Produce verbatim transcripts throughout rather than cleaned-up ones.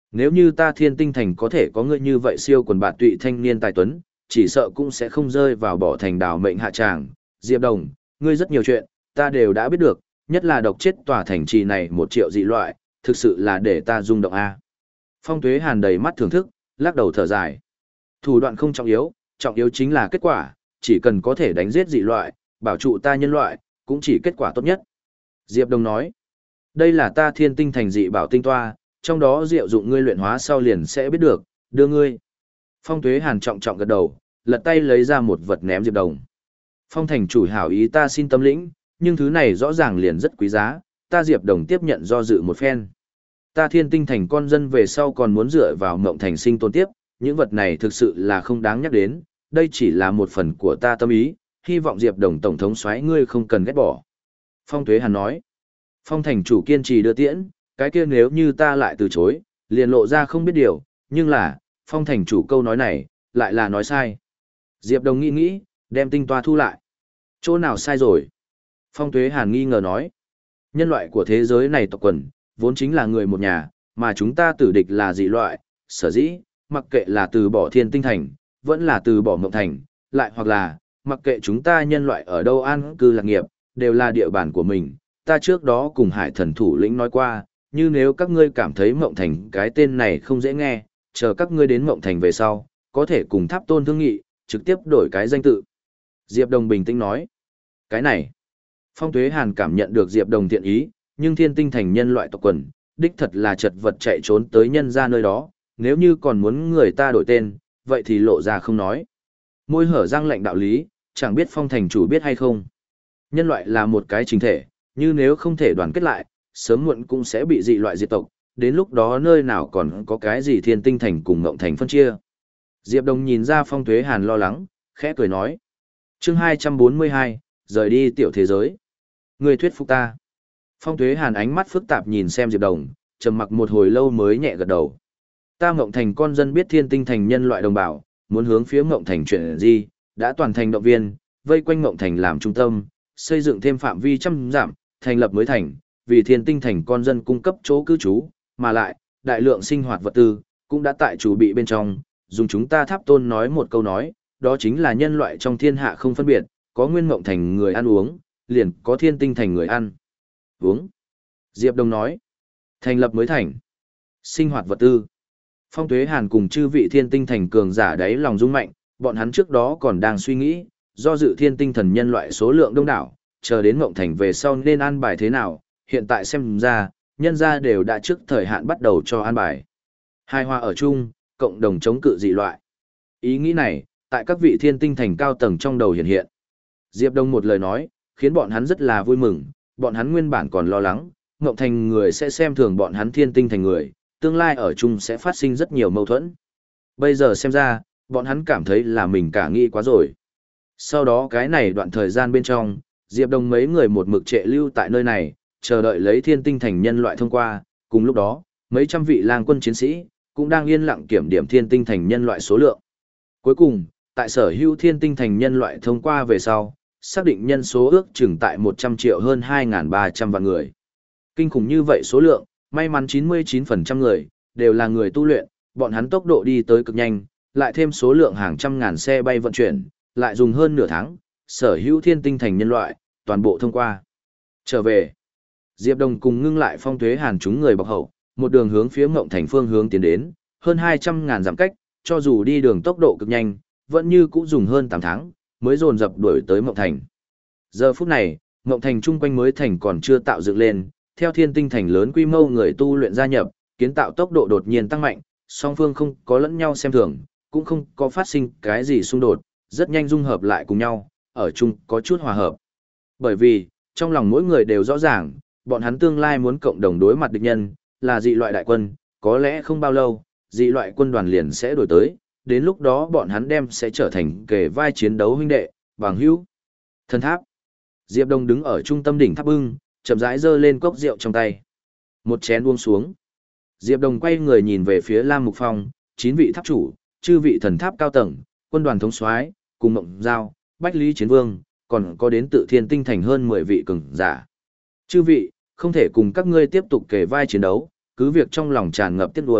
Nếu như ta Thiên Tinh Thành có thể có ngươi như vậy siêu quần bạt tụy thanh niên tài tuấn, chỉ sợ cũng sẽ không rơi vào bỏ thành đảo mệnh hạ tràng. Diệp Đồng, ngươi rất nhiều chuyện, ta đều đã biết được, nhất là độc chết tòa thành trì này một triệu dị loại, thực sự là để ta rung động a. Phong Tuế Hàn đầy mắt thưởng thức, lắc đầu thở dài. Thủ đoạn không trọng yếu, trọng yếu chính là kết quả, chỉ cần có thể đánh giết dị loại, bảo trụ ta nhân loại, cũng chỉ kết quả tốt nhất. Diệp Đồng nói, đây là ta Thiên Tinh Thành dị bảo tinh toa, trong đó diệu dụng ngươi luyện hóa sau liền sẽ biết được, đưa ngươi. Phong Tuế Hàn trọng trọng gật đầu, lật tay lấy ra một vật ném Diệp Đồng. Phong thành chủ hảo ý ta xin tâm lĩnh, nhưng thứ này rõ ràng liền rất quý giá, ta Diệp Đồng tiếp nhận do dự một phen. Ta Thiên Tinh Thành con dân về sau còn muốn dựa vào Mộng Thành sinh tồn tiếp, những vật này thực sự là không đáng nhắc đến, đây chỉ là một phần của ta tâm ý, hy vọng Diệp Đồng tổng thống soái ngươi không cần ghét bỏ. Phong Tuế Hàn nói, Phong thành chủ kiên trì đưa tiễn, cái kia nếu như ta lại từ chối, liền lộ ra không biết điều, nhưng là, Phong thành chủ câu nói này, lại là nói sai. Diệp Đồng nghĩ nghĩ, đem tinh toa thu lại. Chỗ nào sai rồi? Phong Tuế Hàn nghi ngờ nói, nhân loại của thế giới này tộc quần, vốn chính là người một nhà, mà chúng ta tử địch là dị loại, sở dĩ, mặc kệ là từ bỏ Thiên Tinh Thành, vẫn là từ bỏ Mộng Thành, lại hoặc là, mặc kệ chúng ta nhân loại ở đâu an cư lạc nghiệp, đều là địa bàn của mình. Ta trước đó cùng Hải Thần thủ lĩnh nói qua, như nếu các ngươi cảm thấy Mộng Thành cái tên này không dễ nghe, chờ các ngươi đến Mộng Thành về sau, có thể cùng Tháp Tôn thương nghị, trực tiếp đổi cái danh tự. Diệp Đồng bình tĩnh nói, cái này, Phong Tuế Hàn cảm nhận được Diệp Đồng thiện ý, nhưng Thiên Tinh Thành nhân loại tộc quần, đích thật là chật vật chạy trốn tới nhân ra nơi đó, nếu như còn muốn người ta đổi tên, vậy thì lộ ra không nói. Môi hở răng lạnh đạo lý, chẳng biết Phong thành chủ biết hay không. Nhân loại là một cái chính thể, như nếu không thể đoàn kết lại, sớm muộn cũng sẽ bị dị loại diệt tộc, đến lúc đó nơi nào còn có cái gì Thiên Tinh Thành cùng Mộng Thành phân chia. Diệp Đồng nhìn ra Phong Tuế Hàn lo lắng, khẽ cười nói. Chương hai trăm bốn mươi hai, rời đi tiểu thế giới. Người thuyết phục ta. Phong Tuế Hàn ánh mắt phức tạp nhìn xem Diệp Đồng, trầm mặc một hồi lâu mới nhẹ gật đầu. Ta Mộng Thành con dân biết Thiên Tinh Thành nhân loại đồng bào, muốn hướng phía Mộng Thành chuyển gì, đã toàn thành động viên, vây quanh Mộng Thành làm trung tâm, xây dựng thêm phạm vi trăm dặm, thành lập mới thành, vì Thiên Tinh Thành con dân cung cấp chỗ cư trú, mà lại, đại lượng sinh hoạt vật tư, cũng đã tại chủ bị bên trong, dùng chúng ta Tháp Tôn nói một câu nói, đó chính là nhân loại trong thiên hạ không phân biệt, có nguyên Mộng Thành người ăn uống, liền có Thiên Tinh Thành người ăn uống. Diệp Đồng nói, thành lập mới thành, sinh hoạt vật tư. Phong Tuế Hàn cùng chư vị Thiên Tinh Thành cường giả đáy lòng rung mạnh, bọn hắn trước đó còn đang suy nghĩ, do dự Thiên Tinh Thần nhân loại số lượng đông đảo, chờ đến Mộng Thành về sau nên an bài thế nào, hiện tại xem ra, nhân gia đều đã trước thời hạn bắt đầu cho an bài. Hai hoa ở chung, cộng đồng chống cự dị loại. Ý nghĩ này, tại các vị Thiên Tinh Thành cao tầng trong đầu hiện hiện. Diệp Đông một lời nói, khiến bọn hắn rất là vui mừng, bọn hắn nguyên bản còn lo lắng, Mộng Thành người sẽ xem thường bọn hắn Thiên Tinh Thành người, tương lai ở chung sẽ phát sinh rất nhiều mâu thuẫn. Bây giờ xem ra, bọn hắn cảm thấy là mình cả nghĩ quá rồi. Sau đó cái này đoạn thời gian bên trong, Diệp Đông mấy người một mực trệ lưu tại nơi này, chờ đợi lấy Thiên Tinh Thành nhân loại thông qua, cùng lúc đó, mấy trăm vị lang quân chiến sĩ, cũng đang yên lặng kiểm điểm Thiên Tinh Thành nhân loại số lượng. Cuối cùng, tại sở hữu Thiên Tinh Thành nhân loại thông qua về sau, xác định nhân số ước chừng tại một trăm triệu hơn hai nghìn ba trăm vạn người. Kinh khủng như vậy số lượng, may mắn chín mươi chín phần trăm người, đều là người tu luyện, bọn hắn tốc độ đi tới cực nhanh, lại thêm số lượng hàng trăm ngàn xe bay vận chuyển, lại dùng hơn nửa tháng, sở hữu Thiên Tinh Thành nhân loại, toàn bộ thông qua. Trở về, Diệp Đồng cùng ngưng lại Phong Tuế Hàn chúng người bọc hậu, một đường hướng phía Mộng Thành phương hướng tiến đến, hơn hai trăm ngàn dặm cách, cho dù đi đường tốc độ cực nhanh, vẫn như cũ dùng hơn tám tháng, mới dồn dập đuổi tới Mộng Thành. Giờ phút này, Mộng Thành chung quanh mới thành còn chưa tạo dựng lên, theo Thiên Tinh Thành lớn quy mô người tu luyện gia nhập, kiến tạo tốc độ đột nhiên tăng mạnh, song phương không có lẫn nhau xem thường, cũng không có phát sinh cái gì xung đột, rất nhanh dung hợp lại cùng nhau, ở chung có chút hòa hợp. Bởi vì, trong lòng mỗi người đều rõ ràng, bọn hắn tương lai muốn cộng đồng đối mặt địch nhân, là dị loại đại quân, có lẽ không bao lâu, dị loại quân đoàn liền sẽ đổi tới, đến lúc đó bọn hắn đem sẽ trở thành kề vai chiến đấu huynh đệ, bằng hữu. Thần tháp. Diệp Đông đứng ở trung tâm đỉnh tháp bưng, chậm rãi giơ lên cốc rượu trong tay. Một chén uống xuống. Diệp Đông quay người nhìn về phía Lam Mục Phong, chín vị tháp chủ, chư vị thần tháp cao tầng, quân đoàn thống soái, cùng Mộng Giao, Bách Lý Chiến Vương, còn có đến tự Thiên Tinh Thành hơn mười vị cường giả. Chư vị, không thể cùng các ngươi tiếp tục kề vai chiến đấu, cứ việc trong lòng tràn ngập tiếc nuối,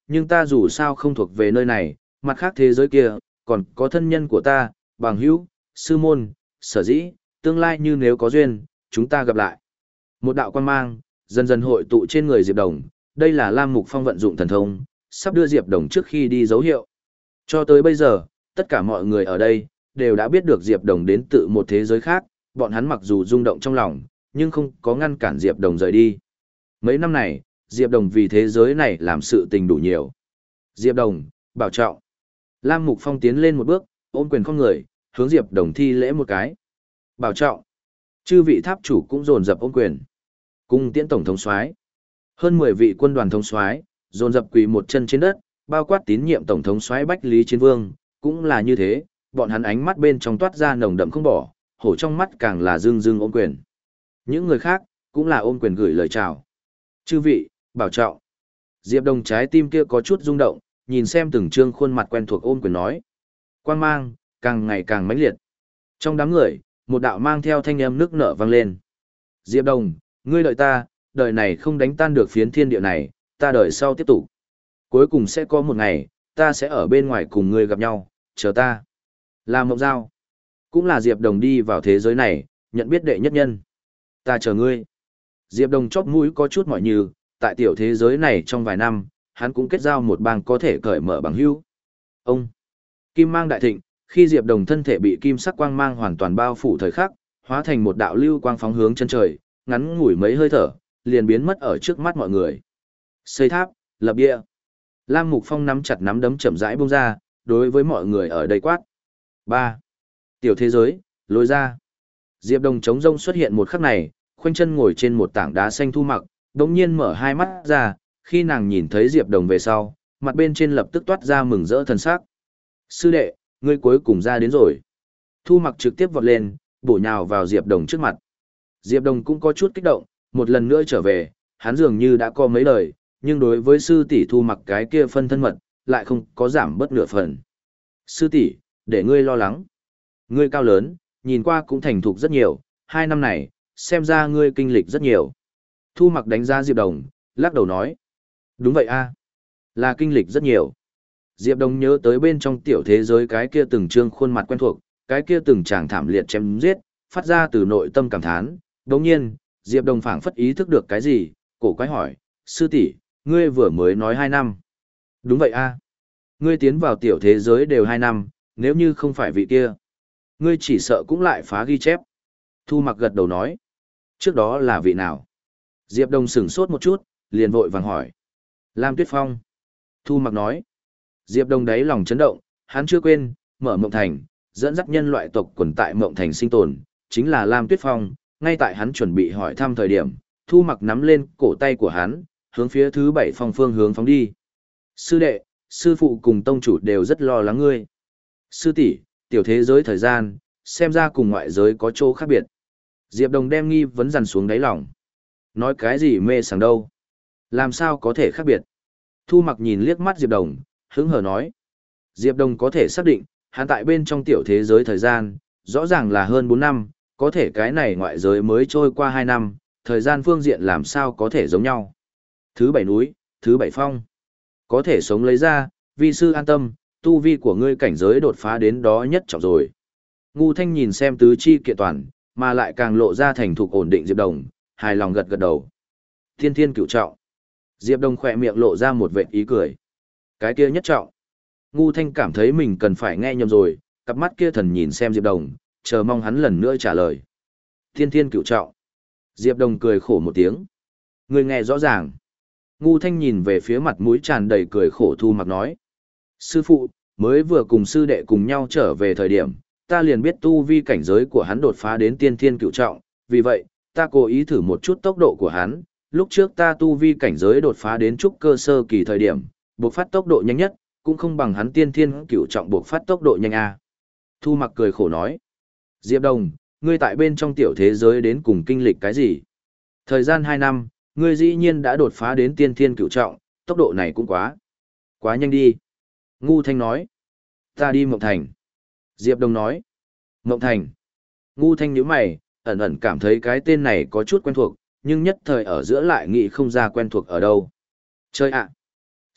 nhưng ta dù sao không thuộc về nơi này, mặt khác thế giới kia, còn có thân nhân của ta, bằng hữu, sư môn, sở dĩ, tương lai như nếu có duyên, chúng ta gặp lại. Một đạo quan mang, dần dần hội tụ trên người Diệp Đồng, đây là Lam Mục Phong vận dụng thần thông, sắp đưa Diệp Đồng trước khi đi dấu hiệu. Cho tới bây giờ, tất cả mọi người ở đây, đều đã biết được Diệp Đồng đến từ một thế giới khác, bọn hắn mặc dù rung động trong lòng, nhưng không có ngăn cản Diệp Đồng rời đi. Mấy năm này, Diệp Đồng vì thế giới này làm sự tình đủ nhiều. Diệp Đồng, bảo trọng. Lam Mục Phong tiến lên một bước, ôm quyền không người, hướng Diệp Đồng thi lễ một cái. Bảo trọng. Chư vị tháp chủ cũng dồn dập ôm quyền. Cung tiễn tổng thống soái. Hơn mười vị quân đoàn thống soái, dồn dập quỳ một chân trên đất, bao quát tín nhiệm tổng thống soái Bách Lý Chiến Vương, cũng là như thế, bọn hắn ánh mắt bên trong toát ra nồng đậm không bỏ, hổ trong mắt càng là rưng rưng ôm quyền. Những người khác, cũng là ôm quyền gửi lời chào. Chư vị, bảo trọng. Diệp Đồng trái tim kia có chút rung động, nhìn xem từng trương khuôn mặt quen thuộc ôm quyền nói. Quang mang, càng ngày càng mãnh liệt. Trong đám người, một đạo mang theo thanh âm nước nở vang lên. Diệp Đồng, ngươi đợi ta, đời này không đánh tan được phiến thiên địa này, ta đời sau tiếp tục. Cuối cùng sẽ có một ngày, ta sẽ ở bên ngoài cùng ngươi gặp nhau, chờ ta. Là Mộng Giao. Cũng là Diệp Đồng đi vào thế giới này, nhận biết đệ nhất nhân. Ta chờ ngươi. Diệp Đồng chóp mũi có chút mỏi như, tại tiểu thế giới này trong vài năm, hắn cũng kết giao một bang có thể cởi mở bằng hữu. Ông. Kim mang đại thịnh, khi Diệp Đồng thân thể bị kim sắc quang mang hoàn toàn bao phủ thời khắc, hóa thành một đạo lưu quang phóng hướng chân trời, ngắn ngủi mấy hơi thở, liền biến mất ở trước mắt mọi người. Xây tháp, lập địa. Lam Mục Phong nắm chặt nắm đấm chậm rãi buông ra, đối với mọi người ở đây quát. ba. Tiểu thế giới, lối ra. Diệp Đồng trống rông xuất hiện một khắc này, khoanh chân ngồi trên một tảng đá xanh Thu Mặc, đống nhiên mở hai mắt ra, khi nàng nhìn thấy Diệp Đồng về sau, mặt bên trên lập tức toát ra mừng rỡ thần sắc. Sư đệ, ngươi cuối cùng ra đến rồi. Thu Mặc trực tiếp vọt lên, bổ nhào vào Diệp Đồng trước mặt. Diệp Đồng cũng có chút kích động, một lần nữa trở về, hắn dường như đã có mấy lời, nhưng đối với sư tỷ Thu Mặc cái kia phân thân mật, lại không có giảm bất nửa phần. Sư tỷ, để ngươi lo lắng. Ngươi cao lớn, nhìn qua cũng thành thục rất nhiều, hai năm này, xem ra ngươi kinh lịch rất nhiều. Thu Mặc đánh giá Diệp Đồng, lắc đầu nói. Đúng vậy a, là kinh lịch rất nhiều. Diệp Đồng nhớ tới bên trong tiểu thế giới cái kia từng trương khuôn mặt quen thuộc, cái kia từng tràng thảm liệt chém giết, phát ra từ nội tâm cảm thán. Đồng nhiên, Diệp Đồng phảng phất ý thức được cái gì, cổ quái hỏi, sư tỷ, ngươi vừa mới nói hai năm. Đúng vậy a, ngươi tiến vào tiểu thế giới đều hai năm, nếu như không phải vị kia, ngươi chỉ sợ cũng lại phá ghi chép. Thu Mặc gật đầu nói, trước đó là vị nào? Diệp Đồng sửng sốt một chút, liền vội vàng hỏi. Lam Tuyết Phong. Thu Mặc nói. Diệp Đồng đáy lòng chấn động, hắn chưa quên, mở Mộng Thành, dẫn dắt nhân loại tộc quần tại Mộng Thành sinh tồn, chính là Lam Tuyết Phong. Ngay tại hắn chuẩn bị hỏi thăm thời điểm, Thu Mặc nắm lên cổ tay của hắn, hướng phía thứ bảy phong phương hướng phóng đi. Sư đệ, sư phụ cùng tông chủ đều rất lo lắng ngươi. Sư tỷ, tiểu thế giới thời gian, xem ra cùng ngoại giới có chỗ khác biệt. Diệp Đồng đem nghi vấn dằn xuống đáy lòng. Nói cái gì mê sảng đâu? Làm sao có thể khác biệt? Thu Mặc nhìn liếc mắt Diệp Đồng, hứng hờ nói. Diệp Đồng có thể xác định, hắn tại bên trong tiểu thế giới thời gian, rõ ràng là hơn bốn năm, có thể cái này ngoại giới mới trôi qua hai năm, thời gian phương diện làm sao có thể giống nhau. Thứ bảy núi, thứ bảy phong. Có thể sống lấy ra, vi sư an tâm, tu vi của ngươi cảnh giới đột phá đến đó nhất trọng rồi. Ngu Thanh nhìn xem tứ chi kiện toàn, mà lại càng lộ ra thành thục ổn định Diệp Đồng, hài lòng gật gật đầu. Thiên thiên cửu trọng. Diệp Đồng khỏe miệng lộ ra một vệt ý cười. Cái kia nhất trọng. Ngu Thanh cảm thấy mình cần phải nghe nhầm rồi, cặp mắt kia thần nhìn xem Diệp Đồng, chờ mong hắn lần nữa trả lời. Thiên thiên cửu trọng. Diệp Đồng cười khổ một tiếng. Người nghe rõ ràng. Ngu Thanh nhìn về phía mặt mũi tràn đầy cười khổ Thu Mặc nói. Sư phụ, mới vừa cùng sư đệ cùng nhau trở về thời điểm, ta liền biết tu vi cảnh giới của hắn đột phá đến tiên thiên cửu trọng, vì vậy, ta cố ý thử một chút tốc độ của hắn, lúc trước ta tu vi cảnh giới đột phá đến trúc cơ sơ kỳ thời điểm, buộc phát tốc độ nhanh nhất, cũng không bằng hắn tiên thiên cửu trọng buộc phát tốc độ nhanh a. Thu Mặc cười khổ nói. Diệp Đồng, ngươi tại bên trong tiểu thế giới đến cùng kinh lịch cái gì? Thời gian hai năm, ngươi dĩ nhiên đã đột phá đến tiên thiên cửu trọng, tốc độ này cũng quá. Quá nhanh đi. Ngu Thanh nói. Ta đi Mộng Thành. Diệp Đồng nói. Mộng Thành. Ngu Thanh nhíu mày, ẩn ẩn cảm thấy cái tên này có chút quen thuộc, nhưng nhất thời ở giữa lại nghĩ không ra quen thuộc ở đâu. Chơi ạ.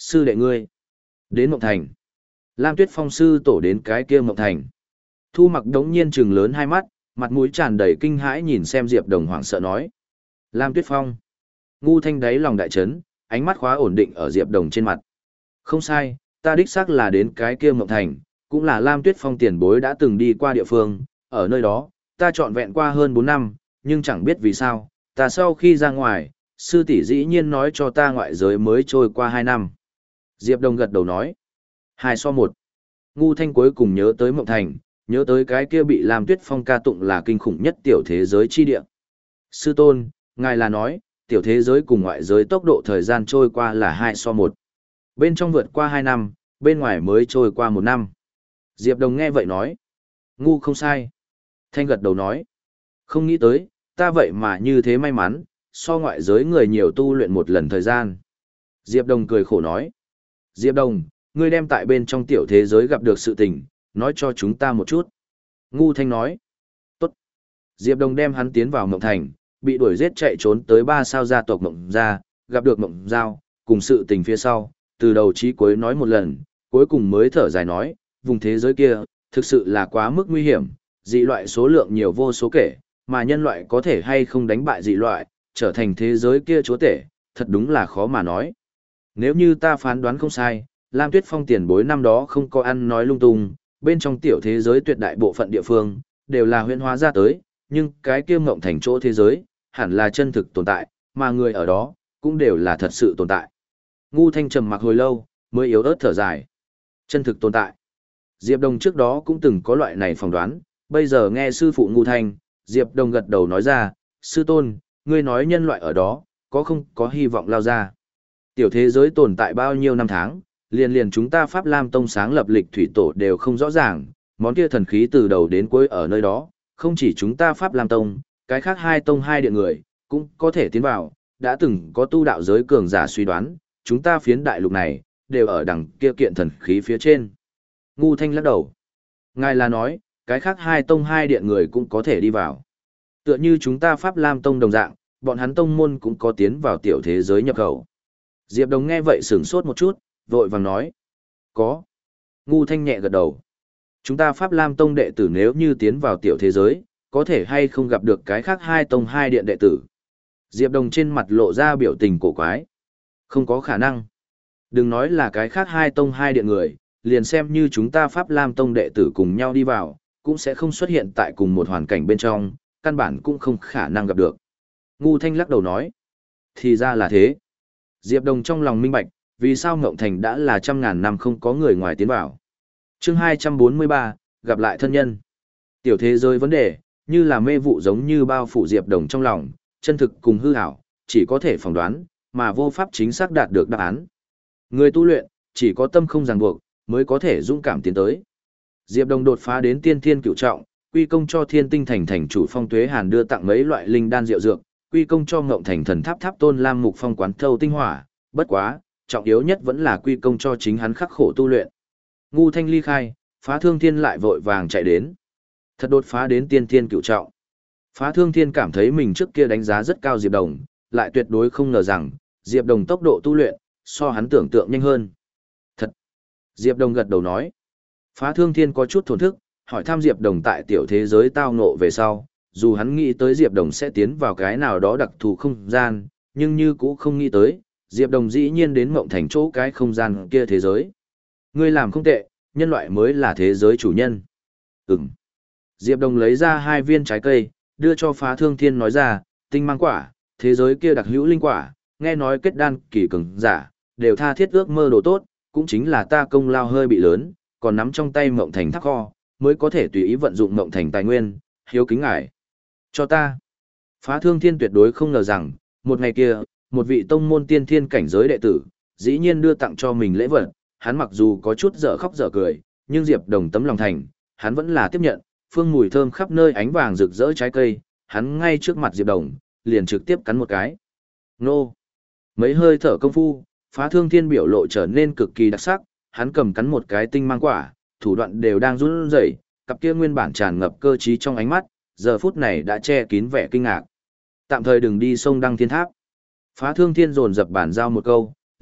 Sư đệ ngươi. Đến Mộng Thành. Lam Tuyết Phong sư tổ đến cái kia Mộng Thành. Thu Mặc đống nhiên trừng lớn hai mắt, mặt mũi tràn đầy kinh hãi nhìn xem Diệp Đồng hoảng sợ nói. Lam Tuyết Phong. Ngu Thanh đáy lòng đại chấn, ánh mắt khóa ổn định ở Diệp Đồng trên mặt. Không sai, ta đích xác là đến cái kia Mộng Thành, cũng là Lam Tuyết Phong tiền bối đã từng đi qua địa phương, ở nơi đó, ta trọn vẹn qua hơn bốn năm, nhưng chẳng biết vì sao, ta sau khi ra ngoài, sư tỷ dĩ nhiên nói cho ta ngoại giới mới trôi qua hai năm. Diệp Đồng gật đầu nói. Hai so một. Ngu Thanh cuối cùng nhớ tới Mộng Thành, nhớ tới cái kia bị Lam Tuyết Phong ca tụng là kinh khủng nhất tiểu thế giới chi địa. Sư tôn, ngài là nói, tiểu thế giới cùng ngoại giới tốc độ thời gian trôi qua là hai so một. Bên trong vượt qua hai năm, bên ngoài mới trôi qua một năm. Diệp Đồng nghe vậy nói. Ngu không sai. Thanh gật đầu nói. Không nghĩ tới, ta vậy mà như thế may mắn, so ngoại giới người nhiều tu luyện một lần thời gian. Diệp Đồng cười khổ nói. Diệp Đồng, ngươi đem tại bên trong tiểu thế giới gặp được sự tình, nói cho chúng ta một chút. Ngu Thanh nói. Tốt. Diệp Đồng đem hắn tiến vào Mộng Thành, bị đuổi giết chạy trốn tới ba sao gia tộc Mộng Gia, gặp được Mộng Giao, cùng sự tình phía sau, từ đầu chí cuối nói một lần, cuối cùng mới thở dài nói, vùng thế giới kia, thực sự là quá mức nguy hiểm, dị loại số lượng nhiều vô số kể, mà nhân loại có thể hay không đánh bại dị loại, trở thành thế giới kia chúa tể, thật đúng là khó mà nói. Nếu như ta phán đoán không sai, Lam Tuyết Phong tiền bối năm đó không có ăn nói lung tung, bên trong tiểu thế giới tuyệt đại bộ phận địa phương, đều là huyễn hóa ra tới, nhưng cái kia Mộng Thành chỗ thế giới, hẳn là chân thực tồn tại, mà người ở đó, cũng đều là thật sự tồn tại. Ngu Thanh trầm mặc hồi lâu, mới yếu ớt thở dài. Chân thực tồn tại. Diệp Đồng trước đó cũng từng có loại này phỏng đoán, bây giờ nghe sư phụ Ngu Thanh, Diệp Đồng gật đầu nói ra, sư tôn, ngươi nói nhân loại ở đó, có không có hy vọng lao ra. Tiểu thế giới tồn tại bao nhiêu năm tháng, liền liền chúng ta Pháp Lam Tông sáng lập lịch thủy tổ đều không rõ ràng, món kia thần khí từ đầu đến cuối ở nơi đó, không chỉ chúng ta Pháp Lam Tông, cái khác hai tông hai điện người, cũng có thể tiến vào, đã từng có tu đạo giới cường giả suy đoán, chúng ta phiến đại lục này, đều ở đằng kia kiện thần khí phía trên. Ngu Thanh lắc đầu. Ngài là nói, cái khác hai tông hai điện người cũng có thể đi vào. Tựa như chúng ta Pháp Lam Tông đồng dạng, bọn hắn tông môn cũng có tiến vào tiểu thế giới nhập khẩu. Diệp Đồng nghe vậy sửng sốt một chút, vội vàng nói. Có. Ngu Thanh nhẹ gật đầu. Chúng ta Pháp Lam Tông đệ tử nếu như tiến vào tiểu thế giới, có thể hay không gặp được cái khác hai tông hai điện đệ tử. Diệp Đồng trên mặt lộ ra biểu tình cổ quái. Không có khả năng. Đừng nói là cái khác hai tông hai điện người, liền xem như chúng ta Pháp Lam Tông đệ tử cùng nhau đi vào, cũng sẽ không xuất hiện tại cùng một hoàn cảnh bên trong, căn bản cũng không khả năng gặp được. Ngu Thanh lắc đầu nói. Thì ra là thế. Diệp Đồng trong lòng minh bạch, vì sao Ngộng Thành đã là trăm ngàn năm không có người ngoài tiến vào. Chương hai trăm bốn mươi ba, gặp lại thân nhân. Tiểu thế giới vấn đề, như là mê vụ giống như bao phủ Diệp Đồng trong lòng, chân thực cùng hư ảo, chỉ có thể phỏng đoán, mà vô pháp chính xác đạt được đáp án. Người tu luyện, chỉ có tâm không ràng buộc, mới có thể dũng cảm tiến tới. Diệp Đồng đột phá đến tiên thiên cửu trọng, quy công cho Thiên Tinh Thành thành chủ Phong Tuế Hàn đưa tặng mấy loại linh đan diệu dược, quy công cho Ngộng Thành thần tháp tháp tôn Lam Mục Phong quán thâu tinh hỏa, bất quá, trọng yếu nhất vẫn là quy công cho chính hắn khắc khổ tu luyện. Ngu Thanh ly khai, Phá Thương Thiên lại vội vàng chạy đến. Thật đột phá đến tiên thiên cửu trọng. Phá Thương Thiên cảm thấy mình trước kia đánh giá rất cao Diệp Đồng, lại tuyệt đối không ngờ rằng, Diệp Đồng tốc độ tu luyện, so hắn tưởng tượng nhanh hơn. Thật! Diệp Đồng gật đầu nói. Phá Thương Thiên có chút thổn thức, hỏi thăm Diệp Đồng tại tiểu thế giới tao ngộ về sau, dù hắn nghĩ tới Diệp Đồng sẽ tiến vào cái nào đó đặc thù không gian, nhưng như cũ không nghĩ tới, Diệp Đồng dĩ nhiên đến Ngộng Thành chỗ cái không gian kia thế giới. Ngươi làm không tệ, nhân loại mới là thế giới chủ nhân. Ừm. Diệp Đồng lấy ra hai viên trái cây, đưa cho Phá Thương Thiên nói ra, tinh mang quả, thế giới kia đặc hữu linh quả, nghe nói kết đan kỳ cường giả, đều tha thiết ước mơ đồ tốt, cũng chính là ta công lao hơi bị lớn, còn nắm trong tay Ngộng Thành thác kho, mới có thể tùy ý vận dụng Ngộng Thành tài nguyên, hiếu kính ngài. Cho ta. Phá Thương Thiên tuyệt đối không ngờ rằng, một ngày kia, một vị tông môn tiên thiên cảnh giới đệ tử, dĩ nhiên đưa tặng cho mình lễ vật, hắn mặc dù có chút dở khóc dở cười, nhưng Diệp Đồng tấm lòng thành, hắn vẫn là tiếp nhận, phương mùi thơm khắp nơi ánh vàng rực rỡ trái cây, hắn ngay trước mặt Diệp Đồng, liền trực tiếp cắn một cái. Nô! Mấy hơi thở công phu, Phá Thương Thiên biểu lộ trở nên cực kỳ đặc sắc, hắn cầm cắn một cái tinh mang quả, thủ đoạn đều đang run rẩy, cặp kia nguyên bản tràn ngập cơ trí trong ánh mắt, giờ phút này đã che kín vẻ kinh ngạc. Tạm thời đừng đi sông Đăng Thiên Tháp. Phá Thương Thiên dồn dập bản giao một câu,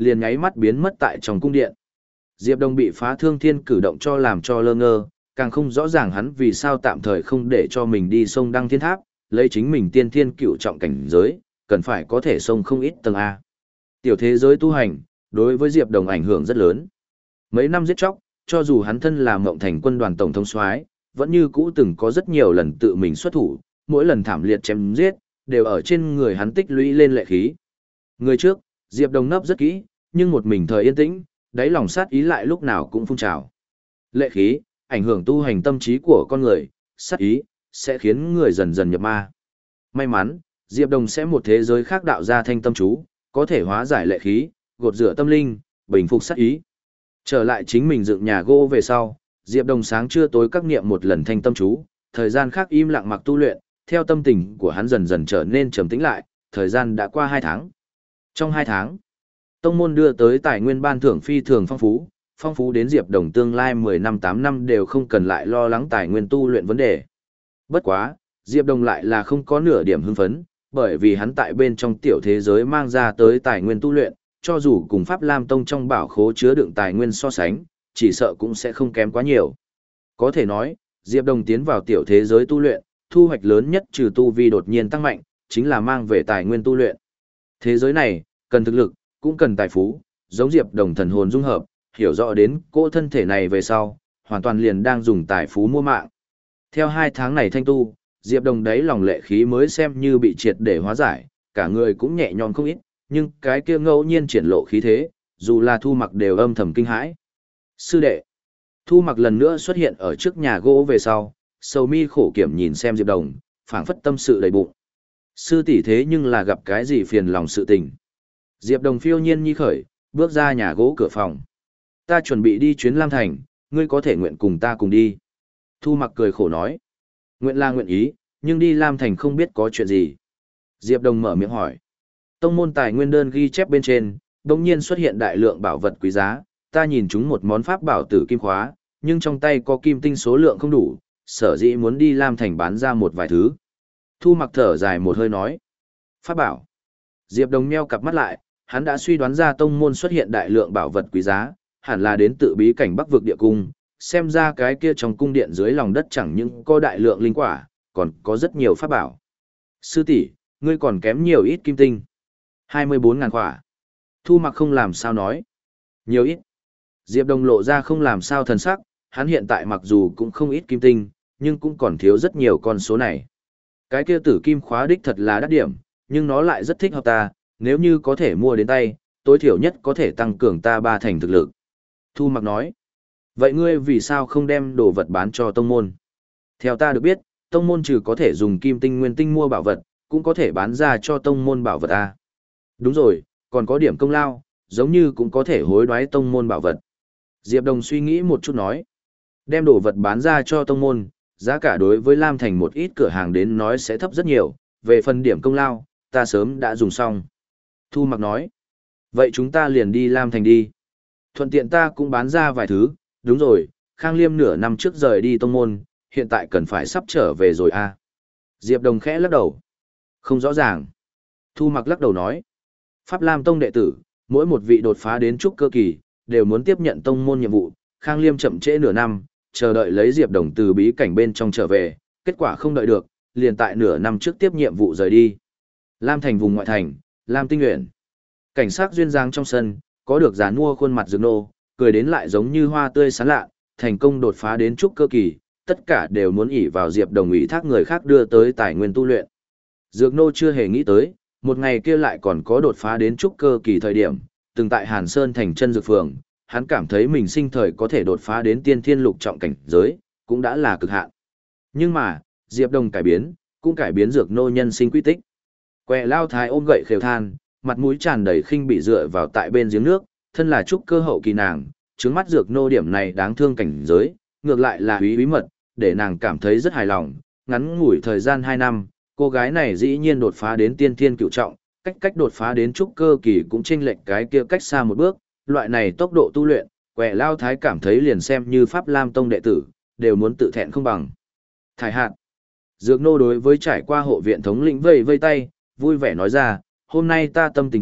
liền nháy mắt biến mất tại trong cung điện. Diệp Đồng bị phá thương thiên cử động cho làm cho lơ ngơ, càng không rõ ràng hắn vì sao tạm thời không để cho mình đi sông Đăng Thiên Tháp, lấy chính mình tiên thiên cửu trọng cảnh giới, cần phải có thể sông không ít tầng A. Tiểu thế giới tu hành, đối với Diệp Đồng ảnh hưởng rất lớn. Mấy năm giết chóc, cho dù hắn thân là Mộng Thành quân đoàn tổng thống soái, vẫn như cũ từng có rất nhiều lần tự mình xuất thủ, mỗi lần thảm liệt chém giết, đều ở trên người hắn tích lũy lên lệ khí. Người trước, Diệp Đồng nấp rất kỹ, nhưng một mình thời yên tĩnh, đáy lòng sát ý lại lúc nào cũng phun trào. Lệ khí, ảnh hưởng tu hành tâm trí của con người, sát ý, sẽ khiến người dần dần nhập ma. May mắn, Diệp Đồng sẽ một thế giới khác đạo ra thanh tâm chú, có thể hóa giải lệ khí, gột rửa tâm linh, bình phục sát ý. Trở lại chính mình dựng nhà gỗ về sau, Diệp Đồng sáng trưa tối các niệm một lần thanh tâm chú, thời gian khác im lặng mặc tu luyện, theo tâm tình của hắn dần dần trở nên trầm tĩnh lại, thời gian đã qua hai tháng. Trong hai tháng, tông môn đưa tới tài nguyên ban thưởng phi thường phong phú, phong phú đến Diệp Đồng tương lai mười năm tám năm đều không cần lại lo lắng tài nguyên tu luyện vấn đề. Bất quá, Diệp Đồng lại là không có nửa điểm hưng phấn, bởi vì hắn tại bên trong tiểu thế giới mang ra tới tài nguyên tu luyện, cho dù cùng Pháp Lam Tông trong bảo khố chứa đựng tài nguyên so sánh, chỉ sợ cũng sẽ không kém quá nhiều. Có thể nói, Diệp Đồng tiến vào tiểu thế giới tu luyện, thu hoạch lớn nhất trừ tu vi đột nhiên tăng mạnh, chính là mang về tài nguyên tu luyện. Thế giới này, cần thực lực, cũng cần tài phú, giống Diệp Đồng thần hồn dung hợp, hiểu rõ đến cỗ thân thể này về sau, hoàn toàn liền đang dùng tài phú mua mạng. Theo hai tháng này thanh tu, Diệp Đồng đấy lòng lệ khí mới xem như bị triệt để hóa giải, cả người cũng nhẹ nhõm không ít, nhưng cái kia ngẫu nhiên triển lộ khí thế, dù là Thu Mặc đều âm thầm kinh hãi. Sư đệ. Thu Mặc lần nữa xuất hiện ở trước nhà gỗ về sau, sầu mi khổ kiểm nhìn xem Diệp Đồng, phảng phất tâm sự đầy bụng. Sư tỷ thế nhưng là gặp cái gì phiền lòng sự tình. Diệp Đồng phiêu nhiên nhi khởi, bước ra nhà gỗ cửa phòng. Ta chuẩn bị đi chuyến Lam Thành, ngươi có thể nguyện cùng ta cùng đi. Thu Mặc cười khổ nói. Nguyện là nguyện ý, nhưng đi Lam Thành không biết có chuyện gì. Diệp Đồng mở miệng hỏi. Tông môn tài nguyên đơn ghi chép bên trên, đồng nhiên xuất hiện đại lượng bảo vật quý giá, ta nhìn chúng một món pháp bảo tử kim khóa, nhưng trong tay có kim tinh số lượng không đủ, sở dĩ muốn đi Lam Thành bán ra một vài thứ. Thu Mặc thở dài một hơi nói. Pháp bảo. Diệp Đồng meo cặp mắt lại, hắn đã suy đoán ra tông môn xuất hiện đại lượng bảo vật quý giá, hẳn là đến tự bí cảnh Bắc vực địa cung, xem ra cái kia trong cung điện dưới lòng đất chẳng những có đại lượng linh quả, còn có rất nhiều pháp bảo. Sư tỷ, ngươi còn kém nhiều ít kim tinh. hai mươi bốn ngàn quả. Thu Mặc không làm sao nói. Nhiều ít. Diệp Đồng lộ ra không làm sao thần sắc, hắn hiện tại mặc dù cũng không ít kim tinh, nhưng cũng còn thiếu rất nhiều con số này. Cái kia tử kim khóa đích thật là đắt điểm, nhưng nó lại rất thích hợp ta, nếu như có thể mua đến tay, tối thiểu nhất có thể tăng cường ta ba thành thực lực. Thu Mặc nói. Vậy ngươi vì sao không đem đồ vật bán cho tông môn? Theo ta được biết, tông môn trừ có thể dùng kim tinh nguyên tinh mua bảo vật, cũng có thể bán ra cho tông môn bảo vật à? Đúng rồi, còn có điểm công lao, giống như cũng có thể hối đoái tông môn bảo vật. Diệp Đồng suy nghĩ một chút nói. Đem đồ vật bán ra cho tông môn, giá cả đối với Lam Thành một ít cửa hàng đến nói sẽ thấp rất nhiều, về phần điểm công lao, ta sớm đã dùng xong. Thu Mặc nói. Vậy chúng ta liền đi Lam Thành đi. Thuận tiện ta cũng bán ra vài thứ, đúng rồi, Khang Liêm nửa năm trước rời đi tông môn, hiện tại cần phải sắp trở về rồi à. Diệp Đồng khẽ lắc đầu. Không rõ ràng. Thu Mặc lắc đầu nói. Pháp Lam Tông đệ tử, mỗi một vị đột phá đến trúc cơ kỳ, đều muốn tiếp nhận tông môn nhiệm vụ, Khang Liêm chậm trễ nửa năm, chờ đợi lấy Diệp Đồng từ bí cảnh bên trong trở về, kết quả không đợi được, liền tại nửa năm trước tiếp nhiệm vụ rời đi. Lam Thành vùng ngoại thành, Lam Tinh Uyển. Cảnh sát duyên dáng trong sân, có được dàn mua khuôn mặt Dược Nô, cười đến lại giống như hoa tươi sáng lạ, thành công đột phá đến trúc cơ kỳ, tất cả đều muốn ỷ vào Diệp Đồng ủy thác người khác đưa tới tài nguyên tu luyện. Dược Nô chưa hề nghĩ tới, một ngày kia lại còn có đột phá đến trúc cơ kỳ thời điểm, từng tại Hàn Sơn thành chân dược phường, hắn cảm thấy mình sinh thời có thể đột phá đến tiên thiên lục trọng cảnh giới, cũng đã là cực hạn. Nhưng mà, Diệp Đồng cải biến, cũng cải biến Dược Nô nhân sinh quy tích. Quẹ lao thái ôm gậy khều than, mặt mũi tràn đầy khinh bị dựa vào tại bên giếng nước, thân là trúc cơ hậu kỳ nàng, trướng mắt Dược Nô điểm này đáng thương cảnh giới, ngược lại là úy bí mật, để nàng cảm thấy rất hài lòng, ngắn ngủi thời gian hai năm, cô gái này dĩ nhiên đột phá đến tiên thiên cựu trọng, cách cách đột phá đến trúc cơ kỳ cũng chênh lệch cái kia cách xa một bước, loại này tốc độ tu luyện, quẻ lao thái cảm thấy liền xem như Pháp Lam Tông đệ tử, đều muốn tự thẹn không bằng. Thải hạt. Dược Nô đối với trải qua hộ viện thống lĩnh vây vây tay, vui vẻ nói ra, hôm nay ta tâm tình tốt,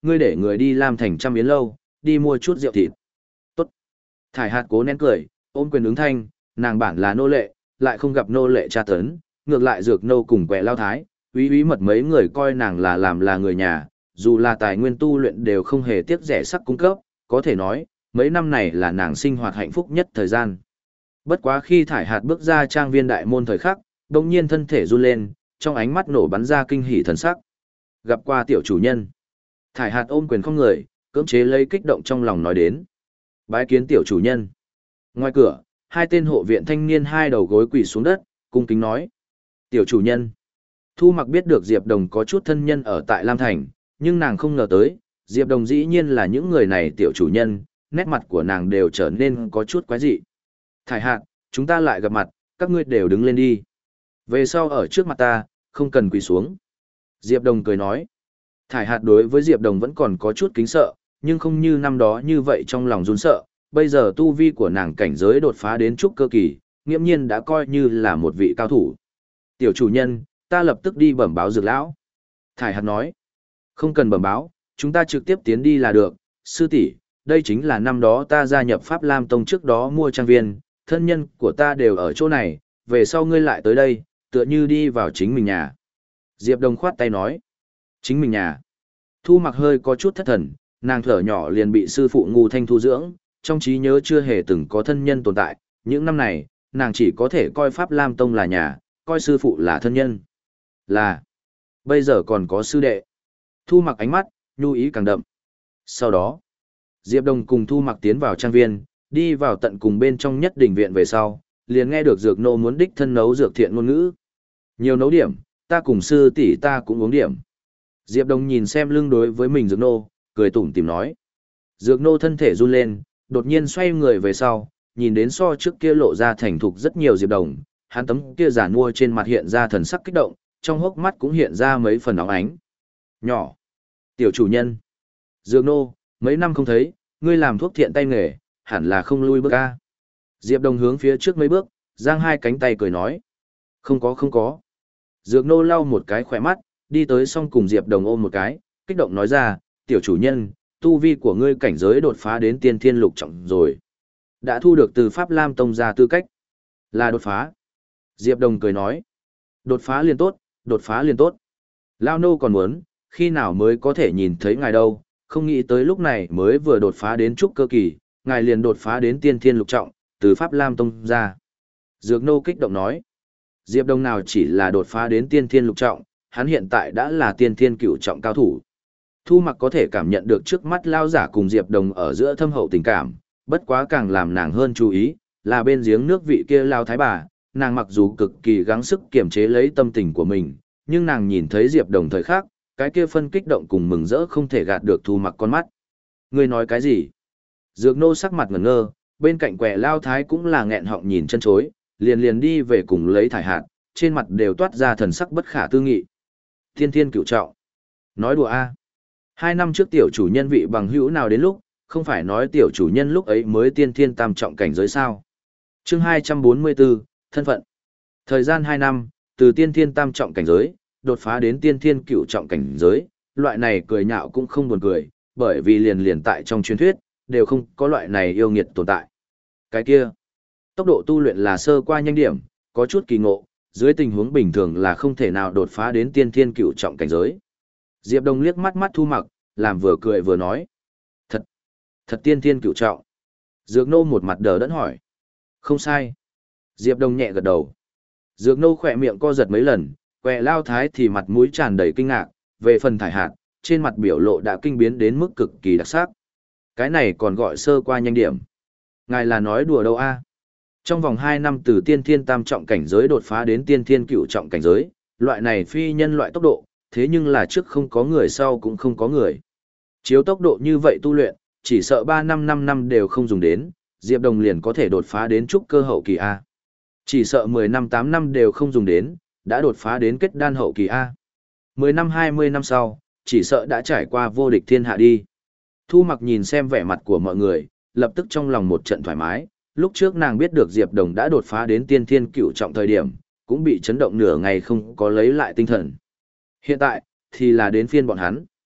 ngươi để người đi Lam Thành Trăm Yến Lâu, đi mua chút rượu thịt. Tốt. Thải hạt cố nén cười, ôm quyền ứng thanh, nàng bản là nô lệ, lại không gặp nô lệ tra tấn, ngược lại dược nô cùng quẹ lao thái, úy úy mật mấy người coi nàng là làm là người nhà, dù là tài nguyên tu luyện đều không hề tiếc rẻ sắc cung cấp, có thể nói, mấy năm này là nàng sinh hoạt hạnh phúc nhất thời gian. Bất quá khi thải hạt bước ra trang viên đại môn thời khắc, đồng nhiên thân thể run lên, trong ánh mắt nổ bắn ra kinh hỉ thần sắc. Gặp qua tiểu chủ nhân. Thải hạt ôm quyền không người, cưỡng chế lấy kích động trong lòng nói đến. Bái kiến tiểu chủ nhân. Ngoài cửa, hai tên hộ viện thanh niên hai đầu gối quỳ xuống đất, cung kính nói. Tiểu chủ nhân. Thu Mặc biết được Diệp Đồng có chút thân nhân ở tại Lam Thành, nhưng nàng không ngờ tới, Diệp Đồng dĩ nhiên là những người này tiểu chủ nhân, nét mặt của nàng đều trở nên có chút quái dị. Thải hạt, chúng ta lại gặp mặt, các ngươi đều đứng lên đi. Về sau ở trước mặt ta, không cần quỳ xuống. Diệp Đồng cười nói. Thải hạt đối với Diệp Đồng vẫn còn có chút kính sợ, nhưng không như năm đó như vậy trong lòng run sợ. Bây giờ tu vi của nàng cảnh giới đột phá đến trúc cơ kỳ, nghiễm nhiên đã coi như là một vị cao thủ. Tiểu chủ nhân, ta lập tức đi bẩm báo dược lão. Thải hạt nói. Không cần bẩm báo, chúng ta trực tiếp tiến đi là được. Sư tỷ, đây chính là năm đó ta gia nhập Pháp Lam Tông trước đó mua trang viên, thân nhân của ta đều ở chỗ này, về sau ngươi lại tới đây, tựa như đi vào chính mình nhà. Diệp Đồng khoát tay nói. Chính mình nhà. Thu Mặc hơi có chút thất thần, nàng thở nhỏ liền bị sư phụ ngu thanh thu dưỡng, trong trí nhớ chưa hề từng có thân nhân tồn tại, những năm này, nàng chỉ có thể coi Pháp Lam Tông là nhà, coi sư phụ là thân nhân. Là, bây giờ còn có sư đệ. Thu Mặc ánh mắt, nhu ý càng đậm. Sau đó, Diệp Đồng cùng Thu Mặc tiến vào trang viên, đi vào tận cùng bên trong nhất đình viện về sau, liền nghe được dược nô muốn đích thân nấu dược thiện ngôn ngữ. Nhiều nấu điểm, ta cùng sư tỷ ta cũng uống điểm. Diệp Đồng nhìn xem lưng đối với mình dược nô, cười tủm tỉm nói. Dược nô thân thể run lên, đột nhiên xoay người về sau, nhìn đến so trước kia lộ ra thành thục rất nhiều Diệp Đồng, hắn tấm kia giả mua trên mặt hiện ra thần sắc kích động, trong hốc mắt cũng hiện ra mấy phần óng ánh. Nhỏ. Tiểu chủ nhân. Dược nô, mấy năm không thấy, ngươi làm thuốc thiện tay nghề, hẳn là không lui bước ca. Diệp Đồng hướng phía trước mấy bước, giang hai cánh tay cười nói. Không có không có. Dược nô lau một cái khỏe mắt, đi tới xong cùng Diệp Đồng ôm một cái, kích động nói ra, tiểu chủ nhân, tu vi của ngươi cảnh giới đột phá đến tiên thiên lục trọng rồi. Đã thu được từ Pháp Lam Tông ra tư cách. Là đột phá. Diệp Đồng cười nói. Đột phá liền tốt, đột phá liền tốt. Lao nô còn muốn, khi nào mới có thể nhìn thấy ngài đâu, không nghĩ tới lúc này mới vừa đột phá đến trúc cơ kỳ, ngài liền đột phá đến tiên thiên lục trọng, từ Pháp Lam Tông ra. Dược nô kích động nói. Diệp Đông nào chỉ là đột phá đến tiên thiên lục trọng, hắn hiện tại đã là tiên thiên cửu trọng cao thủ. Thu Mặc có thể cảm nhận được trước mắt lao giả cùng Diệp Đồng ở giữa thâm hậu tình cảm, bất quá càng làm nàng hơn chú ý, là bên giếng nước vị kia lao thái bà, nàng mặc dù cực kỳ gắng sức kiềm chế lấy tâm tình của mình, nhưng nàng nhìn thấy Diệp Đồng thời khắc, cái kia phân kích động cùng mừng rỡ không thể gạt được Thu Mặc con mắt. Ngươi nói cái gì? Dược nô sắc mặt ngẩn ngơ, bên cạnh quẻ lao thái cũng là nghẹn họng nhìn chân chối, liền liền đi về cùng lấy thải hạt, trên mặt đều toát ra thần sắc bất khả tư nghị. Thiên thiên cửu trọng. Nói đùa a. Hai năm trước tiểu chủ nhân vị bằng hữu nào đến lúc, không phải nói tiểu chủ nhân lúc ấy mới tiên thiên tam trọng cảnh giới sao. Chương hai trăm bốn mươi bốn, thân phận. Thời gian hai năm, từ tiên thiên tam trọng cảnh giới, đột phá đến tiên thiên cửu trọng cảnh giới, loại này cười nhạo cũng không buồn cười, bởi vì liền liền tại trong truyền thuyết, đều không có loại này yêu nghiệt tồn tại. Cái kia, tốc độ tu luyện là sơ qua nhanh điểm, có chút kỳ ngộ, dưới tình huống bình thường là không thể nào đột phá đến tiên thiên cửu trọng cảnh giới. Diệp Đông liếc mắt mắt Thu Mặc, làm vừa cười vừa nói. Thật, thật tiên thiên cửu trọng. Dược nô một mặt đờ đẫn hỏi. Không sai. Diệp Đông nhẹ gật đầu. Dược nô khỏe miệng co giật mấy lần, quẹ lao thái thì mặt mũi tràn đầy kinh ngạc, về phần thải hạt, trên mặt biểu lộ đã kinh biến đến mức cực kỳ đặc sắc. Cái này còn gọi sơ qua nhanh điểm. Ngài là nói đùa đâu a? Trong vòng hai năm từ tiên thiên tam trọng cảnh giới đột phá đến tiên thiên cửu trọng cảnh giới, loại này phi nhân loại tốc độ, thế nhưng là trước không có người sau cũng không có người. Chiếu tốc độ như vậy tu luyện, chỉ sợ ba năm năm năm đều không dùng đến, Diệp Đồng liền có thể đột phá đến trúc cơ hậu kỳ A. Chỉ sợ mười năm tám năm đều không dùng đến, đã đột phá đến kết đan hậu kỳ A. mười năm hai mươi năm sau, chỉ sợ đã trải qua vô địch thiên hạ đi. Thu Mặc nhìn xem vẻ mặt của mọi người, lập tức trong lòng một trận thoải mái, lúc trước nàng biết được Diệp Đồng đã đột phá đến tiên thiên cửu trọng thời điểm, cũng bị chấn động nửa ngày không có lấy lại tinh thần. Hiện tại, thì là đến phiên bọn hắn.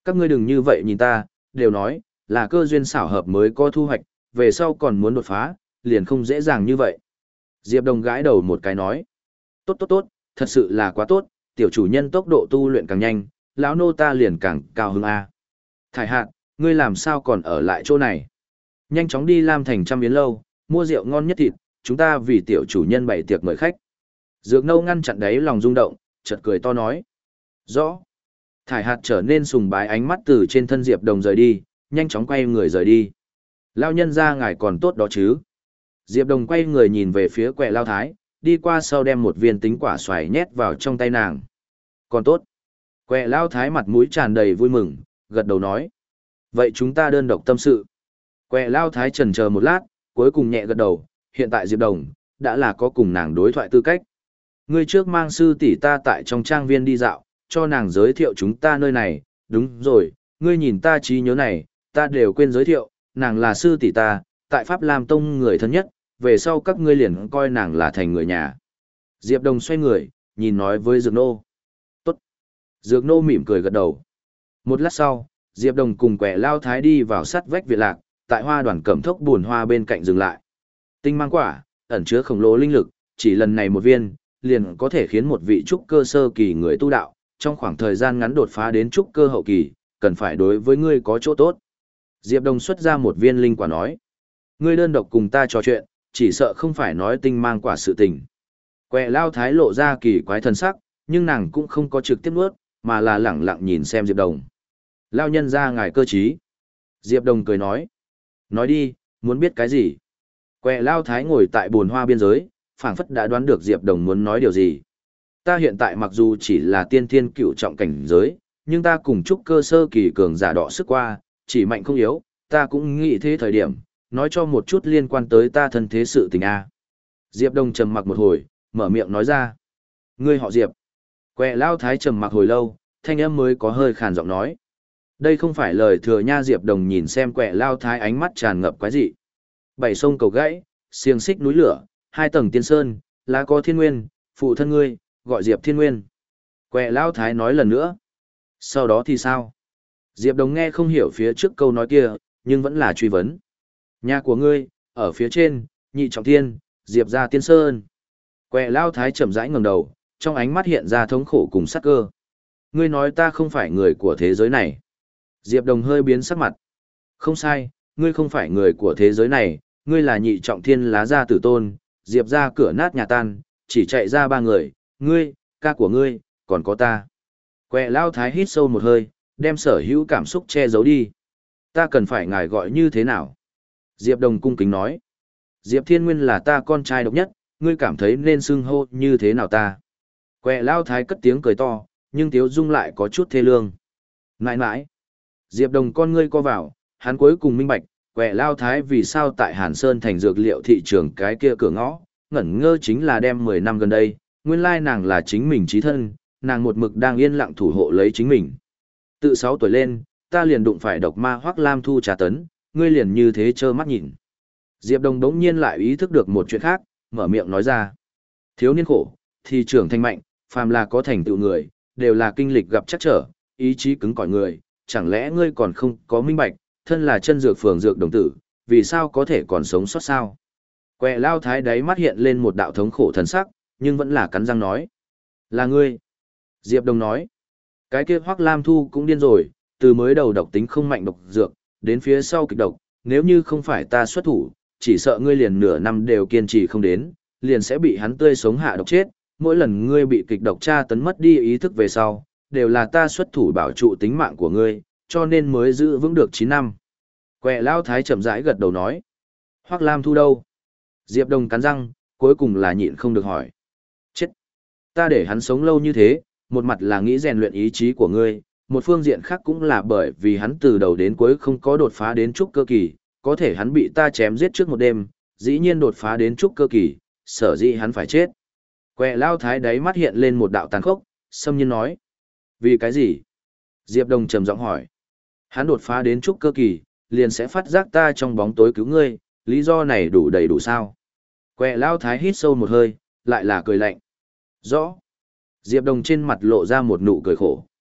Các ngươi đừng như vậy nhìn ta, đều nói, là cơ duyên xảo hợp mới có thu hoạch, về sau còn muốn đột phá, liền không dễ dàng như vậy. Diệp Đồng gãi đầu một cái nói. Tốt tốt tốt, thật sự là quá tốt, tiểu chủ nhân tốc độ tu luyện càng nhanh, lão nô ta liền càng cao hứng a. Thải hạt, ngươi làm sao còn ở lại chỗ này? Nhanh chóng đi Lam Thành Trăm Yến lâu, mua rượu ngon nhất thịt, chúng ta vì tiểu chủ nhân bày tiệc mời khách. Dược nâu ngăn chặn đấy lòng rung động, chợt cười to nói. Rõ. Thải hạt trở nên sùng bái, ánh mắt từ trên thân Diệp Đồng rời đi, nhanh chóng quay người rời đi. Lao nhân ra ngài còn tốt đó chứ? Diệp Đồng quay người nhìn về phía quẹ Lao Thái, đi qua sau đem một viên tính quả xoài nhét vào trong tay nàng. Còn tốt. Quẹ Lao Thái mặt mũi tràn đầy vui mừng, gật đầu nói. Vậy chúng ta đơn độc tâm sự. Quẹ Lao Thái chần chờ một lát, cuối cùng nhẹ gật đầu, hiện tại Diệp Đồng, đã là có cùng nàng đối thoại tư cách. Ngươi trước mang sư tỷ ta tại trong trang viên đi dạo, cho nàng giới thiệu chúng ta nơi này, đúng rồi, ngươi nhìn ta trí nhớ này, ta đều quên giới thiệu, nàng là sư tỷ ta, tại Pháp Lam Tông người thân nhất, về sau các ngươi liền coi nàng là thành người nhà. Diệp Đồng xoay người, nhìn nói với Dược Nô. Tốt. Dược Nô mỉm cười gật đầu. Một lát sau, Diệp Đồng cùng Quẻ Lao Thái đi vào sắt vách viện lạc, tại hoa đoàn cẩm thốc buồn hoa bên cạnh dừng lại. Tinh mang quả, ẩn chứa khổng lồ linh lực, chỉ lần này một viên, liền có thể khiến một vị trúc cơ sơ kỳ người tu đạo, trong khoảng thời gian ngắn đột phá đến trúc cơ hậu kỳ, cần phải đối với ngươi có chỗ tốt. Diệp Đồng xuất ra một viên linh quả nói. Ngươi đơn độc cùng ta trò chuyện, chỉ sợ không phải nói tinh mang quả sự tình. Quẹ Lao Thái lộ ra kỳ quái thần sắc, nhưng nàng cũng không có trực tiếp nuốt, mà là lẳng lặng nhìn xem Diệp Đồng. Lao nhân ra ngài cơ trí. Diệp Đồng cười nói. Nói đi, muốn biết cái gì? Quẹ Lao Thái ngồi tại bồn hoa biên giới, phảng phất đã đoán được Diệp Đồng muốn nói điều gì. Ta hiện tại mặc dù chỉ là tiên thiên cựu trọng cảnh giới, nhưng ta cùng chúc cơ sơ kỳ cường giả đọ sức qua, chỉ mạnh không yếu, ta cũng nghĩ thế thời điểm, nói cho một chút liên quan tới ta thân thế sự tình a. Diệp Đồng trầm mặc một hồi, mở miệng nói ra. Ngươi họ Diệp. Quẹ Lao Thái trầm mặc hồi lâu, thanh âm mới có hơi khàn giọng nói. Đây không phải lời thừa nha. Diệp Đồng nhìn xem Quẹ Lao Thái, ánh mắt tràn ngập quái dị. Bảy sông cầu gãy, xiềng xích núi lửa, hai tầng tiên sơn, lá có thiên nguyên, phụ thân ngươi, gọi Diệp Thiên Nguyên. Quẹ Lao Thái nói lần nữa. Sau đó thì sao? Diệp Đồng nghe không hiểu phía trước câu nói kia, nhưng vẫn là truy vấn. Nhà của ngươi, ở phía trên, nhị trọng thiên, Diệp ra tiên sơn. Quẹ Lao Thái chậm rãi ngẩng đầu, trong ánh mắt hiện ra thống khổ cùng sắc cơ. Ngươi nói ta không phải người của thế giới này. Diệp Đồng hơi biến sắc mặt. Không sai, ngươi không phải người của thế giới này, ngươi là nhị trọng thiên lá gia tử tôn, Diệp ra cửa nát nhà tan, chỉ chạy ra ba người, ngươi, ca của ngươi, còn có ta. Quẹ Lao Thái hít sâu một hơi, đem sở hữu cảm xúc che giấu đi. Ta cần phải ngài gọi như thế nào? Diệp Đồng cung kính nói. Diệp Thiên Nguyên là ta con trai độc nhất, ngươi cảm thấy nên xưng hô như thế nào ta? Quẹ Lao Thái cất tiếng cười to, nhưng tiếu dung lại có chút thê lương. Nãi nãi. Diệp Đồng con ngươi co vào, hắn cuối cùng minh bạch, Quẹ Lao Thái vì sao tại Hàn Sơn thành dược liệu thị trường cái kia cửa ngõ, ngẩn ngơ chính là đem mười năm gần đây, nguyên lai nàng là chính mình chí thân, nàng một mực đang yên lặng thủ hộ lấy chính mình. Tự sáu tuổi lên, ta liền đụng phải độc ma Hoắc Lam Thu trà tấn, ngươi liền như thế trơ mắt nhìn. Diệp Đồng đống nhiên lại ý thức được một chuyện khác, mở miệng nói ra. Thiếu niên khổ, thì trưởng thành mạnh, phàm là có thành tựu người, đều là kinh lịch gặp chắc trở, ý chí cứng cỏi người, chẳng lẽ ngươi còn không có minh bạch, thân là chân dược phường dược đồng tử, vì sao có thể còn sống sót sao? Quẹ Lao Thái đáy mắt hiện lên một đạo thống khổ thần sắc, nhưng vẫn là cắn răng nói. Là ngươi. Diệp Đồng nói. Cái kia Hoắc Lam Thu cũng điên rồi, từ mới đầu độc tính không mạnh độc dược, đến phía sau kịch độc, nếu như không phải ta xuất thủ, chỉ sợ ngươi liền nửa năm đều kiên trì không đến, liền sẽ bị hắn tươi sống hạ độc chết, mỗi lần ngươi bị kịch độc tra tấn mất đi ý thức về sau, đều là ta xuất thủ bảo trụ tính mạng của ngươi, cho nên mới giữ vững được chín năm. Quẹ Lao Thái chậm rãi gật đầu nói. Hoắc Lam Thu đâu? Diệp Đồng cắn răng, cuối cùng là nhịn không được hỏi. Chết! Ta để hắn sống lâu như thế, một mặt là nghĩ rèn luyện ý chí của ngươi, một phương diện khác cũng là bởi vì hắn từ đầu đến cuối không có đột phá đến trúc cơ kỳ, có thể hắn bị ta chém giết trước một đêm, dĩ nhiên đột phá đến trúc cơ kỳ, sở dĩ hắn phải chết. Quẹ Lao Thái đáy mắt hiện lên một đạo tàn khốc, xâm nhiên nói. Vì cái gì? Diệp Đồng trầm giọng hỏi. Hắn đột phá đến trúc cơ kỳ, liền sẽ phát giác ta trong bóng tối cứu ngươi, lý do này đủ đầy đủ sao? Quẹ Lao Thái hít sâu một hơi, lại là cười lạnh. Rõ. Diệp Đồng trên mặt lộ ra một nụ cười khổ.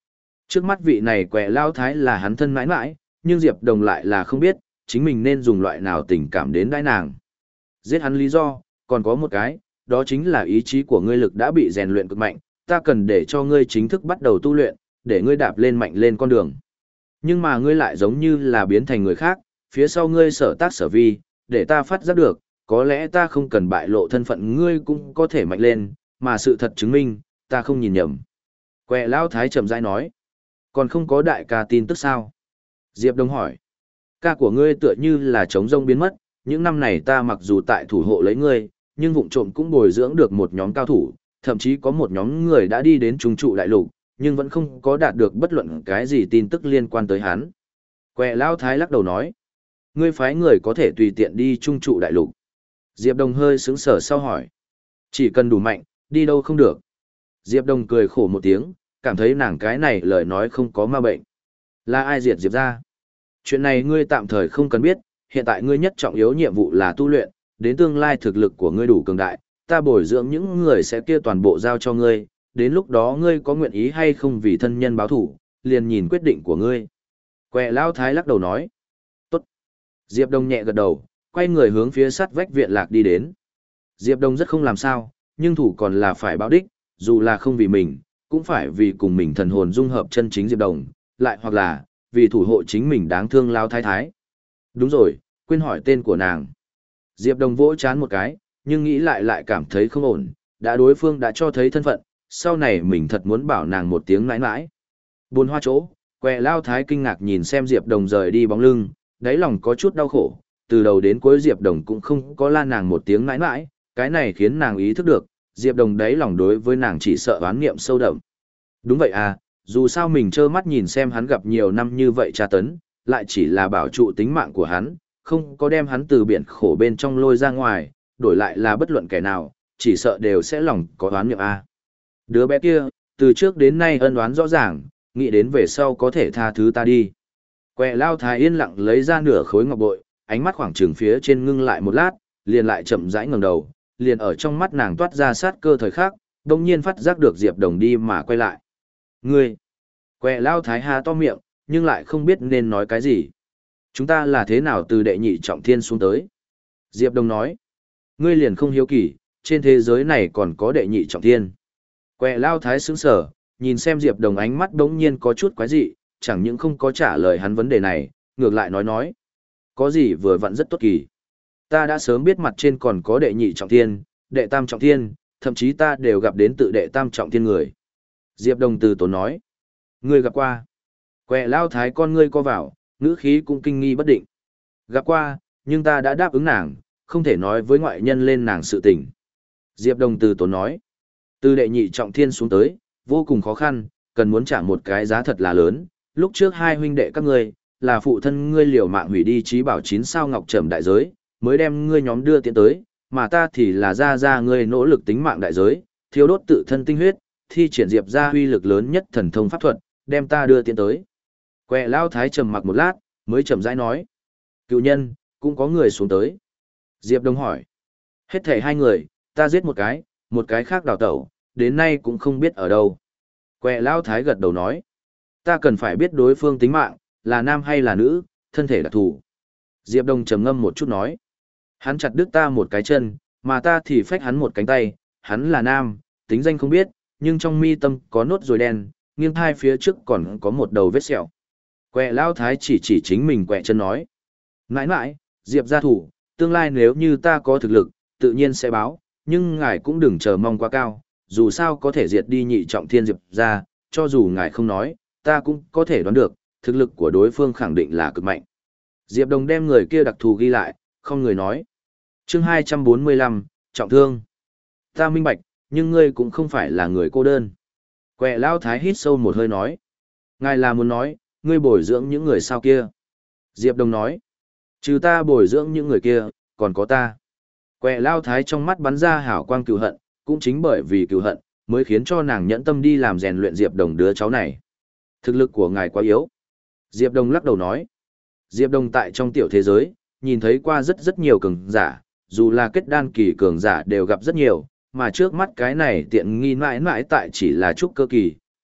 Trước mắt vị này quẹ lao thái là hắn thân mãi mãi, nhưng Diệp Đồng lại là không biết, chính mình nên dùng loại nào tình cảm đến đãi nàng. Giết hắn lý do, còn có một cái, đó chính là ý chí của ngươi lực đã bị rèn luyện cực mạnh, ta cần để cho ngươi chính thức bắt đầu tu luyện, để ngươi đạp lên mạnh lên con đường. Nhưng mà ngươi lại giống như là biến thành người khác, phía sau ngươi sở tác sở vi, để ta phát giác được, có lẽ ta không cần bại lộ thân phận ngươi cũng có thể mạnh lên, mà sự thật chứng minh, ta không nhìn nhầm. Quẹ lao thái chậm rãi nói, còn không có đại ca tin tức sao? Diệp Đông hỏi, ca của ngươi tựa như là trống rông biến mất, những năm này ta mặc dù tại thủ hộ lấy ngươi, nhưng vụng trộm cũng bồi dưỡng được một nhóm cao thủ, thậm chí có một nhóm người đã đi đến trung trụ đại lục, nhưng vẫn không có đạt được bất luận cái gì tin tức liên quan tới hắn. Quẹ lao thái lắc đầu nói, ngươi phái người có thể tùy tiện đi trung trụ đại lục. Diệp Đông hơi sững sờ sau hỏi, chỉ cần đủ mạnh, đi đâu không được. Diệp Đông cười khổ một tiếng, cảm thấy nàng cái này lời nói không có ma bệnh. Là ai diệt Diệp ra? Chuyện này ngươi tạm thời không cần biết, hiện tại ngươi nhất trọng yếu nhiệm vụ là tu luyện, đến tương lai thực lực của ngươi đủ cường đại, ta bồi dưỡng những người sẽ kia toàn bộ giao cho ngươi, đến lúc đó ngươi có nguyện ý hay không vì thân nhân báo thủ, liền nhìn quyết định của ngươi. Quẹ lao thái lắc đầu nói. Tốt. Diệp Đông nhẹ gật đầu, quay người hướng phía sát vách viện lạc đi đến. Diệp Đông rất không làm sao, nhưng thủ còn là phải báo đích, dù là không vì mình, cũng phải vì cùng mình thần hồn dung hợp chân chính Diệp Đông, lại hoặc là, vì thủ hộ chính mình đáng thương lao thái thái. Đúng rồi, quên hỏi tên của nàng. Diệp Đông vỗ chán một cái, nhưng nghĩ lại lại cảm thấy không ổn, đã đối phương đã cho thấy thân phận, sau này mình thật muốn bảo nàng một tiếng nãi nãi. Buồn hoa chỗ, quẹ lao thái kinh ngạc nhìn xem Diệp Đồng rời đi bóng lưng, đáy lòng có chút đau khổ, từ đầu đến cuối Diệp Đồng cũng không có la nàng một tiếng nãi nãi, cái này khiến nàng ý thức được, Diệp Đồng đáy lòng đối với nàng chỉ sợ oán niệm sâu đậm. Đúng vậy à, dù sao mình trơ mắt nhìn xem hắn gặp nhiều năm như vậy tra tấn, lại chỉ là bảo trụ tính mạng của hắn, không có đem hắn từ biển khổ bên trong lôi ra ngoài, đổi lại là bất luận kẻ nào, chỉ sợ đều sẽ lòng có oán niệm a. Đứa bé kia, từ trước đến nay ân oán rõ ràng, nghĩ đến về sau có thể tha thứ ta đi. Quẹ lao thái yên lặng lấy ra nửa khối ngọc bội, ánh mắt khoảng trường phía trên ngưng lại một lát, liền lại chậm rãi ngẩng đầu, liền ở trong mắt nàng toát ra sát cơ thời khắc, đồng nhiên phát giác được Diệp Đồng đi mà quay lại. Ngươi! Quẹ lao thái hà to miệng, nhưng lại không biết nên nói cái gì. Chúng ta là thế nào từ đệ nhị trọng thiên xuống tới? Diệp Đồng nói. Ngươi liền không hiếu kỳ, trên thế giới này còn có đệ nhị trọng thiên. Quẹ lao thái sững sở, nhìn xem Diệp Đồng ánh mắt đống nhiên có chút quái dị, chẳng những không có trả lời hắn vấn đề này, ngược lại nói nói. Có gì vừa vặn rất tốt kỳ. Ta đã sớm biết mặt trên còn có đệ nhị trọng thiên, đệ tam trọng thiên, thậm chí ta đều gặp đến tự đệ tam trọng thiên người. Diệp Đồng từ tốn nói. Ngươi gặp qua. Quẹ lao thái con ngươi co vào, ngữ khí cũng kinh nghi bất định. Gặp qua, nhưng ta đã đáp ứng nàng, không thể nói với ngoại nhân lên nàng sự tình. Diệp Đồng từ tốn nói. Từ đệ nhị trọng thiên xuống tới, vô cùng khó khăn, cần muốn trả một cái giá thật là lớn. Lúc trước hai huynh đệ các ngươi, là phụ thân ngươi liều mạng hủy đi trí bảo chín sao ngọc trầm đại giới, mới đem ngươi nhóm đưa tiến tới, mà ta thì là ra ra ngươi nỗ lực tính mạng đại giới, thiếu đốt tự thân tinh huyết, thi triển Diệp ra huy lực lớn nhất thần thông pháp thuật, đem ta đưa tiến tới. Quẹ lao thái trầm mặc một lát, mới chậm rãi nói. Cựu nhân, cũng có người xuống tới. Diệp Đông hỏi. Hết thảy hai người, ta giết một cái, một cái khác đào tẩu, đến nay cũng không biết ở đâu. Quẹ lao thái gật đầu nói. Ta cần phải biết đối phương tính mạng, là nam hay là nữ, thân thể đặc thù. Diệp Đông trầm ngâm một chút nói. Hắn chặt đứt ta một cái chân, mà ta thì phách hắn một cánh tay, hắn là nam, tính danh không biết, nhưng trong mi tâm có nốt ruồi đen, nghiêng hai phía trước còn có một đầu vết sẹo. Quẹ lao thái chỉ chỉ chính mình quẹ chân nói. Nãi nãi, Diệp gia thủ, tương lai nếu như ta có thực lực, tự nhiên sẽ báo, nhưng ngài cũng đừng chờ mong quá cao, dù sao có thể diệt đi nhị trọng thiên Diệp gia, cho dù ngài không nói, ta cũng có thể đoán được, thực lực của đối phương khẳng định là cực mạnh. Diệp Đồng đem người kia đặc thù ghi lại, không người nói. Chương hai trăm bốn mươi lăm, trọng thương. Ta minh bạch, nhưng ngươi cũng không phải là người cô đơn. Quẹ lao thái hít sâu một hơi nói. Ngài là muốn nói, ngươi bồi dưỡng những người sao kia. Diệp Đồng nói. Trừ ta bồi dưỡng những người kia, còn có ta. Quẹ lao thái trong mắt bắn ra hào quang cừu hận, cũng chính bởi vì cừu hận, mới khiến cho nàng nhẫn tâm đi làm rèn luyện Diệp Đồng đứa cháu này. Thực lực của ngài quá yếu. Diệp Đồng lắc đầu nói. Diệp Đồng tại trong tiểu thế giới, nhìn thấy qua rất rất nhiều cường giả, dù là kết đan kỳ cường giả đều gặp rất nhiều, mà trước mắt cái này tiện nghi mãi mãi tại chỉ là trúc cơ kỳ,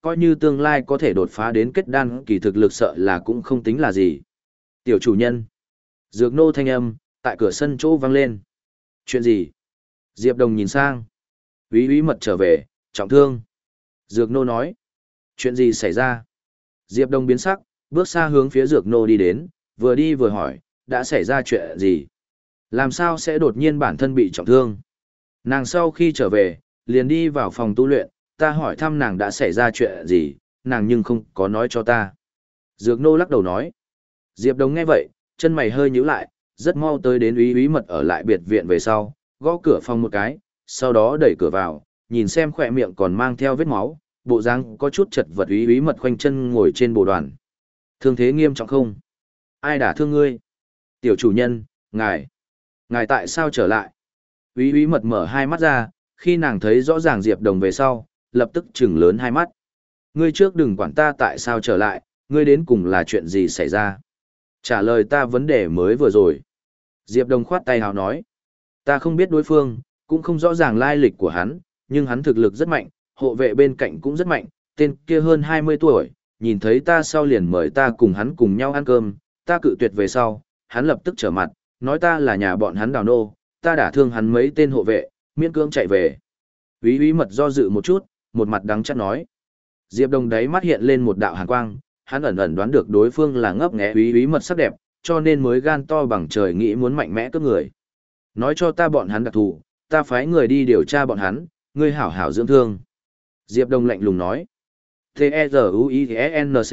coi như tương lai có thể đột phá đến kết đan kỳ thực lực sợ là cũng không tính là gì. Tiểu chủ nhân. Dược nô thanh âm, tại cửa sân chỗ vang lên. Chuyện gì? Diệp Đồng nhìn sang. Úy úy mật trở về, trọng thương. Dược nô nói. Chuyện gì xảy ra? Diệp Đồng biến sắc, bước xa hướng phía dược nô đi đến, vừa đi vừa hỏi, đã xảy ra chuyện gì? Làm sao sẽ đột nhiên bản thân bị trọng thương? Nàng sau khi trở về, liền đi vào phòng tu luyện, ta hỏi thăm nàng đã xảy ra chuyện gì, nàng nhưng không có nói cho ta. Dược nô lắc đầu nói. Diệp Đồng nghe vậy, chân mày hơi nhíu lại, rất mau tới đến úy úy mật ở lại biệt viện về sau, gõ cửa phòng một cái, sau đó đẩy cửa vào, nhìn xem khỏe miệng còn mang theo vết máu, bộ dáng có chút chật vật úy úy mật khoanh chân ngồi trên bồ đoàn. Thương thế nghiêm trọng không? Ai đả thương ngươi? Tiểu chủ nhân, ngài, ngài tại sao trở lại? Úy úy mật mở hai mắt ra, khi nàng thấy rõ ràng Diệp Đồng về sau, lập tức trừng lớn hai mắt. Ngươi trước đừng quản ta tại sao trở lại, ngươi đến cùng là chuyện gì xảy ra? Trả lời ta vấn đề mới vừa rồi. Diệp Đồng khoát tay hào nói. Ta không biết đối phương, cũng không rõ ràng lai lịch của hắn, nhưng hắn thực lực rất mạnh, hộ vệ bên cạnh cũng rất mạnh, tên kia hơn hai mươi tuổi, nhìn thấy ta sau liền mời ta cùng hắn cùng nhau ăn cơm, ta cự tuyệt về sau, hắn lập tức trở mặt, nói ta là nhà bọn hắn đào nô, ta đã thương hắn mấy tên hộ vệ, miễn cưỡng chạy về. Úy úy mật do dự một chút, một mặt đắng chát nói. Diệp Đồng đáy mắt hiện lên một đạo hàn quang, hắn ẩn ẩn đoán được đối phương là ngấp nghé úy úy mật sắc đẹp, cho nên mới gan to bằng trời nghĩ muốn mạnh mẽ cướp người. Nói cho ta bọn hắn đặc thù, ta phái người đi điều tra bọn hắn, ngươi hảo hảo dưỡng thương. Diệp Đông lạnh lùng nói. T-E-Z-U-I-E-N-C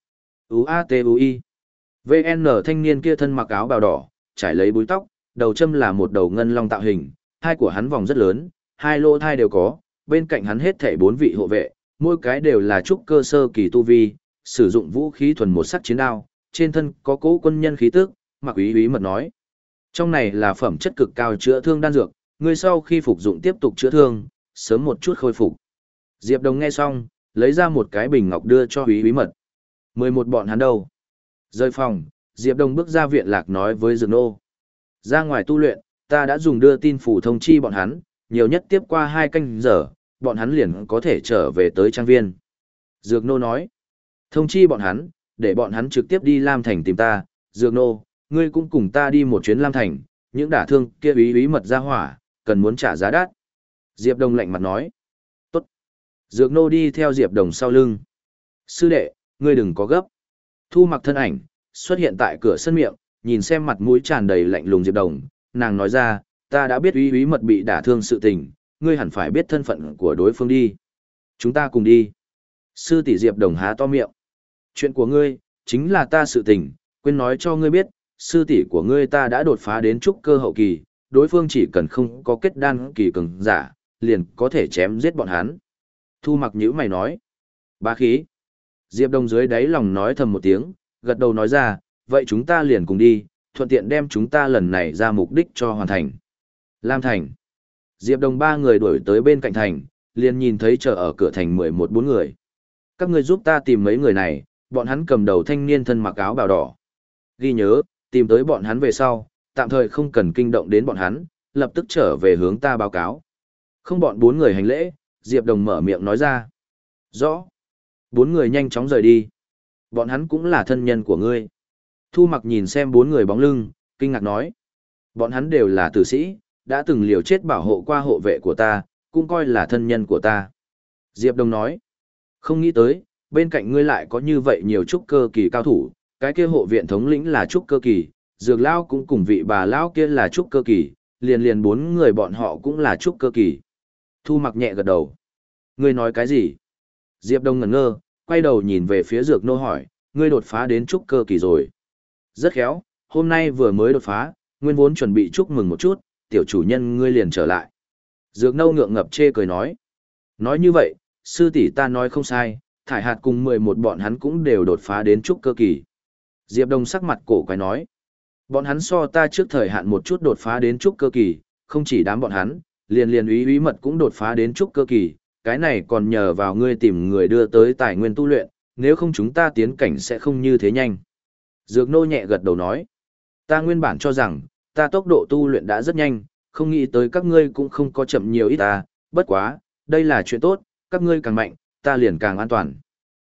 U-A-T-U-I vê en thanh niên kia thân mặc áo bào đỏ, trải lấy búi tóc, đầu châm là một đầu ngân long tạo hình, hai của hắn vòng rất lớn, hai lỗ thai đều có, bên cạnh hắn hết thảy bốn vị hộ vệ, mỗi cái đều là trúc cơ sơ kỳ tu vi, sử dụng vũ khí thuần một sắc chiến đao, trên thân có cỗ quân nhân khí tức, Mặc Úy Úy mật nói. Trong này là phẩm chất cực cao chữa thương đan dược, người sau khi phục dụng tiếp tục chữa thương, sớm một chút khôi phục. Diệp Đồng nghe xong, lấy ra một cái bình ngọc đưa cho Úy Úy mật. Mười một bọn hắn đâu? Rời phòng, Diệp Đồng bước ra viện lạc nói với Dược Nô. Ra ngoài tu luyện, ta đã dùng đưa tin phủ thông chi bọn hắn, nhiều nhất tiếp qua hai canh giờ, bọn hắn liền có thể trở về tới trang viên. Dược Nô nói. Thông chi bọn hắn, để bọn hắn trực tiếp đi Lam Thành tìm ta. Dược Nô, ngươi cũng cùng ta đi một chuyến Lam Thành, những đả thương kia úy úy mật ra hỏa, cần muốn trả giá đắt. Diệp Đồng lạnh mặt nói. Tốt. Dược Nô đi theo Diệp Đồng sau lưng. Sư đệ, ngươi đừng có gấp. Thu Mặc thân ảnh, xuất hiện tại cửa sân miệng, nhìn xem mặt mũi tràn đầy lạnh lùng Diệp Đồng, nàng nói ra, ta đã biết úy úy mật bị đả thương sự tình, ngươi hẳn phải biết thân phận của đối phương đi. Chúng ta cùng đi. Sư tỷ Diệp Đồng há to miệng. Chuyện của ngươi, chính là ta sự tình, quên nói cho ngươi biết, sư tỷ của ngươi ta đã đột phá đến trúc cơ hậu kỳ, đối phương chỉ cần không có kết đan kỳ cường giả, liền có thể chém giết bọn hắn. Thu Mặc nhíu mày nói. Bá khí. Diệp Đồng dưới đáy lòng nói thầm một tiếng, gật đầu nói ra, vậy chúng ta liền cùng đi, thuận tiện đem chúng ta lần này ra mục đích cho hoàn thành. Lam Thành. Diệp Đồng ba người đuổi tới bên cạnh thành, liền nhìn thấy chờ ở cửa thành mười một bốn người. Các ngươi giúp ta tìm mấy người này, bọn hắn cầm đầu thanh niên thân mặc áo bào đỏ. Ghi nhớ, tìm tới bọn hắn về sau, tạm thời không cần kinh động đến bọn hắn, lập tức trở về hướng ta báo cáo. Không bọn bốn người hành lễ, Diệp Đồng mở miệng nói ra. Rõ. Bốn người nhanh chóng rời đi. Bọn hắn cũng là thân nhân của ngươi. Thu Mặc nhìn xem bốn người bóng lưng, kinh ngạc nói. Bọn hắn đều là tử sĩ, đã từng liều chết bảo hộ qua hộ vệ của ta, cũng coi là thân nhân của ta. Diệp Đồng nói. Không nghĩ tới, bên cạnh ngươi lại có như vậy nhiều trúc cơ kỳ cao thủ, cái kia hộ viện thống lĩnh là trúc cơ kỳ, Dược Lao cũng cùng vị bà Lão kia là trúc cơ kỳ, liền liền bốn người bọn họ cũng là trúc cơ kỳ. Thu Mặc nhẹ gật đầu. Ngươi nói cái gì? Diệp Đông ngẩn ngơ, quay đầu nhìn về phía Dược Nô hỏi, ngươi đột phá đến trúc cơ kỳ rồi. Rất khéo, hôm nay vừa mới đột phá, nguyên vốn chuẩn bị chúc mừng một chút, tiểu chủ nhân ngươi liền trở lại. Dược Nô ngượng ngập chê cười nói. Nói như vậy, sư tỷ ta nói không sai, Thải Hạt cùng mười một bọn hắn cũng đều đột phá đến trúc cơ kỳ. Diệp Đông sắc mặt cổ quái nói. Bọn hắn so ta trước thời hạn một chút đột phá đến trúc cơ kỳ, không chỉ đám bọn hắn, liền liền úy úy mật cũng đột phá đến trúc cơ kỳ, cái này còn nhờ vào ngươi tìm người đưa tới tài nguyên tu luyện, nếu không chúng ta tiến cảnh sẽ không như thế nhanh. Dược Nô nhẹ gật đầu nói, ta nguyên bản cho rằng, ta tốc độ tu luyện đã rất nhanh, không nghĩ tới các ngươi cũng không có chậm nhiều ít ta, bất quá, đây là chuyện tốt, các ngươi càng mạnh, ta liền càng an toàn.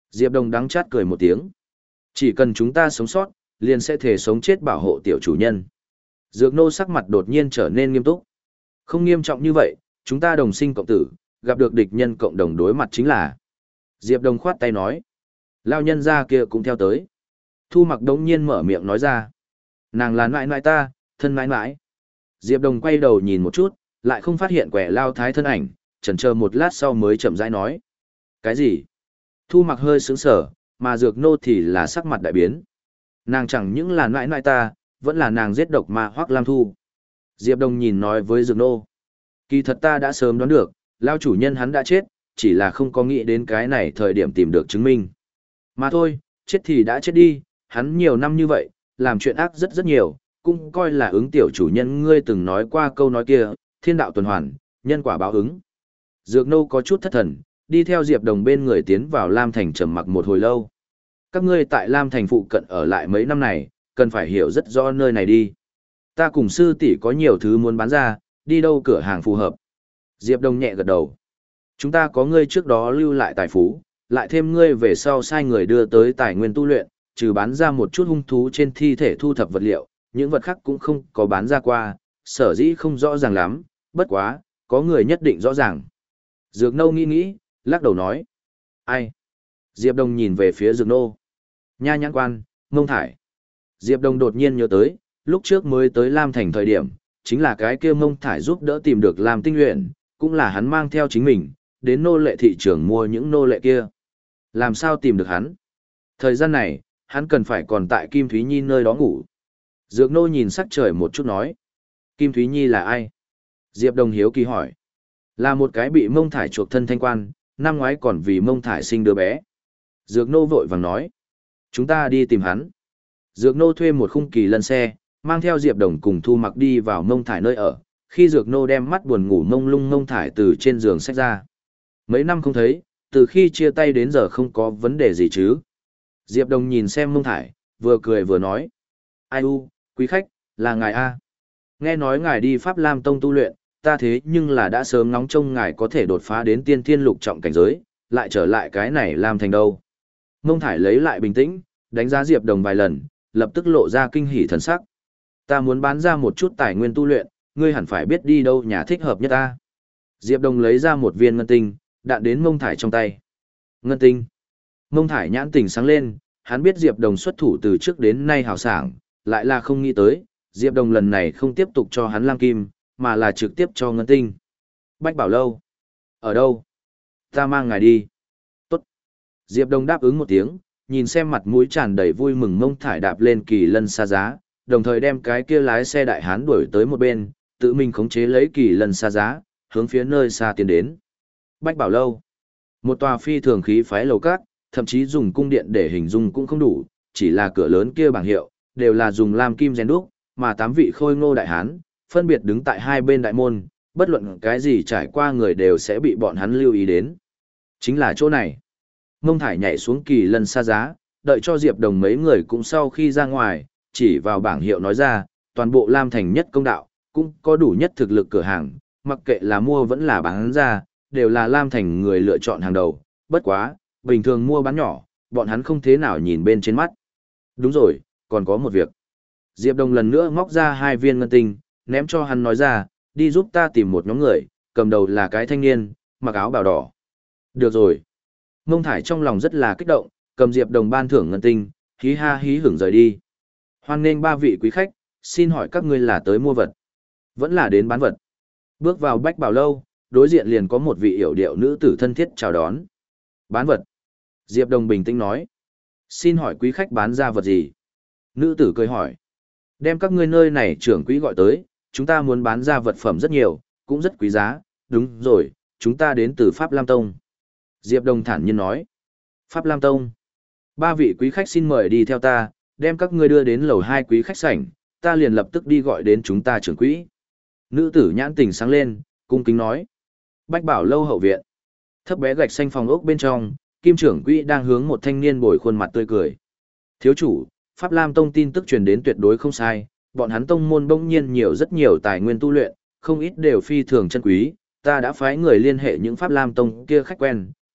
Diệp Đồng đắng chát cười một tiếng. Chỉ cần chúng ta sống sót, liền sẽ thể sống chết bảo hộ tiểu chủ nhân. Dược nô sắc mặt đột nhiên trở nên nghiêm túc. Không nghiêm trọng như vậy, chúng ta đồng sinh cộng tử, gặp được địch nhân cộng đồng đối mặt chính là. Diệp Đồng khoát tay nói. Lao nhân ra kia cũng theo tới. Thu Mặc đống nhiên mở miệng nói ra. Nàng là nãi nãi ta, thân nãi nãi. Diệp Đồng quay đầu nhìn một chút, lại không phát hiện quẻ Lao Thái thân ảnh, chần chờ một lát sau mới chậm rãi nói. Cái gì? Thu Mặc hơi sướng sở, mà Dược nô thì là sắc mặt đại biến. Nàng chẳng những là nãi nãi ta, vẫn là nàng giết độc ma Hoắc Lam Thu. Diệp Đồng nhìn nói với Dược nô. Kỳ thật ta đã sớm đoán được, Lao chủ nhân hắn đã chết, chỉ là không có nghĩ đến cái này thời điểm tìm được chứng minh. Mà thôi, chết thì đã chết đi, hắn nhiều năm như vậy, làm chuyện ác rất rất nhiều, cũng coi là ứng tiểu chủ nhân ngươi từng nói qua câu nói kia, thiên đạo tuần hoàn, nhân quả báo ứng. Dược nô có chút thất thần, đi theo Diệp Đồng bên người tiến vào Lam Thành trầm mặc một hồi lâu. Các ngươi tại Lam Thành phụ cận ở lại mấy năm này, cần phải hiểu rất rõ nơi này đi. Ta cùng sư tỷ có nhiều thứ muốn bán ra, đi đâu cửa hàng phù hợp. Diệp Đồng nhẹ gật đầu. Chúng ta có ngươi trước đó lưu lại tài phú, lại thêm ngươi về sau sai người đưa tới tài nguyên tu luyện, trừ bán ra một chút hung thú trên thi thể thu thập vật liệu, những vật khác cũng không có bán ra qua, sở dĩ không rõ ràng lắm, bất quá, có người nhất định rõ ràng. Dược nâu nghĩ nghĩ, lắc đầu nói. Ai? Diệp Đồng nhìn về phía Dược nô. Nha nhãn quan, Mông Thải. Diệp Đồng đột nhiên nhớ tới, lúc trước mới tới Lam Thành thời điểm, chính là cái kia Mông Thải giúp đỡ tìm được Lam Tinh luyện, cũng là hắn mang theo chính mình, đến nô lệ thị trường mua những nô lệ kia. Làm sao tìm được hắn? Thời gian này, hắn cần phải còn tại Kim Thúy Nhi nơi đó ngủ. Dược nô nhìn sắc trời một chút nói. Kim Thúy Nhi là ai? Diệp Đồng hiếu kỳ hỏi. Là một cái bị Mông Thải chuộc thân thanh quan, năm ngoái còn vì Mông Thải sinh đứa bé. Dược nô vội vàng nói. Chúng ta đi tìm hắn. Dược nô thuê một khung kỳ lân xe, mang theo Diệp Đồng cùng Thu Mặc đi vào Mông Thải nơi ở. Khi Dược nô đem mắt buồn ngủ mông lung Mông Thải từ trên giường xách ra. Mấy năm không thấy, từ khi chia tay đến giờ không có vấn đề gì chứ. Diệp Đồng nhìn xem Mông Thải, vừa cười vừa nói. Ai u, quý khách, là ngài A. Nghe nói ngài đi Pháp Lam Tông tu luyện, ta thế nhưng là đã sớm ngóng trông ngài có thể đột phá đến tiên thiên lục trọng cảnh giới, lại trở lại cái này làm thành đâu. Mông Thải lấy lại bình tĩnh, đánh giá Diệp Đồng vài lần, lập tức lộ ra kinh hỉ thần sắc. Ta muốn bán ra một chút tài nguyên tu luyện, ngươi hẳn phải biết đi đâu nhà thích hợp nhất ta. Diệp Đồng lấy ra một viên ngân tinh, đạn đến Mông Thải trong tay. Ngân tinh. Mông Thải nhãn tỉnh sáng lên, hắn biết Diệp Đồng xuất thủ từ trước đến nay hào sảng, lại là không nghĩ tới, Diệp Đồng lần này không tiếp tục cho hắn lam kim, mà là trực tiếp cho ngân tinh. Bách Bảo Lâu. Ở đâu? Ta mang ngài đi. Tốt. Diệp Đồng đáp ứng một tiếng, nhìn xem mặt mũi tràn đầy vui mừng Mông Thải đạp lên kỳ lân xa giá, đồng thời đem cái kia lái xe đại hán đuổi tới một bên, tự mình khống chế lấy kỳ lân xa giá, hướng phía nơi xa tiến đến. Bách Bảo Lâu. Một tòa phi thường khí phái lầu các, thậm chí dùng cung điện để hình dung cũng không đủ, chỉ là cửa lớn kia bảng hiệu, đều là dùng lam kim rèn đúc, mà tám vị khôi ngô đại hán, phân biệt đứng tại hai bên đại môn, bất luận cái gì trải qua người đều sẽ bị bọn hắn lưu ý đến. Chính là chỗ này. Mông Thải nhảy xuống kỳ lân xa giá, đợi cho Diệp Đồng mấy người cũng sau khi ra ngoài, chỉ vào bảng hiệu nói ra, toàn bộ Lam Thành nhất công đạo, cũng có đủ nhất thực lực cửa hàng, mặc kệ là mua vẫn là bán ra, đều là Lam Thành người lựa chọn hàng đầu, bất quá, bình thường mua bán nhỏ, bọn hắn không thế nào nhìn bên trên mắt. Đúng rồi, còn có một việc. Diệp Đồng lần nữa móc ra hai viên ngân tinh, ném cho hắn nói ra, đi giúp ta tìm một nhóm người, cầm đầu là cái thanh niên, mặc áo bào đỏ. Được rồi. Mông Thải trong lòng rất là kích động, cầm Diệp Đồng ban thưởng ngân tinh, hí ha hí hưởng rời đi. Hoan nghênh ba vị quý khách, xin hỏi các ngươi là tới mua vật, vẫn là đến bán vật. Bước vào Bách Bảo Lâu, đối diện liền có một vị yểu điệu nữ tử thân thiết chào đón. Bán vật. Diệp Đồng bình tĩnh nói. Xin hỏi quý khách bán ra vật gì? Nữ tử cười hỏi. Đem các ngươi nơi này trưởng quỹ gọi tới, chúng ta muốn bán ra vật phẩm rất nhiều, cũng rất quý giá. Đúng rồi, chúng ta đến từ Pháp Lam Tông. Diệp Đồng thản nhiên nói. Pháp Lam Tông. Ba vị quý khách xin mời đi theo ta, đem các ngươi đưa đến lầu hai quý khách sảnh, ta liền lập tức đi gọi đến chúng ta trưởng quỹ. Nữ tử nhãn tình sáng lên, cung kính nói. Bách Bảo Lâu hậu viện. Thấp bé gạch xanh phòng ốc bên trong, Kim trưởng quỹ đang hướng một thanh niên bồi khuôn mặt tươi cười. Thiếu chủ, Pháp Lam Tông tin tức truyền đến tuyệt đối không sai, bọn hắn tông môn bỗng nhiên nhiều rất nhiều tài nguyên tu luyện, không ít đều phi thường chân quý, ta đã phái người liên hệ những Pháp Lam Tông kia khách quen,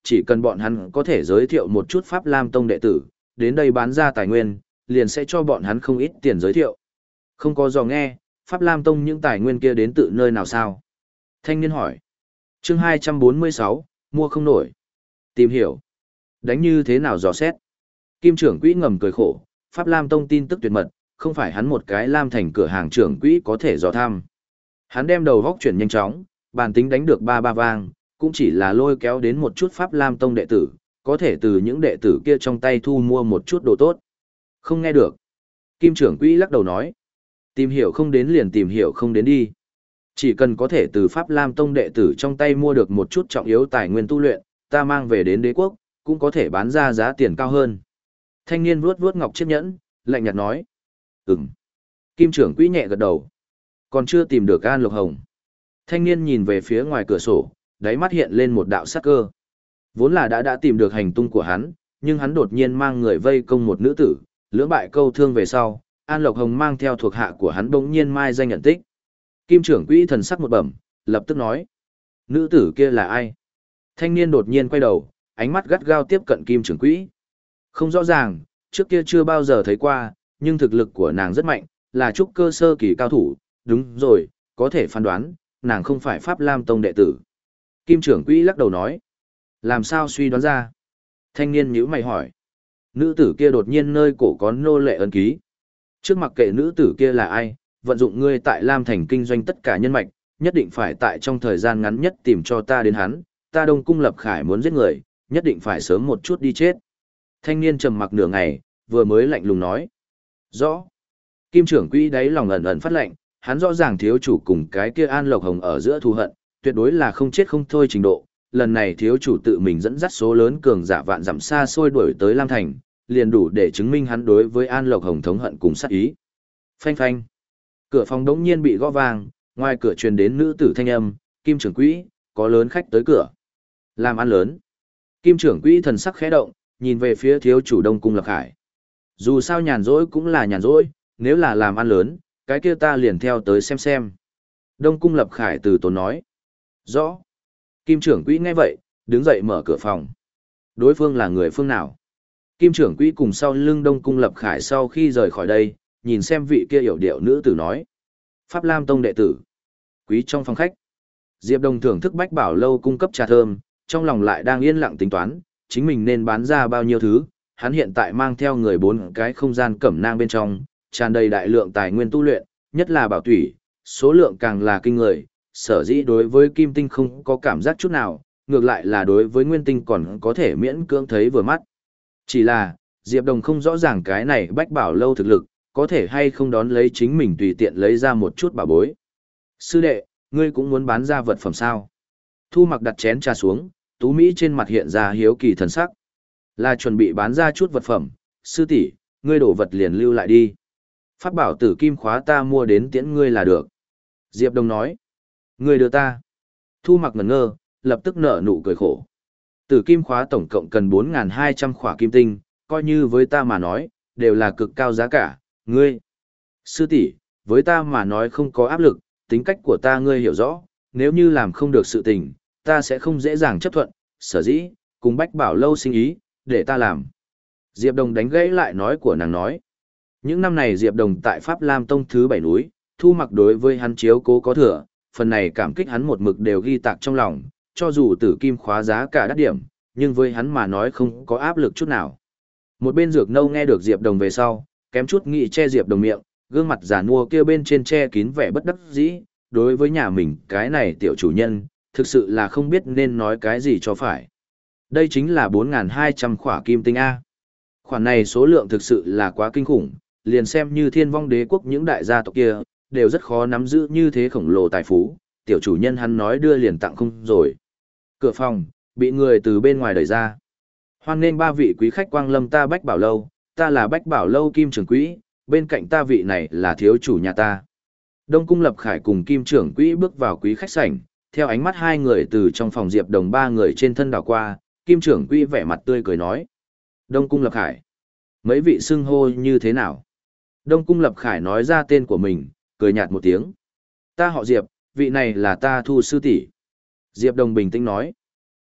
chỉ cần bọn hắn có thể giới thiệu một chút Pháp Lam Tông đệ tử, đến đây bán ra tài nguyên, liền sẽ cho bọn hắn không ít tiền giới thiệu. Không có dò nghe, Pháp Lam Tông những tài nguyên kia đến tự nơi nào sao? Thanh niên hỏi. Chương hai trăm bốn mươi sáu, mua không nổi. Tìm hiểu. Đánh như thế nào dò xét? Kim trưởng quỹ ngầm cười khổ, Pháp Lam Tông tin tức tuyệt mật, không phải hắn một cái Lam thành cửa hàng trưởng quỹ có thể dò thăm. Hắn đem đầu góc chuyển nhanh chóng, bản tính đánh được ba ba vang, cũng chỉ là lôi kéo đến một chút Pháp Lam Tông đệ tử, có thể từ những đệ tử kia trong tay thu mua một chút đồ tốt. Không nghe được. Kim trưởng quỹ lắc đầu nói. Tìm hiểu không đến liền tìm hiểu không đến đi. Chỉ cần có thể từ Pháp Lam Tông đệ tử trong tay mua được một chút trọng yếu tài nguyên tu luyện, ta mang về đến đế quốc, cũng có thể bán ra giá tiền cao hơn. Thanh niên vuốt vuốt ngọc chiếc nhẫn, lạnh nhạt nói. Ừm. Kim trưởng quỹ nhẹ gật đầu. Còn chưa tìm được An Lộc Hồng. Thanh niên nhìn về phía ngoài cửa sổ, đáy mắt hiện lên một đạo sắc cơ. Vốn là đã đã tìm được hành tung của hắn, nhưng hắn đột nhiên mang người vây công một nữ tử, lưỡng bại câu thương về sau, An Lộc Hồng mang theo thuộc hạ của hắn bỗng nhiên mai danh nhận tích. Kim trưởng quỹ thần sắc một bẩm, lập tức nói. Nữ tử kia là ai? Thanh niên đột nhiên quay đầu, ánh mắt gắt gao tiếp cận Kim trưởng quỹ. Không rõ ràng, trước kia chưa bao giờ thấy qua, nhưng thực lực của nàng rất mạnh, là trúc cơ sơ kỳ cao thủ, đúng rồi, có thể phán đoán, nàng không phải Pháp Lam Tông đệ tử. Kim trưởng quỹ lắc đầu nói. Làm sao suy đoán ra? Thanh niên nhíu mày hỏi. Nữ tử kia đột nhiên nơi cổ có nô lệ ấn ký. Trước mặc kệ nữ tử kia là ai, vận dụng ngươi tại Lam Thành kinh doanh tất cả nhân mạch, nhất định phải tại trong thời gian ngắn nhất tìm cho ta đến hắn, ta Đông Cung Lập Khải muốn giết người, nhất định phải sớm một chút đi chết. Thanh niên trầm mặc nửa ngày, vừa mới lạnh lùng nói. Rõ. Kim trưởng quỹ đáy lòng ẩn ẩn phát lệnh, hắn rõ ràng thiếu chủ cùng cái kia An Lộc Hồng ở giữa thù hận, tuyệt đối là không chết không thôi trình độ. Lần này thiếu chủ tự mình dẫn dắt số lớn cường giả vạn dặm xa xôi đuổi tới Lam Thành, liền đủ để chứng minh hắn đối với An Lộc Hồng thống hận cùng sát ý. Phanh phanh. Cửa phòng đống nhiên bị gõ vang, ngoài cửa truyền đến nữ tử thanh âm, Kim trưởng quỹ, có lớn khách tới cửa. Làm ăn lớn. Kim trưởng quỹ thần sắc khẽ động, nhìn về phía thiếu chủ Đông Cung Lập Khải. Dù sao nhàn rỗi cũng là nhàn rỗi, nếu là làm ăn lớn, cái kia ta liền theo tới xem xem. Đông Cung Lập Khải từ tốn nói. Rõ. Kim trưởng quỹ nghe vậy, đứng dậy mở cửa phòng. Đối phương là người phương nào? Kim trưởng quỹ cùng sau lưng Đông Cung Lập Khải sau khi rời khỏi đây, nhìn xem vị kia hiểu điệu nữ tử nói. Pháp Lam Tông đệ tử. Quý trong phòng khách. Diệp Đồng thưởng thức Bách Bảo Lâu cung cấp trà thơm, trong lòng lại đang yên lặng tính toán, chính mình nên bán ra bao nhiêu thứ. Hắn hiện tại mang theo người bốn cái không gian cẩm nang bên trong, tràn đầy đại lượng tài nguyên tu luyện, nhất là bảo thủy, số lượng càng là kinh người. Sở dĩ đối với kim tinh không có cảm giác chút nào, ngược lại là đối với nguyên tinh còn có thể miễn cưỡng thấy vừa mắt. Chỉ là, Diệp Đồng không rõ ràng cái này Bách Bảo Lâu thực lực, có thể hay không đón lấy chính mình tùy tiện lấy ra một chút bảo bối. Sư đệ, ngươi cũng muốn bán ra vật phẩm sao? Thu Mặc đặt chén trà xuống, Tú Mỹ trên mặt hiện ra hiếu kỳ thần sắc. Là chuẩn bị bán ra chút vật phẩm, sư tỷ, ngươi đổ vật liền lưu lại đi. Pháp bảo tử kim khóa ta mua đến tiễn ngươi là được. Diệp Đồng nói. Ngươi đưa ta. Thu Mặc ngẩn ngơ, lập tức nở nụ cười khổ. Tử kim khóa tổng cộng cần bốn nghìn hai trăm khỏa kim tinh, coi như với ta mà nói, đều là cực cao giá cả, ngươi. Sư tỷ, với ta mà nói không có áp lực, tính cách của ta ngươi hiểu rõ, nếu như làm không được sự tình, ta sẽ không dễ dàng chấp thuận, sở dĩ, cùng Bách Bảo Lâu sinh ý, để ta làm. Diệp Đồng đánh gãy lại nói của nàng nói. Những năm này Diệp Đồng tại Pháp Lam Tông thứ bảy núi, Thu Mặc đối với hắn chiếu cố có thừa, phần này cảm kích hắn một mực đều ghi tạc trong lòng, cho dù tử kim khóa giá cả đắt điểm, nhưng với hắn mà nói không có áp lực chút nào. Một bên Dược Nâu nghe được Diệp Đồng về sau, kém chút nghĩ che Diệp Đồng miệng, gương mặt già nua kia bên trên che kín vẻ bất đắc dĩ, đối với nhà mình cái này tiểu chủ nhân, thực sự là không biết nên nói cái gì cho phải. Đây chính là bốn nghìn hai trăm khỏa kim tinh A. Khoản này số lượng thực sự là quá kinh khủng, liền xem như Thiên Vong Đế quốc những đại gia tộc kia, đều rất khó nắm giữ như thế khổng lồ tài phú, tiểu chủ nhân hắn nói đưa liền tặng không rồi. Cửa phòng, bị người từ bên ngoài đẩy ra. Hoan nghênh ba vị quý khách quang lâm ta Bách Bảo Lâu, ta là Bách Bảo Lâu Kim trưởng quỹ, bên cạnh ta vị này là thiếu chủ nhà ta. Đông Cung Lập Khải cùng Kim trưởng quỹ bước vào quý khách sảnh, theo ánh mắt hai người từ trong phòng Diệp Đồng ba người trên thân đảo qua, Kim trưởng quỹ vẻ mặt tươi cười nói. Đông Cung Lập Khải, mấy vị xưng hô như thế nào? Đông Cung Lập Khải nói ra tên của mình, cười nhạt một tiếng. Ta họ Diệp, vị này là ta Thu sư tỷ. Diệp Đồng bình tĩnh nói.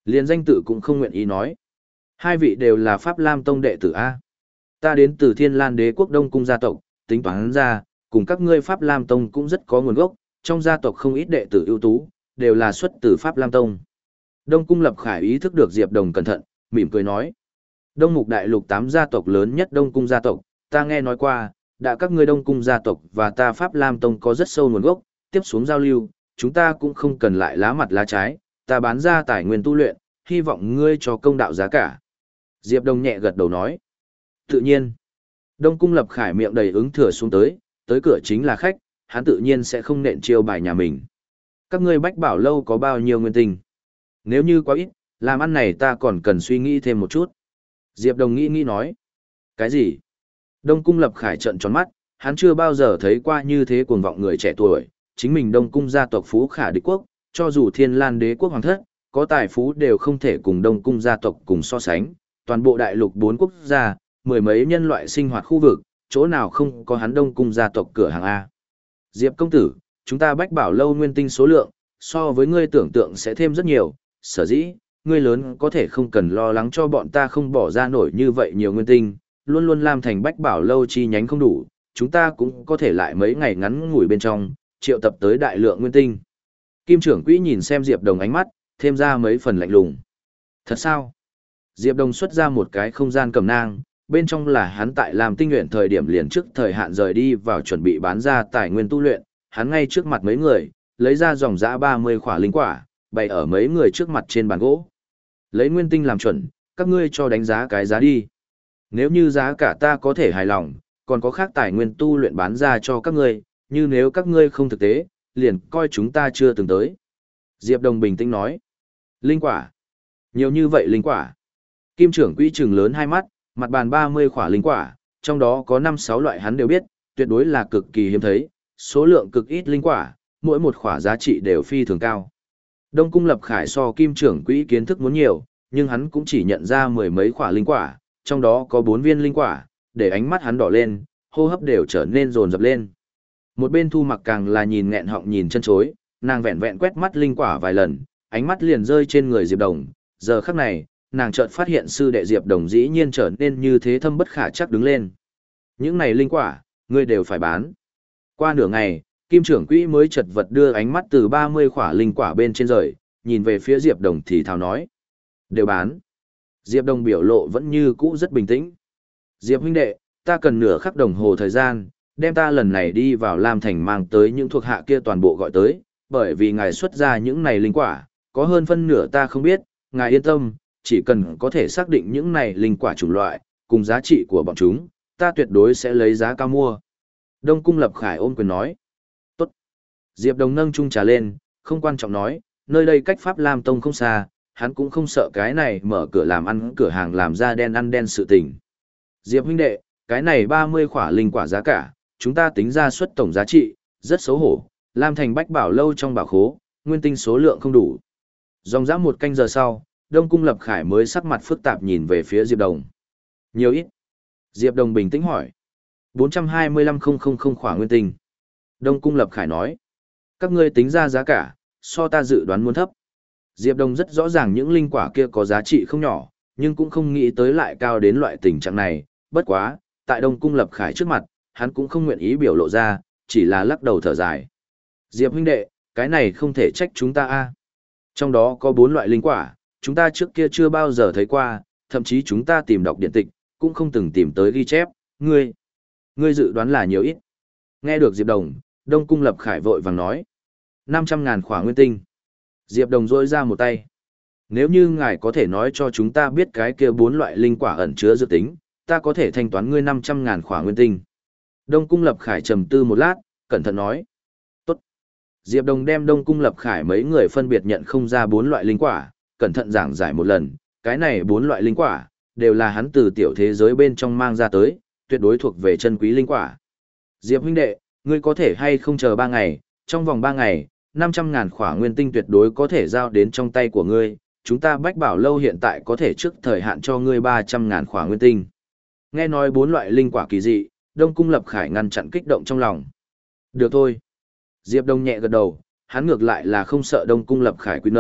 Liền danh tự cũng không nguyện ý nói. Hai vị đều là Pháp Lam Tông đệ tử A. Ta đến từ Thiên Lan Đế quốc Đông Cung gia tộc, tính toán ra, cùng các ngươi Pháp Lam Tông cũng rất có nguồn gốc, trong gia tộc không ít đệ tử ưu tú, đều là xuất từ Pháp Lam Tông. Đông Cung Lập Khải ý thức được Diệp Đồng cẩn thận, mỉm cười nói. Đông Mục Đại Lục tám gia tộc lớn nhất Đông Cung gia tộc, ta nghe nói qua, đã các ngươi Đông Cung gia tộc và ta Pháp Lam Tông có rất sâu nguồn gốc, tiếp xuống giao lưu, chúng ta cũng không cần lại lá mặt lá trái, ta bán ra tài nguyên tu luyện, hy vọng ngươi cho công đạo giá cả. Diệp Đồng nhẹ gật đầu nói. Tự nhiên, Đông Cung Lập Khải miệng đầy ứng thừa xuống tới, tới cửa chính là khách, hắn tự nhiên sẽ không nện chiêu bài nhà mình. Các ngươi Bách Bảo lâu có bao nhiêu nguyên tinh? Nếu như quá ít, làm ăn này ta còn cần suy nghĩ thêm một chút. Diệp Đồng nghĩ nghĩ nói. Cái gì? Đông Cung Lập Khải trợn tròn mắt, hắn chưa bao giờ thấy qua như thế cuồng vọng người trẻ tuổi, chính mình Đông Cung gia tộc phú khả địch quốc, cho dù Thiên Lan Đế quốc hoàng thất, có tài phú đều không thể cùng Đông Cung gia tộc cùng so sánh, toàn bộ đại lục bốn quốc gia, mười mấy nhân loại sinh hoạt khu vực, chỗ nào không có hắn Đông Cung gia tộc cửa hàng A. Diệp công tử, chúng ta Bách Bảo lâu nguyên tinh số lượng, so với ngươi tưởng tượng sẽ thêm rất nhiều, sở dĩ, ngươi lớn có thể không cần lo lắng cho bọn ta không bỏ ra nổi như vậy nhiều nguyên tinh, luôn luôn làm thành Bách Bảo lâu chi nhánh không đủ, chúng ta cũng có thể lại mấy ngày ngắn ngủi bên trong, triệu tập tới đại lượng nguyên tinh. Kim trưởng quỹ nhìn xem Diệp Đồng ánh mắt, thêm ra mấy phần lạnh lùng. Thật sao? Diệp Đồng xuất ra một cái không gian cầm nang, bên trong là hắn tại làm tinh luyện thời điểm liền trước thời hạn rời đi vào chuẩn bị bán ra tài nguyên tu luyện, hắn ngay trước mặt mấy người, lấy ra dòng dã ba mươi khỏa linh quả, bày ở mấy người trước mặt trên bàn gỗ. Lấy nguyên tinh làm chuẩn, các ngươi cho đánh giá cái giá đi. Nếu như giá cả ta có thể hài lòng, còn có khác tài nguyên tu luyện bán ra cho các ngươi, như nếu các ngươi không thực tế, liền coi chúng ta chưa từng tới. Diệp Đồng bình tĩnh nói. Linh quả. Nhiều như vậy linh quả. Kim trưởng quỹ trừng lớn hai mắt, mặt bàn ba mươi khỏa linh quả, trong đó có năm sáu loại hắn đều biết, tuyệt đối là cực kỳ hiếm thấy, số lượng cực ít linh quả, mỗi một khỏa giá trị đều phi thường cao. Đông Cung Lập Khải so Kim trưởng quỹ kiến thức muốn nhiều, nhưng hắn cũng chỉ nhận ra mười mấy khỏa linh quả, trong đó có bốn viên linh quả, để ánh mắt hắn đỏ lên, hô hấp đều trở nên dồn dập lên. Một bên Thu Mặc càng là nhìn nghẹn họng nhìn chân chối, nàng vẹn vẹn quét mắt linh quả vài lần, ánh mắt liền rơi trên người Diệp Đồng, giờ khắc này, nàng chợt phát hiện sư đệ Diệp Đồng dĩ nhiên trở nên như thế thâm bất khả chắc đứng lên. Những này linh quả, ngươi đều phải bán. Qua nửa ngày, Kim trưởng quỹ mới chật vật đưa ánh mắt từ ba mươi khỏa linh quả bên trên rời, nhìn về phía Diệp Đồng thì thào nói. Đều bán. Diệp Đồng biểu lộ vẫn như cũ rất bình tĩnh. Diệp huynh đệ, ta cần nửa khắc đồng hồ thời gian, đem ta lần này đi vào Lam Thành mang tới những thuộc hạ kia toàn bộ gọi tới, bởi vì ngài xuất ra những này linh quả, có hơn phân nửa ta không biết, ngài yên tâm, chỉ cần có thể xác định những này linh quả chủng loại, cùng giá trị của bọn chúng, ta tuyệt đối sẽ lấy giá cao mua. Đông Cung Lập Khải ôm quyền nói. Tốt. Diệp Đồng nâng chung trà lên, không quan trọng nói, nơi đây cách Pháp Lam Tông không xa, hắn cũng không sợ cái này mở cửa làm ăn cửa hàng làm ra đen ăn đen sự tình. Diệp huynh đệ, cái này ba mươi khỏa linh quả giá cả, chúng ta tính ra suất tổng giá trị, rất xấu hổ, Lam Thành Bách Bảo lâu trong bảo khố, nguyên tinh số lượng không đủ. Dòng dã một canh giờ sau, Đông Cung Lập Khải mới sắc mặt phức tạp nhìn về phía Diệp Đồng. Nhiều ít? Diệp Đồng bình tĩnh hỏi. bốn trăm hai mươi lăm nghìn khỏa nguyên tinh. Đông Cung Lập Khải nói. Các ngươi tính ra giá cả, so ta dự đoán muốn thấp. Diệp Đồng rất rõ ràng những linh quả kia có giá trị không nhỏ, nhưng cũng không nghĩ tới lại cao đến loại tình trạng này. Bất quá, tại Đông Cung Lập Khải trước mặt, hắn cũng không nguyện ý biểu lộ ra, chỉ là lắc đầu thở dài. Diệp huynh đệ, cái này không thể trách chúng ta a. Trong đó có bốn loại linh quả, chúng ta trước kia chưa bao giờ thấy qua, thậm chí chúng ta tìm đọc điện tịch, cũng không từng tìm tới ghi chép, ngươi, ngươi dự đoán là nhiều ít. Nghe được Diệp Đồng, Đông Cung Lập Khải vội vàng nói, năm trăm ngàn khỏa nguyên tinh. Diệp Đồng rỗi ra một tay. Nếu như ngài có thể nói cho chúng ta biết cái kia bốn loại linh quả ẩn chứa dự tính, ta có thể thanh toán ngươi năm trăm ngàn khỏa nguyên tinh. Đông Cung Lập Khải trầm tư một lát, cẩn thận nói. Tốt. Diệp Đồng đem Đông Cung Lập Khải mấy người phân biệt nhận không ra bốn loại linh quả, cẩn thận giảng giải một lần, cái này bốn loại linh quả, đều là hắn từ tiểu thế giới bên trong mang ra tới, tuyệt đối thuộc về chân quý linh quả. Diệp huynh đệ, ngươi có thể hay không chờ ba ngày, trong vòng ba ngày, năm trăm ngàn khỏa nguyên tinh tuyệt đối có thể giao đến trong tay của ngươi, chúng ta Bách Bảo lâu hiện tại có thể trước thời hạn cho ngươi ba trăm ngàn khỏa nguyên tinh. Nghe nói bốn loại linh quả kỳ dị, Đông Cung Lập Khải ngăn chặn kích động trong lòng. Được thôi. Diệp Đông nhẹ gật đầu, hắn ngược lại là không sợ Đông Cung Lập Khải quy nợ,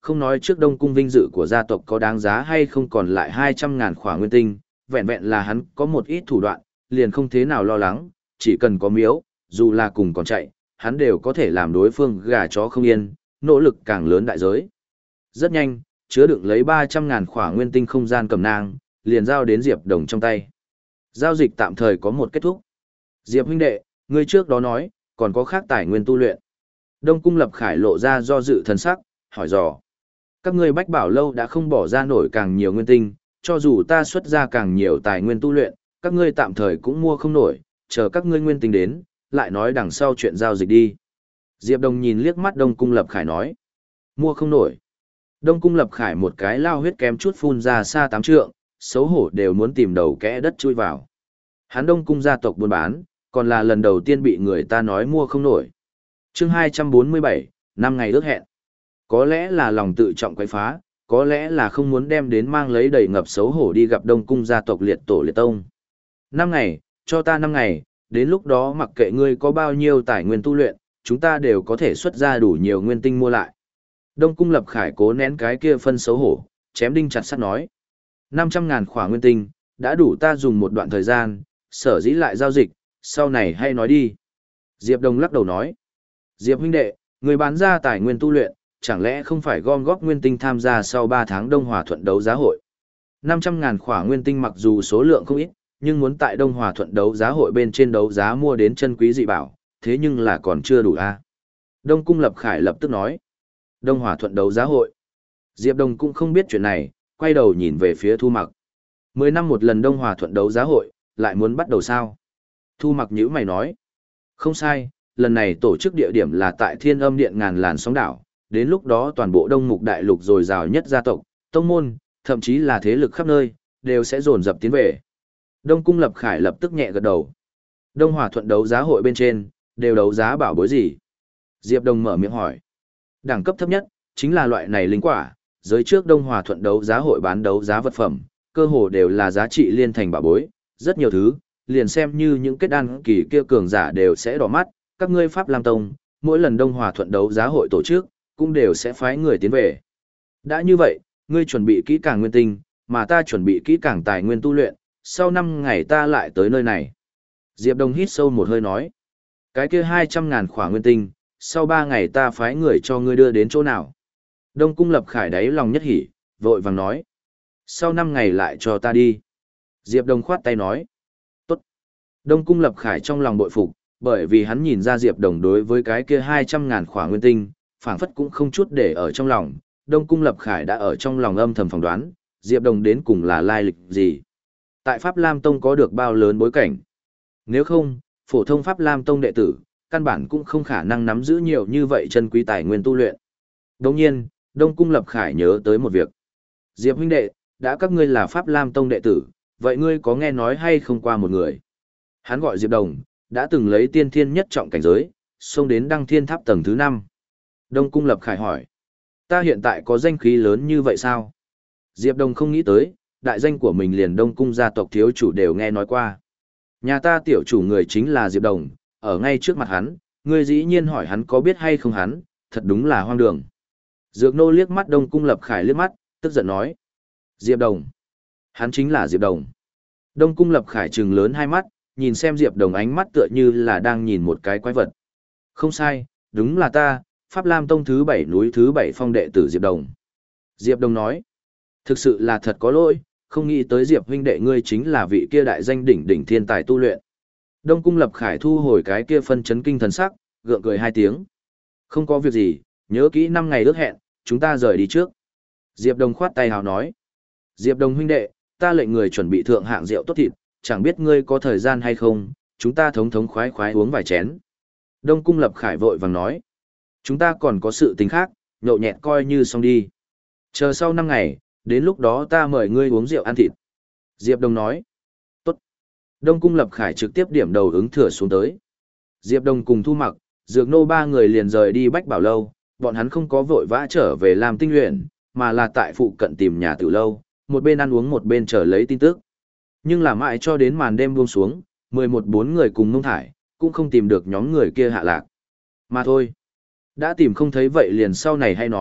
không nói trước Đông Cung vinh dự của gia tộc có đáng giá hay không còn lại hai trăm ngàn khỏa nguyên tinh, vẹn vẹn là hắn có một ít thủ đoạn, liền không thế nào lo lắng, chỉ cần có miếu, dù là cùng còn chạy, hắn đều có thể làm đối phương gà chó không yên, nỗ lực càng lớn đại giới. Rất nhanh, chứa đựng lấy ba trăm ngàn khỏa nguyên tinh không gian cầm nang, liền giao đến Diệp Đồng trong tay. Giao dịch tạm thời có một kết thúc. Diệp huynh đệ, ngươi trước đó nói, còn có khác tài nguyên tu luyện. Đông Cung Lập Khải lộ ra do dự thần sắc, hỏi dò. Các ngươi Bách Bảo Lâu đã không bỏ ra nổi càng nhiều nguyên tinh, cho dù ta xuất ra càng nhiều tài nguyên tu luyện, các ngươi tạm thời cũng mua không nổi, chờ các ngươi nguyên tinh đến, lại nói đằng sau chuyện giao dịch đi. Diệp Đồng nhìn liếc mắt Đông Cung Lập Khải nói. Mua không nổi. Đông Cung Lập Khải một cái lao huyết kém chút phun ra xa tám trượng, xấu hổ đều muốn tìm đầu kẽ đất chui vào. Hắn Đông Cung gia tộc buôn bán, còn là lần đầu tiên bị người ta nói mua không nổi. Chương hai trăm bốn mươi bảy, năm ngày ước hẹn. Có lẽ là lòng tự trọng quấy phá, có lẽ là không muốn đem đến mang lấy đầy ngập xấu hổ đi gặp Đông Cung gia tộc liệt tổ liệt tông. Năm ngày, cho ta năm ngày, đến lúc đó mặc kệ ngươi có bao nhiêu tài nguyên tu luyện, chúng ta đều có thể xuất ra đủ nhiều nguyên tinh mua lại. Đông Cung Lập Khải cố nén cái kia phân xấu hổ, chém đinh chặt sắt nói. năm trăm ngàn khỏa nguyên tinh, đã đủ ta dùng một đoạn thời gian, sở dĩ lại giao dịch, sau này hay nói đi. Diệp Đồng lắc đầu nói. Diệp huynh đệ, người bán ra tài nguyên tu luyện, chẳng lẽ không phải gom góp nguyên tinh tham gia sau ba tháng Đông Hòa Thuận đấu giá hội. năm trăm ngàn khỏa nguyên tinh mặc dù số lượng không ít, nhưng muốn tại Đông Hòa Thuận đấu giá hội bên trên đấu giá mua đến chân quý dị bảo, thế nhưng là còn chưa đủ a. Đông Cung Lập Khải lập tức nói. Đông Hòa Thuận đấu giá hội. Diệp Đồng cũng không biết chuyện này, quay đầu nhìn về phía Thu Mặc. Mười năm một lần Đông Hòa Thuận đấu giá hội, lại muốn bắt đầu sao? Thu Mặc nhíu mày nói. Không sai, lần này tổ chức địa điểm là tại Thiên Âm Điện ngàn làn sóng đảo, đến lúc đó toàn bộ Đông Mục Đại Lục dồi dào nhất gia tộc, tông môn, thậm chí là thế lực khắp nơi, đều sẽ dồn dập tiến về. Đông Cung Lập Khải lập tức nhẹ gật đầu. Đông Hòa Thuận đấu giá hội bên trên, đều đấu giá bảo bối gì? Diệp Đồng mở miệng hỏi. Đẳng cấp thấp nhất, chính là loại này linh quả, giới trước Đông Hòa Thuận đấu giá hội bán đấu giá vật phẩm, cơ hồ đều là giá trị liên thành bảo bối, rất nhiều thứ, liền xem như những kết đan kỳ kia cường giả đều sẽ đỏ mắt, các ngươi Pháp Lam Tông, mỗi lần Đông Hòa Thuận đấu giá hội tổ chức, cũng đều sẽ phái người tiến về. Đã như vậy, ngươi chuẩn bị kỹ càng nguyên tinh, mà ta chuẩn bị kỹ càng tài nguyên tu luyện, sau năm ngày ta lại tới nơi này. Diệp Đồng hít sâu một hơi nói, cái kia hai trăm ngàn khỏa nguyên tinh, sau ba ngày ta phái người cho ngươi đưa đến chỗ nào. Đông Cung Lập Khải đáy lòng nhất hỉ, vội vàng nói, sau năm ngày lại cho ta đi. Diệp Đồng khoát tay nói, tốt. Đông Cung Lập Khải trong lòng bội phục, bởi vì hắn nhìn ra Diệp Đồng đối với cái kia hai trăm ngàn khỏa nguyên tinh, phảng phất cũng không chút để ở trong lòng. Đông Cung Lập Khải đã ở trong lòng âm thầm phỏng đoán, Diệp Đồng đến cùng là lai lịch gì. Tại Pháp Lam Tông có được bao lớn bối cảnh. Nếu không, phổ thông Pháp Lam Tông đệ tử, căn bản cũng không khả năng nắm giữ nhiều như vậy chân quý tài nguyên tu luyện. Đồng nhiên, Đông Cung Lập Khải nhớ tới một việc. Diệp huynh đệ, đã các ngươi là Pháp Lam Tông đệ tử, vậy ngươi có nghe nói hay không qua một người? Hắn gọi Diệp Đồng, đã từng lấy tiên thiên nhất trọng cảnh giới, xông đến Đăng Thiên Tháp tầng thứ năm. Đông Cung Lập Khải hỏi, ta hiện tại có danh khí lớn như vậy sao? Diệp Đồng không nghĩ tới, đại danh của mình liền Đông Cung gia tộc thiếu chủ đều nghe nói qua. Nhà ta tiểu chủ người chính là Diệp Đồng, ở ngay trước mặt hắn, ngươi dĩ nhiên hỏi hắn có biết hay không hắn, thật đúng là hoang đường. Dược nô liếc mắt Đông Cung Lập Khải liếc mắt, tức giận nói. Diệp Đồng. Hắn chính là Diệp Đồng. Đông Cung Lập Khải trừng lớn hai mắt, nhìn xem Diệp Đồng ánh mắt tựa như là đang nhìn một cái quái vật. Không sai, đúng là ta, Pháp Lam Tông thứ bảy núi thứ bảy phong đệ tử Diệp Đồng. Diệp Đồng nói. Thực sự là thật có lỗi, không nghĩ tới Diệp huynh đệ ngươi chính là vị kia đại danh đỉnh đỉnh thiên tài tu luyện. Đông Cung Lập Khải thu hồi cái kia phân chấn kinh thần sắc, gượng cười hai tiếng. Không có việc gì, nhớ kỹ năm ngày ước hẹn, chúng ta rời đi trước. Diệp Đồng khoát tay hào nói. Diệp Đồng huynh đệ, ta lệnh người chuẩn bị thượng hạng rượu tốt thịt, chẳng biết ngươi có thời gian hay không, chúng ta thống thống khoái khoái uống vài chén. Đông Cung Lập Khải vội vàng nói. Chúng ta còn có sự tình khác, nhậu nhẹt coi như xong đi. Chờ sau năm ngày, đến lúc đó ta mời ngươi uống rượu ăn thịt. Diệp Đồng nói. Tốt. Đông Cung Lập Khải trực tiếp điểm đầu ứng thừa xuống tới. Diệp Đồng cùng Thu Mặc, Dược Nô ba người liền rời đi Bách Bảo Lâu, bọn hắn không có vội vã trở về làm tinh luyện, mà là tại phụ cận tìm nhà tử lâu, một bên ăn uống một bên chờ lấy tin tức. Nhưng là mãi cho đến màn đêm buông xuống, mười một bốn người cùng Mông Thải, cũng không tìm được nhóm người kia hạ lạc. Mà thôi. Đã tìm không thấy vậy liền sau này hay nói,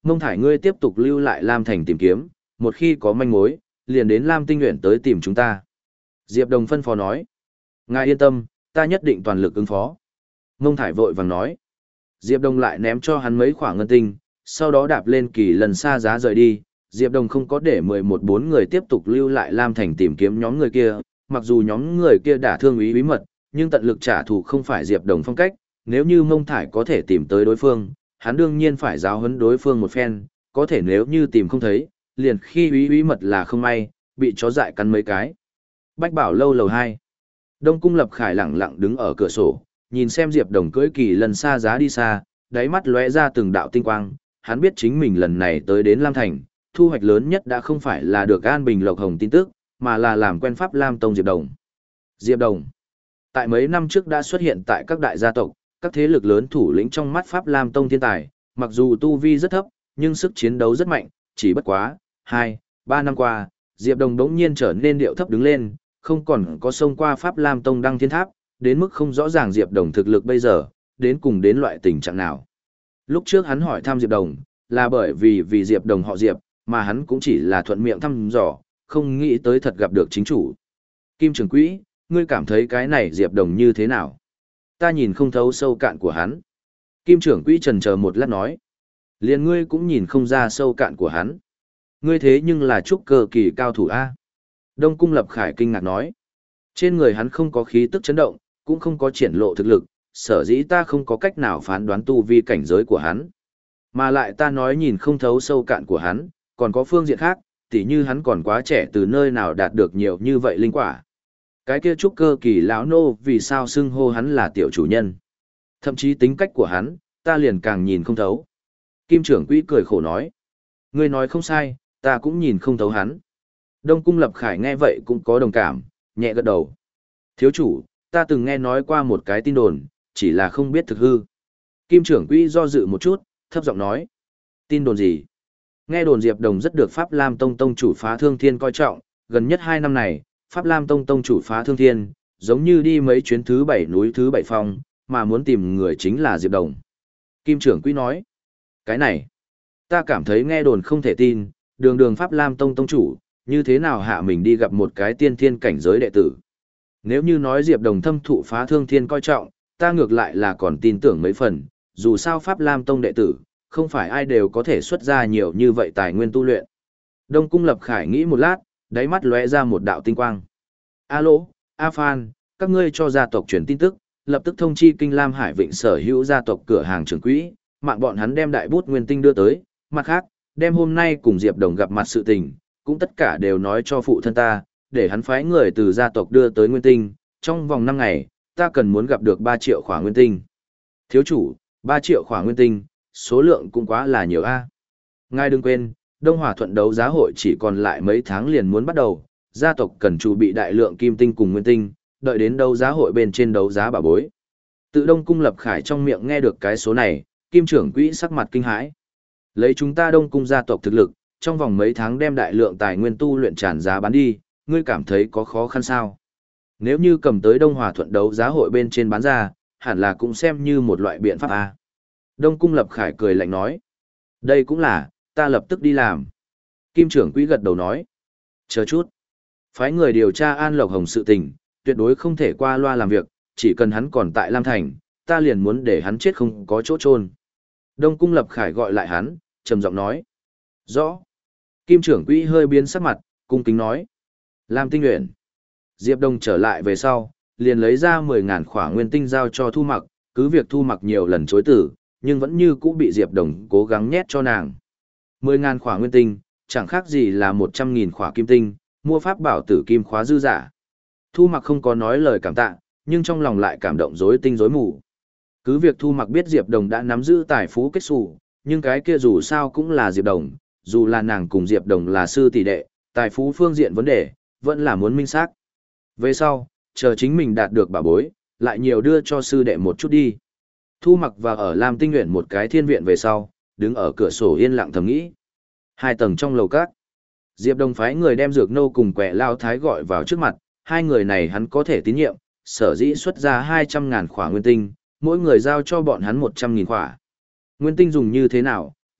Mông Thải ngươi tiếp tục lưu lại Lam Thành tìm kiếm, một khi có manh mối, liền đến Lam Tinh Nguyện tới tìm chúng ta. Diệp Đồng phân phó nói. Ngài yên tâm, ta nhất định toàn lực ứng phó. Mông Thải vội vàng nói. Diệp Đồng lại ném cho hắn mấy khoảng ngân tinh, sau đó đạp lên kỳ lần xa giá rời đi. Diệp Đồng không có để mười một bốn người tiếp tục lưu lại Lam Thành tìm kiếm nhóm người kia, mặc dù nhóm người kia đã thương ý bí mật, nhưng tận lực trả thù không phải Diệp Đồng phong cách, nếu như Mông Thải có thể tìm tới đối phương, hắn đương nhiên phải giáo huấn đối phương một phen, có thể nếu như tìm không thấy, liền khi ý bí mật là không may, bị chó dại cắn mấy cái. Bách Bảo lâu lầu hai. Đông Cung Lập Khải lẳng lặng đứng ở cửa sổ, nhìn xem Diệp Đồng cưỡi kỳ lần xa giá đi xa, đáy mắt lóe ra từng đạo tinh quang, hắn biết chính mình lần này tới đến Lam Thành, thu hoạch lớn nhất đã không phải là được An Bình Lộc Hồng tin tức, mà là làm quen Pháp Lam Tông Diệp Đồng. Diệp Đồng, tại mấy năm trước đã xuất hiện tại các đại gia tộc, các thế lực lớn thủ lĩnh trong mắt Pháp Lam Tông thiên tài, mặc dù tu vi rất thấp, nhưng sức chiến đấu rất mạnh, chỉ bất quá, hai, ba năm qua, Diệp Đồng đống nhiên trở nên điệu thấp đứng lên, không còn có xông qua Pháp Lam Tông đăng thiên tháp, đến mức không rõ ràng Diệp Đồng thực lực bây giờ, đến cùng đến loại tình trạng nào. Lúc trước hắn hỏi thăm Diệp Đồng, là bởi vì vì Diệp Đồng họ Diệp, mà hắn cũng chỉ là thuận miệng thăm dò, không nghĩ tới thật gặp được chính chủ. Kim Trường Quỹ, ngươi cảm thấy cái này Diệp Đồng như thế nào? Ta nhìn không thấu sâu cạn của hắn. Kim Trưởng Quỹ trần chờ một lát nói. Liền ngươi cũng nhìn không ra sâu cạn của hắn. Ngươi thế nhưng là trúc cơ kỳ cao thủ A. Đông Cung Lập Khải kinh ngạc nói. Trên người hắn không có khí tức chấn động, cũng không có triển lộ thực lực, sở dĩ ta không có cách nào phán đoán tu vi cảnh giới của hắn. Mà lại ta nói nhìn không thấu sâu cạn của hắn, còn có phương diện khác, tỉ như hắn còn quá trẻ từ nơi nào đạt được nhiều như vậy linh quả. Cái kia trúc cơ kỳ lão nô vì sao xưng hô hắn là tiểu chủ nhân. Thậm chí tính cách của hắn, ta liền càng nhìn không thấu. Kim Trưởng Quỹ cười khổ nói. Ngươi nói không sai, ta cũng nhìn không thấu hắn. Đông Cung Lập Khải nghe vậy cũng có đồng cảm, nhẹ gật đầu. Thiếu chủ, ta từng nghe nói qua một cái tin đồn, chỉ là không biết thực hư. Kim Trưởng Quỹ do dự một chút, thấp giọng nói. Tin đồn gì? Nghe đồn Diệp Đồng rất được Pháp Lam Tông Tông chủ Phá Thương Thiên coi trọng, gần nhất hai năm này, Pháp Lam Tông Tông chủ Phá Thương Thiên, giống như đi mấy chuyến thứ bảy núi thứ bảy phong, mà muốn tìm người chính là Diệp Đồng. Kim Trưởng Quỹ nói. Cái này, ta cảm thấy nghe đồn không thể tin, đường đường Pháp Lam Tông Tông chủ, như thế nào hạ mình đi gặp một cái tiên thiên cảnh giới đệ tử. Nếu như nói Diệp Đồng thâm thụ Phá Thương Thiên coi trọng, ta ngược lại là còn tin tưởng mấy phần, dù sao Pháp Lam Tông đệ tử, không phải ai đều có thể xuất ra nhiều như vậy tài nguyên tu luyện. Đông Cung Lập Khải nghĩ một lát, đáy mắt lóe ra một đạo tinh quang. Alo, A Phan, các ngươi cho gia tộc truyền tin tức, lập tức thông chi Kinh Lam Hải Vịnh sở hữu gia tộc cửa hàng trưởng quỹ, mạng bọn hắn đem đại bút nguyên tinh đưa tới, mặt khác, đem hôm nay cùng Diệp Đồng gặp mặt sự tình, cũng tất cả đều nói cho phụ thân ta, để hắn phái người từ gia tộc đưa tới nguyên tinh, trong vòng năm ngày, ta cần muốn gặp được ba triệu khỏa nguyên tinh. Thiếu chủ, ba triệu khỏa nguyên tinh, số lượng cũng quá là nhiều a. Ngài đừng quên, Đông Hòa Thuận đấu giá hội chỉ còn lại mấy tháng liền muốn bắt đầu, gia tộc cần chuẩn bị đại lượng kim tinh cùng nguyên tinh, đợi đến đấu giá hội bên trên đấu giá bảo bối. Tự Đông Cung Lập Khải trong miệng nghe được cái số này, Kim Trưởng Quỹ sắc mặt kinh hãi. Lấy chúng ta Đông Cung gia tộc thực lực, trong vòng mấy tháng đem đại lượng tài nguyên tu luyện tràn giá bán đi, ngươi cảm thấy có khó khăn sao? Nếu như cầm tới Đông Hòa Thuận đấu giá hội bên trên bán ra, hẳn là cũng xem như một loại biện pháp a. Đông Cung Lập Khải cười lạnh nói. Đây cũng là, ta lập tức đi làm. Kim Trưởng Quỹ gật đầu nói. Chờ chút. Phái người điều tra An Lộc Hồng sự tình, tuyệt đối không thể qua loa làm việc, chỉ cần hắn còn tại Lam Thành, ta liền muốn để hắn chết không có chỗ chôn. Đông Cung Lập Khải gọi lại hắn, trầm giọng nói. Rõ. Kim Trưởng Quỹ hơi biến sắc mặt, cung kính nói. Lam Tinh Nguyện. Diệp Đông trở lại về sau, liền lấy ra mười ngàn khỏa nguyên tinh giao cho Thu Mặc, cứ việc Thu Mặc nhiều lần chối từ, nhưng vẫn như cũ bị Diệp Đồng cố gắng nhét cho nàng. mười ngàn khỏa nguyên tinh, chẳng khác gì là một trăm nghìn khỏa kim tinh, mua pháp bảo tử kim khóa dư giả. Thu Mặc không có nói lời cảm tạ, nhưng trong lòng lại cảm động rối tinh rối mù. Cứ việc Thu Mặc biết Diệp Đồng đã nắm giữ tài phú kết xù, nhưng cái kia dù sao cũng là Diệp Đồng, dù là nàng cùng Diệp Đồng là sư tỷ đệ, tài phú phương diện vấn đề, vẫn là muốn minh xác. Về sau, chờ chính mình đạt được bảo bối, lại nhiều đưa cho sư đệ một chút đi. Thu Mặc và ở Lam Tinh Nguyện một cái thiên viện về sau, đứng ở cửa sổ yên lặng thầm nghĩ. Hai tầng trong lầu các. Diệp Đồng phái người đem Dược Nô cùng Quẻ Lao Thái gọi vào trước mặt, hai người này hắn có thể tín nhiệm, sở dĩ xuất ra hai trăm ngàn khỏa nguyên tinh, mỗi người giao cho bọn hắn một trăm nghìn khỏa. Nguyên tinh dùng như thế nào,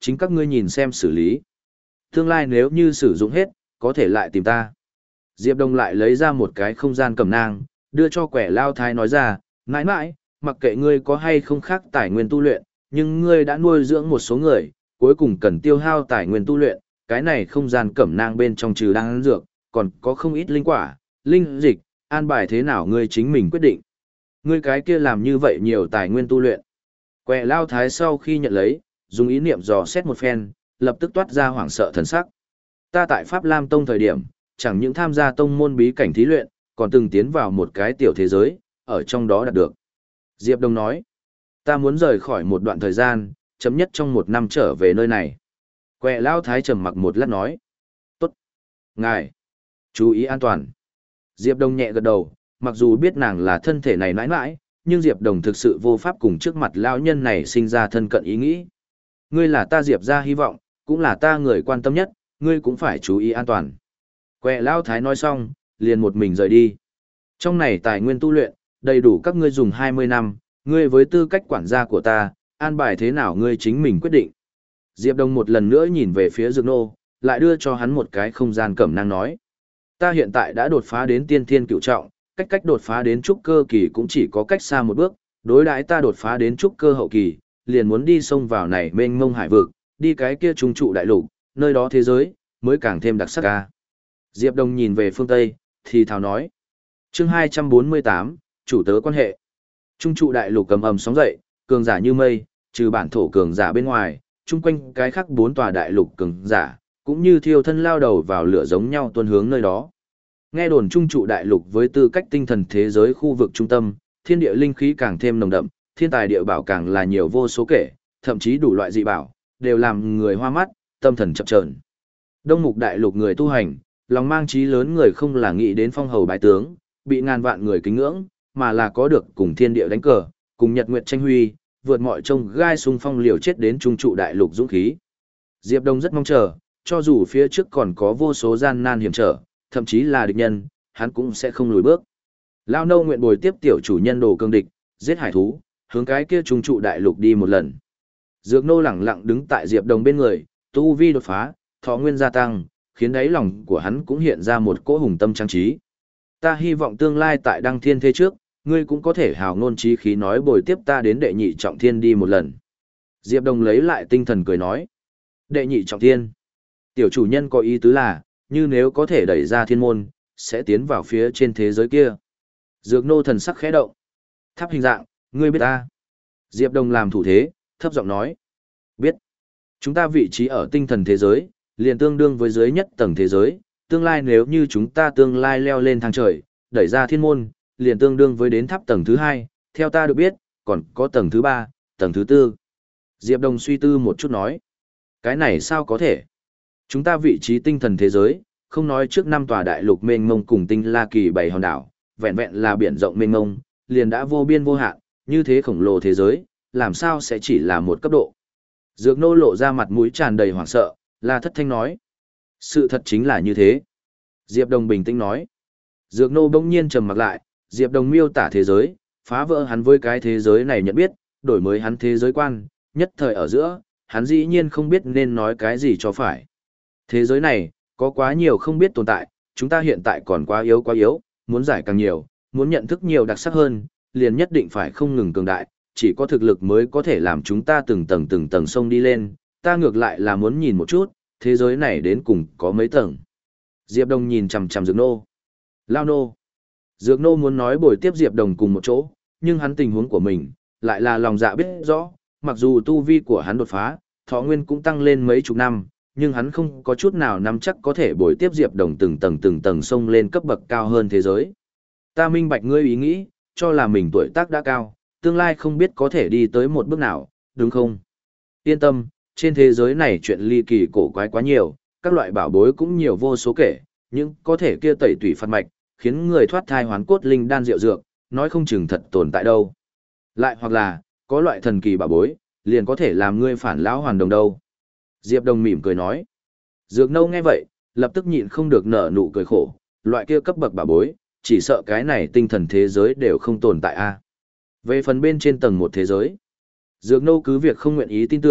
chính các ngươi nhìn xem xử lý. Tương lai nếu như sử dụng hết, có thể lại tìm ta. Diệp Đông lại lấy ra một cái không gian cẩm nang, đưa cho quẻ lao thái nói ra, mãi mãi, mặc kệ ngươi có hay không khác tài nguyên tu luyện, nhưng ngươi đã nuôi dưỡng một số người, cuối cùng cần tiêu hao tài nguyên tu luyện, cái này không gian cẩm nang bên trong trừ đang dược, còn có không ít linh quả, linh dịch, an bài thế nào ngươi chính mình quyết định. Ngươi cái kia làm như vậy nhiều tài nguyên tu luyện. Quẻ lao thái sau khi nhận lấy, dùng ý niệm dò xét một phen, lập tức toát ra hoảng sợ thần sắc. Ta tại Pháp Lam Tông thời điểm, chẳng những tham gia tông môn bí cảnh thí luyện, còn từng tiến vào một cái tiểu thế giới, ở trong đó đạt được. Diệp Đông nói, ta muốn rời khỏi một đoạn thời gian, chấm nhất trong một năm trở về nơi này. Quẹ lao thái trầm mặc một lát nói, tốt, ngài, chú ý an toàn. Diệp Đông nhẹ gật đầu, mặc dù biết nàng là thân thể này mãi mãi, nhưng Diệp Đông thực sự vô pháp cùng trước mặt lão nhân này sinh ra thân cận ý nghĩ. Ngươi là ta Diệp ra hy vọng, cũng là ta người quan tâm nhất, ngươi cũng phải chú ý an toàn. Quẹ lao thái nói xong, liền một mình rời đi. Trong này tài nguyên tu luyện, đầy đủ các ngươi dùng hai mươi năm, ngươi với tư cách quản gia của ta, an bài thế nào ngươi chính mình quyết định. Diệp Đông một lần nữa nhìn về phía Dược Nô, lại đưa cho hắn một cái không gian cẩm nang nói. Ta hiện tại đã đột phá đến tiên thiên cửu trọng, cách cách đột phá đến trúc cơ kỳ cũng chỉ có cách xa một bước, đối đãi ta đột phá đến trúc cơ hậu kỳ, liền muốn đi sông vào này mênh mông hải vực, đi cái kia trung trụ đại lục, nơi đó thế giới, mới càng thêm đặc sắc ca. Diệp Đông nhìn về phương Tây, thì thào nói. Chương hai trăm bốn mươi tám, chủ tớ quan hệ. Trung trụ đại lục cầm ầm sóng dậy, cường giả như mây, trừ bản thổ cường giả bên ngoài, chung quanh cái khác bốn tòa đại lục cường giả, cũng như thiêu thân lao đầu vào lửa giống nhau tuôn hướng nơi đó. Nghe đồn trung trụ đại lục với tư cách tinh thần thế giới khu vực trung tâm, thiên địa linh khí càng thêm nồng đậm, thiên tài địa bảo càng là nhiều vô số kể, thậm chí đủ loại dị bảo, đều làm người hoa mắt, tâm thần chập chờn. Đông mục đại lục người tu hành, lòng mang chí lớn người không là nghĩ đến phong hầu bái tướng, bị ngàn vạn người kính ngưỡng, mà là có được cùng thiên địa đánh cờ, cùng nhật nguyệt tranh huy, vượt mọi trông gai xung phong liều chết đến trung trụ đại lục dũng khí. Diệp Đông rất mong chờ, cho dù phía trước còn có vô số gian nan hiểm trở, thậm chí là địch nhân, hắn cũng sẽ không lùi bước. Lao nâu nguyện bồi tiếp tiểu chủ nhân đồ cương địch, giết hải thú, hướng cái kia trung trụ đại lục đi một lần. Dược nô lẳng lặng đứng tại Diệp Đông bên người, tu vi đột phá, thọ nguyên gia tăng, khiến đáy lòng của hắn cũng hiện ra một cỗ hùng tâm trang trí. Ta hy vọng tương lai tại đăng thiên thế trước, ngươi cũng có thể hào ngôn chí khí nói bồi tiếp ta đến đệ nhị trọng thiên đi một lần. Diệp Đông lấy lại tinh thần cười nói. Đệ nhị trọng thiên. Tiểu chủ nhân có ý tứ là, như nếu có thể đẩy ra thiên môn, sẽ tiến vào phía trên thế giới kia. Dược nô thần sắc khẽ động. Tháp hình dạng, ngươi biết ta. Diệp Đông làm thủ thế, thấp giọng nói. Biết. Chúng ta vị trí ở tinh thần thế giới, liền tương đương với dưới nhất tầng thế giới. Tương lai nếu như chúng ta tương lai leo lên thang trời, đẩy ra thiên môn, liền tương đương với đến tháp tầng thứ hai, theo ta được biết, còn có tầng thứ ba, tầng thứ tư. Diệp Đông suy tư một chút nói. Cái này sao có thể? Chúng ta vị trí tinh thần thế giới, không nói trước năm tòa đại lục mênh mông cùng tinh la kỳ bảy hòn đảo, vẹn vẹn là biển rộng mênh mông, liền đã vô biên vô hạn, như thế khổng lồ thế giới, làm sao sẽ chỉ là một cấp độ. Dược nô lộ ra mặt mũi tràn đầy hoảng sợ, là thất thanh nói. Sự thật chính là như thế. Diệp Đông bình tĩnh nói. Dược nô bỗng nhiên trầm mặc lại, Diệp Đông miêu tả thế giới, phá vỡ hắn với cái thế giới này nhận biết, đổi mới hắn thế giới quan, nhất thời ở giữa, hắn dĩ nhiên không biết nên nói cái gì cho phải. Thế giới này, có quá nhiều không biết tồn tại, chúng ta hiện tại còn quá yếu quá yếu, muốn giải càng nhiều, muốn nhận thức nhiều đặc sắc hơn, liền nhất định phải không ngừng cường đại, chỉ có thực lực mới có thể làm chúng ta từng tầng từng tầng sông đi lên, ta ngược lại là muốn nhìn một chút, thế giới này đến cùng có mấy tầng. Diệp Đông nhìn chằm chằm Dược nô. Lao nô. Dược nô muốn nói bồi tiếp Diệp Đông cùng một chỗ, nhưng hắn tình huống của mình, lại là lòng dạ biết rõ, mặc dù tu vi của hắn đột phá, thọ nguyên cũng tăng lên mấy chục năm, nhưng hắn không có chút nào nắm chắc có thể bồi tiếp Diệp Đông từng tầng từng tầng sông lên cấp bậc cao hơn thế giới. Ta minh bạch ngươi ý nghĩ, cho là mình tuổi tác đã cao, tương lai không biết có thể đi tới một bước nào, đúng không? Yên tâm, trên thế giới này chuyện ly kỳ cổ quái quá nhiều, các loại bảo bối cũng nhiều vô số kể, nhưng có thể kia tẩy tủy phạt mạch, khiến người thoát thai hoán cốt linh đan rượu dược, nói không chừng thật tồn tại đâu. Lại hoặc là, có loại thần kỳ bảo bối, liền có thể làm ngươi phản lão hoàn đồng đâu. Diệp Đông mỉm cười nói. Dược nâu nghe vậy, lập tức nhịn không được nở nụ cười khổ, loại kia cấp bậc bảo bối, chỉ sợ cái này tinh thần thế giới đều không tồn tại a. Về phần bên trên tầng một thế giới, Dược nâu cứ việc không nguyện ý tin tưởng,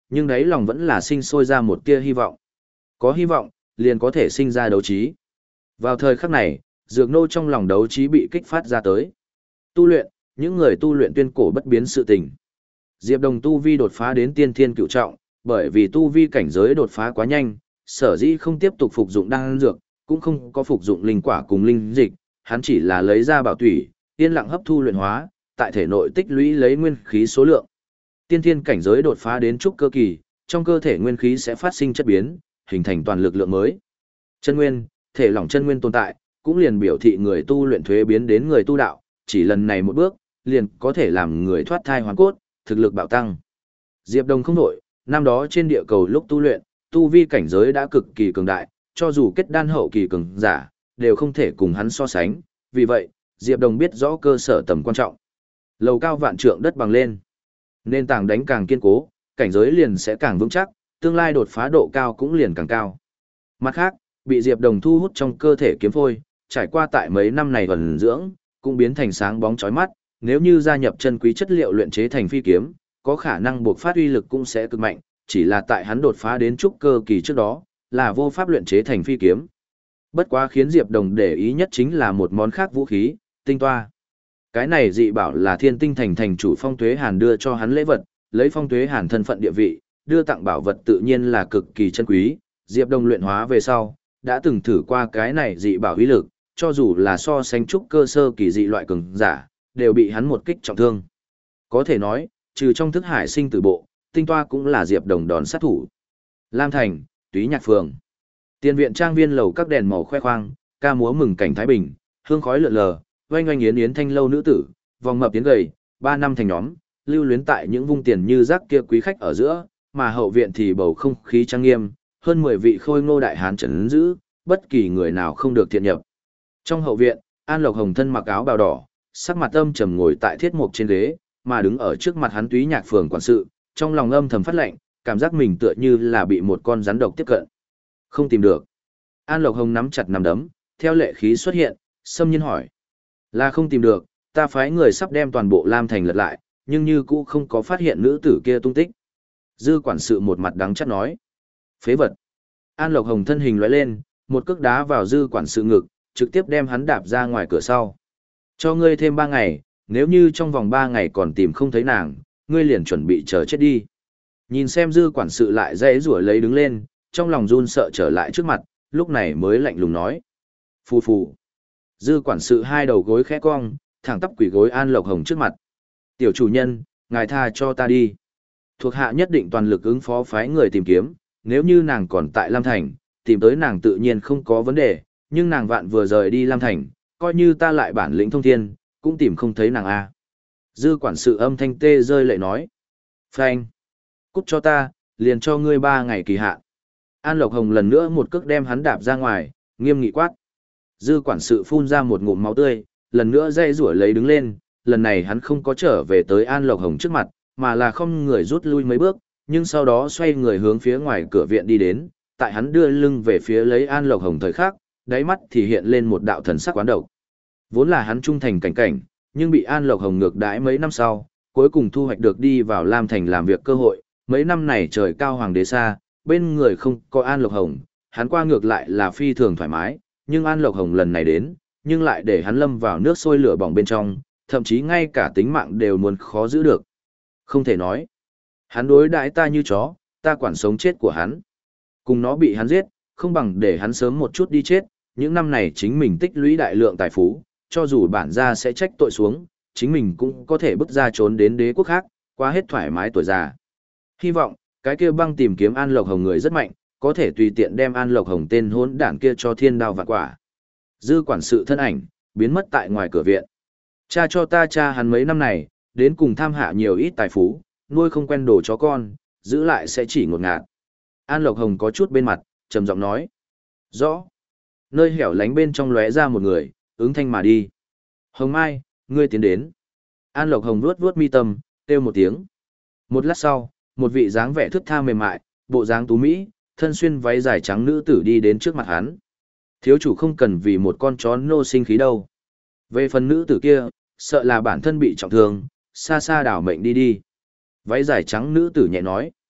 nhưng đáy lòng vẫn là sinh sôi ra một tia hy vọng. Có hy vọng, liền có thể sinh ra đấu trí. Vào thời khắc này, Dược Nô trong lòng đấu trí bị kích phát ra tới. Tu luyện, những người tu luyện tuyên cổ bất biến sự tình. Diệp Đồng tu vi đột phá đến tiên thiên cửu trọng, bởi vì tu vi cảnh giới đột phá quá nhanh, sở dĩ không tiếp tục phục dụng đan dược, cũng không có phục dụng linh quả cùng linh dịch, hắn chỉ là lấy ra bảo thủy, yên lặng hấp thu luyện hóa, tại thể nội tích lũy lấy nguyên khí số lượng. Tiên thiên cảnh giới đột phá đến trúc cơ kỳ, trong cơ thể nguyên khí sẽ phát sinh chất biến, hình thành toàn lực lượng mới. Chân nguyên, thể lỏng chân nguyên tồn tại, cũng liền biểu thị người tu luyện thuế biến đến người tu đạo, chỉ lần này một bước, liền có thể làm người thoát thai hoàn cốt, thực lực bạo tăng. Diệp Đồng không đổi, năm đó trên địa cầu lúc tu luyện, tu vi cảnh giới đã cực kỳ cường đại, cho dù kết đan hậu kỳ cường giả, đều không thể cùng hắn so sánh, vì vậy, Diệp Đồng biết rõ cơ sở tầm quan trọng. Lầu cao vạn trượng đất bằng lên, nền tảng đánh càng kiên cố, cảnh giới liền sẽ càng vững chắc, tương lai đột phá độ cao cũng liền càng cao. Mặt khác, bị Diệp Đồng thu hút trong cơ thể kiếm phôi, trải qua tại mấy năm này ẩn dưỡng, cũng biến thành sáng bóng chói mắt, nếu như gia nhập chân quý chất liệu luyện chế thành phi kiếm, có khả năng buộc phát uy lực cũng sẽ cực mạnh, chỉ là tại hắn đột phá đến trúc cơ kỳ trước đó, là vô pháp luyện chế thành phi kiếm. Bất quá khiến Diệp Đồng để ý nhất chính là một món khác vũ khí, tinh toa. Cái này dị bảo là Thiên Tinh Thành thành chủ Phong Tuế Hàn đưa cho hắn lễ vật, lấy Phong Tuế Hàn thân phận địa vị, đưa tặng bảo vật tự nhiên là cực kỳ chân quý. Diệp Đồng luyện hóa về sau, đã từng thử qua cái này dị bảo uy lực, cho dù là so sánh trúc cơ sơ kỳ dị loại cường giả, đều bị hắn một kích trọng thương. Có thể nói, trừ trong thức hải sinh tử bộ, tinh toa cũng là Diệp Đồng đòn sát thủ. Lam Thành, Túy Nhạc Phường. Tiền viện trang viên lầu các đèn màu khoe khoang, ca múa mừng cảnh thái bình, hương khói lượn lờ, oanh oanh yến yến thanh lâu nữ tử, vòng mập tiến gầy, ba năm thành nhóm, lưu luyến tại những vung tiền như rác kia quý khách ở giữa, mà hậu viện thì bầu không khí trang nghiêm, hơn mười vị khôi ngô đại hán trấn giữ, bất kỳ người nào không được thiện nhập. Trong hậu viện, An Lộc Hồng thân mặc áo bào đỏ, sắc mặt âm trầm ngồi tại thiết mục trên ghế, mà đứng ở trước mặt hắn Túy Nhạc Phường quản sự, trong lòng âm thầm phát lạnh, cảm giác mình tựa như là bị một con rắn độc tiếp cận. Không tìm được. An Lộc Hồng nắm chặt nắm đấm, theo lệ khí xuất hiện, xâm nhiên hỏi. Là không tìm được, ta phái người sắp đem toàn bộ Lam Thành lật lại, nhưng như cũ không có phát hiện nữ tử kia tung tích. Dư quản sự một mặt đắng chát nói. Phế vật. An Lộc Hồng thân hình lóe lên, một cước đá vào dư quản sự ngực, trực tiếp đem hắn đạp ra ngoài cửa sau. Cho ngươi thêm ba ngày, nếu như trong vòng ba ngày còn tìm không thấy nàng, ngươi liền chuẩn bị chờ chết đi. Nhìn xem dư quản sự lại dãy rủa lấy đứng lên, trong lòng run sợ trở lại trước mặt, lúc này mới lạnh lùng nói. Phù phù. Dư quản sự hai đầu gối khẽ cong, thẳng tắp quỳ gối An Lộc Hồng trước mặt. Tiểu chủ nhân, ngài tha cho ta đi. Thuộc hạ nhất định toàn lực ứng phó phái người tìm kiếm, nếu như nàng còn tại Lam Thành, tìm tới nàng tự nhiên không có vấn đề, nhưng nàng vạn vừa rời đi Lam Thành, coi như ta lại bản lĩnh thông thiên, cũng tìm không thấy nàng a. Dư quản sự âm thanh tê rơi lệ nói. Phanh. Cút cho ta, liền cho ngươi ba ngày kỳ hạn. An Lộc Hồng lần nữa một cước đem hắn đạp ra ngoài, nghiêm nghị quát. Dư quản sự phun ra một ngụm máu tươi, lần nữa dây rủa lấy đứng lên, lần này hắn không có trở về tới An Lộc Hồng trước mặt, mà là không người rút lui mấy bước, nhưng sau đó xoay người hướng phía ngoài cửa viện đi đến, tại hắn đưa lưng về phía lấy An Lộc Hồng thời khắc, đáy mắt thì hiện lên một đạo thần sắc quán độc. Vốn là hắn trung thành cảnh cảnh, nhưng bị An Lộc Hồng ngược đãi mấy năm sau, cuối cùng thu hoạch được đi vào Lam Thành làm việc cơ hội, mấy năm này trời cao hoàng đế xa, bên người không có An Lộc Hồng, hắn qua ngược lại là phi thường thoải mái, nhưng An Lộc Hồng lần này đến, nhưng lại để hắn lâm vào nước sôi lửa bỏng bên trong, thậm chí ngay cả tính mạng đều muốn khó giữ được. Không thể nói, hắn đối đãi ta như chó, ta quản sống chết của hắn. Cùng nó bị hắn giết, không bằng để hắn sớm một chút đi chết, những năm này chính mình tích lũy đại lượng tài phú, cho dù bản gia sẽ trách tội xuống, chính mình cũng có thể bước ra trốn đến đế quốc khác, qua hết thoải mái tuổi già. Hy vọng, cái kia băng tìm kiếm An Lộc Hồng người rất mạnh, có thể tùy tiện đem An Lộc Hồng tên hỗn đản kia cho thiên đao vạn quả. Dư quản sự thân ảnh, biến mất tại ngoài cửa viện. Cha cho ta cha hắn mấy năm này, đến cùng tham hạ nhiều ít tài phú, nuôi không quen đồ chó con, giữ lại sẽ chỉ ngột ngạt. An Lộc Hồng có chút bên mặt, trầm giọng nói. Rõ. Nơi hẻo lánh bên trong lóe ra một người, ứng thanh mà đi. Hồng Mai, ngươi tiến đến. An Lộc Hồng vuốt vuốt mi tâm, kêu một tiếng. Một lát sau, một vị dáng vẻ thướt tha mềm mại, bộ dáng tú mỹ, thân xuyên váy dài trắng nữ tử đi đến trước mặt hắn. Thiếu chủ không cần vì một con chó nô sinh khí đâu. Về phần nữ tử kia, sợ là bản thân bị trọng thương, xa xa đảo mệnh đi đi. Váy dài trắng nữ tử nhẹ nói.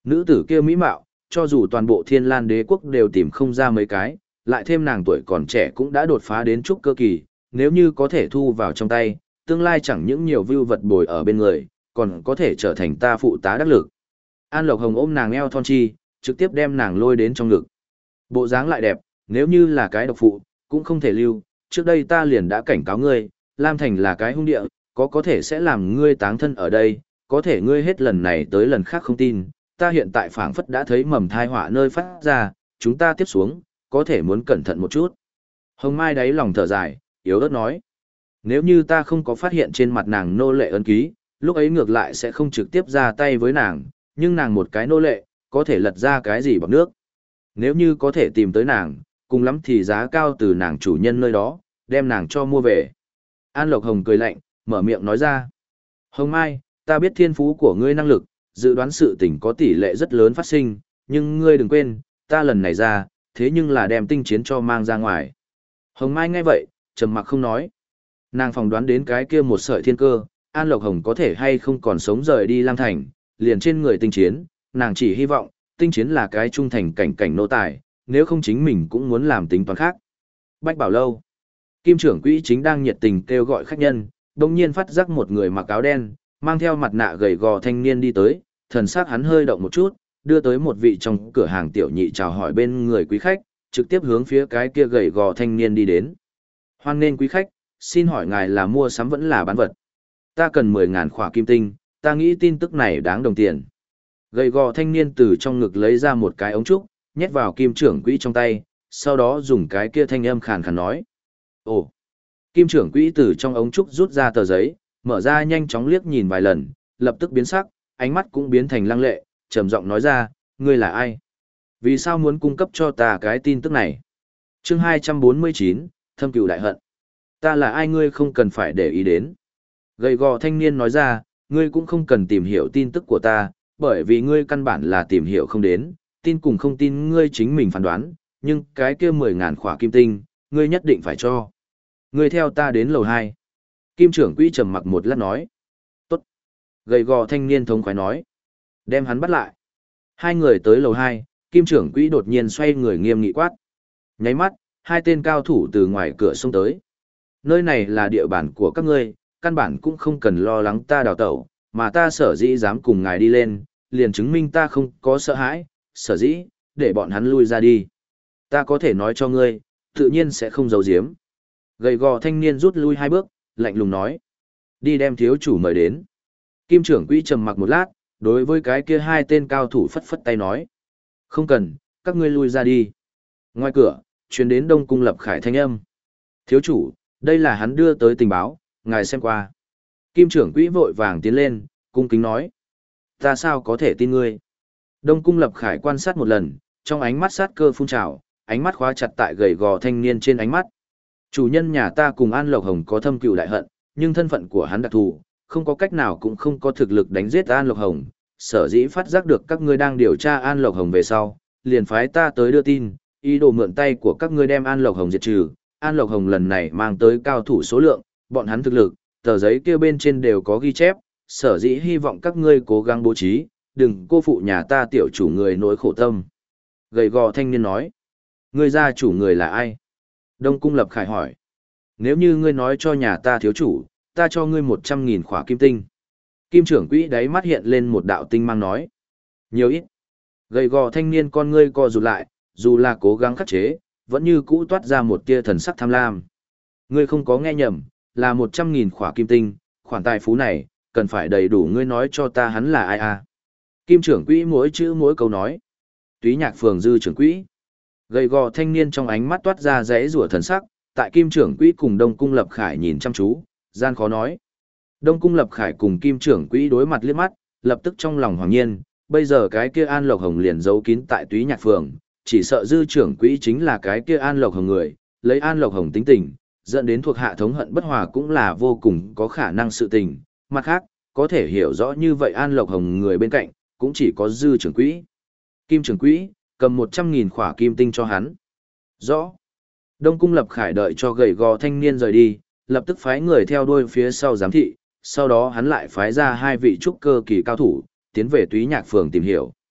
Nữ tử kia mỹ mạo, cho dù toàn bộ Thiên Lan Đế quốc đều tìm không ra mấy cái, lại thêm nàng tuổi còn trẻ cũng đã đột phá đến trúc cơ kỳ, nếu như có thể thu vào trong tay, tương lai chẳng những nhiều view vật bồi ở bên người, còn có thể trở thành ta phụ tá đắc lực. An Lộc Hồng ôm nàng eo thon chi, trực tiếp đem nàng lôi đến trong ngực. Bộ dáng lại đẹp, nếu như là cái độc phụ, cũng không thể lưu, trước đây ta liền đã cảnh cáo ngươi, Lam Thành là cái hung địa, có có thể sẽ làm ngươi táng thân ở đây, có thể ngươi hết lần này tới lần khác không tin, ta hiện tại phảng phất đã thấy mầm thai họa nơi phát ra, chúng ta tiếp xuống, có thể muốn cẩn thận một chút. Hồng Mai đáy lòng thở dài, yếu ớt nói, nếu như ta không có phát hiện trên mặt nàng nô lệ ấn ký, lúc ấy ngược lại sẽ không trực tiếp ra tay với nàng, nhưng nàng một cái nô lệ, có thể lật ra cái gì bằng nước. Nếu như có thể tìm tới nàng, cùng lắm thì giá cao từ nàng chủ nhân nơi đó, đem nàng cho mua về. An Lộc Hồng cười lạnh, mở miệng nói ra. Hồng Mai, ta biết thiên phú của ngươi năng lực, dự đoán sự tình có tỷ lệ rất lớn phát sinh, nhưng ngươi đừng quên, ta lần này ra, thế nhưng là đem tinh chiến cho mang ra ngoài. Hồng Mai nghe vậy, trầm mặc không nói. Nàng phỏng đoán đến cái kia một sợi thiên cơ, An Lộc Hồng có thể hay không còn sống rời đi Lam Thành, liền trên người tinh chiến, nàng chỉ hy vọng, tinh chiến là cái trung thành cảnh cảnh nô tài, nếu không chính mình cũng muốn làm tính toán khác. Bách Bảo Lâu. Kim trưởng quỹ chính đang nhiệt tình kêu gọi khách nhân, đồng nhiên phát giác một người mặc áo đen, mang theo mặt nạ gầy gò thanh niên đi tới, thần sắc hắn hơi động một chút, đưa tới một vị trong cửa hàng tiểu nhị chào hỏi bên người quý khách, trực tiếp hướng phía cái kia gầy gò thanh niên đi đến. Hoan nên quý khách, xin hỏi ngài là mua sắm vẫn là bán vật? Ta cần mười ngàn khỏa kim tinh, ta nghĩ tin tức này đáng đồng tiền. Gầy gò thanh niên từ trong ngực lấy ra một cái ống trúc, nhét vào kim trưởng quỹ trong tay, sau đó dùng cái kia thanh âm khàn khàn nói. Ồ! Kim trưởng quỹ từ trong ống trúc rút ra tờ giấy, mở ra nhanh chóng liếc nhìn vài lần, lập tức biến sắc, ánh mắt cũng biến thành lăng lệ, trầm giọng nói ra, ngươi là ai? Vì sao muốn cung cấp cho ta cái tin tức này? Chương hai trăm bốn mươi chín, Thâm Cừu Đại Hận. Ta là ai ngươi không cần phải để ý đến. Gầy gò thanh niên nói ra, ngươi cũng không cần tìm hiểu tin tức của ta, bởi vì ngươi căn bản là tìm hiểu không đến, tin cùng không tin ngươi chính mình phán đoán, nhưng cái kia mười ngàn khỏa kim tinh, ngươi nhất định phải cho. Ngươi theo ta đến lầu hai. Kim trưởng quỹ trầm mặc một lát nói. Tốt. Gầy gò thanh niên thống khoái nói. Đem hắn bắt lại. Hai người tới lầu hai, kim trưởng quỹ đột nhiên xoay người nghiêm nghị quát. Nháy mắt, hai tên cao thủ từ ngoài cửa xông tới. Nơi này là địa bàn của các ngươi, căn bản cũng không cần lo lắng ta đào tẩu, mà ta sở dĩ dám cùng ngài đi lên, liền chứng minh ta không có sợ hãi, sở dĩ, để bọn hắn lui ra đi. Ta có thể nói cho ngươi, tự nhiên sẽ không giấu giếm. Gầy gò thanh niên rút lui hai bước, lạnh lùng nói. Đi đem thiếu chủ mời đến. Kim trưởng quỹ trầm mặc một lát, đối với cái kia hai tên cao thủ phất phất tay nói. Không cần, các ngươi lui ra đi. Ngoài cửa, truyền đến Đông Cung Lập Khải thanh âm. Thiếu chủ, đây là hắn đưa tới tình báo, ngài xem qua. Kim trưởng quỹ vội vàng tiến lên, cung kính nói. Ta sao có thể tin ngươi? Đông Cung Lập Khải quan sát một lần, trong ánh mắt sát cơ phun trào, ánh mắt khóa chặt tại gầy gò thanh niên trên ánh mắt. Chủ nhân nhà ta cùng An Lộc Hồng có thâm cừu đại hận, nhưng thân phận của hắn đặc thù, không có cách nào cũng không có thực lực đánh giết An Lộc Hồng. Sở dĩ phát giác được các ngươi đang điều tra An Lộc Hồng về sau, liền phái ta tới đưa tin, ý đồ mượn tay của các ngươi đem An Lộc Hồng diệt trừ. An Lộc Hồng lần này mang tới cao thủ số lượng, bọn hắn thực lực, tờ giấy kia bên trên đều có ghi chép, sở dĩ hy vọng các ngươi cố gắng bố trí, đừng cô phụ nhà ta tiểu chủ người nỗi khổ tâm. Gầy gò thanh niên nói, ngươi gia chủ người là ai? Đông Cung Lập Khải hỏi, nếu như ngươi nói cho nhà ta thiếu chủ, ta cho ngươi một trăm nghìn khỏa kim tinh. Kim trưởng quỹ đáy mắt hiện lên một đạo tinh mang nói, nhiều ít. Gầy gò thanh niên con ngươi co rụt lại, dù là cố gắng khắc chế, vẫn như cũ toát ra một tia thần sắc tham lam. Ngươi không có nghe nhầm, là một trăm nghìn khỏa kim tinh, khoản tài phú này, cần phải đầy đủ ngươi nói cho ta hắn là ai à. Kim trưởng quỹ mỗi chữ mỗi câu nói. Túy Nhạc Phường Dư trưởng quỹ. Gầy gò thanh niên trong ánh mắt toát ra rẽ rủa thần sắc, tại Kim trưởng quỹ cùng Đông Cung Lập Khải nhìn chăm chú, gian khó nói. Đông Cung Lập Khải cùng Kim trưởng quỹ đối mặt liếc mắt, lập tức trong lòng hoàng nhiên, bây giờ cái kia An Lộc Hồng liền giấu kín tại Túy Nhạc Phường, chỉ sợ Dư trưởng quỹ chính là cái kia An Lộc Hồng người, lấy An Lộc Hồng tính tình, dẫn đến thuộc hạ thống hận bất hòa cũng là vô cùng có khả năng sự tình. Mặt khác, có thể hiểu rõ như vậy An Lộc Hồng người bên cạnh, cũng chỉ có Dư trưởng quỹ. Kim trưởng quỹ, cầm một trăm nghìn khỏa kim tinh cho hắn. Rõ. Đông Cung Lập Khải đợi cho gầy gò thanh niên rời đi, lập tức phái người theo đuôi phía sau giám thị, sau đó hắn lại phái ra hai vị trúc cơ kỳ cao thủ, tiến về Túy Nhạc Phường tìm hiểu.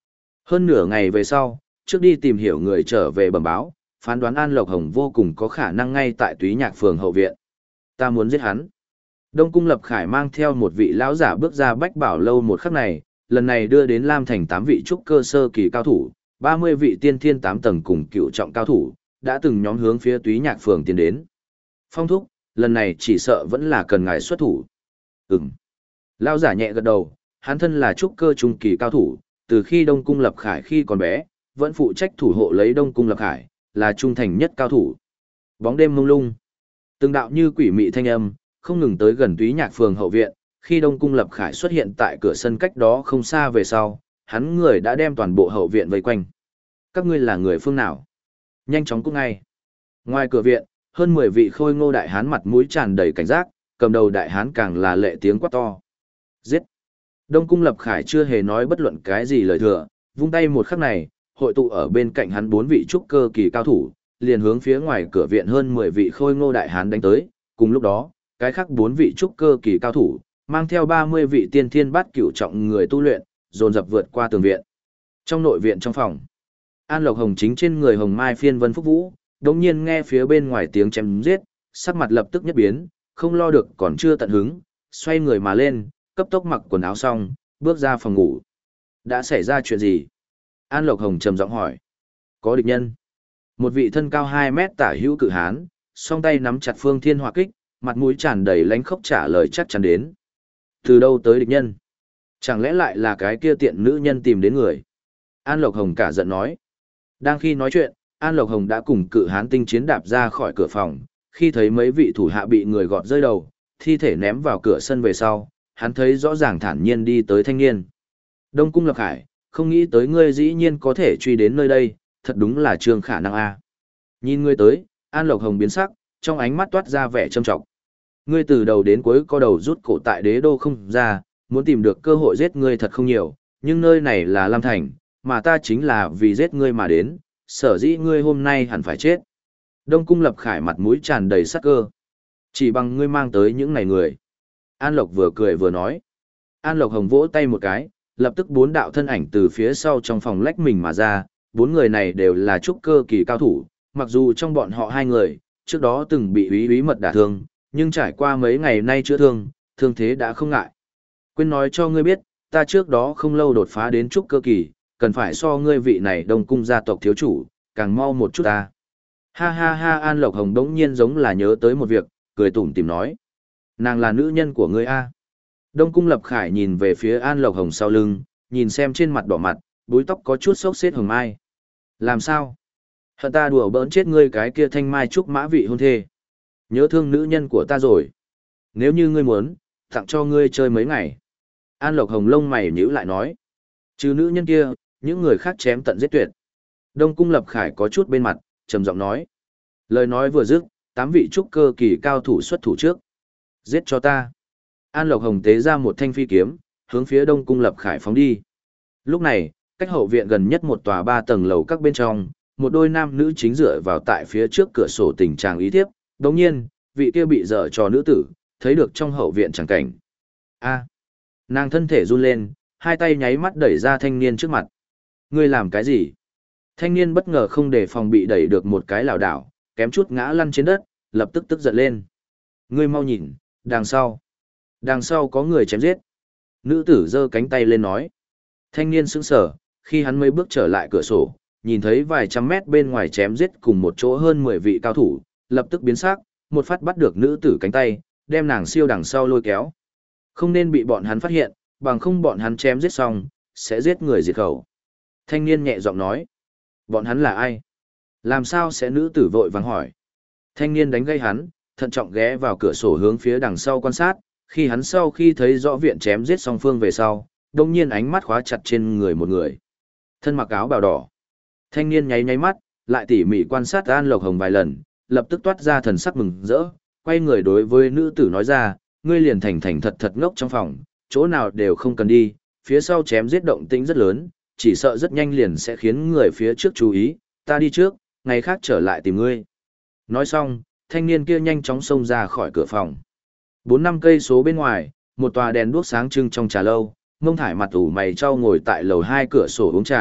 Hơn nửa ngày về sau, trước đi tìm hiểu người trở về bẩm báo, phán đoán An Lộc Hồng vô cùng có khả năng ngay tại Túy Nhạc phường hậu viện. Ta muốn giết hắn. Đông Cung Lập Khải mang theo một vị lão giả bước ra Bách Bảo lâu một khắc này, lần này đưa đến Lam Thành tám vị trúc cơ sơ kỳ cao thủ, ba mươi vị tiên thiên tám tầng cùng cựu trọng cao thủ, đã từng nhóm hướng phía Túy Nhạc phường tiến đến. Phong thúc, lần này chỉ sợ vẫn là cần ngài xuất thủ. Ừm. Lão giả nhẹ gật đầu, hắn thân là trúc cơ trung kỳ cao thủ, từ khi Đông Cung Lập Khải khi còn bé, vẫn phụ trách thủ hộ lấy Đông Cung Lập Khải, là trung thành nhất cao thủ. Bóng đêm mông lung, từng đạo như quỷ mị thanh âm, không ngừng tới gần Túy Nhạc phường hậu viện, khi Đông Cung Lập Khải xuất hiện tại cửa sân cách đó không xa về sau, hắn người đã đem toàn bộ hậu viện vây quanh. Các ngươi là người phương nào? Nhanh chóng cút ngay. Ngoài cửa viện, hơn mười vị khôi ngô đại hán mặt mũi tràn đầy cảnh giác, cầm đầu đại hán càng là lệ tiếng quát to. Giết! Đông Cung Lập Khải chưa hề nói bất luận cái gì lời thừa, vung tay một khắc này, hội tụ ở bên cạnh hắn bốn vị trúc cơ kỳ cao thủ, liền hướng phía ngoài cửa viện hơn mười vị khôi ngô đại hán đánh tới, cùng lúc đó, cái khác bốn vị trúc cơ kỳ cao thủ, mang theo ba mươi vị tiên thiên bát cửu trọng người tu luyện, dồn dập vượt qua tường viện. Trong nội viện trong phòng, An Lộc Hồng chính trên người Hồng Mai phiên vân phúc vũ, đống nhiên nghe phía bên ngoài tiếng chém giết, sắc mặt lập tức nhất biến, không lo được còn chưa tận hứng, xoay người mà lên, cấp tốc mặc quần áo xong, bước ra phòng ngủ. Đã xảy ra chuyện gì? An Lộc Hồng trầm giọng hỏi. Có địch nhân. Một vị thân cao hai mét tả hữu cự hán, song tay nắm chặt phương thiên hỏa kích, mặt mũi tràn đầy lánh khốc trả lời chắc chắn đến. Từ đâu tới địch nhân? Chẳng lẽ lại là cái kia tiện nữ nhân tìm đến người? An Lộc Hồng cả giận nói. Đang khi nói chuyện, An Lộc Hồng đã cùng cự hán tinh chiến đạp ra khỏi cửa phòng, khi thấy mấy vị thủ hạ bị người gọt rơi đầu, thi thể ném vào cửa sân về sau, hắn thấy rõ ràng thản nhiên đi tới thanh niên. Đông Cung Lập Khải, không nghĩ tới ngươi dĩ nhiên có thể truy đến nơi đây, thật đúng là trương khả năng a. Nhìn ngươi tới, An Lộc Hồng biến sắc, trong ánh mắt toát ra vẻ trâm trọng. Ngươi từ đầu đến cuối có đầu rút cổ tại đế đô không ra, muốn tìm được cơ hội giết ngươi thật không nhiều, nhưng nơi này là Lam Thành, mà ta chính là vì giết ngươi mà đến, sở dĩ ngươi hôm nay hẳn phải chết. Đông Cung Lập Khải mặt mũi tràn đầy sắc cơ. Chỉ bằng ngươi mang tới những này người. An Lộc vừa cười vừa nói. An Lộc Hồng vỗ tay một cái, lập tức bốn đạo thân ảnh từ phía sau trong phòng lách mình mà ra, bốn người này đều là trúc cơ kỳ cao thủ, mặc dù trong bọn họ hai người, trước đó từng bị úy úy mật đả thương, nhưng trải qua mấy ngày nay chữa thương, thương thế đã không ngại. Quên nói cho ngươi biết, ta trước đó không lâu đột phá đến trúc cơ kỳ, cần phải so ngươi vị này Đông Cung gia tộc thiếu chủ, càng mau một chút ta. Ha ha ha, An Lộc Hồng đống nhiên giống là nhớ tới một việc, cười tủm tỉm nói. Nàng là nữ nhân của ngươi a. Đông Cung Lập Khải nhìn về phía An Lộc Hồng sau lưng, nhìn xem trên mặt đỏ mặt, búi tóc có chút xốc xếp hồng mai. Làm sao? Hận ta đùa bỡn chết ngươi cái kia thanh mai trúc mã vị hôn thê. Nhớ thương nữ nhân của ta rồi. Nếu như ngươi muốn, tặng cho ngươi chơi mấy ngày. An Lộc Hồng lông mày nhíu lại nói. Trừ nữ nhân kia, những người khác chém tận giết tuyệt. Đông Cung Lập Khải có chút bên mặt, trầm giọng nói. Lời nói vừa dứt, tám vị trúc cơ kỳ cao thủ xuất thủ trước. Giết cho ta. An Lộc Hồng tế ra một thanh phi kiếm, hướng phía Đông Cung Lập Khải phóng đi. Lúc này, cách hậu viện gần nhất một tòa ba tầng lầu các bên trong, một đôi nam nữ chính dựa vào tại phía trước cửa sổ tình trạng ý thiếp. Đồng nhiên, vị kia bị dở trò nữ tử, thấy được trong hậu viện chẳng cảnh. A. Nàng thân thể run lên, hai tay nháy mắt đẩy ra thanh niên trước mặt. Ngươi làm cái gì? Thanh niên bất ngờ không đề phòng bị đẩy được một cái lảo đảo, kém chút ngã lăn trên đất, lập tức tức giận lên. Ngươi mau nhìn, đằng sau. Đằng sau có người chém giết. Nữ tử giơ cánh tay lên nói. Thanh niên sững sờ, khi hắn mấy bước trở lại cửa sổ, nhìn thấy vài trăm mét bên ngoài chém giết cùng một chỗ hơn mười vị cao thủ, lập tức biến sắc, một phát bắt được nữ tử cánh tay, đem nàng siêu đằng sau lôi kéo. Không nên bị bọn hắn phát hiện, bằng không bọn hắn chém giết xong, sẽ giết người diệt khẩu. Thanh niên nhẹ giọng nói. Bọn hắn là ai? Làm sao sẽ nữ tử vội vàng hỏi. Thanh niên đánh gây hắn, thận trọng ghé vào cửa sổ hướng phía đằng sau quan sát, khi hắn sau khi thấy rõ viện chém giết song phương về sau, đồng nhiên ánh mắt khóa chặt trên người một người. Thân mặc áo bào đỏ. Thanh niên nháy nháy mắt, lại tỉ mỉ quan sát An Lộc Hồng vài lần, lập tức toát ra thần sắc mừng rỡ, quay người đối với nữ tử nói ra, ngươi liền thành thành thật thật ngốc trong phòng, chỗ nào đều không cần đi, phía sau chém giết động tĩnh rất lớn, chỉ sợ rất nhanh liền sẽ khiến người phía trước chú ý, ta đi trước, ngày khác trở lại tìm ngươi. Nói xong, thanh niên kia nhanh chóng xông ra khỏi cửa phòng. Bốn năm cây số bên ngoài, một tòa đèn đuốc sáng trưng trong trà lâu, Mông Thải mặt ủ mày trao ngồi tại lầu hai cửa sổ uống trà,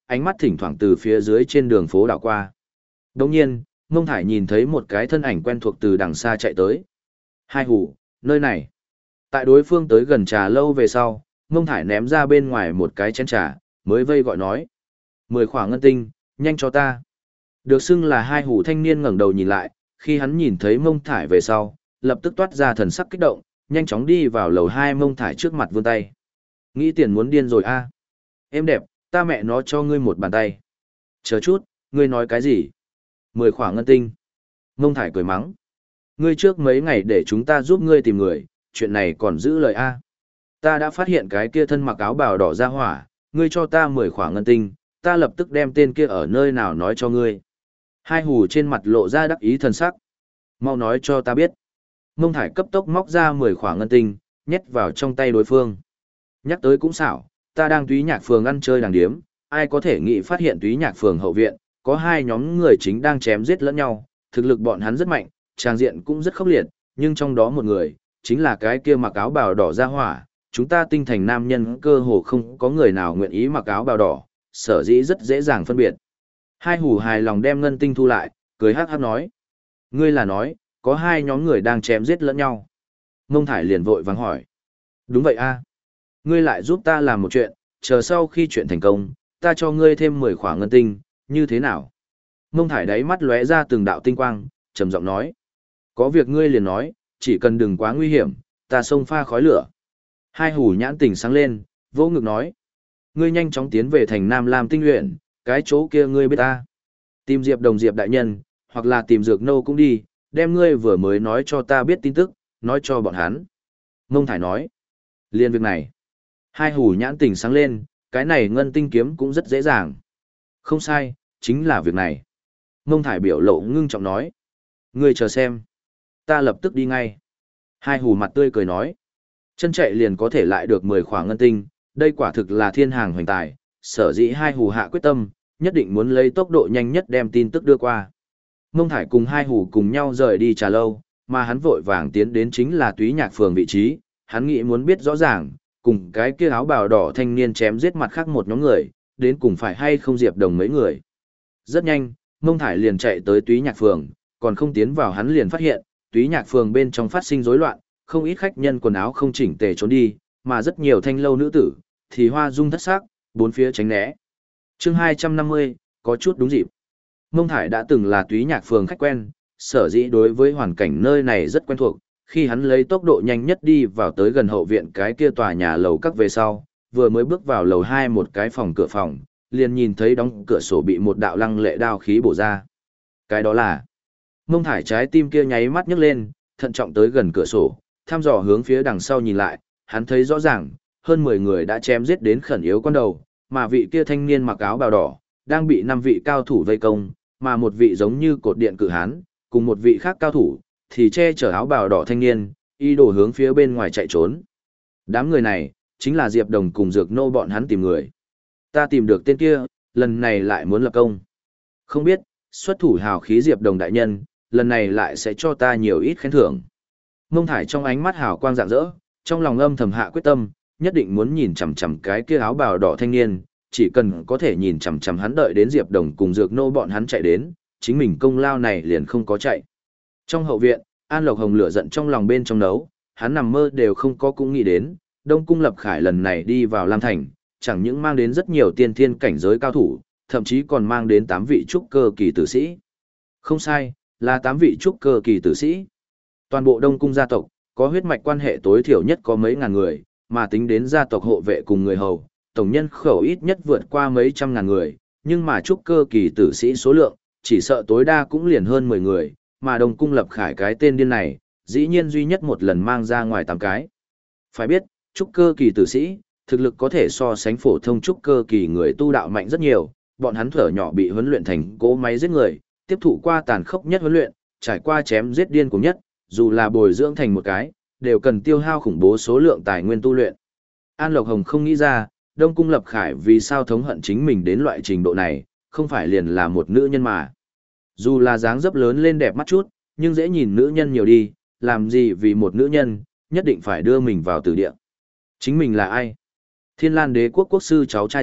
ánh mắt thỉnh thoảng từ phía dưới trên đường phố đảo qua. Đồng nhiên, Mông Thải nhìn thấy một cái thân ảnh quen thuộc từ đằng xa chạy tới. Hai hủ, nơi này. Tại đối phương tới gần trà lâu về sau, Mông Thải ném ra bên ngoài một cái chén trà, mới vây gọi nói. Mười khỏa ngân tinh, nhanh cho ta. Được xưng là hai hủ thanh niên ngẩng đầu nhìn lại, khi hắn nhìn thấy Mông Thải về sau, lập tức toát ra thần sắc kích động, nhanh chóng đi vào lầu hai Mông Thải trước mặt vươn tay. Nghĩ tiền muốn điên rồi a? À? Em đẹp, ta mẹ nó cho ngươi một bàn tay. Chờ chút, ngươi nói cái gì? Mười khỏa ngân tinh. Mông Thải cười mắng. Ngươi trước mấy ngày để chúng ta giúp ngươi tìm người, chuyện này còn giữ lời a? À? Ta đã phát hiện cái kia thân mặc áo bào đỏ ra hỏa, ngươi cho ta mười khỏa ngân tinh, ta lập tức đem tên kia ở nơi nào nói cho ngươi. Hai hù trên mặt lộ ra đắc ý thần sắc. Mau nói cho ta biết. Mông Thải cấp tốc móc ra mười khỏa ngân tinh, nhét vào trong tay đối phương. Nhắc tới cũng xảo, ta đang túy nhạc phường ăn chơi đàng điếm, ai có thể nghĩ phát hiện túy nhạc phường hậu viện, có hai nhóm người chính đang chém giết lẫn nhau, thực lực bọn hắn rất mạnh, tràng diện cũng rất khốc liệt, nhưng trong đó một người, chính là cái kia mặc áo bào đỏ ra hỏa, chúng ta tinh thành nam nhân cơ hồ không có người nào nguyện ý mặc áo bào đỏ, sở dĩ rất dễ dàng phân biệt. Hai hù hài lòng đem ngân tinh thu lại, cười hát hát nói. Ngươi là nói, có hai nhóm người đang chém giết lẫn nhau. Mông Thải liền vội vắng hỏi. Đúng vậy a. Ngươi lại giúp ta làm một chuyện, chờ sau khi chuyện thành công, ta cho ngươi thêm mười khỏa ngân tinh, như thế nào? Mông Thải đáy mắt lóe ra từng đạo tinh quang, trầm giọng nói. Có việc ngươi liền nói, chỉ cần đừng quá nguy hiểm, ta xông pha khói lửa. Hai hù nhãn tỉnh sáng lên, vỗ ngực nói. Ngươi nhanh chóng tiến về thành Nam Lam tinh luyện, cái chỗ kia ngươi biết ta. Tìm Diệp Đồng Diệp đại nhân, hoặc là tìm Dược Nô cũng đi, đem ngươi vừa mới nói cho ta biết tin tức, nói cho bọn hắn. Mông Thải nói. Liên việc này. Hai hù nhãn tỉnh sáng lên, cái này ngân tinh kiếm cũng rất dễ dàng. Không sai, chính là việc này. Mông Thải biểu lộ ngưng trọng nói. Ngươi chờ xem. Ta lập tức đi ngay. Hai hù mặt tươi cười nói. Chân chạy liền có thể lại được mười khỏa ngân tinh, đây quả thực là thiên hàng hoành tài, sở dĩ hai hù hạ quyết tâm, nhất định muốn lấy tốc độ nhanh nhất đem tin tức đưa qua. Mông Thải cùng hai hù cùng nhau rời đi trà lâu, mà hắn vội vàng tiến đến chính là túy nhạc phường vị trí, hắn nghĩ muốn biết rõ ràng, cùng cái kia áo bào đỏ thanh niên chém giết mặt khác một nhóm người, đến cùng phải hay không Diệp Đồng mấy người. Rất nhanh, Mông Thải liền chạy tới túy nhạc phường, còn không tiến vào hắn liền phát hiện, túy nhạc phường bên trong phát sinh rối loạn, không ít khách nhân quần áo không chỉnh tề trốn đi, mà rất nhiều thanh lâu nữ tử, thì hoa dung thất sắc, bốn phía tránh né. Chương hai trăm năm mươi, có chút đúng dịp. Mông Thải đã từng là túy nhạc phường khách quen, sở dĩ đối với hoàn cảnh nơi này rất quen thuộc, khi hắn lấy tốc độ nhanh nhất đi vào tới gần hậu viện cái kia tòa nhà lầu các về sau, vừa mới bước vào lầu hai một cái phòng cửa phòng, liền nhìn thấy đóng cửa sổ bị một đạo lăng lệ đao khí bổ ra. Cái đó là... Mông Thải trái tim kia nháy mắt nhấc lên, thận trọng tới gần cửa sổ, thăm dò hướng phía đằng sau nhìn lại, hắn thấy rõ ràng, hơn mười người đã chém giết đến khẩn yếu con đầu, mà vị kia thanh niên mặc áo bào đỏ, đang bị năm vị cao thủ vây công, mà một vị giống như cột điện cự hán, cùng một vị khác cao thủ, thì che chở áo bào đỏ thanh niên, y đổ hướng phía bên ngoài chạy trốn. Đám người này, chính là Diệp Đồng cùng Dược Nô bọn hắn tìm người. Ta tìm được tên kia, lần này lại muốn lập công. Không biết, xuất thủ hào khí Diệp Đồng đại nhân, lần này lại sẽ cho ta nhiều ít khen thưởng. Mông Thải trong ánh mắt hào quang rạng rỡ, trong lòng âm thầm hạ quyết tâm, nhất định muốn nhìn chằm chằm cái kia áo bào đỏ thanh niên, chỉ cần có thể nhìn chằm chằm hắn đợi đến Diệp Đồng cùng Dược Nô bọn hắn chạy đến, chính mình công lao này liền không có chạy. Trong hậu viện, An Lộc Hồng lửa giận trong lòng bên trong nấu, hắn nằm mơ đều không có cũng nghĩ đến, Đông Cung Lập Khải lần này đi vào Lam Thành, chẳng những mang đến rất nhiều tiên thiên cảnh giới cao thủ, thậm chí còn mang đến tám vị trúc cơ kỳ tử sĩ. Không sai, là tám vị trúc cơ kỳ tử sĩ. Toàn bộ Đông Cung gia tộc, có huyết mạch quan hệ tối thiểu nhất có mấy ngàn người, mà tính đến gia tộc hộ vệ cùng người hầu, tổng nhân khẩu ít nhất vượt qua mấy trăm ngàn người, nhưng mà trúc cơ kỳ tử sĩ số lượng, chỉ sợ tối đa cũng liền hơn mười người, mà Đông Cung Lập Khải cái tên điên này, dĩ nhiên duy nhất một lần mang ra ngoài tám cái. Phải biết, trúc cơ kỳ tử sĩ, thực lực có thể so sánh phổ thông trúc cơ kỳ người tu đạo mạnh rất nhiều, bọn hắn thở nhỏ bị huấn luyện thành cỗ máy giết người, tiếp thụ qua tàn khốc nhất huấn luyện, trải qua chém giết điên cuồng nhất, dù là bồi dưỡng thành một cái, đều cần tiêu hao khủng bố số lượng tài nguyên tu luyện. An Lộc Hồng không nghĩ ra, Đông Cung Lập Khải vì sao thống hận chính mình đến loại trình độ này, không phải liền là một nữ nhân mà. Dù là dáng dấp lớn lên đẹp mắt chút, nhưng dễ nhìn nữ nhân nhiều đi, làm gì vì một nữ nhân, nhất định phải đưa mình vào tử địa. Chính mình là ai? Thiên Lan Đế quốc quốc sư cháu trai ruột,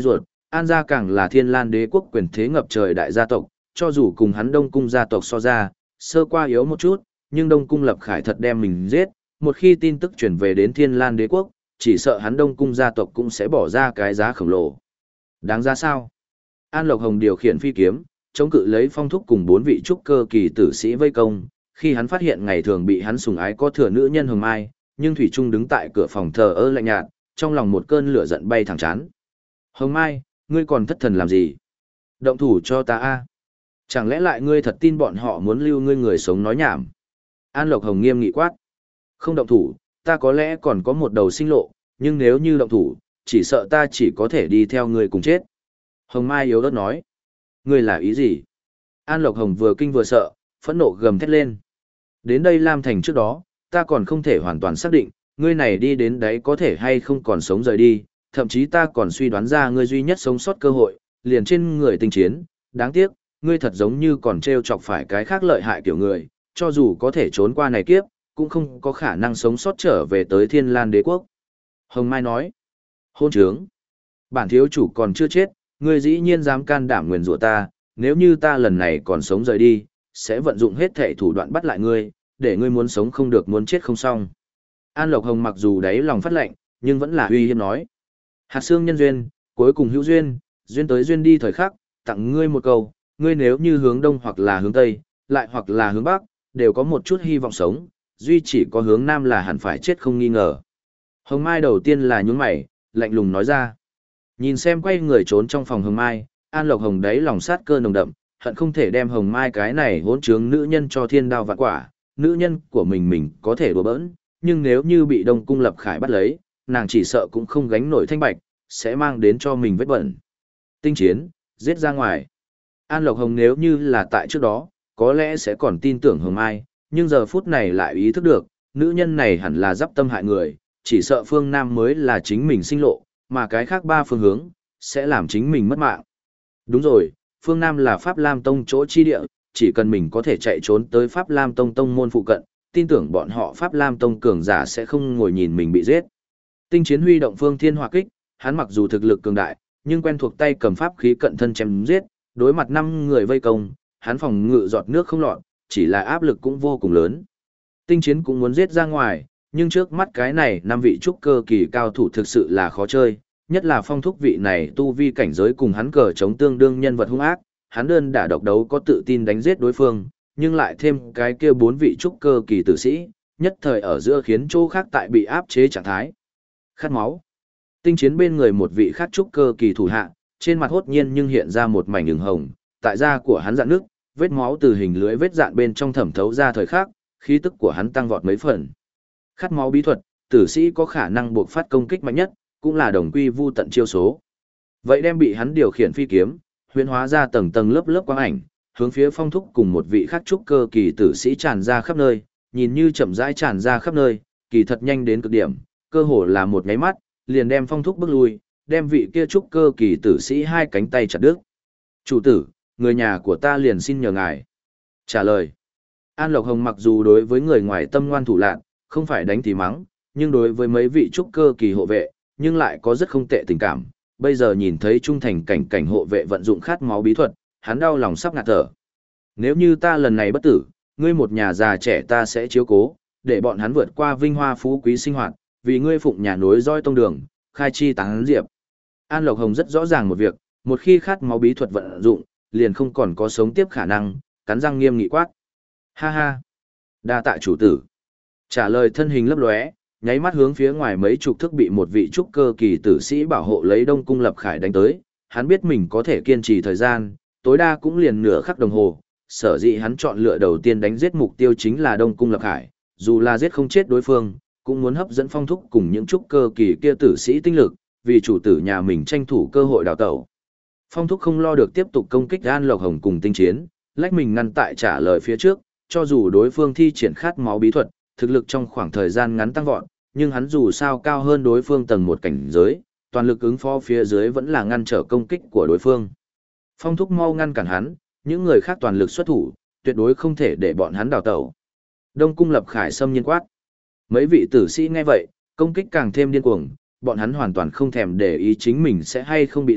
An gia càng là Thiên Lan đế quốc quyền thế ngập trời đại gia tộc, cho dù cùng hắn Đông cung gia tộc so ra, sơ qua yếu một chút, nhưng Đông cung Lập Khải thật đem mình giết, một khi tin tức chuyển về đến Thiên Lan đế quốc, chỉ sợ hắn Đông cung gia tộc cũng sẽ bỏ ra cái giá khổng lồ. Đáng giá sao? An Lộc Hồng điều khiển phi kiếm, chống cự lấy Phong Thúc cùng bốn vị trúc cơ kỳ tử sĩ vây công, khi hắn phát hiện ngày thường bị hắn sủng ái có thừa nữ nhân Hồng Mai, nhưng thủy trung đứng tại cửa phòng thờ ơ lạnh nhạt, trong lòng một cơn lửa giận bay thẳng chán. Hồng Mai, ngươi còn thất thần làm gì? Động thủ cho ta a! Chẳng lẽ lại ngươi thật tin bọn họ muốn lưu ngươi người sống nói nhảm? An Lộc Hồng nghiêm nghị quát. Không động thủ, ta có lẽ còn có một đầu sinh lộ, nhưng nếu như động thủ, chỉ sợ ta chỉ có thể đi theo ngươi cùng chết. Hồng Mai yếu ớt nói. Ngươi là ý gì? An Lộc Hồng vừa kinh vừa sợ, phẫn nộ gầm thét lên. Đến đây Lam Thành trước đó, ta còn không thể hoàn toàn xác định, ngươi này đi đến đấy có thể hay không còn sống rời đi, thậm chí ta còn suy đoán ra ngươi duy nhất sống sót cơ hội, liền trên người tinh chiến, đáng tiếc, ngươi thật giống như còn trêu chọc phải cái khác lợi hại kiểu người, cho dù có thể trốn qua này kiếp, cũng không có khả năng sống sót trở về tới Thiên Lan đế quốc. Hồng Mai nói, hôn trướng, bản thiếu chủ còn chưa chết, ngươi dĩ nhiên dám can đảm nguyền rủa ta, nếu như ta lần này còn sống rời đi, sẽ vận dụng hết thể thủ đoạn bắt lại ngươi, để ngươi muốn sống không được muốn chết không xong. An Lộc Hồng mặc dù đáy lòng phát lệnh, nhưng vẫn là uy hiếp nói. Hạt xương nhân duyên, cuối cùng hữu duyên, duyên tới duyên đi thời khắc, tặng ngươi một câu, ngươi nếu như hướng đông hoặc là hướng tây, lại hoặc là hướng bắc, đều có một chút hy vọng sống, duy chỉ có hướng nam là hẳn phải chết không nghi ngờ. Hồng Mai đầu tiên là nhướng mày, lạnh lùng nói ra. Nhìn xem quay người trốn trong phòng Hồng Mai, An Lộc Hồng đáy lòng sát cơ nồng đậm, hận không thể đem Hồng Mai cái này hỗn trướng nữ nhân cho thiên đao vạn quả, nữ nhân của mình mình có thể đùa bỡn, nhưng nếu như bị Đông cung Lập Khải bắt lấy, nàng chỉ sợ cũng không gánh nổi thanh bạch, sẽ mang đến cho mình vết bẩn. Tinh chiến, giết ra ngoài. An Lộc Hồng nếu như là tại trước đó, có lẽ sẽ còn tin tưởng Hồng Mai, nhưng giờ phút này lại ý thức được, nữ nhân này hẳn là giáp tâm hại người, chỉ sợ phương Nam mới là chính mình sinh lộ, mà cái khác ba phương hướng, sẽ làm chính mình mất mạng. Đúng rồi, phương Nam là Pháp Lam Tông chỗ chi địa, chỉ cần mình có thể chạy trốn tới Pháp Lam Tông tông môn phụ cận, tin tưởng bọn họ Pháp Lam Tông cường giả sẽ không ngồi nhìn mình bị giết. Tinh chiến huy động phương thiên hỏa kích, hắn mặc dù thực lực cường đại, nhưng quen thuộc tay cầm pháp khí cận thân chém giết, đối mặt năm người vây công, hắn phòng ngự giọt nước không lọt, chỉ là áp lực cũng vô cùng lớn. Tinh chiến cũng muốn giết ra ngoài, nhưng trước mắt cái này năm vị trúc cơ kỳ cao thủ thực sự là khó chơi, nhất là Phong Thúc vị này tu vi cảnh giới cùng hắn cờ chống tương đương nhân vật hung ác, hắn đơn đả độc đấu có tự tin đánh giết đối phương, nhưng lại thêm cái kia bốn vị trúc cơ kỳ tử sĩ, nhất thời ở giữa khiến chỗ khác tại bị áp chế trạng thái. Khát máu. Tinh chiến bên người một vị khác trúc cơ kỳ thủ hạ, trên mặt hốt nhiên nhưng hiện ra một mảnh ửng hồng, tại da của hắn dạn nước, vết máu từ hình lưới vết dạn bên trong thẩm thấu ra thời khắc, khí tức của hắn tăng vọt mấy phần. Khát máu bí thuật, tử sĩ có khả năng buộc phát công kích mạnh nhất, cũng là đồng quy vu tận chiêu số. Vậy đem bị hắn điều khiển phi kiếm, huyễn hóa ra tầng tầng lớp lớp quang ảnh, hướng phía Phong Thúc cùng một vị khác trúc cơ kỳ tử sĩ tràn ra khắp nơi, nhìn như chậm rãi tràn ra khắp nơi, kỳ thật nhanh đến cực điểm, cơ hồ là một nháy mắt, liền đem Phong Thúc bước lui, đem vị kia trúc cơ kỳ tử sĩ hai cánh tay chặt đứt. "Chủ tử, người nhà của ta liền xin nhờ ngài." Trả lời. An Lộc Hồng mặc dù đối với người ngoài tâm ngoan thủ lạn, không phải đánh thì mắng, nhưng đối với mấy vị trúc cơ kỳ hộ vệ, nhưng lại có rất không tệ tình cảm. Bây giờ nhìn thấy trung thành cảnh cảnh hộ vệ vận dụng khát máu bí thuật, hắn đau lòng sắp ngạt thở. "Nếu như ta lần này bất tử, ngươi một nhà già trẻ ta sẽ chiếu cố, để bọn hắn vượt qua vinh hoa phú quý sinh hoạt, vì ngươi phụng nhà nối roi tông đường, khai chi tán diệp." An Lộc Hồng rất rõ ràng một việc, một khi khát máu bí thuật vận dụng, liền không còn có sống tiếp khả năng, cắn răng nghiêm nghị quát. "Ha ha, đa tạ chủ tử." Trả lời thân hình lấp lóe, nháy mắt hướng phía ngoài mấy chục thước bị một vị trúc cơ kỳ tử sĩ bảo hộ lấy Đông cung Lập Khải đánh tới, hắn biết mình có thể kiên trì thời gian, tối đa cũng liền nửa khắc đồng hồ, sở dĩ hắn chọn lựa đầu tiên đánh giết mục tiêu chính là Đông cung Lập Khải, dù là giết không chết đối phương, cũng muốn hấp dẫn Phong Thúc cùng những trúc cơ kỳ kia tử sĩ tinh lực, vì chủ tử nhà mình tranh thủ cơ hội đào tẩu. Phong Thúc không lo được tiếp tục công kích An Lộc Hồng cùng tinh chiến, lách mình ngăn tại trả lời phía trước, cho dù đối phương thi triển khát máu bí thuật, thực lực trong khoảng thời gian ngắn tăng vọt, nhưng hắn dù sao cao hơn đối phương tầng một cảnh giới, toàn lực ứng phó phía dưới vẫn là ngăn trở công kích của đối phương. Phong Thúc mau ngăn cản hắn, những người khác toàn lực xuất thủ, tuyệt đối không thể để bọn hắn đào tẩu. Đông cung Lập Khải xâm nhiên quát. Mấy vị tử sĩ nghe vậy, công kích càng thêm điên cuồng, bọn hắn hoàn toàn không thèm để ý chính mình sẽ hay không bị giết,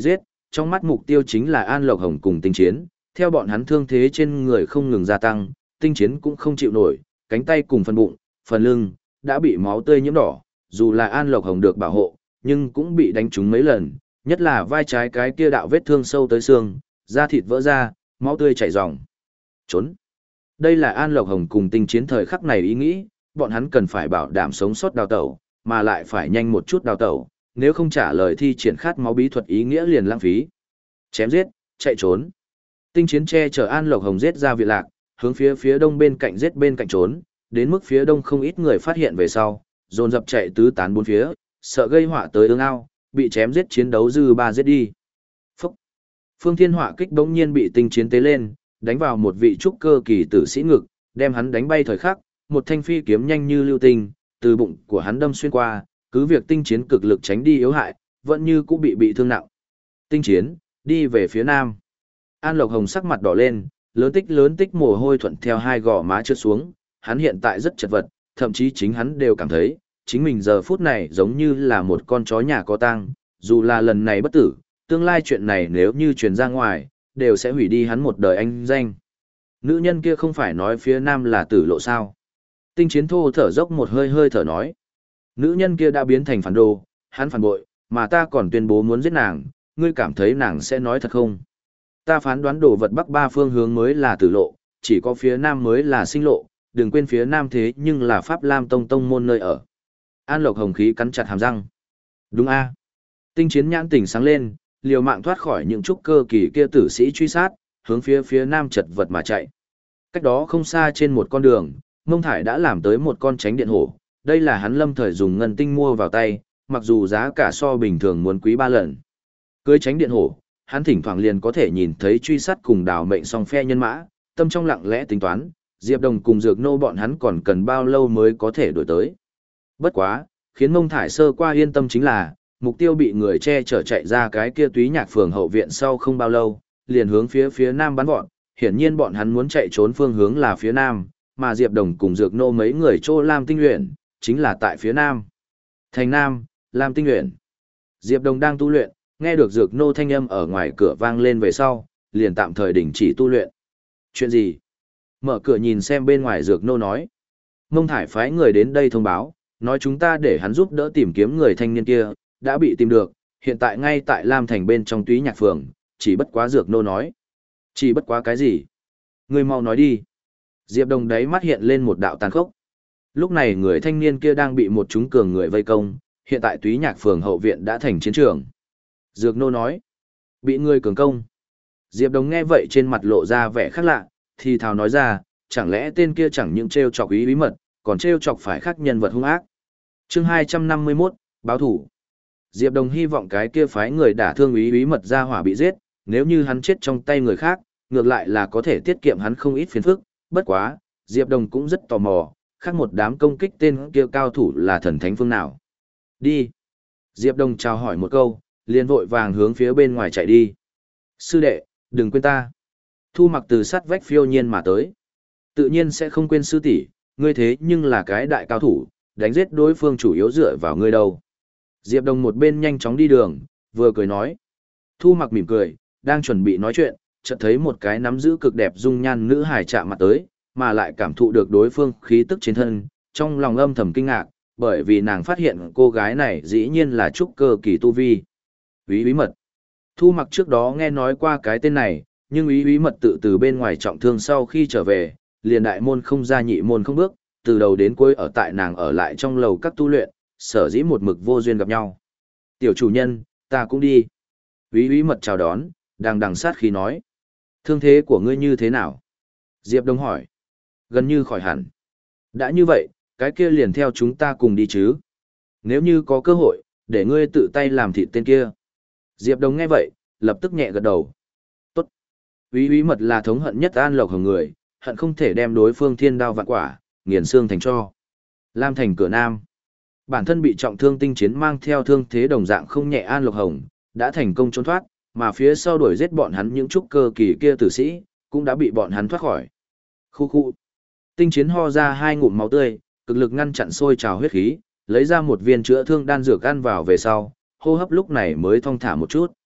trong mắt mục tiêu chính là An Lộc Hồng cùng Tinh Chiến, theo bọn hắn thương thế trên người không ngừng gia tăng, Tinh Chiến cũng không chịu nổi, cánh tay cùng phần bụng, phần lưng, đã bị máu tươi nhiễm đỏ, dù là An Lộc Hồng được bảo hộ, nhưng cũng bị đánh trúng mấy lần, nhất là vai trái cái kia đạo vết thương sâu tới xương, da thịt vỡ ra, máu tươi chảy ròng. Trốn. Đây là An Lộc Hồng cùng Tinh Chiến thời khắc này ý nghĩ, bọn hắn cần phải bảo đảm sống sót đào tẩu, mà lại phải nhanh một chút đào tẩu, nếu không trả lời thi triển khát máu bí thuật ý nghĩa liền lãng phí. Chém giết, chạy trốn. Tinh Chiến che chở An Lộc Hồng giết ra viện lạc, hướng phía phía đông bên cạnh giết bên cạnh trốn, đến mức phía đông không ít người phát hiện về sau, dồn dập chạy tứ tán bốn phía, sợ gây họa tới ương ao, bị chém giết chiến đấu dư ba giết đi. Phúc! Phương Thiên Họa kích bỗng nhiên bị Tinh Chiến tế lên, đánh vào một vị trúc cơ kỳ tử sĩ ngực, đem hắn đánh bay thời khắc, một thanh phi kiếm nhanh như lưu tinh, từ bụng của hắn đâm xuyên qua, cứ việc Tinh Chiến cực lực tránh đi yếu hại, vẫn như cũng bị bị thương nặng. Tinh Chiến, đi về phía nam. An Lộc Hồng sắc mặt đỏ lên, lớn tích lớn tích mồ hôi thuận theo hai gò má trượt xuống, hắn hiện tại rất chật vật, thậm chí chính hắn đều cảm thấy, chính mình giờ phút này giống như là một con chó nhà có tang, dù là lần này bất tử, tương lai chuyện này nếu như truyền ra ngoài, đều sẽ hủy đi hắn một đời anh danh. Nữ nhân kia không phải nói phía nam là tử lộ sao? Tinh Chiến thô thở dốc một hơi hơi thở nói. Nữ nhân kia đã biến thành phản đồ, hắn phản bội, mà ta còn tuyên bố muốn giết nàng, ngươi cảm thấy nàng sẽ nói thật không? Ta phán đoán đồ vật bắc ba phương hướng mới là tử lộ, chỉ có phía nam mới là sinh lộ, đừng quên phía nam thế nhưng là Pháp Lam Tông Tông môn nơi ở. An Lộc Hồng khí cắn chặt hàm răng. Đúng a. Tinh Chiến nhãn tỉnh sáng lên, liều mạng thoát khỏi những trúc cơ kỳ kia tử sĩ truy sát, hướng phía phía nam chật vật mà chạy. Cách đó không xa trên một con đường, Mông Thải đã làm tới một con tránh điện hổ, đây là hắn lâm thời dùng ngân tinh mua vào tay, mặc dù giá cả so bình thường muốn quý ba lần. Cưới tránh điện hổ, hắn thỉnh thoảng liền có thể nhìn thấy truy sát cùng đào mệnh song phe nhân mã, tâm trong lặng lẽ tính toán, Diệp Đồng cùng Dược Nô bọn hắn còn cần bao lâu mới có thể đuổi tới. Bất quá, khiến Mông Thải sơ qua yên tâm chính là, mục tiêu bị người che chở chạy ra cái kia túy nhạc phường hậu viện sau không bao lâu, liền hướng phía phía nam bắn vọt, hiển nhiên bọn hắn muốn chạy trốn phương hướng là phía nam, mà Diệp Đồng cùng Dược Nô mấy người chỗ Lam Tinh luyện, chính là tại phía nam. Thành Nam, Lam Tinh luyện. Diệp Đồng đang tu luyện, nghe được Dược Nô thanh âm ở ngoài cửa vang lên về sau, liền tạm thời đình chỉ tu luyện. Chuyện gì? Mở cửa nhìn xem bên ngoài Dược Nô nói. Mông Thải phái người đến đây thông báo, nói chúng ta để hắn giúp đỡ tìm kiếm người thanh niên kia, đã bị tìm được, hiện tại ngay tại Lam Thành bên trong túy nhạc phường, chỉ bất quá Dược Nô nói. Chỉ bất quá cái gì? Người mau nói đi. Diệp Đồng đáy mắt hiện lên một đạo tàn khốc. Lúc này người thanh niên kia đang bị một chúng cường người vây công, hiện tại túy nhạc phường hậu viện đã thành chiến trường. Dược Nô nói. Bị người cường công. Diệp Đồng nghe vậy trên mặt lộ ra vẻ khác lạ, thì thào nói ra, chẳng lẽ tên kia chẳng những trêu chọc ý bí mật, còn trêu chọc phải khác nhân vật hung ác. Chương hai trăm năm mươi mốt, báo thủ. Diệp Đồng hy vọng cái kia phái người đả thương ý bí mật ra hỏa bị giết, nếu như hắn chết trong tay người khác, ngược lại là có thể tiết kiệm hắn không ít phiền phức, bất quá, Diệp Đồng cũng rất tò mò, khác một đám công kích tên kia cao thủ là thần thánh phương nào. Đi. Diệp Đồng chào hỏi một câu, liền vội vàng hướng phía bên ngoài chạy đi. Sư đệ, đừng quên ta. Thu Mặc từ sát vách phiêu nhiên mà tới. Tự nhiên sẽ không quên sư tỷ, ngươi thế nhưng là cái đại cao thủ, đánh giết đối phương chủ yếu dựa vào ngươi đâu. Diệp Đồng một bên nhanh chóng đi đường, vừa cười nói. Thu Mặc mỉm cười, đang chuẩn bị nói chuyện, chợt thấy một cái nắm giữ cực đẹp dung nhan nữ hài chạm mặt tới, mà lại cảm thụ được đối phương khí tức trên thân, trong lòng âm thầm kinh ngạc, bởi vì nàng phát hiện cô gái này dĩ nhiên là trúc cơ kỳ tu vi. Úy Bí Mật. Thu Mặc trước đó nghe nói qua cái tên này, nhưng Úy Bí Mật tự từ bên ngoài trọng thương sau khi trở về, liền đại môn không ra nhị môn không bước, từ đầu đến cuối ở tại nàng ở lại trong lầu các tu luyện, sở dĩ một mực vô duyên gặp nhau. Tiểu chủ nhân, ta cũng đi. Úy Bí Mật chào đón, đang đằng sát khi nói. Thương thế của ngươi như thế nào? Diệp Đông hỏi. Gần như khỏi hẳn. Đã như vậy, cái kia liền theo chúng ta cùng đi chứ. Nếu như có cơ hội, để ngươi tự tay làm thịt tên kia. Diệp Đông nghe vậy, lập tức nhẹ gật đầu. Tốt. Úy Úy Mật là thống hận nhất An Lộc Hồng người, hận không thể đem đối phương thiên đao vạn quả, nghiền xương thành tro. Lam Thành cửa Nam. Bản thân bị trọng thương Tinh Chiến mang theo thương thế đồng dạng không nhẹ An Lộc Hồng, đã thành công trốn thoát, mà phía sau đuổi giết bọn hắn những trúc cơ kỳ kia tử sĩ, cũng đã bị bọn hắn thoát khỏi. Khu khu. Tinh Chiến ho ra hai ngụm máu tươi, cực lực ngăn chặn sôi trào huyết khí, lấy ra một viên chữa thương đan dược ăn vào về sau, hô hấp lúc này mới thong thả một chút.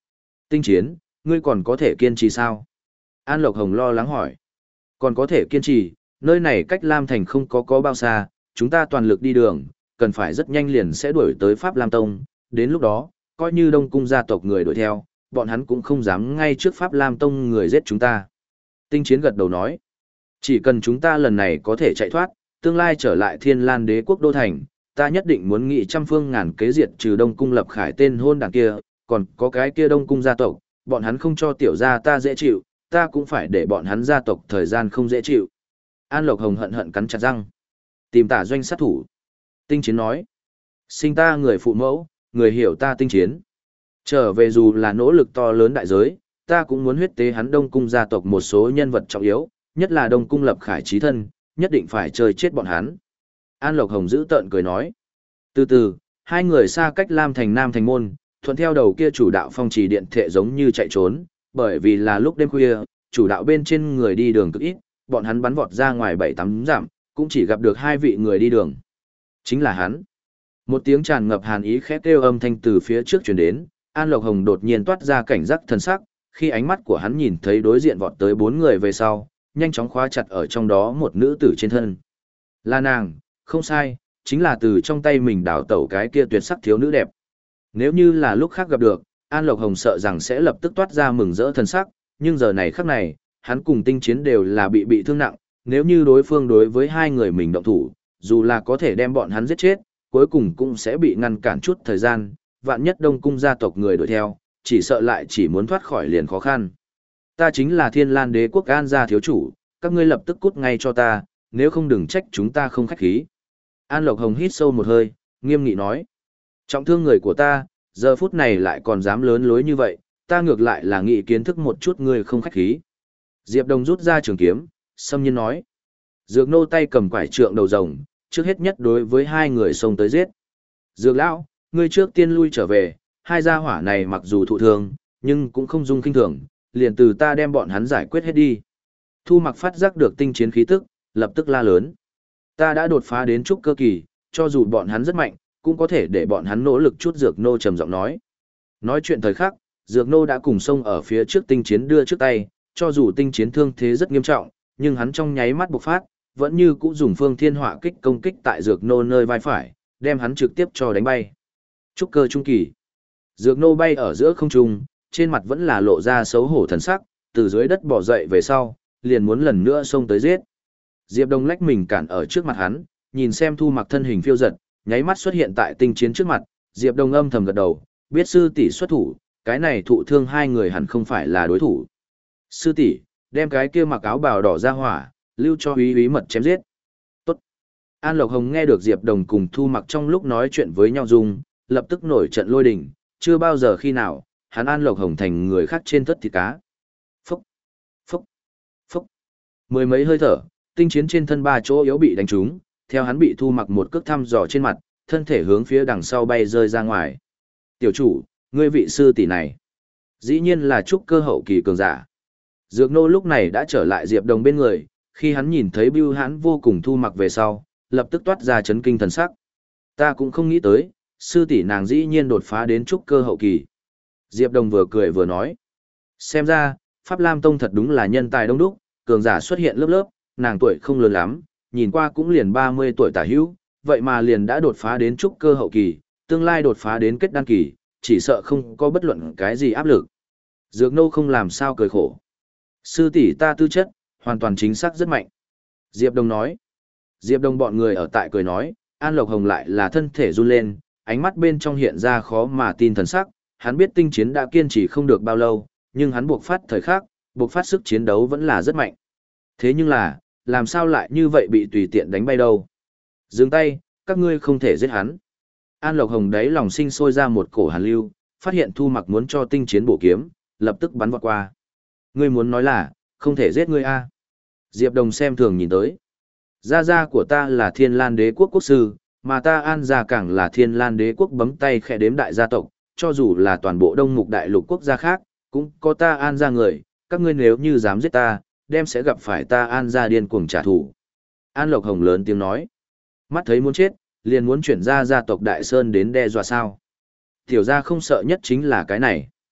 Tinh Chiến, ngươi còn có thể kiên trì sao? An Lộc Hồng lo lắng hỏi. Còn có thể kiên trì, nơi này cách Lam Thành không có có bao xa, chúng ta toàn lực đi đường, cần phải rất nhanh liền sẽ đuổi tới Pháp Lam Tông, đến lúc đó, coi như Đông Cung gia tộc người đuổi theo, bọn hắn cũng không dám ngay trước Pháp Lam Tông người giết chúng ta. Tinh Chiến gật đầu nói, chỉ cần chúng ta lần này có thể chạy thoát, tương lai trở lại Thiên Lan Đế quốc đô thành, ta nhất định muốn nghị trăm phương ngàn kế diệt trừ Đông Cung Lập Khải tên hôn đảng kia, còn có cái kia Đông Cung gia tộc, bọn hắn không cho tiểu gia ta dễ chịu, ta cũng phải để bọn hắn gia tộc thời gian không dễ chịu. An Lộc Hồng hận hận cắn chặt răng. Tìm Tả Doanh sát thủ. Tinh Chiến nói, sinh ta người phụ mẫu, người hiểu ta Tinh Chiến. Trở về dù là nỗ lực to lớn đại giới, ta cũng muốn huyết tế hắn Đông Cung gia tộc một số nhân vật trọng yếu, nhất là Đông Cung Lập Khải chí thân, nhất định phải chơi chết bọn hắn. An Lộc Hồng giữ tợn cười nói. Từ từ, hai người xa cách Lam Thành Nam Thành Môn, thuận theo đầu kia chủ đạo phong trì điện thệ giống như chạy trốn, bởi vì là lúc đêm khuya, chủ đạo bên trên người đi đường cực ít, bọn hắn bắn vọt ra ngoài bảy tám dặm, cũng chỉ gặp được hai vị người đi đường. Chính là hắn. Một tiếng tràn ngập hàn ý khét kêu âm thanh từ phía trước truyền đến, An Lộc Hồng đột nhiên toát ra cảnh giác thần sắc, khi ánh mắt của hắn nhìn thấy đối diện vọt tới bốn người về sau, nhanh chóng khóa chặt ở trong đó một nữ tử trên thân. Là nàng, không sai, chính là từ trong tay mình đào tẩu cái kia tuyệt sắc thiếu nữ đẹp. Nếu như là lúc khác gặp được, An Lộc Hồng sợ rằng sẽ lập tức toát ra mừng rỡ thần sắc, nhưng giờ này khắc này, hắn cùng Tinh Chiến đều là bị bị thương nặng, nếu như đối phương đối với hai người mình động thủ, dù là có thể đem bọn hắn giết chết, cuối cùng cũng sẽ bị ngăn cản chút thời gian, vạn nhất Đông Cung gia tộc người đuổi theo, chỉ sợ lại chỉ muốn thoát khỏi liền khó khăn. Ta chính là Thiên Lan Đế quốc An gia thiếu chủ, các ngươi lập tức cút ngay cho ta, nếu không đừng trách chúng ta không khách khí. An Lộc Hồng hít sâu một hơi, nghiêm nghị nói. Trọng thương người của ta, giờ phút này lại còn dám lớn lối như vậy, ta ngược lại là nghị kiến thức một chút ngươi không khách khí. Diệp Đồng rút ra trường kiếm, xâm nhiên nói. Dược nô tay cầm quải trượng đầu rồng, trước hết nhất đối với hai người xông tới giết. Dược lão, ngươi trước tiên lui trở về, hai gia hỏa này mặc dù thụ thương, nhưng cũng không dung kinh thường, liền từ ta đem bọn hắn giải quyết hết đi. Thu Mặc phát giác được Tinh Chiến khí tức, lập tức la lớn. Ta đã đột phá đến trúc cơ kỳ, cho dù bọn hắn rất mạnh, cũng có thể để bọn hắn nỗ lực chút. Dược nô trầm giọng nói. Nói chuyện thời khắc, Dược nô đã cùng xông ở phía trước Tinh Chiến đưa trước tay, cho dù Tinh Chiến thương thế rất nghiêm trọng, nhưng hắn trong nháy mắt bộc phát, vẫn như cũ dùng phương thiên hỏa kích công kích tại Dược nô nơi vai phải, đem hắn trực tiếp cho đánh bay. Trúc cơ trung kỳ. Dược nô bay ở giữa không trung, trên mặt vẫn là lộ ra xấu hổ thần sắc, từ dưới đất bò dậy về sau, liền muốn lần nữa xông tới giết. Diệp Đông lách mình cản ở trước mặt hắn, nhìn xem Thu Mặc thân hình phiêu giật, nháy mắt xuất hiện tại Tinh Chiến trước mặt, Diệp Đông âm thầm gật đầu, biết sư tỷ xuất thủ, cái này thụ thương hai người hẳn không phải là đối thủ. Sư tỷ, đem cái kia mặc áo bào đỏ ra hỏa, lưu cho úy úy mật chém giết. Tốt. An Lộc Hồng nghe được Diệp Đồng cùng Thu Mặc trong lúc nói chuyện với nhau dùng, lập tức nổi trận lôi đình, chưa bao giờ khi nào, hắn An Lộc Hồng thành người khác trên thất thịt cá. Phúc, phúc, phúc. Mười mấy hơi thở, Tinh Chiến trên thân ba chỗ yếu bị đánh trúng, theo hắn bị Thu Mặc một cước thăm dò trên mặt, thân thể hướng phía đằng sau bay rơi ra ngoài. Tiểu chủ, ngươi vị sư tỷ này, dĩ nhiên là trúc cơ hậu kỳ cường giả. Dược nô lúc này đã trở lại Diệp Đồng bên người, khi hắn nhìn thấy bưu hãn vô cùng Thu Mặc về sau, lập tức toát ra chấn kinh thần sắc. Ta cũng không nghĩ tới, sư tỷ nàng dĩ nhiên đột phá đến trúc cơ hậu kỳ. Diệp Đồng vừa cười vừa nói. Xem ra, Pháp Lam Tông thật đúng là nhân tài đông đúc, cường giả xuất hiện lớp lớp, nàng tuổi không lớn lắm, nhìn qua cũng liền ba mươi tuổi tả hữu, vậy mà liền đã đột phá đến trúc cơ hậu kỳ, tương lai đột phá đến kết đan kỳ, chỉ sợ không có bất luận cái gì áp lực. Dược nô không làm sao cười khổ. Sư tỷ ta tư chất, hoàn toàn chính xác rất mạnh. Diệp Đồng nói. Diệp Đồng bọn người ở tại cười nói, An Lộc Hồng lại là thân thể run lên, ánh mắt bên trong hiện ra khó mà tin thần sắc, hắn biết Tinh Chiến đã kiên trì không được bao lâu, nhưng hắn buộc phát thời khắc, buộc phát sức chiến đấu vẫn là rất mạnh. Thế nhưng là, làm sao lại như vậy bị tùy tiện đánh bay đâu? Dừng tay, các ngươi không thể giết hắn. An Lộc Hồng đáy lòng sinh sôi ra một cổ hàn lưu, phát hiện Thu Mặc muốn cho Tinh Chiến bổ kiếm, lập tức bắn vọt qua. Ngươi muốn nói là, không thể giết ngươi a? Diệp Đồng xem thường nhìn tới. Gia gia của ta là Thiên Lan Đế quốc quốc sư, mà ta An gia càng là Thiên Lan Đế quốc bấm tay khẽ đếm đại gia tộc, cho dù là toàn bộ Đông Mục Đại Lục quốc gia khác, cũng có ta An gia người, các ngươi nếu như dám giết ta, đem sẽ gặp phải ta An gia điên cuồng trả thù. An Lộc Hồng lớn tiếng nói, mắt thấy muốn chết, liền muốn chuyển ra gia tộc Đại Sơn đến đe dọa sao. Tiểu gia không sợ nhất chính là cái này.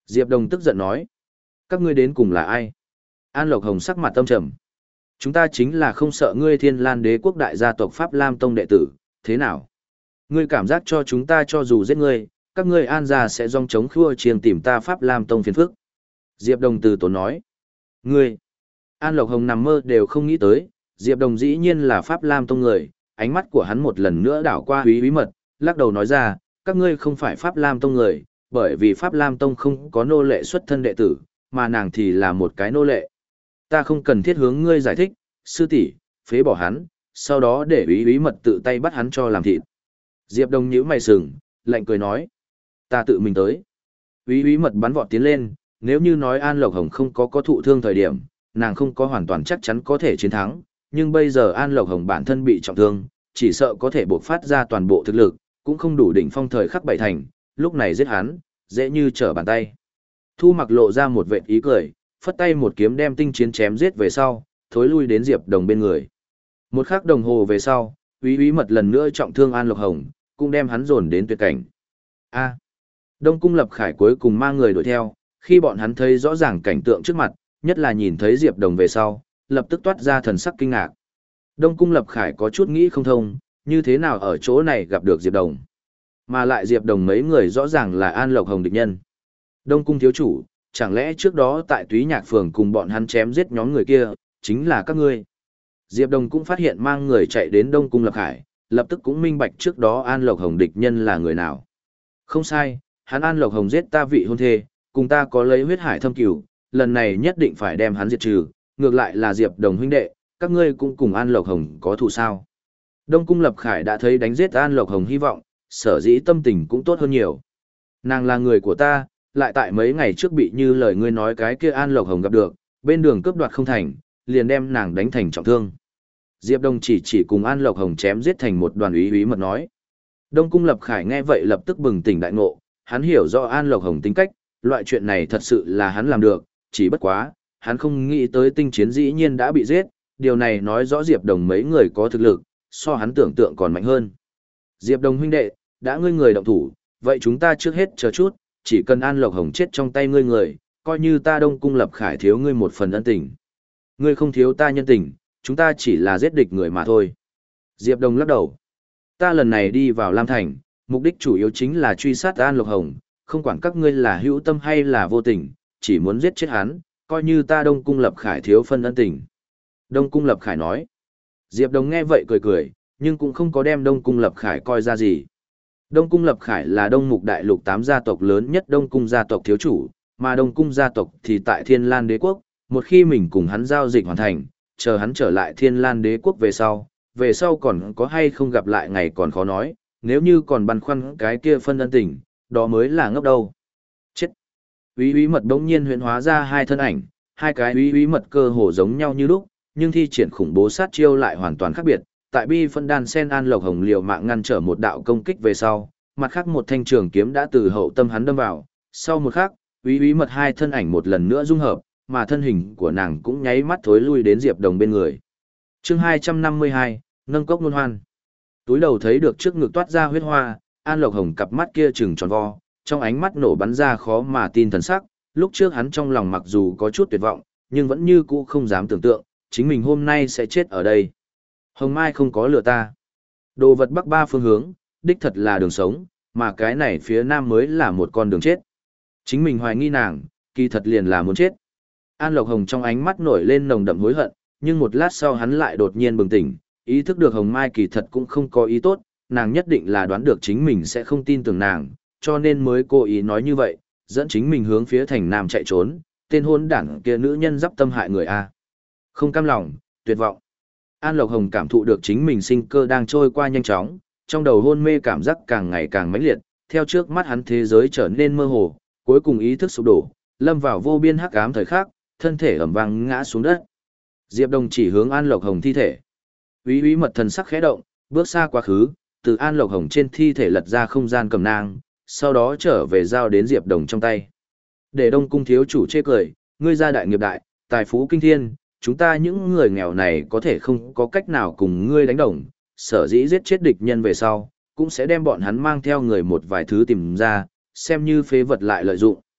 Diệp Đồng tức giận nói. Các ngươi đến cùng là ai? An Lộc Hồng sắc mặt tâm trầm. Chúng ta chính là không sợ ngươi Thiên Lan Đế quốc đại gia tộc Pháp Lam Tông đệ tử, thế nào? Ngươi cảm giác cho chúng ta cho dù giết ngươi, các ngươi An gia sẽ dòng chống khua chiêng tìm ta Pháp Lam Tông phiền phức. Diệp Đồng từ tốn nói. Ngươi! An Lộc Hồng nằm mơ đều không nghĩ tới, Diệp Đồng dĩ nhiên là Pháp Lam Tông người, ánh mắt của hắn một lần nữa đảo qua Úy Úy Mật, lắc đầu nói ra, các ngươi không phải Pháp Lam Tông người, bởi vì Pháp Lam Tông không có nô lệ xuất thân đệ tử, mà nàng thì là một cái nô lệ. Ta không cần thiết hướng ngươi giải thích, sư tỷ, phế bỏ hắn, sau đó để Úy Úy Mật tự tay bắt hắn cho làm thịt. Diệp Đồng nhíu mày sừng, lạnh cười nói, ta tự mình tới. Úy Úy Mật bắn vọt tiến lên, nếu như nói An Lộc Hồng không có có thụ thương thời điểm, nàng không có hoàn toàn chắc chắn có thể chiến thắng, nhưng bây giờ An Lộc Hồng bản thân bị trọng thương, chỉ sợ có thể bộc phát ra toàn bộ thực lực, cũng không đủ đỉnh phong thời khắc bảy thành, lúc này giết hắn, dễ như trở bàn tay. Thu Mặc lộ ra một vệt ý cười, phất tay một kiếm đem Tinh Chiến chém giết về sau, thối lui đến Diệp Đồng bên người. Một khắc đồng hồ về sau, Úy Úy Mật lần nữa trọng thương An Lộc Hồng, cũng đem hắn dồn đến tuyệt cảnh. A. Đông Cung Lập Khải cuối cùng mang người đuổi theo, khi bọn hắn thấy rõ ràng cảnh tượng trước mặt, nhất là nhìn thấy Diệp Đồng về sau, lập tức toát ra thần sắc kinh ngạc. Đông Cung Lập Khải có chút nghĩ không thông, như thế nào ở chỗ này gặp được Diệp Đồng. Mà lại Diệp Đồng mấy người rõ ràng là An Lộc Hồng địch nhân. Đông Cung thiếu chủ, chẳng lẽ trước đó tại Túy Nhạc Phường cùng bọn hắn chém giết nhóm người kia, chính là các ngươi. Diệp Đồng cũng phát hiện mang người chạy đến Đông Cung Lập Khải, lập tức cũng minh bạch trước đó An Lộc Hồng địch nhân là người nào. Không sai, hắn An Lộc Hồng giết ta vị hôn thê, cùng ta có lấy huyết hải thâm cửu, lần này nhất định phải đem hắn diệt trừ, ngược lại là Diệp Đồng huynh đệ, các ngươi cũng cùng An Lộc Hồng có thù sao. Đông Cung Lập Khải đã thấy đánh giết An Lộc Hồng hy vọng, sở dĩ tâm tình cũng tốt hơn nhiều. Nàng là người của ta, lại tại mấy ngày trước bị như lời ngươi nói cái kia An Lộc Hồng gặp được, bên đường cướp đoạt không thành, liền đem nàng đánh thành trọng thương. Diệp Đồng chỉ chỉ cùng An Lộc Hồng chém giết thành một đoàn Úy Úy Mật nói. Đông Cung Lập Khải nghe vậy lập tức bừng tỉnh đại ngộ, hắn hiểu rõ An Lộc Hồng tính cách, loại chuyện này thật sự là hắn làm được, chỉ bất quá, hắn không nghĩ tới Tinh Chiến dĩ nhiên đã bị giết, điều này nói rõ Diệp Đồng mấy người có thực lực, so hắn tưởng tượng còn mạnh hơn. Diệp Đồng huynh đệ, đã ngươi người động thủ, vậy chúng ta trước hết chờ chút, chỉ cần An Lộc Hồng chết trong tay ngươi người, coi như ta Đông Cung Lập Khải thiếu ngươi một phần ân tình. Ngươi không thiếu ta nhân tình, chúng ta chỉ là giết địch người mà thôi. Diệp Đồng lắc đầu. Ta lần này đi vào Lam Thành, mục đích chủ yếu chính là truy sát An Lộc Hồng, không quản các ngươi là hữu tâm hay là vô tình, chỉ muốn giết chết hắn, coi như ta Đông Cung Lập Khải thiếu phân ân tình. Đông Cung Lập Khải nói. Diệp Đồng nghe vậy cười cười, nhưng cũng không có đem Đông Cung Lập Khải coi ra gì. Đông Cung Lập Khải là Đông Mục Đại Lục tám gia tộc lớn nhất Đông Cung gia tộc thiếu chủ, mà Đông Cung gia tộc thì tại Thiên Lan Đế quốc, một khi mình cùng hắn giao dịch hoàn thành, chờ hắn trở lại Thiên Lan Đế quốc về sau, về sau còn có hay không gặp lại ngày còn khó nói, nếu như còn băn khoăn cái kia phân ân tình, đó mới là ngốc đâu. Chết! Úy Úy Mật bỗng nhiên huyễn hóa ra hai thân ảnh, hai cái Úy Úy Mật cơ hồ giống nhau như lúc, nhưng thi triển khủng bố sát chiêu lại hoàn toàn khác biệt. Tại bi phân đan sen An Lộc Hồng liều mạng ngăn trở một đạo công kích về sau, mặt khác một thanh trường kiếm đã từ hậu tâm hắn đâm vào, sau một khắc, Úy Úy Mật hai thân ảnh một lần nữa dung hợp, mà thân hình của nàng cũng nháy mắt thối lui đến Diệp Đồng bên người. Chương hai trăm năm mươi hai, nâng cốc luân hoan. Túi đầu thấy được trước ngực toát ra huyết hoa, An Lộc Hồng cặp mắt kia trừng tròn vo, trong ánh mắt nổ bắn ra khó mà tin thần sắc, lúc trước hắn trong lòng mặc dù có chút tuyệt vọng, nhưng vẫn như cũ không dám tưởng tượng, chính mình hôm nay sẽ chết ở đây. Hồng Mai không có lừa ta. Đồ vật bắc ba phương hướng, đích thật là đường sống, mà cái này phía nam mới là một con đường chết. Chính mình hoài nghi nàng, kỳ thật liền là muốn chết. An Lộc Hồng trong ánh mắt nổi lên nồng đậm hối hận, nhưng một lát sau hắn lại đột nhiên bừng tỉnh, ý thức được Hồng Mai kỳ thật cũng không có ý tốt, nàng nhất định là đoán được chính mình sẽ không tin tưởng nàng, cho nên mới cố ý nói như vậy, dẫn chính mình hướng phía thành nam chạy trốn, tên hôn đảng kia nữ nhân giáp tâm hại người A. Không cam lòng, tuyệt vọng. An Lộc Hồng cảm thụ được chính mình sinh cơ đang trôi qua nhanh chóng, trong đầu hôn mê cảm giác càng ngày càng mãnh liệt, theo trước mắt hắn thế giới trở nên mơ hồ, cuối cùng ý thức sụp đổ, lâm vào vô biên hắc ám thời khắc, thân thể ầm vang ngã xuống đất. Diệp Đồng chỉ hướng An Lộc Hồng thi thể. Úy Úy Mật thần sắc khẽ động, bước xa quá khứ, từ An Lộc Hồng trên thi thể lật ra không gian cầm nang, sau đó trở về giao đến Diệp Đồng trong tay. Để Đông Cung thiếu chủ chê cười, ngươi gia đại nghiệp đại, tài phú kinh thiên, chúng ta những người nghèo này có thể không có cách nào cùng ngươi đánh đồng, sở dĩ giết chết địch nhân về sau, cũng sẽ đem bọn hắn mang theo người một vài thứ tìm ra, xem như phế vật lại lợi dụng.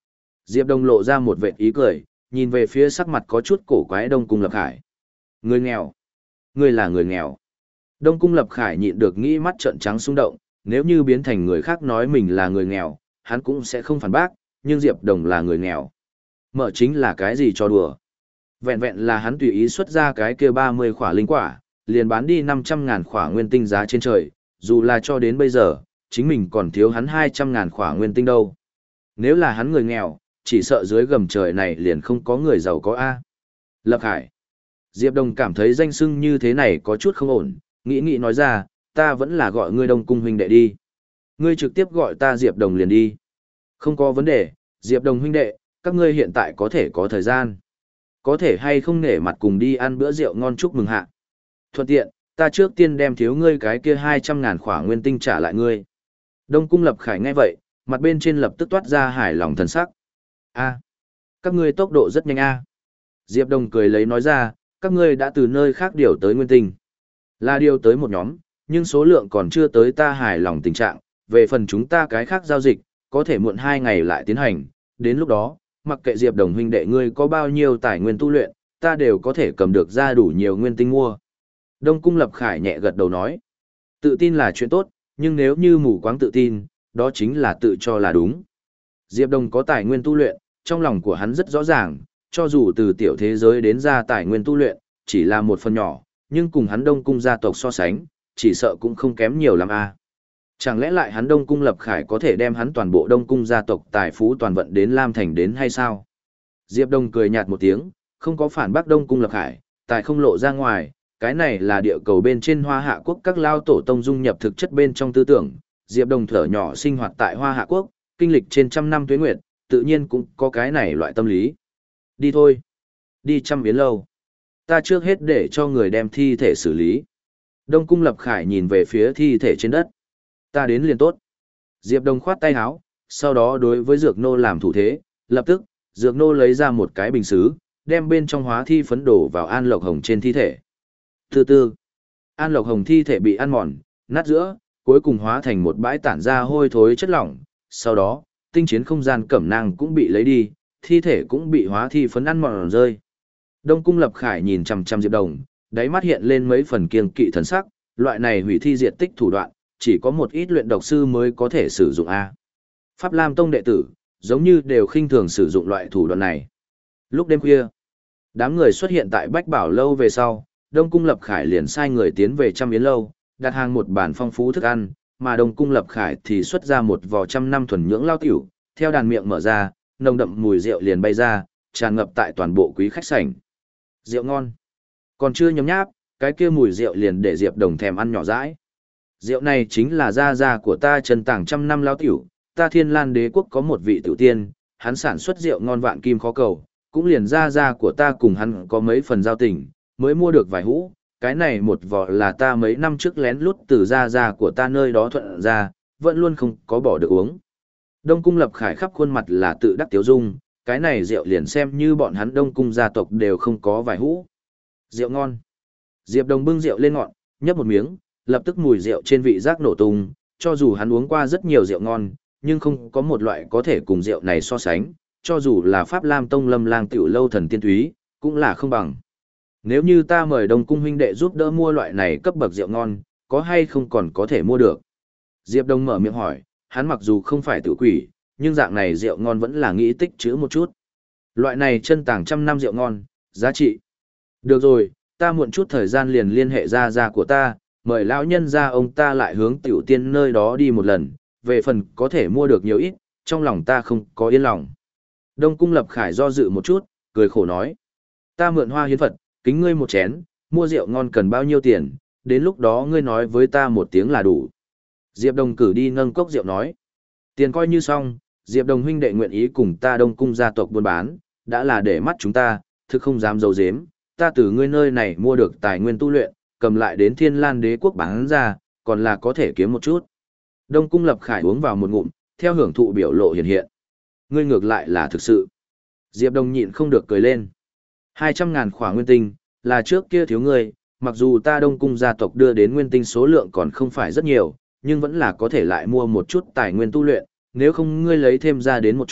Diệp Đông lộ ra một vệt ý cười, nhìn về phía sắc mặt có chút cổ quái Đông Cung Lập Khải. Người nghèo. Người là người nghèo. Đông Cung Lập Khải nhịn được nghĩ mắt trợn trắng xung động, nếu như biến thành người khác nói mình là người nghèo, hắn cũng sẽ không phản bác, nhưng Diệp Đồng là người nghèo. Mở chính là cái gì cho đùa. Vẹn vẹn là hắn tùy ý xuất ra cái kia ba mươi khỏa linh quả, liền bán đi năm trăm ngàn khỏa nguyên tinh giá trên trời, dù là cho đến bây giờ, chính mình còn thiếu hắn hai trăm ngàn khỏa nguyên tinh đâu. Nếu là hắn người nghèo, chỉ sợ dưới gầm trời này liền không có người giàu có A. Lập Khải. Diệp Đồng cảm thấy danh xưng như thế này có chút không ổn, nghĩ nghĩ nói ra, ta vẫn là gọi ngươi Đông Cung huynh đệ đi. Ngươi trực tiếp gọi ta Diệp Đồng liền đi. Không có vấn đề, Diệp Đồng huynh đệ, các ngươi hiện tại có thể có thời gian. Có thể hay không nể mặt cùng đi ăn bữa rượu ngon chúc mừng hạ. Thuận tiện, ta trước tiên đem thiếu ngươi cái kia hai trăm ngàn khỏa nguyên tinh trả lại ngươi. Đông Cung Lập Khải nghe vậy, mặt bên trên lập tức toát ra hài lòng thần sắc. A, các ngươi tốc độ rất nhanh a. Diệp Đồng cười lấy nói ra, các ngươi đã từ nơi khác điều tới nguyên tinh. Là điều tới một nhóm, nhưng số lượng còn chưa tới ta hài lòng tình trạng, về phần chúng ta cái khác giao dịch, có thể muộn hai ngày lại tiến hành, đến lúc đó, mặc kệ Diệp Đồng huynh đệ ngươi có bao nhiêu tài nguyên tu luyện, ta đều có thể cầm được ra đủ nhiều nguyên tinh mua. Đông Cung Lập Khải nhẹ gật đầu nói, tự tin là chuyện tốt, nhưng nếu như mù quáng tự tin, đó chính là tự cho là đúng. Diệp Đồng có tài nguyên tu luyện, trong lòng của hắn rất rõ ràng, cho dù từ tiểu thế giới đến ra tài nguyên tu luyện, chỉ là một phần nhỏ, nhưng cùng hắn Đông Cung gia tộc so sánh, chỉ sợ cũng không kém nhiều lắm a. Chẳng lẽ lại hắn Đông Cung Lập Khải có thể đem hắn toàn bộ Đông Cung gia tộc tài phú toàn vận đến Lam Thành đến hay sao? Diệp Đông cười nhạt một tiếng, không có phản bác Đông Cung Lập Khải, tài không lộ ra ngoài, cái này là địa cầu bên trên Hoa Hạ Quốc các lao tổ tông dung nhập thực chất bên trong tư tưởng. Diệp Đông thở nhỏ sinh hoạt tại Hoa Hạ Quốc, kinh lịch trên trăm năm tuế nguyệt, tự nhiên cũng có cái này loại tâm lý. Đi thôi. Đi trăm biến lâu. Ta trước hết để cho người đem thi thể xử lý. Đông Cung Lập Khải nhìn về phía thi thể trên đất. Ta đến liền tốt. Diệp Đông khoát tay áo, sau đó đối với Dược Nô làm thủ thế, lập tức, Dược Nô lấy ra một cái bình sứ, đem bên trong hóa thi phấn đổ vào An Lộc Hồng trên thi thể. Từ từ, An Lộc Hồng thi thể bị ăn mòn, nát giữa, cuối cùng hóa thành một bãi tản ra hôi thối chất lỏng, sau đó, tinh chiến không gian cẩm nang cũng bị lấy đi, thi thể cũng bị hóa thi phấn ăn mòn rơi. Đông Cung Lập Khải nhìn chằm chằm Diệp Đồng, đáy mắt hiện lên mấy phần kiêng kỵ thần sắc, loại này hủy thi diệt tích thủ đoạn, chỉ có một ít luyện độc sư mới có thể sử dụng a. Pháp Lam Tông đệ tử, giống như đều khinh thường sử dụng loại thủ đoạn này. Lúc đêm khuya, đám người xuất hiện tại Bách Bảo lâu về sau, Đông Cung Lập Khải liền sai người tiến về Trăm Yến lâu, đặt hàng một bàn phong phú thức ăn, mà Đông Cung Lập Khải thì xuất ra một vò trăm năm thuần nhưỡng lao tiểu, theo đàn miệng mở ra, nồng đậm mùi rượu liền bay ra, tràn ngập tại toàn bộ quý khách sảnh. Rượu ngon. Còn chưa nhấm nháp, cái kia mùi rượu liền để Diệp Đồng thèm ăn nhỏ dãi. Rượu này chính là gia gia của ta Trần Tàng trăm năm lao tiểu, ta Thiên Lan Đế quốc có một vị tiểu tiên, hắn sản xuất rượu ngon vạn kim khó cầu, cũng liền gia gia của ta cùng hắn có mấy phần giao tình, mới mua được vài hũ, cái này một vò là ta mấy năm trước lén lút từ gia gia của ta nơi đó thuận ra, vẫn luôn không có bỏ được uống. Đông Cung Lập Khải khắp khuôn mặt là tự đắc tiếu dung, cái này rượu liền xem như bọn hắn Đông Cung gia tộc đều không có vài hũ. Rượu ngon. Diệp Đồng bưng rượu lên ngọn, nhấp một miếng, lập tức mùi rượu trên vị giác nổ tung, cho dù hắn uống qua rất nhiều rượu ngon, nhưng không có một loại có thể cùng rượu này so sánh, cho dù là Pháp Lam Tông Lâm Lang tiểu lâu thần tiên túy, cũng là không bằng. Nếu như ta mời Đông Cung huynh đệ giúp đỡ mua loại này cấp bậc rượu ngon, có hay không còn có thể mua được? Diệp Đông mở miệng hỏi, hắn mặc dù không phải tự quỷ, nhưng dạng này rượu ngon vẫn là nghĩ tích trữ một chút. Loại này chân tàng trăm năm rượu ngon, giá trị. Được rồi, ta muộn chút thời gian liền liên hệ ra ra của ta, mời lão nhân ra ông ta lại hướng tiểu tiên nơi đó đi một lần, về phần có thể mua được nhiều ít, trong lòng ta không có yên lòng. Đông Cung Lập Khải do dự một chút, cười khổ nói. Ta mượn hoa hiến Phật, kính ngươi một chén, mua rượu ngon cần bao nhiêu tiền, đến lúc đó ngươi nói với ta một tiếng là đủ. Diệp Đồng cử đi nâng cốc rượu nói. Tiền coi như xong, Diệp Đồng huynh đệ nguyện ý cùng ta Đông Cung gia tộc buôn bán, đã là để mắt chúng ta, thực không dám giấu giếm, ta từ ngươi nơi này mua được tài nguyên tu luyện, cầm lại đến Thiên Lan Đế quốc bán ra, còn là có thể kiếm một chút. Đông Cung Lập Khải uống vào một ngụm, theo hưởng thụ biểu lộ hiện hiện. Ngươi ngược lại là thực sự. Diệp Đồng nhịn không được cười lên. Hai trăm ngàn khỏa nguyên tinh, là trước kia thiếu ngươi, mặc dù ta Đông Cung gia tộc đưa đến nguyên tinh số lượng còn không phải rất nhiều, nhưng vẫn là có thể lại mua một chút tài nguyên tu luyện, nếu không ngươi lấy thêm ra đến một chút,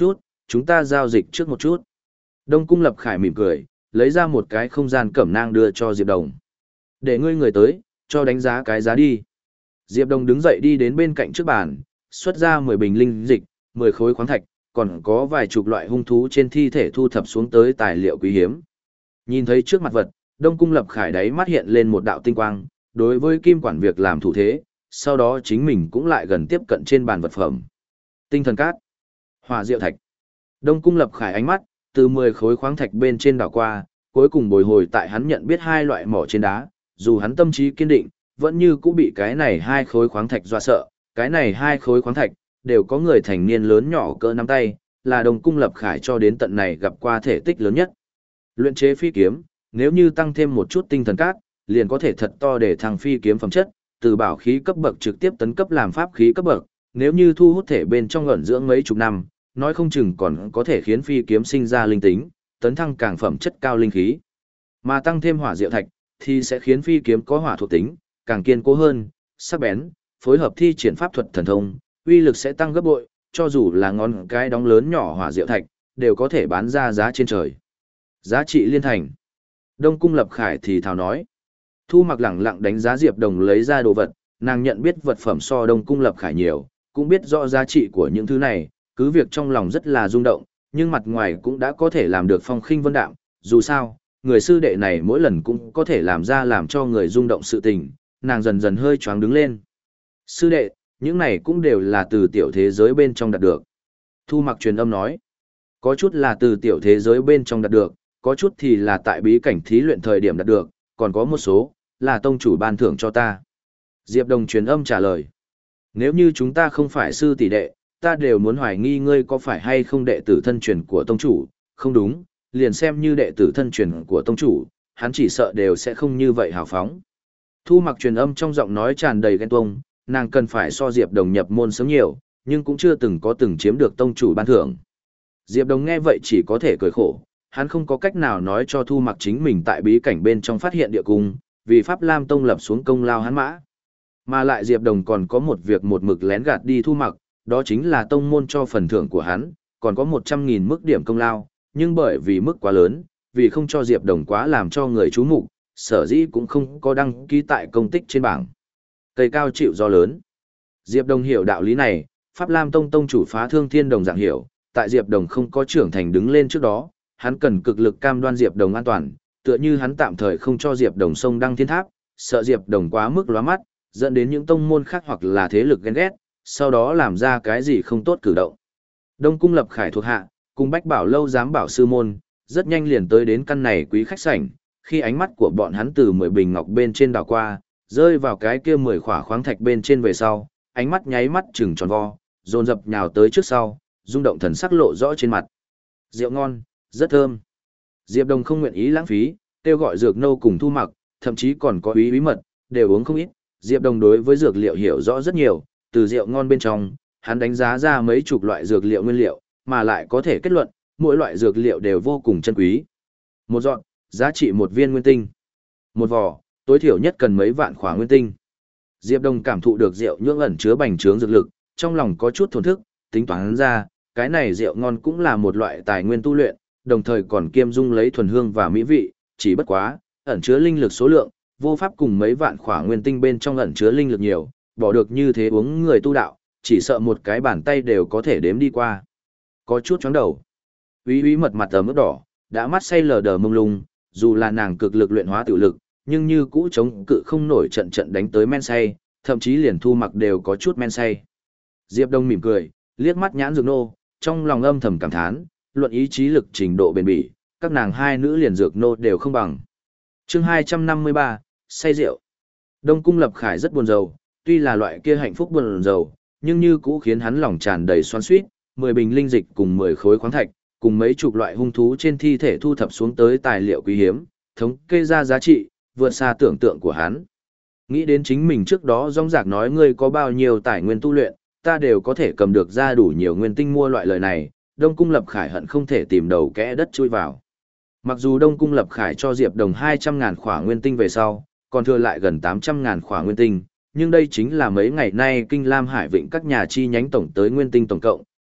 chúng ta giao dịch trước một chút. Đông Cung Lập Khải mỉm cười, lấy ra một cái không gian cẩm nang đưa cho Diệp Đồng. Để ngươi người tới, cho đánh giá cái giá đi. Diệp Đồng đứng dậy đi đến bên cạnh trước bàn, xuất ra mười bình linh dịch, mười khối khoáng thạch, còn có vài chục loại hung thú trên thi thể thu thập xuống tới tài liệu quý hiếm. Nhìn thấy trước mặt vật, Đông Cung Lập Khải đáy mắt hiện lên một đạo tinh quang, đối với kim quản việc làm thủ thế, sau đó chính mình cũng lại gần tiếp cận trên bàn vật phẩm. Tinh thần cát, hỏa diệu thạch. Đông Cung Lập Khải ánh mắt, từ mười khối khoáng thạch bên trên đảo qua, cuối cùng bồi hồi tại hắn nhận biết hai loại mỏ trên đá, dù hắn tâm trí kiên định, vẫn như cũng bị cái này hai khối khoáng thạch dọa sợ, cái này hai khối khoáng thạch, đều có người thành niên lớn nhỏ cỡ nắm tay, là Đông Cung Lập Khải cho đến tận này gặp qua thể tích lớn nhất. Luyện chế phi kiếm, nếu như tăng thêm một chút tinh thần cát, liền có thể thật to để thăng phi kiếm phẩm chất, từ bảo khí cấp bậc trực tiếp tấn cấp làm pháp khí cấp bậc, nếu như thu hút thể bên trong ẩn dưỡng mấy chục năm, nói không chừng còn có thể khiến phi kiếm sinh ra linh tính, tấn thăng càng phẩm chất cao linh khí. Mà tăng thêm hỏa diệu thạch, thì sẽ khiến phi kiếm có hỏa thuộc tính, càng kiên cố hơn, sắc bén, phối hợp thi triển pháp thuật thần thông, uy lực sẽ tăng gấp bội, cho dù là ngón cái đóng lớn nhỏ hỏa diệu thạch, đều có thể bán ra giá trên trời. Giá trị liên thành. Đông Cung Lập Khải thì thào nói. Thu Mặc lẳng lặng đánh giá Diệp Đồng lấy ra đồ vật, nàng nhận biết vật phẩm so Đông Cung Lập Khải nhiều, cũng biết rõ giá trị của những thứ này, cứ việc trong lòng rất là rung động, nhưng mặt ngoài cũng đã có thể làm được phong khinh vân đạm, dù sao, người sư đệ này mỗi lần cũng có thể làm ra làm cho người rung động sự tình, nàng dần dần hơi choáng đứng lên. Sư đệ, những này cũng đều là từ tiểu thế giới bên trong đạt được. Thu Mặc truyền âm nói, có chút là từ tiểu thế giới bên trong đạt được, có chút thì là tại bí cảnh thí luyện thời điểm đạt được, còn có một số, là tông chủ ban thưởng cho ta. Diệp Đồng truyền âm trả lời, nếu như chúng ta không phải sư tỷ đệ, ta đều muốn hoài nghi ngươi có phải hay không đệ tử thân truyền của tông chủ, không đúng, liền xem như đệ tử thân truyền của tông chủ, hắn chỉ sợ đều sẽ không như vậy hào phóng. Thu Mặc truyền âm trong giọng nói tràn đầy ghen tuông, nàng cần phải so Diệp Đồng nhập môn sớm nhiều, nhưng cũng chưa từng có từng chiếm được tông chủ ban thưởng. Diệp Đồng nghe vậy chỉ có thể cười khổ, hắn không có cách nào nói cho Thu Mặc chính mình tại bí cảnh bên trong phát hiện địa cung, vì Pháp Lam Tông lập xuống công lao hắn mã. Mà lại Diệp Đồng còn có một việc một mực lén gạt đi Thu Mặc, đó chính là tông môn cho phần thưởng của hắn, còn có một trăm nghìn mức điểm công lao, nhưng bởi vì mức quá lớn, vì không cho Diệp Đồng quá làm cho người chú mục, sở dĩ cũng không có đăng ký tại công tích trên bảng. Cây cao chịu gió lớn. Diệp Đồng hiểu đạo lý này, Pháp Lam Tông tông chủ Phá Thương Thiên đồng dạng hiểu, tại Diệp Đồng không có trưởng thành đứng lên trước đó, hắn cần cực lực cam đoan Diệp Đồng an toàn, tựa như hắn tạm thời không cho Diệp Đồng xông đăng thiên tháp, sợ Diệp Đồng quá mức lóa mắt, dẫn đến những tông môn khác hoặc là thế lực ghen ghét, sau đó làm ra cái gì không tốt cử động. Đông Cung Lập Khải thuộc hạ, cùng Bách Bảo lâu giám bảo sư môn, rất nhanh liền tới đến căn này quý khách sảnh, khi ánh mắt của bọn hắn từ mười bình ngọc bên trên đảo qua, rơi vào cái kia mười khỏa khoáng thạch bên trên về sau, ánh mắt nháy mắt trừng tròn vo, dồn dập nhào tới trước sau, rung động thần sắc lộ rõ trên mặt. Rượu ngon, rất thơm. Diệp Đồng không nguyện ý lãng phí, kêu gọi Dược Nô cùng Thu Mặc, thậm chí còn có ý bí mật, đều uống không ít. Diệp Đồng đối với dược liệu hiểu rõ rất nhiều, từ rượu ngon bên trong, hắn đánh giá ra mấy chục loại dược liệu nguyên liệu, mà lại có thể kết luận, mỗi loại dược liệu đều vô cùng chân quý. Một giọt, giá trị một viên nguyên tinh. Một vỏ, tối thiểu nhất cần mấy vạn khỏa nguyên tinh. Diệp Đồng cảm thụ được rượu nhưỡng ẩn chứa bành trướng dược lực, trong lòng có chút thổn thức, tính toán ra, cái này rượu ngon cũng là một loại tài nguyên tu luyện, đồng thời còn kiêm dung lấy thuần hương và mỹ vị, chỉ bất quá, ẩn chứa linh lực số lượng, vô pháp cùng mấy vạn khỏa nguyên tinh bên trong ẩn chứa linh lực nhiều, bỏ được như thế uống người tu đạo, chỉ sợ một cái bàn tay đều có thể đếm đi qua. Có chút chóng đầu. Úy úy mật mặt ấm ướt đỏ, đã mắt say lờ đờ mông lung, dù là nàng cực lực luyện hóa tự lực, nhưng như cũ chống cự không nổi trận trận đánh tới men say, thậm chí liền Thu Mặc đều có chút men say. Diệp Đông mỉm cười, liếc mắt nhãn Dược Nô, trong lòng âm thầm cảm thán, luận ý chí lực trình độ bền bỉ, các nàng hai nữ liền Dược Nô đều không bằng. Chương hai trăm năm mươi ba, say rượu. Đông Cung Lập Khải rất buồn rầu, tuy là loại kia hạnh phúc buồn rầu, nhưng như cũ khiến hắn lòng tràn đầy xoắn xuýt, mười bình linh dịch cùng mười khối khoáng thạch, cùng mấy chục loại hung thú trên thi thể thu thập xuống tới tài liệu quý hiếm, thống kê ra giá trị, vượt xa tưởng tượng của hắn. Nghĩ đến chính mình trước đó rong rạc nói ngươi có bao nhiêu tài nguyên tu luyện, ta đều có thể cầm được ra đủ nhiều nguyên tinh mua loại lời này, Đông Cung Lập Khải hận không thể tìm đầu kẽ đất chui vào. Mặc dù Đông Cung Lập Khải cho Diệp Đồng hai trăm ngàn khỏa nguyên tinh về sau, còn thừa lại gần tám trăm ngàn khỏa nguyên tinh, nhưng đây chính là mấy ngày nay Kinh Lam Hải Vịnh các nhà chi nhánh tổng tới nguyên tinh tổng cộng,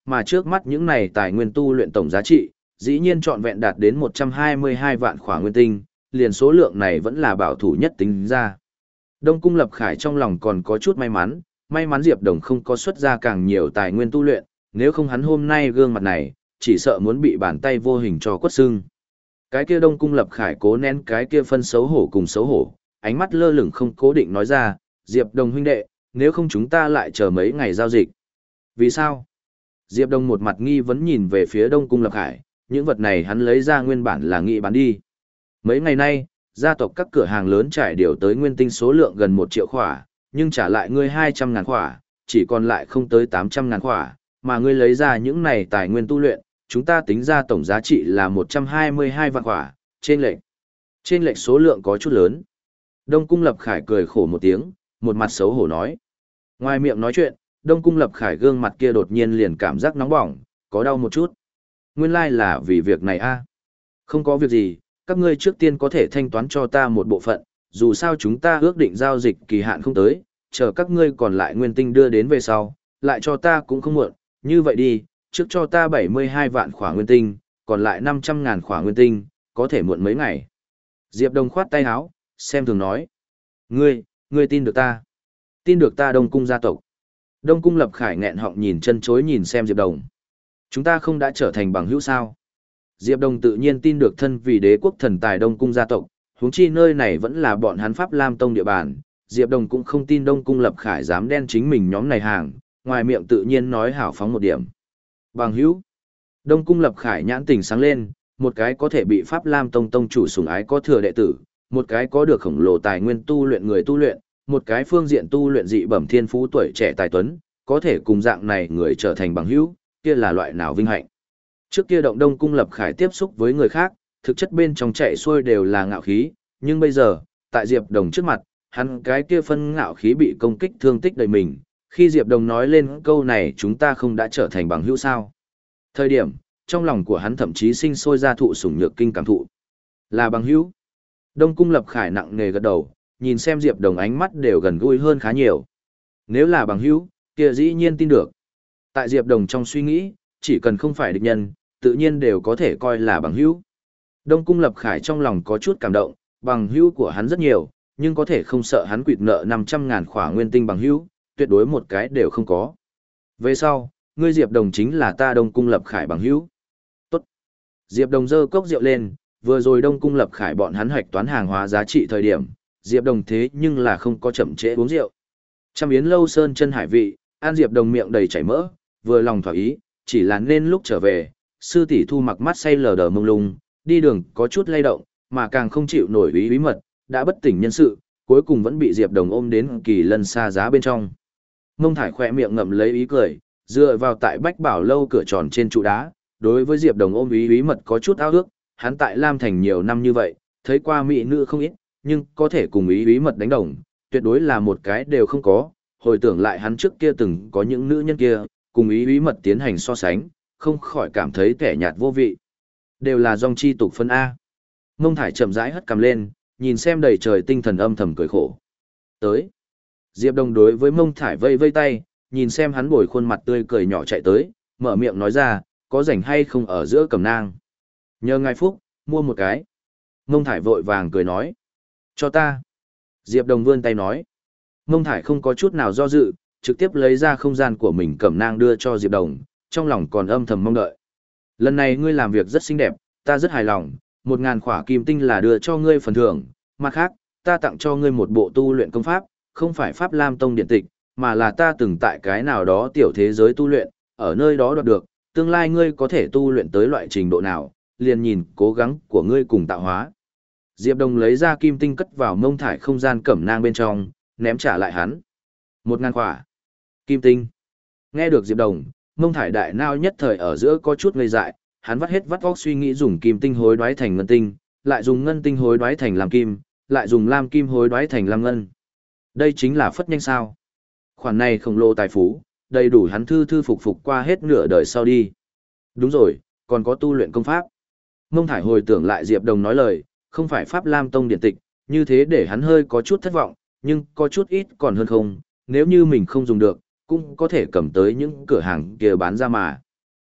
mà trước mắt những này tài nguyên tu luyện tổng giá trị, dĩ nhiên trọn vẹn đạt đến một trăm hai mươi hai vạn khỏa nguyên tinh, liền số lượng này vẫn là bảo thủ nhất tính ra. Đông Cung Lập Khải trong lòng còn có chút may mắn, may mắn Diệp Đồng không có xuất ra càng nhiều tài nguyên tu luyện, nếu không hắn hôm nay gương mặt này, chỉ sợ muốn bị bàn tay vô hình cho quất xương. Cái kia Đông Cung Lập Khải cố nén cái kia phân xấu hổ cùng xấu hổ, ánh mắt lơ lửng không cố định nói ra, Diệp Đồng huynh đệ, nếu không chúng ta lại chờ mấy ngày giao dịch. Vì sao? Diệp Đồng một mặt nghi vấn nhìn về phía Đông Cung Lập Khải, những vật này hắn lấy ra nguyên bản là nghị bán đi. Mấy ngày nay, gia tộc các cửa hàng lớn trải điều tới nguyên tinh số lượng gần một triệu khỏa, nhưng trả lại ngươi hai trăm ngàn khỏa, chỉ còn lại không tới tám trăm ngàn khỏa, mà ngươi lấy ra những này tài nguyên tu luyện, chúng ta tính ra tổng giá trị là một trăm hai mươi hai vạn khỏa, trên lệch. Trên lệch số lượng có chút lớn. Đông Cung Lập Khải cười khổ một tiếng, một mặt xấu hổ nói. Ngoài miệng nói chuyện, Đông Cung Lập Khải gương mặt kia đột nhiên liền cảm giác nóng bỏng, có đau một chút. Nguyên lai là vì việc này a. Không có việc gì, các ngươi trước tiên có thể thanh toán cho ta một bộ phận, dù sao chúng ta ước định giao dịch kỳ hạn không tới, chờ các ngươi còn lại nguyên tinh đưa đến về sau, lại cho ta cũng không muộn, như vậy đi, trước cho ta bảy mươi hai vạn khỏa nguyên tinh, còn lại năm trăm ngàn khỏa nguyên tinh, có thể muộn mấy ngày. Diệp Đồng khoát tay áo, xem thường nói. Ngươi, ngươi tin được ta. Tin được ta Đông Cung gia tộc. Đông Cung Lập Khải nghẹn họng nhìn chân chối nhìn xem Diệp Đồng. Chúng ta không đã trở thành bằng hữu sao? Diệp Đồng tự nhiên tin được thân vì đế quốc thần tài Đông Cung gia tộc, huống chi nơi này vẫn là bọn hắn Pháp Lam Tông địa bàn. Diệp Đồng cũng không tin Đông Cung Lập Khải dám đen chính mình nhóm này hàng, ngoài miệng tự nhiên nói hảo phóng một điểm. Bằng hữu. Đông Cung Lập Khải nhãn tình sáng lên, một cái có thể bị Pháp Lam Tông tông chủ sủng ái có thừa đệ tử, một cái có được khổng lồ tài nguyên tu luyện người tu luyện, một cái phương diện tu luyện dị bẩm thiên phú tuổi trẻ tài tuấn, có thể cùng dạng này người trở thành bằng hữu, kia là loại nào vinh hạnh. Trước kia động Đông Cung Lập Khải tiếp xúc với người khác, thực chất bên trong chạy xuôi đều là ngạo khí, nhưng bây giờ, tại Diệp Đồng trước mặt, hắn cái kia phân ngạo khí bị công kích thương tích đầy mình. Khi Diệp Đồng nói lên câu này chúng ta không đã trở thành bằng hữu sao. Thời điểm, trong lòng của hắn thậm chí sinh sôi ra thụ sủng nhược kinh cảm thụ. Là bằng hữu. Đông Cung Lập Khải nặng nề gật đầu, nhìn xem Diệp Đồng ánh mắt đều gần gũi hơn khá nhiều. Nếu là bằng hữu, kia dĩ nhiên tin được. Tại Diệp Đồng trong suy nghĩ, chỉ cần không phải địch nhân, tự nhiên đều có thể coi là bằng hữu. Đông Cung Lập Khải trong lòng có chút cảm động, bằng hữu của hắn rất nhiều, nhưng có thể không sợ hắn quỵt nợ năm trăm ngàn khỏa nguyên tinh bằng hữu, tuyệt đối một cái đều không có. Về sau, ngươi Diệp Đồng chính là ta Đông Cung Lập Khải bằng hữu. Tốt. Diệp Đồng giơ cốc rượu lên, vừa rồi Đông Cung Lập Khải bọn hắn hoạch toán hàng hóa giá trị thời điểm, Diệp Đồng thế nhưng là không có chậm trễ uống rượu. Trăm yến lâu sơn chân hải vị, An Diệp Đồng miệng đầy chảy mỡ, vừa lòng thỏa ý, chỉ là nên lúc trở về, sư tỷ Thu mặc mắt say lờ đờ mông lung, đi đường có chút lay động, mà càng không chịu nổi ý bí mật, đã bất tỉnh nhân sự, cuối cùng vẫn bị Diệp Đồng ôm đến kỳ lân xa giá bên trong. Mông Thải khỏe miệng ngậm lấy ý cười, dựa vào tại Bách Bảo lâu cửa tròn trên trụ đá, đối với Diệp Đồng ôm ý bí mật có chút ao ước, hắn tại Lam Thành nhiều năm như vậy, thấy qua mỹ nữ không ít, nhưng có thể cùng ý bí mật đánh đồng, tuyệt đối là một cái đều không có. Hồi tưởng lại hắn trước kia từng có những nữ nhân kia, cùng ý bí mật tiến hành so sánh, không khỏi cảm thấy kẻ nhạt vô vị. Đều là dòng chi tục phân A. Mông Thải chậm rãi hất cằm lên, nhìn xem đầy trời tinh thần âm thầm cười khổ. Tới. Diệp Đồng đối với Mông Thải vây vây tay, nhìn xem hắn bồi khuôn mặt tươi cười nhỏ chạy tới, mở miệng nói ra, có rảnh hay không ở giữa Cẩm Nang. Nhờ ngài phúc, mua một cái. Mông Thải vội vàng cười nói. Cho ta. Diệp Đồng vươn tay nói. Mông Thải không có chút nào do dự, trực tiếp lấy ra không gian của mình Cẩm Nang đưa cho Diệp Đồng, trong lòng còn âm thầm mong đợi. Lần này ngươi làm việc rất xinh đẹp, ta rất hài lòng, một ngàn khỏa kim tinh là đưa cho ngươi phần thưởng, mặt khác, ta tặng cho ngươi một bộ tu luyện công pháp, không phải Pháp Lam Tông điện tịch, mà là ta từng tại cái nào đó tiểu thế giới tu luyện, ở nơi đó đoạt được, tương lai ngươi có thể tu luyện tới loại trình độ nào, liền nhìn cố gắng của ngươi cùng tạo hóa. Diệp Đồng lấy ra kim tinh cất vào Mông Thải không gian Cẩm Nang bên trong, ném trả lại hắn. Một ngàn khỏa. Kim tinh. Nghe được Diệp Đồng, Mông Thải đại nao nhất thời ở giữa có chút ngây dại, hắn vắt hết vắt óc suy nghĩ dùng kim tinh hối đoái thành ngân tinh, lại dùng ngân tinh hối đoái thành lam kim, lại dùng lam kim hối đoái thành lam ngân. Đây chính là phất nhanh sao. Khoản này khổng lồ tài phú, đầy đủ hắn thư thư phục phục qua hết nửa đời sau đi. Đúng rồi, còn có tu luyện công pháp. Mông Thải hồi tưởng lại Diệp Đồng nói lời, không phải Pháp Lam Tông điện tịch, như thế để hắn hơi có chút thất vọng, nhưng có chút ít còn hơn không, nếu như mình không dùng được, cũng có thể cầm tới những cửa hàng kia bán ra mà.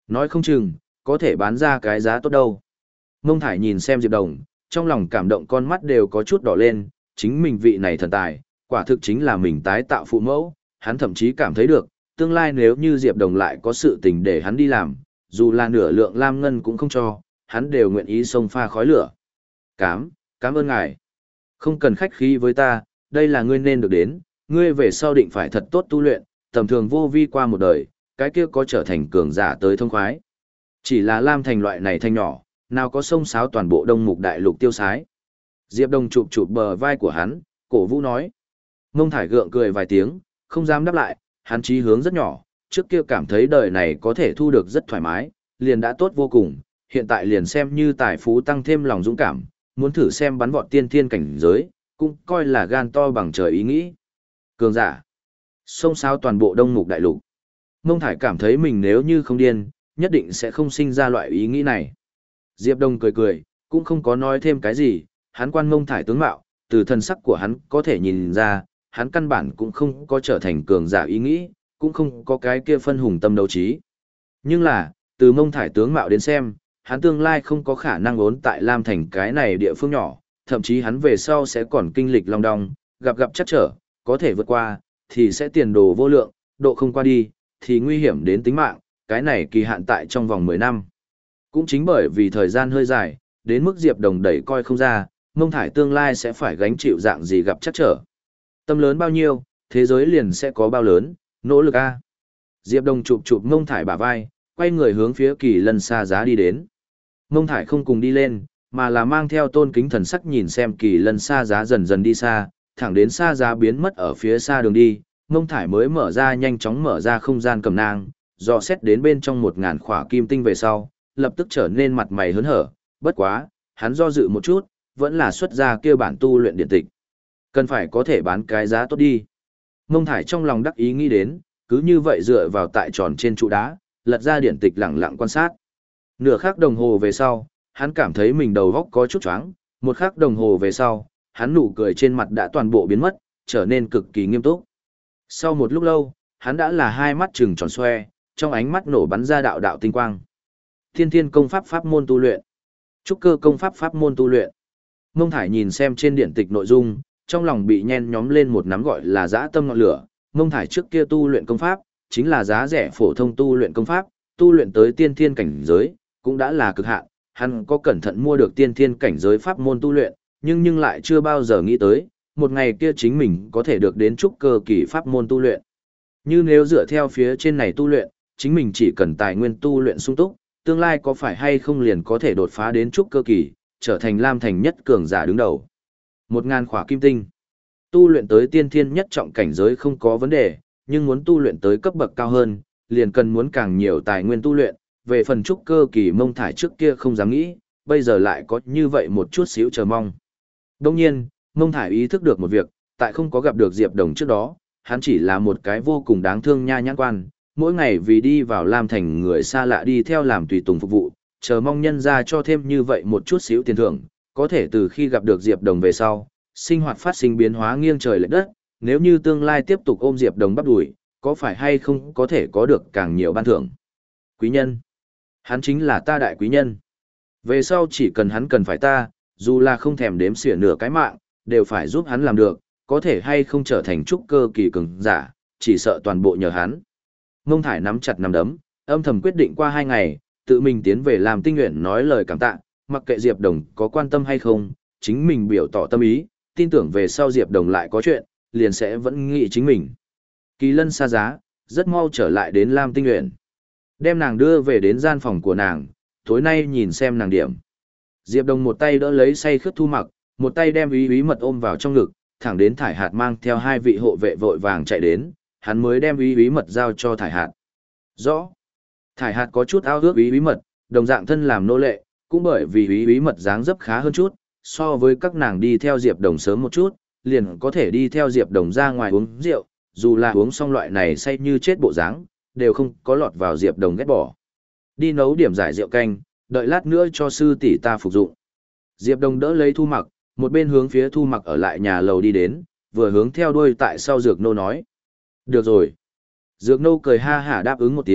Nói không chừng, có thể bán ra cái giá tốt đâu. Mông Thải nhìn xem Diệp Đồng, trong lòng cảm động con mắt đều có chút đỏ lên, chính mình vị này thần tài, quả thực chính là mình tái tạo phụ mẫu, hắn thậm chí cảm thấy được, tương lai nếu như Diệp Đồng lại có sự tình để hắn đi làm, dù là nửa lượng lam ngân cũng không cho, hắn đều nguyện ý xông pha khói lửa. Cám, cảm ơn ngài. Không cần khách khí với ta, đây là ngươi nên được đến, ngươi về sau định phải thật tốt tu luyện, tầm thường vô vi qua một đời, cái kia có trở thành cường giả tới thông khoái. Chỉ là lam thành loại này thanh nhỏ, nào có sông sáo toàn bộ đông mục đại lục tiêu sái. Diệp Đồng chụp chụp bờ vai của hắn, cổ vũ nói. Mông Thải gượng cười vài tiếng, không dám đáp lại, hắn chí hướng rất nhỏ, trước kia cảm thấy đời này có thể thu được rất thoải mái, liền đã tốt vô cùng, hiện tại liền xem như tài phú tăng thêm lòng dũng cảm, muốn thử xem bắn vọt tiên thiên cảnh giới, cũng coi là gan to bằng trời ý nghĩ. Cường giả, sông sáo toàn bộ đông mục đại lục. Mông Thải cảm thấy mình nếu như không điên, nhất định sẽ không sinh ra loại ý nghĩ này. Diệp Đông cười cười, cũng không có nói thêm cái gì, hắn quan Mông Thải tướng mạo, từ thân sắc của hắn có thể nhìn ra, hắn căn bản cũng không có trở thành cường giả ý nghĩ, cũng không có cái kia phân hùng tâm đấu trí. Nhưng là, từ Mông Thải tướng mạo đến xem, hắn tương lai không có khả năng ốn tại Lam Thành cái này địa phương nhỏ, thậm chí hắn về sau sẽ còn kinh lịch long đong, gặp gặp chắc trở, có thể vượt qua, thì sẽ tiền đồ vô lượng, độ không qua đi, thì nguy hiểm đến tính mạng, cái này kỳ hạn tại trong vòng mười năm. Cũng chính bởi vì thời gian hơi dài, đến mức Diệp Đồng đẩy coi không ra, Mông Thải tương lai sẽ phải gánh chịu dạng gì gặp chắc trở. Tâm lớn bao nhiêu, thế giới liền sẽ có bao lớn, nỗ lực a. Diệp Đồng chụp chụp Mông Thải bả vai, quay người hướng phía Kỳ Lân Sa Giá đi đến. Mông Thải không cùng đi lên, mà là mang theo tôn kính thần sắc nhìn xem Kỳ Lân Sa Giá dần dần đi xa, thẳng đến Sa Giá biến mất ở phía xa đường đi, Mông Thải mới mở ra nhanh chóng mở ra không gian cầm nang, dò xét đến bên trong một ngàn khỏa kim tinh về sau, lập tức trở nên mặt mày hớn hở, bất quá, hắn do dự một chút, vẫn là xuất ra kia bản tu luyện điện tịch. Cần phải có thể bán cái giá tốt đi. Mông Thải trong lòng đắc ý nghĩ đến, cứ như vậy dựa vào tại tròn trên trụ đá, lật ra điện tịch lặng lặng quan sát. Nửa khắc đồng hồ về sau, hắn cảm thấy mình đầu góc có chút choáng, một khắc đồng hồ về sau, hắn nụ cười trên mặt đã toàn bộ biến mất, trở nên cực kỳ nghiêm túc. Sau một lúc lâu, hắn đã là hai mắt trừng tròn xoe, trong ánh mắt nổ bắn ra đạo đạo tinh quang. Thiên Thiên công pháp pháp môn tu luyện. Trúc cơ công pháp pháp môn tu luyện. Mông Thải nhìn xem trên điện tịch nội dung, trong lòng bị nhen nhóm lên một nắm gọi là dã tâm ngọn lửa. Mông Thải trước kia tu luyện công pháp, chính là giá rẻ phổ thông tu luyện công pháp, tu luyện tới tiên thiên cảnh giới, cũng đã là cực hạn. Hắn có cẩn thận mua được tiên thiên cảnh giới pháp môn tu luyện, nhưng nhưng lại chưa bao giờ nghĩ tới, một ngày kia chính mình có thể được đến trúc cơ kỳ pháp môn tu luyện. Như nếu dựa theo phía trên này tu luyện, chính mình chỉ cần tài nguyên tu luyện sung túc, tương lai có phải hay không liền có thể đột phá đến trúc cơ kỳ, trở thành Lam Thành nhất cường giả đứng đầu. Một ngàn khỏa kim tinh. Tu luyện tới tiên thiên nhất trọng cảnh giới không có vấn đề, nhưng muốn tu luyện tới cấp bậc cao hơn, liền cần muốn càng nhiều tài nguyên tu luyện. Về phần trúc cơ kỳ Mông Thải trước kia không dám nghĩ, bây giờ lại có như vậy một chút xíu chờ mong. Đồng nhiên, Mông Thải ý thức được một việc, tại không có gặp được Diệp Đồng trước đó, hắn chỉ là một cái vô cùng đáng thương nha nhãn quan, mỗi ngày vì đi vào Lam Thành người xa lạ đi theo làm tùy tùng phục vụ, chờ mong nhân ra cho thêm như vậy một chút xíu tiền thưởng, có thể từ khi gặp được Diệp Đồng về sau, sinh hoạt phát sinh biến hóa nghiêng trời lệch đất, nếu như tương lai tiếp tục ôm Diệp Đồng bắt đuổi, có phải hay không có thể có được càng nhiều ban thưởng. Quý nhân. Hắn chính là ta đại quý nhân. Về sau chỉ cần hắn cần phải ta, dù là không thèm đếm xỉa nửa cái mạng, đều phải giúp hắn làm được, có thể hay không trở thành trúc cơ kỳ cường giả, chỉ sợ toàn bộ nhờ hắn. Mông Thải nắm chặt nắm đấm, âm thầm quyết định qua hai ngày, tự mình tiến về làm tinh nguyện nói lời cảm tạ, mặc kệ Diệp Đồng có quan tâm hay không, chính mình biểu tỏ tâm ý, tin tưởng về sau Diệp Đồng lại có chuyện, liền sẽ vẫn nghĩ chính mình. Kỳ Lân Sa Giá, rất mau trở lại đến Lam Tinh Nguyện. Đem nàng đưa về đến gian phòng của nàng, tối nay nhìn xem nàng điểm. Diệp Đồng một tay đỡ lấy say khướt Thu Mặc, một tay đem Úy Úy Mật ôm vào trong ngực, thẳng đến Thải Hạt mang theo hai vị hộ vệ vội vàng chạy đến, hắn mới đem Úy Úy Mật giao cho Thải Hạt. Rõ. Thải Hạt có chút ao ước Úy Úy Mật, đồng dạng thân làm nô lệ, cũng bởi vì Úy Úy Mật dáng dấp khá hơn chút, so với các nàng đi theo Diệp Đồng sớm một chút, liền có thể đi theo Diệp Đồng ra ngoài uống rượu, dù là uống xong loại này say như chết bộ dáng, đều không có lọt vào Diệp Đồng ghét bỏ. Đi nấu điểm giải rượu canh, đợi lát nữa cho sư tỷ ta phục dụng. Diệp Đồng đỡ lấy Thu Mặc, một bên hướng phía Thu Mặc ở lại nhà lầu đi đến, vừa hướng theo đuôi tại sau Dược Nô nói. Được rồi. Dược Nô cười ha hả đáp ứng một tiếng,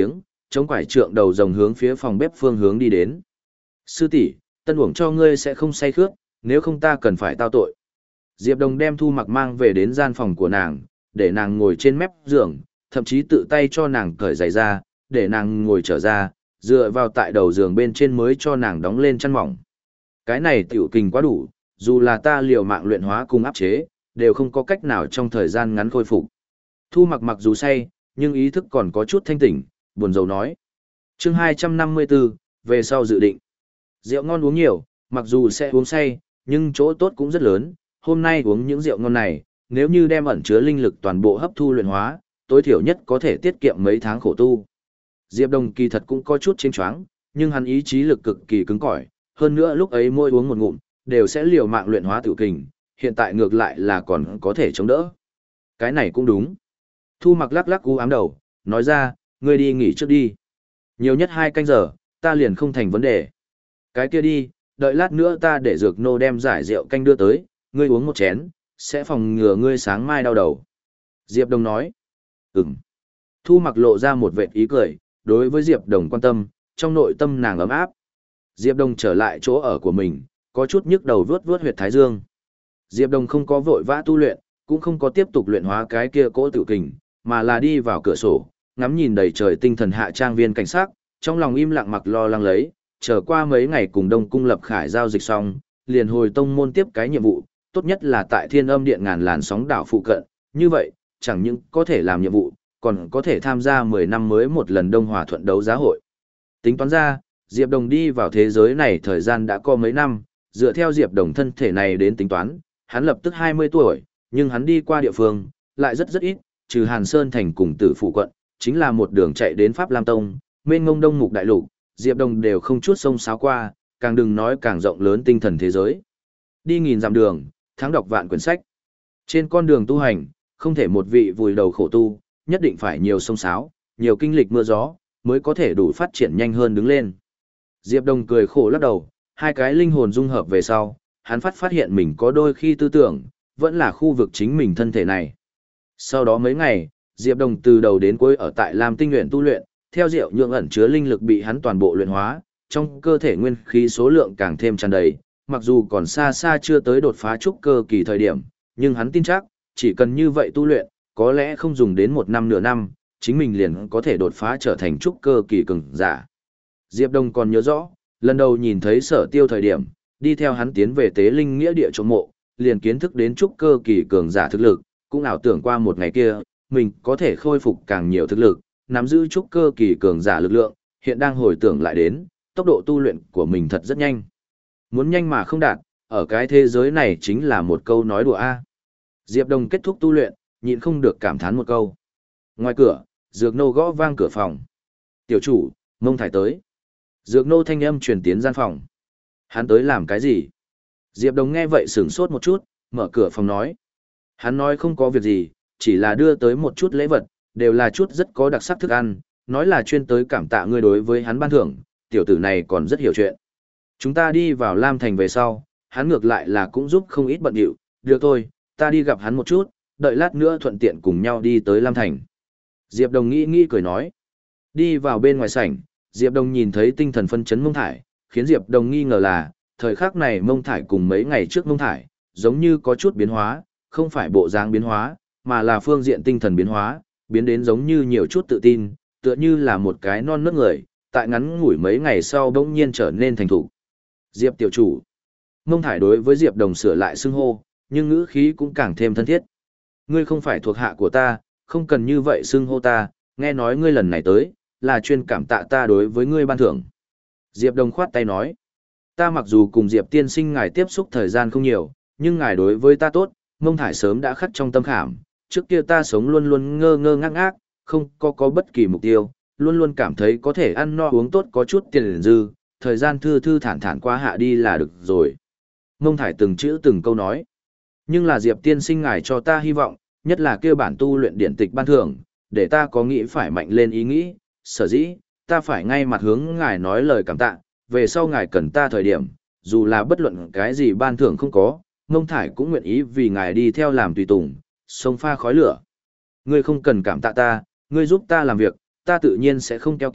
chống quải trượng đầu rồng hướng phía phòng bếp phương hướng đi đến. Sư tỷ, tân uổng cho ngươi sẽ không say khướt, nếu không ta cần phải tao tội. Diệp Đồng đem Thu Mặc mang về đến gian phòng của nàng, để nàng ngồi trên mép giường, thậm chí tự tay cho nàng cởi giày ra, để nàng ngồi trở ra, dựa vào tại đầu giường bên trên mới cho nàng đóng lên chăn mỏng. Cái này tiểu kình quá đủ, dù là ta liều mạng luyện hóa cùng áp chế, đều không có cách nào trong thời gian ngắn khôi phục. Thu Mặc mặc dù say, nhưng ý thức còn có chút thanh tỉnh, buồn rầu nói. Chương hai trăm năm mươi tư, về sau dự định. Rượu ngon uống nhiều, mặc dù sẽ uống say, nhưng chỗ tốt cũng rất lớn. Hôm nay uống những rượu ngon này, nếu như đem ẩn chứa linh lực toàn bộ hấp thu luyện hóa, tối thiểu nhất có thể tiết kiệm mấy tháng khổ tu. Diệp Đồng kỳ thật cũng có chút chênh choáng, nhưng hắn ý chí lực cực kỳ cứng cỏi, hơn nữa lúc ấy môi uống một ngụm, đều sẽ liều mạng luyện hóa tiểu kình, hiện tại ngược lại là còn có thể chống đỡ. Cái này cũng đúng. Thu Mặc lắc lắc u ám đầu, nói ra, ngươi đi nghỉ trước đi. Nhiều nhất hai canh giờ, ta liền không thành vấn đề. Cái kia đi, đợi lát nữa ta để dược nô đem giải rượu canh đưa tới, ngươi uống một chén, sẽ phòng ngừa ngươi sáng mai đau đầu. Diệp Đồng nói, ừm. Thu Mặc lộ ra một vệt ý cười, đối với Diệp Đồng quan tâm, trong nội tâm nàng ấm áp. Diệp Đồng trở lại chỗ ở của mình, có chút nhức đầu vuốt vuốt huyệt thái dương. Diệp Đồng không có vội vã tu luyện, cũng không có tiếp tục luyện hóa cái kia cỗ tự kình, mà là đi vào cửa sổ, ngắm nhìn đầy trời tinh thần hạ trang viên cảnh sát, trong lòng im lặng mặc lo lắng lấy, chờ qua mấy ngày cùng Đông Cung Lập Khải giao dịch xong, liền hồi tông môn tiếp cái nhiệm vụ, tốt nhất là tại Thiên Âm Điện ngàn làn sóng đảo phụ cận, như vậy, chẳng những có thể làm nhiệm vụ, còn có thể tham gia mười năm mới một lần Đông Hòa Thuận đấu giá hội. Tính toán ra, Diệp Đồng đi vào thế giới này thời gian đã có mấy năm, dựa theo Diệp Đồng thân thể này đến tính toán, hắn lập tức hai mươi tuổi, nhưng hắn đi qua địa phương, lại rất rất ít, trừ Hàn Sơn thành cùng Tử Phụ quận, chính là một đường chạy đến Pháp Lam Tông, mênh mông Đông Mục Đại Lục, Diệp Đồng đều không chút sông sáo qua, càng đừng nói càng rộng lớn tinh thần thế giới. Đi nghìn dặm đường, thắng đọc vạn quyển sách. Trên con đường tu hành, không thể một vị vùi đầu khổ tu, nhất định phải nhiều sông sáo, nhiều kinh lịch mưa gió, mới có thể đủ phát triển nhanh hơn đứng lên. Diệp Đồng cười khổ lắc đầu, hai cái linh hồn dung hợp về sau, hắn phát phát hiện mình có đôi khi tư tưởng, vẫn là khu vực chính mình thân thể này. Sau đó mấy ngày, Diệp Đồng từ đầu đến cuối ở tại Lam Tinh Nguyện tu luyện, theo rượu nhượng ẩn chứa linh lực bị hắn toàn bộ luyện hóa, trong cơ thể nguyên khí số lượng càng thêm tràn đầy, mặc dù còn xa xa chưa tới đột phá trúc cơ kỳ thời điểm, nhưng hắn tin chắc, chỉ cần như vậy tu luyện, có lẽ không dùng đến một năm nửa năm, chính mình liền có thể đột phá trở thành trúc cơ kỳ cường giả. Diệp Đông còn nhớ rõ, lần đầu nhìn thấy Sở Tiêu thời điểm, đi theo hắn tiến về Tế Linh nghĩa địa chỗ mộ, liền kiến thức đến trúc cơ kỳ cường giả thực lực, cũng ảo tưởng qua một ngày kia, mình có thể khôi phục càng nhiều thực lực, nắm giữ trúc cơ kỳ cường giả lực lượng, hiện đang hồi tưởng lại đến, tốc độ tu luyện của mình thật rất nhanh. Muốn nhanh mà không đạt, ở cái thế giới này chính là một câu nói đùa a. Diệp Đông kết thúc tu luyện, nhịn không được cảm thán một câu. Ngoài cửa, Dược Nô gõ vang cửa phòng. "Tiểu chủ, Mông Thải tới." Dược Nô thanh âm truyền tiến gian phòng. "Hắn tới làm cái gì?" Diệp Đông nghe vậy sửng sốt một chút, mở cửa phòng nói. Hắn nói không có việc gì, chỉ là đưa tới một chút lễ vật, đều là chút rất có đặc sắc thức ăn, nói là chuyên tới cảm tạ ngươi đối với hắn ban thưởng, tiểu tử này còn rất hiểu chuyện. Chúng ta đi vào Lam Thành về sau, hắn ngược lại là cũng giúp không ít bận điệu, được thôi, ta đi gặp hắn một chút, đợi lát nữa thuận tiện cùng nhau đi tới Lam Thành. Diệp Đồng nghĩ nghĩ cười nói. Đi vào bên ngoài sảnh, Diệp Đồng nhìn thấy tinh thần phân chấn Mông Thải, khiến Diệp Đồng nghi ngờ là, thời khắc này Mông Thải cùng mấy ngày trước Mông Thải, giống như có chút biến hóa, không phải bộ dáng biến hóa, mà là phương diện tinh thần biến hóa, biến đến giống như nhiều chút tự tin, tựa như là một cái non nớt người, tại ngắn ngủi mấy ngày sau bỗng nhiên trở nên thành thục. Diệp tiểu chủ. Mông Thải đối với Diệp Đồng sửa lại xưng hô, nhưng ngữ khí cũng càng thêm thân thiết. Ngươi không phải thuộc hạ của ta, không cần như vậy xưng hô ta, nghe nói ngươi lần này tới, là chuyên cảm tạ ta đối với ngươi ban thưởng. Diệp Đồng khoát tay nói, ta mặc dù cùng Diệp tiên sinh ngài tiếp xúc thời gian không nhiều, nhưng ngài đối với ta tốt, Mông Thải sớm đã khắc trong tâm khảm, trước kia ta sống luôn luôn ngơ ngơ ngác ngác, không có có bất kỳ mục tiêu, luôn luôn cảm thấy có thể ăn no uống tốt có chút tiền dư, thời gian thư thư thản thản qua hạ đi là được rồi. Mông Thải từng chữ từng câu nói, nhưng là Diệp tiên sinh ngài cho ta hy vọng, nhất là kêu bản tu luyện điển tịch ban thưởng, để ta có nghĩ phải mạnh lên ý nghĩ, sở dĩ, ta phải ngay mặt hướng ngài nói lời cảm tạ, về sau ngài cần ta thời điểm, dù là bất luận cái gì ban thưởng không có, Mông Thải cũng nguyện ý vì ngài đi theo làm tùy tùng, sông pha khói lửa. Ngươi không cần cảm tạ ta, ngươi giúp ta làm việc, ta tự nhiên sẽ không keo kiệt,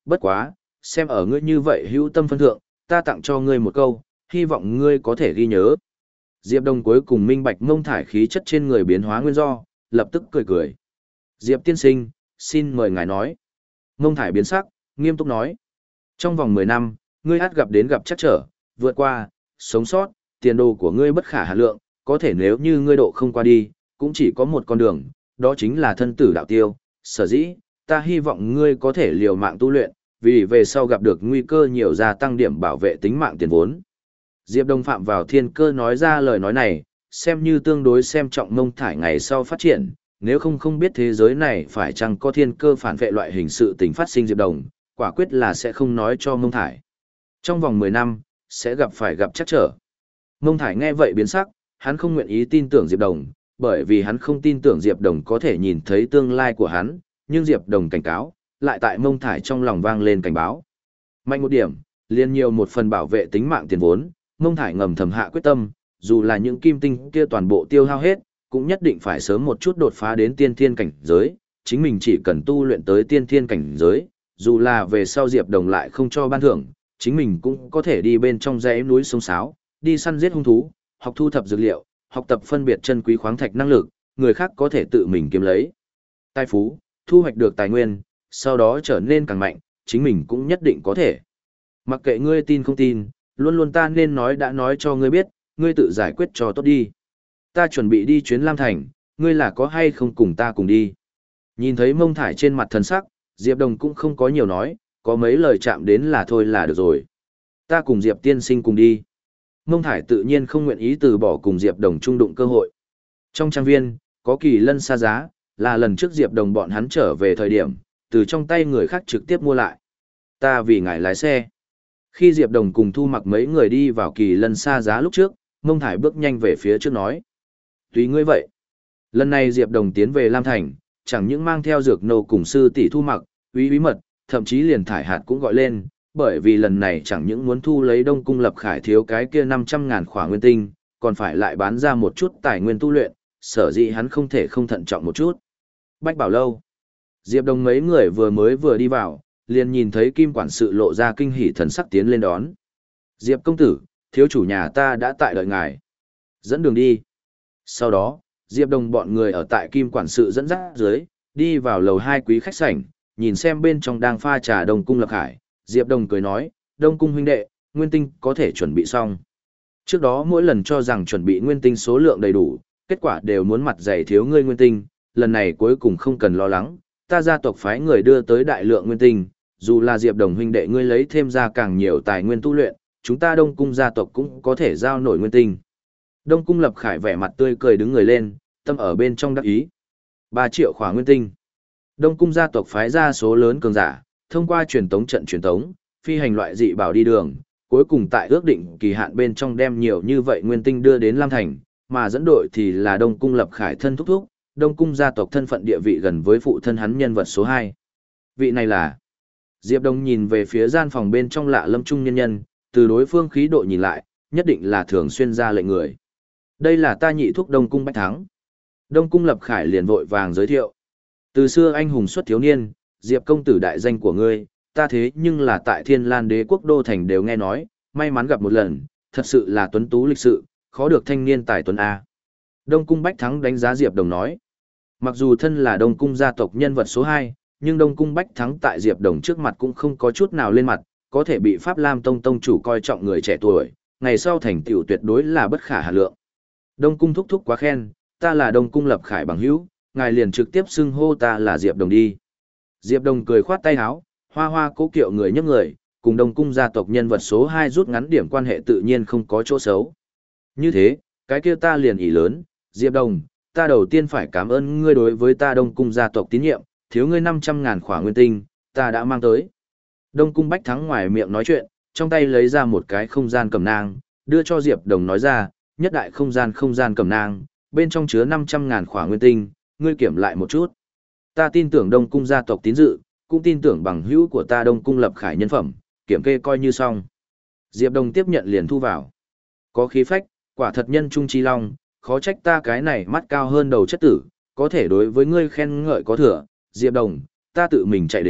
Bất quá, xem ở ngươi như vậy hữu tâm phân thượng, ta tặng cho ngươi một câu, hy vọng ngươi có thể ghi nhớ. Diệp Đồng cuối cùng minh bạch Mông Thải khí chất trên người biến hóa nguyên do, lập tức cười cười. Diệp tiên sinh, xin mời ngài nói. Mông Thải biến sắc, nghiêm túc nói. Trong vòng mười năm, ngươi ắt gặp đến gặp chắc trở, vượt qua, sống sót, tiền đồ của ngươi bất khả hà lượng, có thể nếu như ngươi độ không qua đi, cũng chỉ có một con đường, đó chính là thân tử đạo tiêu. Sở dĩ, ta hy vọng ngươi có thể liều mạng tu luyện, vì về sau gặp được nguy cơ nhiều gia tăng điểm bảo vệ tính mạng tiền vốn. Diệp Đông phạm vào thiên cơ nói ra lời nói này, xem như tương đối xem trọng Mông Thải ngày sau phát triển, nếu không không biết thế giới này phải chăng có thiên cơ phản vệ loại hình sự tình phát sinh Diệp Đồng, quả quyết là sẽ không nói cho Mông Thải. Trong vòng mười năm, sẽ gặp phải gặp chắc trở. Mông Thải nghe vậy biến sắc, hắn không nguyện ý tin tưởng Diệp Đồng, bởi vì hắn không tin tưởng Diệp Đồng có thể nhìn thấy tương lai của hắn, nhưng Diệp Đồng cảnh cáo, lại tại Mông Thải trong lòng vang lên cảnh báo. Mạnh một điểm, liền nhiều một phần bảo vệ tính mạng tiền vốn, Mông Thải ngầm thầm hạ quyết tâm, dù là những kim tinh kia toàn bộ tiêu hao hết, cũng nhất định phải sớm một chút đột phá đến tiên thiên cảnh giới, chính mình chỉ cần tu luyện tới tiên thiên cảnh giới, dù là về sau Diệp Đồng lại không cho ban thưởng, chính mình cũng có thể đi bên trong dãy núi sông sáo, đi săn giết hung thú, học thu thập dược liệu, học tập phân biệt chân quý khoáng thạch năng lực, người khác có thể tự mình kiếm lấy. Tài phú, thu hoạch được tài nguyên, sau đó trở nên càng mạnh, chính mình cũng nhất định có thể. Mặc kệ ngươi tin không tin, luôn luôn ta nên nói đã nói cho ngươi biết, ngươi tự giải quyết cho tốt đi. Ta chuẩn bị đi chuyến Lam Thành, ngươi là có hay không cùng ta cùng đi. Nhìn thấy Mông Thải trên mặt thần sắc, Diệp Đồng cũng không có nhiều nói, có mấy lời chạm đến là thôi là được rồi. Ta cùng Diệp tiên sinh cùng đi. Mông Thải tự nhiên không nguyện ý từ bỏ cùng Diệp Đồng trung đụng cơ hội. Trong trang viên, có kỳ lân xa giá, là lần trước Diệp Đồng bọn hắn trở về thời điểm, từ trong tay người khác trực tiếp mua lại. Ta vì ngài lái xe. Khi Diệp Đồng cùng Thu Mặc mấy người đi vào kỳ lân xa giá lúc trước, Mông Thải bước nhanh về phía trước nói. Tùy ngươi vậy. Lần này Diệp Đồng tiến về Lam Thành, chẳng những mang theo dược nô cùng sư tỷ Thu Mặc, úy bí mật, thậm chí liền thải hạt cũng gọi lên, bởi vì lần này chẳng những muốn thu lấy Đông Cung Lập Khải thiếu cái kia năm trăm ngàn khỏa nguyên tinh, còn phải lại bán ra một chút tài nguyên tu luyện, sở dĩ hắn không thể không thận trọng một chút. Bách Bảo Lâu. Diệp Đồng mấy người vừa mới vừa đi vào, liền nhìn thấy Kim quản sự lộ ra kinh hỉ thần sắc tiến lên đón. Diệp công tử, thiếu chủ nhà ta đã tại đợi ngài. Dẫn đường đi. Sau đó, Diệp Đồng bọn người ở tại Kim quản sự dẫn dắt dưới, đi vào lầu hai quý khách sảnh, nhìn xem bên trong đang pha trà Đông Cung Lập Khải. Diệp Đồng cười nói, Đông Cung huynh đệ, nguyên tinh có thể chuẩn bị xong. Trước đó mỗi lần cho rằng chuẩn bị nguyên tinh số lượng đầy đủ, kết quả đều muốn mặt dày thiếu ngươi nguyên tinh, lần này cuối cùng không cần lo lắng, ta gia tộc phái người đưa tới đại lượng nguyên tinh, dù là Diệp Đồng huynh đệ ngươi lấy thêm ra càng nhiều tài nguyên tu luyện, chúng ta Đông Cung gia tộc cũng có thể giao nổi nguyên tinh. Đông Cung Lập Khải vẻ mặt tươi cười đứng người lên, tâm ở bên trong đắc ý. ba triệu khỏa nguyên tinh. Đông Cung gia tộc phái ra số lớn cường giả, thông qua truyền tống trận truyền tống, phi hành loại dị bảo đi đường, cuối cùng tại ước định kỳ hạn bên trong đem nhiều như vậy nguyên tinh đưa đến Lam Thành, mà dẫn đội thì là Đông Cung Lập Khải thân thúc thúc, Đông Cung gia tộc thân phận địa vị gần với phụ thân hắn nhân vật số hai. Vị này là... Diệp Đông nhìn về phía gian phòng bên trong lạ lâm trung nhân nhân, từ đối phương khí độ nhìn lại, nhất định là thường xuyên ra lệnh người. Đây là ta nhị thúc Đông Cung Bách Thắng. Đông Cung Lập Khải liền vội vàng giới thiệu. Từ xưa anh hùng xuất thiếu niên, Diệp công tử đại danh của ngươi, ta thế nhưng là tại Thiên Lan Đế quốc đô thành đều nghe nói, may mắn gặp một lần, thật sự là tuấn tú lịch sự, khó được thanh niên tài tuấn A. Đông Cung Bách Thắng đánh giá Diệp Đồng nói. Mặc dù thân là Đông Cung gia tộc nhân vật số hai, nhưng Đông Cung Bách Thắng tại Diệp Đồng trước mặt cũng không có chút nào lên mặt, có thể bị Pháp Lam Tông Tông chủ coi trọng người trẻ tuổi, ngày sau thành tựu tuyệt đối là bất khả hà lượng. Đông Cung thúc thúc quá khen, ta là Đông Cung Lập Khải bằng hữu, ngài liền trực tiếp xưng hô ta là Diệp Đồng đi. Diệp Đồng cười khoát tay áo, hoa hoa cố kiệu người nhấc người, cùng Đông Cung gia tộc nhân vật số hai rút ngắn điểm quan hệ tự nhiên không có chỗ xấu. Như thế, cái kia ta liền ỷ lớn, Diệp Đồng, ta đầu tiên phải cảm ơn ngươi đối với ta Đông Cung gia tộc tín nhiệm, thiếu ngươi năm trăm ngàn khỏa nguyên tinh, ta đã mang tới. Đông Cung Bách Thắng ngoài miệng nói chuyện, trong tay lấy ra một cái không gian cầm nang, đưa cho Diệp Đồng nói ra, nhất đại không gian không gian cầm nang, bên trong chứa năm trăm ngàn khỏa nguyên tinh, ngươi kiểm lại một chút. Ta tin tưởng Đông Cung gia tộc tín dự, cũng tin tưởng bằng hữu của ta Đông Cung Lập Khải nhân phẩm, kiểm kê coi như xong. Diệp Đồng tiếp nhận liền thu vào. Có khí phách, quả thật nhân trung chi long, khó trách ta cái này mắt cao hơn đầu chất tử, có thể đối với ngươi khen ngợi có thừa. Diệp Đồng, ta tự mình chạy đến,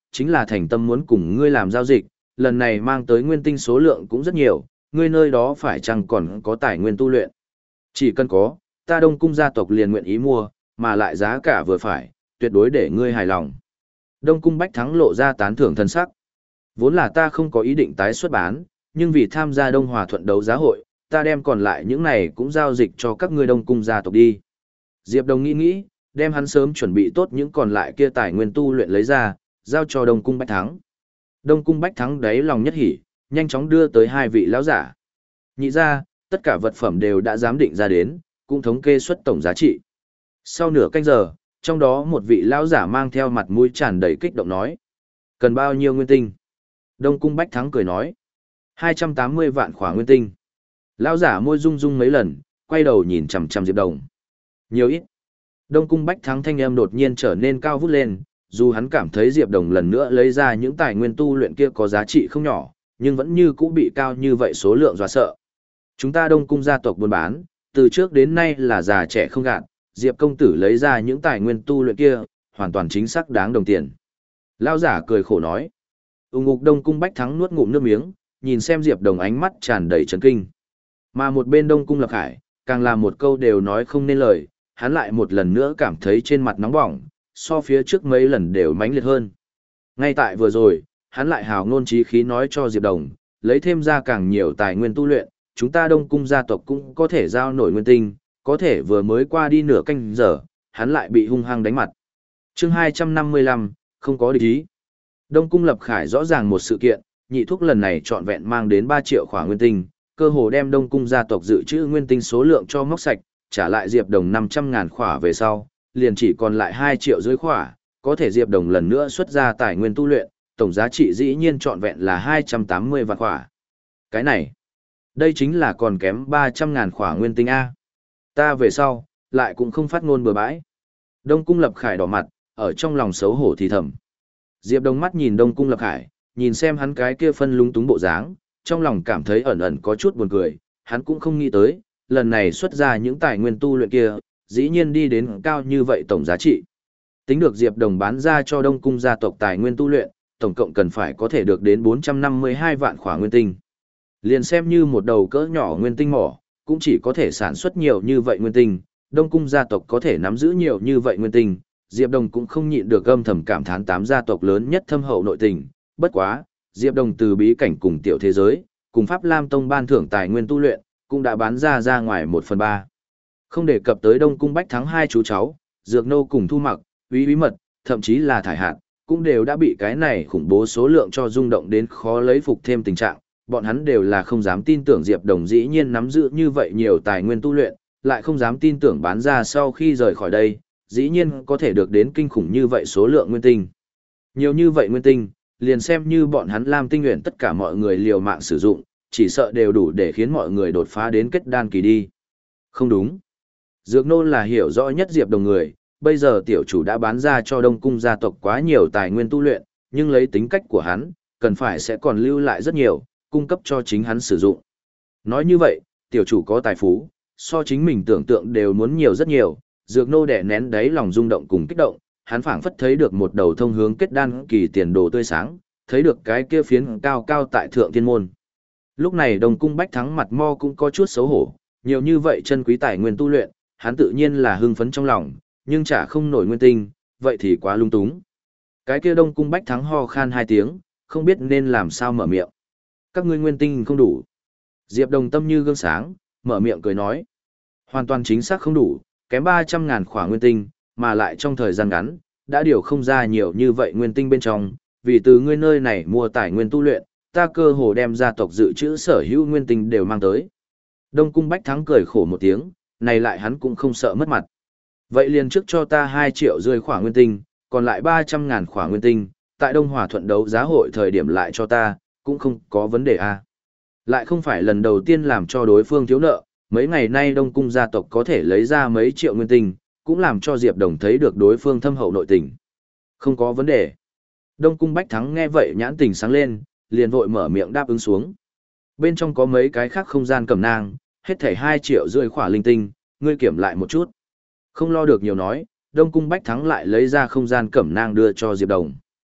chính là thành tâm muốn cùng ngươi làm giao dịch, lần này mang tới nguyên tinh số lượng cũng rất nhiều, ngươi nơi đó phải chăng còn có tài nguyên tu luyện. Chỉ cần có, ta Đông Cung gia tộc liền nguyện ý mua, mà lại giá cả vừa phải, tuyệt đối để ngươi hài lòng. Đông Cung Bách Thắng lộ ra tán thưởng thân sắc. Vốn là ta không có ý định tái xuất bán, nhưng vì tham gia Đông Hòa Thuận đấu giá hội, ta đem còn lại những này cũng giao dịch cho các ngươi Đông Cung gia tộc đi. Diệp Đồng nghĩ nghĩ, đem hắn sớm chuẩn bị tốt những còn lại kia tài nguyên tu luyện lấy ra, giao cho Đông Cung Bách Thắng. Đông Cung Bách Thắng đáy lòng nhất hỉ, nhanh chóng đưa tới hai vị lão giả. Nhị ra, tất cả vật phẩm đều đã giám định ra đến, cũng thống kê xuất tổng giá trị. Sau nửa canh giờ, trong đó một vị lão giả mang theo mặt mũi tràn đầy kích động nói: cần bao nhiêu nguyên tinh? Đông Cung Bách Thắng cười nói: hai trăm tám mươi vạn khỏa nguyên tinh. Lão giả môi rung rung mấy lần, quay đầu nhìn chằm chằm Diệp Đồng. Nhiều ít? Đông Cung Bách Thắng thanh âm đột nhiên trở nên cao vút lên, dù hắn cảm thấy Diệp Đồng lần nữa lấy ra những tài nguyên tu luyện kia có giá trị không nhỏ, nhưng vẫn như cũ bị cao như vậy số lượng dọa sợ. Chúng ta Đông Cung gia tộc buôn bán, từ trước đến nay là già trẻ không gạt, Diệp công tử lấy ra những tài nguyên tu luyện kia, hoàn toàn chính xác đáng đồng tiền. Lão giả cười khổ nói. Ung ngục Đông Cung Bách Thắng nuốt ngụm nước miếng, nhìn xem Diệp Đồng ánh mắt tràn đầy chấn kinh. Mà một bên Đông Cung Lập Khải, càng là một câu đều nói không nên lời, hắn lại một lần nữa cảm thấy trên mặt nóng bỏng, so phía trước mấy lần đều mãnh liệt hơn. Ngay tại vừa rồi, hắn lại hào ngôn chí khí nói cho Diệp Đồng, lấy thêm ra càng nhiều tài nguyên tu luyện, chúng ta Đông Cung gia tộc cũng có thể giao nổi nguyên tinh, có thể vừa mới qua đi nửa canh giờ, hắn lại bị hung hăng đánh mặt. Chương hai trăm năm mươi lăm, không có địch ý. Đông Cung Lập Khải rõ ràng một sự kiện, nhị thúc lần này trọn vẹn mang đến ba triệu khỏa nguyên tinh, cơ hồ đem Đông Cung gia tộc dự trữ nguyên tinh số lượng cho móc sạch, trả lại Diệp Đồng năm trăm ngàn khỏa về sau, liền chỉ còn lại hai triệu dưới khỏa, có thể Diệp Đồng lần nữa xuất ra tài nguyên tu luyện, tổng giá trị dĩ nhiên trọn vẹn là hai trăm tám mươi vạn khỏa. Cái này, đây chính là còn kém ba trăm ngàn khỏa nguyên tinh A. Ta về sau, lại cũng không phát ngôn bừa bãi. Đông Cung Lập Khải đỏ mặt, ở trong lòng xấu hổ thì thầm. Diệp Đồng mắt nhìn Đông Cung Lập Khải, nhìn xem hắn cái kia phân lúng túng bộ dáng, trong lòng cảm thấy ẩn ẩn có chút buồn cười, hắn cũng không nghĩ tới, lần này xuất ra những tài nguyên tu luyện kia, dĩ nhiên đi đến cao như vậy tổng giá trị. Tính được Diệp Đồng bán ra cho Đông Cung gia tộc tài nguyên tu luyện, tổng cộng cần phải có thể được đến bốn trăm năm mươi hai vạn khỏa nguyên tinh. Liền xem như một đầu cỡ nhỏ nguyên tinh mỏ, cũng chỉ có thể sản xuất nhiều như vậy nguyên tinh, Đông Cung gia tộc có thể nắm giữ nhiều như vậy nguyên tinh, Diệp Đồng cũng không nhịn được âm thầm cảm thán tám gia tộc lớn nhất thâm hậu nội tình, bất quá, Diệp Đồng từ bí cảnh cùng tiểu thế giới, cùng Pháp Lam Tông ban thưởng tài nguyên tu luyện, cũng đã bán ra ra ngoài một phần ba. Không đề cập tới Đông Cung Bách Thắng hai chú cháu, Dược Nô cùng Thu Mặc, Úy Bí Mật, thậm chí là Thải Hạt, cũng đều đã bị cái này khủng bố số lượng cho rung động đến khó lấy phục thêm tình trạng, bọn hắn đều là không dám tin tưởng Diệp Đồng dĩ nhiên nắm giữ như vậy nhiều tài nguyên tu luyện, lại không dám tin tưởng bán ra sau khi rời khỏi đây, dĩ nhiên có thể được đến kinh khủng như vậy số lượng nguyên tinh. Nhiều như vậy nguyên tinh, liền xem như bọn hắn Lam Tinh Nguyện tất cả mọi người liều mạng sử dụng, chỉ sợ đều đủ để khiến mọi người đột phá đến kết đan kỳ đi. Không đúng. Dược Nô là hiểu rõ nhất Diệp Đồng người, bây giờ tiểu chủ đã bán ra cho Đông Cung gia tộc quá nhiều tài nguyên tu luyện, nhưng lấy tính cách của hắn, cần phải sẽ còn lưu lại rất nhiều, cung cấp cho chính hắn sử dụng. Nói như vậy, tiểu chủ có tài phú, so chính mình tưởng tượng đều muốn nhiều rất nhiều, Dược Nô đẻ nén đáy lòng rung động cùng kích động, hắn phảng phất thấy được một đầu thông hướng kết đan kỳ tiền đồ tươi sáng, thấy được cái kia phiến cao cao tại thượng thiên môn. Lúc này Đông Cung Bách Thắng mặt mo cũng có chút xấu hổ, nhiều như vậy chân quý tài nguyên tu luyện, hắn tự nhiên là hưng phấn trong lòng, nhưng chả không nổi nguyên tinh, vậy thì quá lung túng. Cái kia Đông Cung Bách Thắng ho khan hai tiếng, không biết nên làm sao mở miệng. Các ngươi nguyên tinh không đủ. Diệp Đồng tâm như gương sáng, mở miệng cười nói. Hoàn toàn chính xác không đủ, kém ba trăm ngàn khỏa nguyên tinh, mà lại trong thời gian ngắn, đã điều không ra nhiều như vậy nguyên tinh bên trong, vì từ ngươi nơi này mua tài nguyên tu luyện, ta cơ hồ đem gia tộc dự trữ sở hữu nguyên tinh đều mang tới. Đông Cung Bách Thắng cười khổ một tiếng, này lại hắn cũng không sợ mất mặt. Vậy liền trước cho ta hai triệu rưỡi khỏa nguyên tinh, còn lại ba trăm ngàn khỏa nguyên tinh, tại Đông Hòa Thuận đấu giá hội thời điểm lại cho ta, cũng không có vấn đề à. Lại không phải lần đầu tiên làm cho đối phương thiếu nợ, mấy ngày nay Đông Cung gia tộc có thể lấy ra mấy triệu nguyên tinh, cũng làm cho Diệp Đồng thấy được đối phương thâm hậu nội tình. Không có vấn đề. Đông Cung Bách Thắng nghe vậy nhãn tình sáng lên, liền vội mở miệng đáp ứng xuống. Bên trong có mấy cái khác không gian cẩm nang, hết thảy hai triệu rưỡi khỏa linh tinh, ngươi kiểm lại một chút. Không lo được nhiều nói, Đông Cung Bách Thắng lại lấy ra không gian cẩm nang đưa cho Diệp Đồng.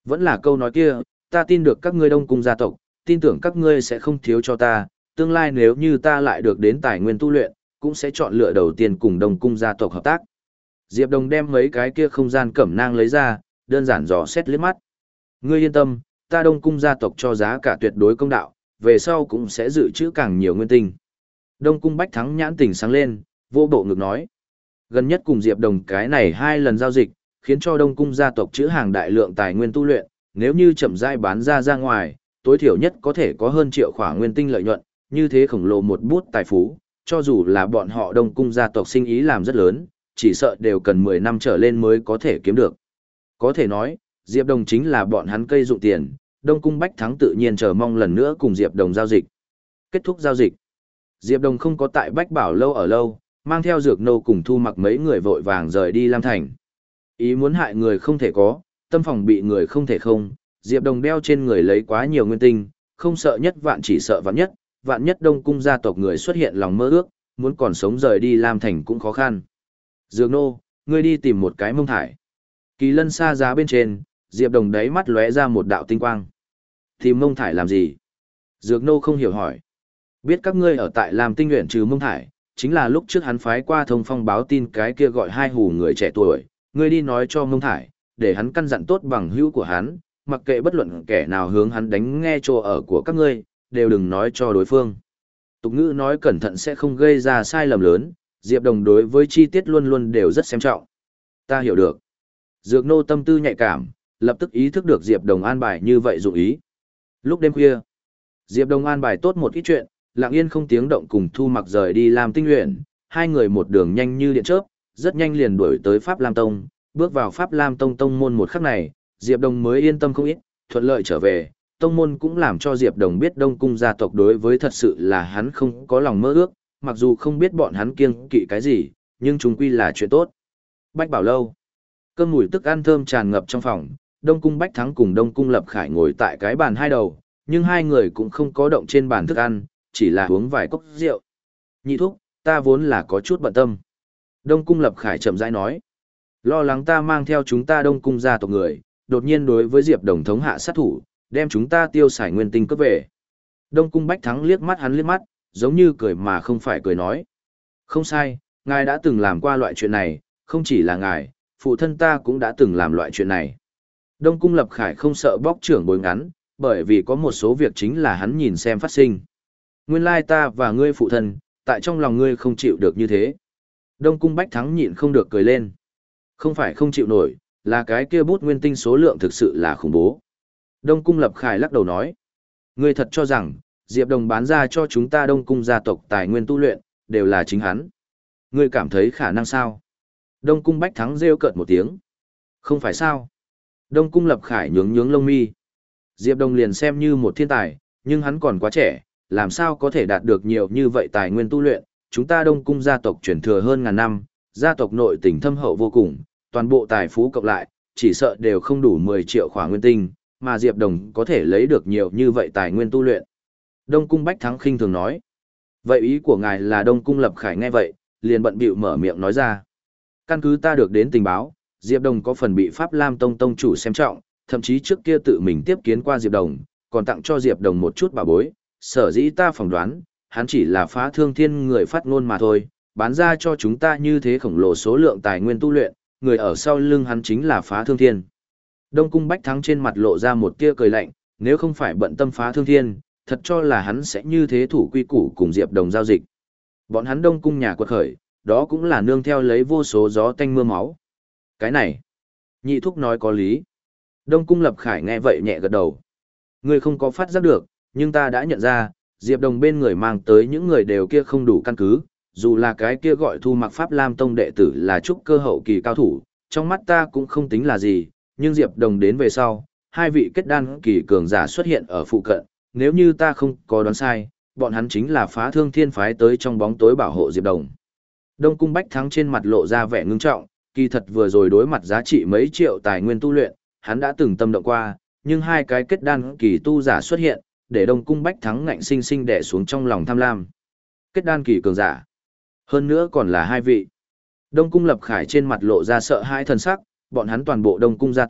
Vẫn là câu nói kia, ta tin được các ngươi Đông Cung gia tộc, tin tưởng các ngươi sẽ không thiếu cho ta, tương lai nếu như ta lại được đến tài nguyên tu luyện, cũng sẽ chọn lựa đầu tiên cùng Đông Cung gia tộc hợp tác. Diệp Đồng đem mấy cái kia không gian cẩm nang lấy ra, đơn giản dò xét liếc mắt. Ngươi yên tâm, ta Đông Cung gia tộc cho giá cả tuyệt đối công đạo, về sau cũng sẽ dự trữ càng nhiều nguyên tinh. Đông Cung Bách Thắng nhãn tình sáng lên, vô bộ ngực nói. Gần nhất cùng Diệp Đồng cái này hai lần giao dịch, khiến cho Đông Cung gia tộc trữ hàng đại lượng tài nguyên tu luyện, nếu như chậm rãi bán ra ra ngoài, tối thiểu nhất có thể có hơn triệu khỏa nguyên tinh lợi nhuận, như thế khổng lồ một bút tài phú, cho dù là bọn họ Đông Cung gia tộc sinh ý làm rất lớn, chỉ sợ đều cần mười năm trở lên mới có thể kiếm được. Có thể nói, Diệp Đồng chính là bọn hắn cây dụng tiền, Đông Cung Bách Thắng tự nhiên chờ mong lần nữa cùng Diệp Đồng giao dịch. Kết thúc giao dịch. Diệp Đồng không có tại Bách Bảo lâu ở lâu, mang theo Dược Nô cùng Thu Mặc mấy người vội vàng rời đi Lam Thành. Ý muốn hại người không thể có, tâm phòng bị người không thể không, Diệp Đồng đeo trên người lấy quá nhiều nguyên tinh, không sợ nhất vạn chỉ sợ vạn nhất, vạn nhất Đông Cung gia tộc người xuất hiện lòng mơ ước, muốn còn sống rời đi Lam Thành cũng khó khăn. Dược Nô, ngươi đi tìm một cái mông thải. Kỳ lân xa giá bên trên, Diệp Đồng đáy mắt lóe ra một đạo tinh quang. Tìm mông thải làm gì? Dược Nô không hiểu hỏi. Biết các ngươi ở tại Lam Tinh Nguyện trừ mông thải, chính là lúc trước hắn phái qua thông phong báo tin cái kia gọi hai hù người trẻ tuổi, ngươi đi nói cho mông thải, để hắn căn dặn tốt bằng hữu của hắn, mặc kệ bất luận kẻ nào hướng hắn đánh nghe chỗ ở của các ngươi, đều đừng nói cho đối phương. Tục ngữ nói cẩn thận sẽ không gây ra sai lầm lớn, Diệp Đồng đối với chi tiết luôn luôn đều rất xem trọng. Ta hiểu được. Dược Nô tâm tư nhạy cảm, lập tức ý thức được Diệp Đồng an bài như vậy dụng ý. Lúc đêm khuya, Diệp Đồng an bài tốt một ít chuyện, lặng yên không tiếng động cùng Thu Mặc rời đi làm tinh luyện, hai người một đường nhanh như điện chớp, rất nhanh liền đuổi tới Pháp Lam Tông, bước vào Pháp Lam Tông tông môn một khắc này, Diệp Đồng mới yên tâm không ít, thuận lợi trở về, tông môn cũng làm cho Diệp Đồng biết Đông Cung gia tộc đối với thật sự là hắn không có lòng mơ ước, mặc dù không biết bọn hắn kiêng kỵ cái gì, nhưng chúng quy là chuyện tốt. Bách Bảo lâu, cơm mùi tức ăn thơm tràn ngập trong phòng, Đông Cung Bách Thắng cùng Đông Cung Lập Khải ngồi tại cái bàn hai đầu, nhưng hai người cũng không có động trên bàn thức ăn, chỉ là uống vài cốc rượu. Nhị thúc, ta vốn là có chút bận tâm. Đông Cung Lập Khải chậm rãi nói, lo lắng ta mang theo chúng ta Đông Cung gia tộc người, đột nhiên đối với Diệp Đồng thống hạ sát thủ, đem chúng ta tiêu xài nguyên tinh cướp về. Đông Cung Bách Thắng liếc mắt hắn liếc mắt, giống như cười mà không phải cười nói. Không sai, ngài đã từng làm qua loại chuyện này, không chỉ là ngài, phụ thân ta cũng đã từng làm loại chuyện này. Đông Cung Lập Khải không sợ bóc trưởng bối ngắn, bởi vì có một số việc chính là hắn nhìn xem phát sinh. Nguyên lai ta và ngươi phụ thân, tại trong lòng ngươi không chịu được như thế. Đông Cung Bách Thắng nhịn không được cười lên. Không phải không chịu nổi, là cái kia bút nguyên tinh số lượng thực sự là khủng bố. Đông Cung Lập Khải lắc đầu nói. Ngươi thật cho rằng, Diệp Đồng bán ra cho chúng ta Đông Cung gia tộc tài nguyên tu luyện, đều là chính hắn. Ngươi cảm thấy khả năng sao? Đông Cung Bách Thắng rêu cợt một tiếng. Không phải sao? Đông Cung Lập Khải nhướng nhướng lông mi. Diệp Đồng liền xem như một thiên tài, nhưng hắn còn quá trẻ, làm sao có thể đạt được nhiều như vậy tài nguyên tu luyện. Chúng ta Đông Cung gia tộc truyền thừa hơn ngàn năm, gia tộc nội tình thâm hậu vô cùng, toàn bộ tài phú cộng lại, chỉ sợ đều không đủ mười triệu khỏa nguyên tinh, mà Diệp Đồng có thể lấy được nhiều như vậy tài nguyên tu luyện. Đông Cung Bách Thắng khinh thường nói. Vậy ý của ngài là Đông Cung Lập Khải nghe vậy, liền bận bịu mở miệng nói ra. Căn cứ ta được đến tình báo, Diệp Đồng có phần bị Pháp Lam Tông tông chủ xem trọng, thậm chí trước kia tự mình tiếp kiến qua Diệp Đồng, còn tặng cho Diệp Đồng một chút bảo bối, sở dĩ ta phỏng đoán, hắn chỉ là Phá Thương Thiên người phát ngôn mà thôi, bán ra cho chúng ta như thế khổng lồ số lượng tài nguyên tu luyện, người ở sau lưng hắn chính là Phá Thương Thiên. Đông Cung Bách Thắng trên mặt lộ ra một tia cười lạnh, nếu không phải bận tâm Phá Thương Thiên, thật cho là hắn sẽ như thế thủ quy củ cùng Diệp Đồng giao dịch. Bọn hắn Đông Cung nhà quật khởi, đó cũng là nương theo lấy vô số gió tanh mưa máu. Cái này, nhị thúc nói có lý. Đông Cung Lập Khải nghe vậy nhẹ gật đầu. Ngươi không có phát giác được, nhưng ta đã nhận ra, Diệp Đồng bên người mang tới những người đều kia không đủ căn cứ, dù là cái kia gọi Thu Mặc Pháp Lam Tông đệ tử là trúc cơ hậu kỳ cao thủ, trong mắt ta cũng không tính là gì, nhưng Diệp Đồng đến về sau, hai vị kết đan kỳ cường giả xuất hiện ở phụ cận, nếu như ta không có đoán sai, bọn hắn chính là Phá Thương Thiên phái tới trong bóng tối bảo hộ Diệp Đồng. Đông Cung Bách Thắng trên mặt lộ ra vẻ ngưng trọng, kỳ thật vừa rồi đối mặt giá trị mấy triệu tài nguyên tu luyện, hắn đã từng tâm động qua, nhưng hai cái kết đan kỳ tu giả xuất hiện, để Đông Cung Bách Thắng ngạnh sinh sinh đè xuống trong lòng tham lam. Kết đan kỳ cường giả, hơn nữa còn là hai vị. Đông Cung Lập Khải trên mặt lộ ra sợ hãi thần sắc, bọn hắn toàn bộ Đông Cung gia tộc,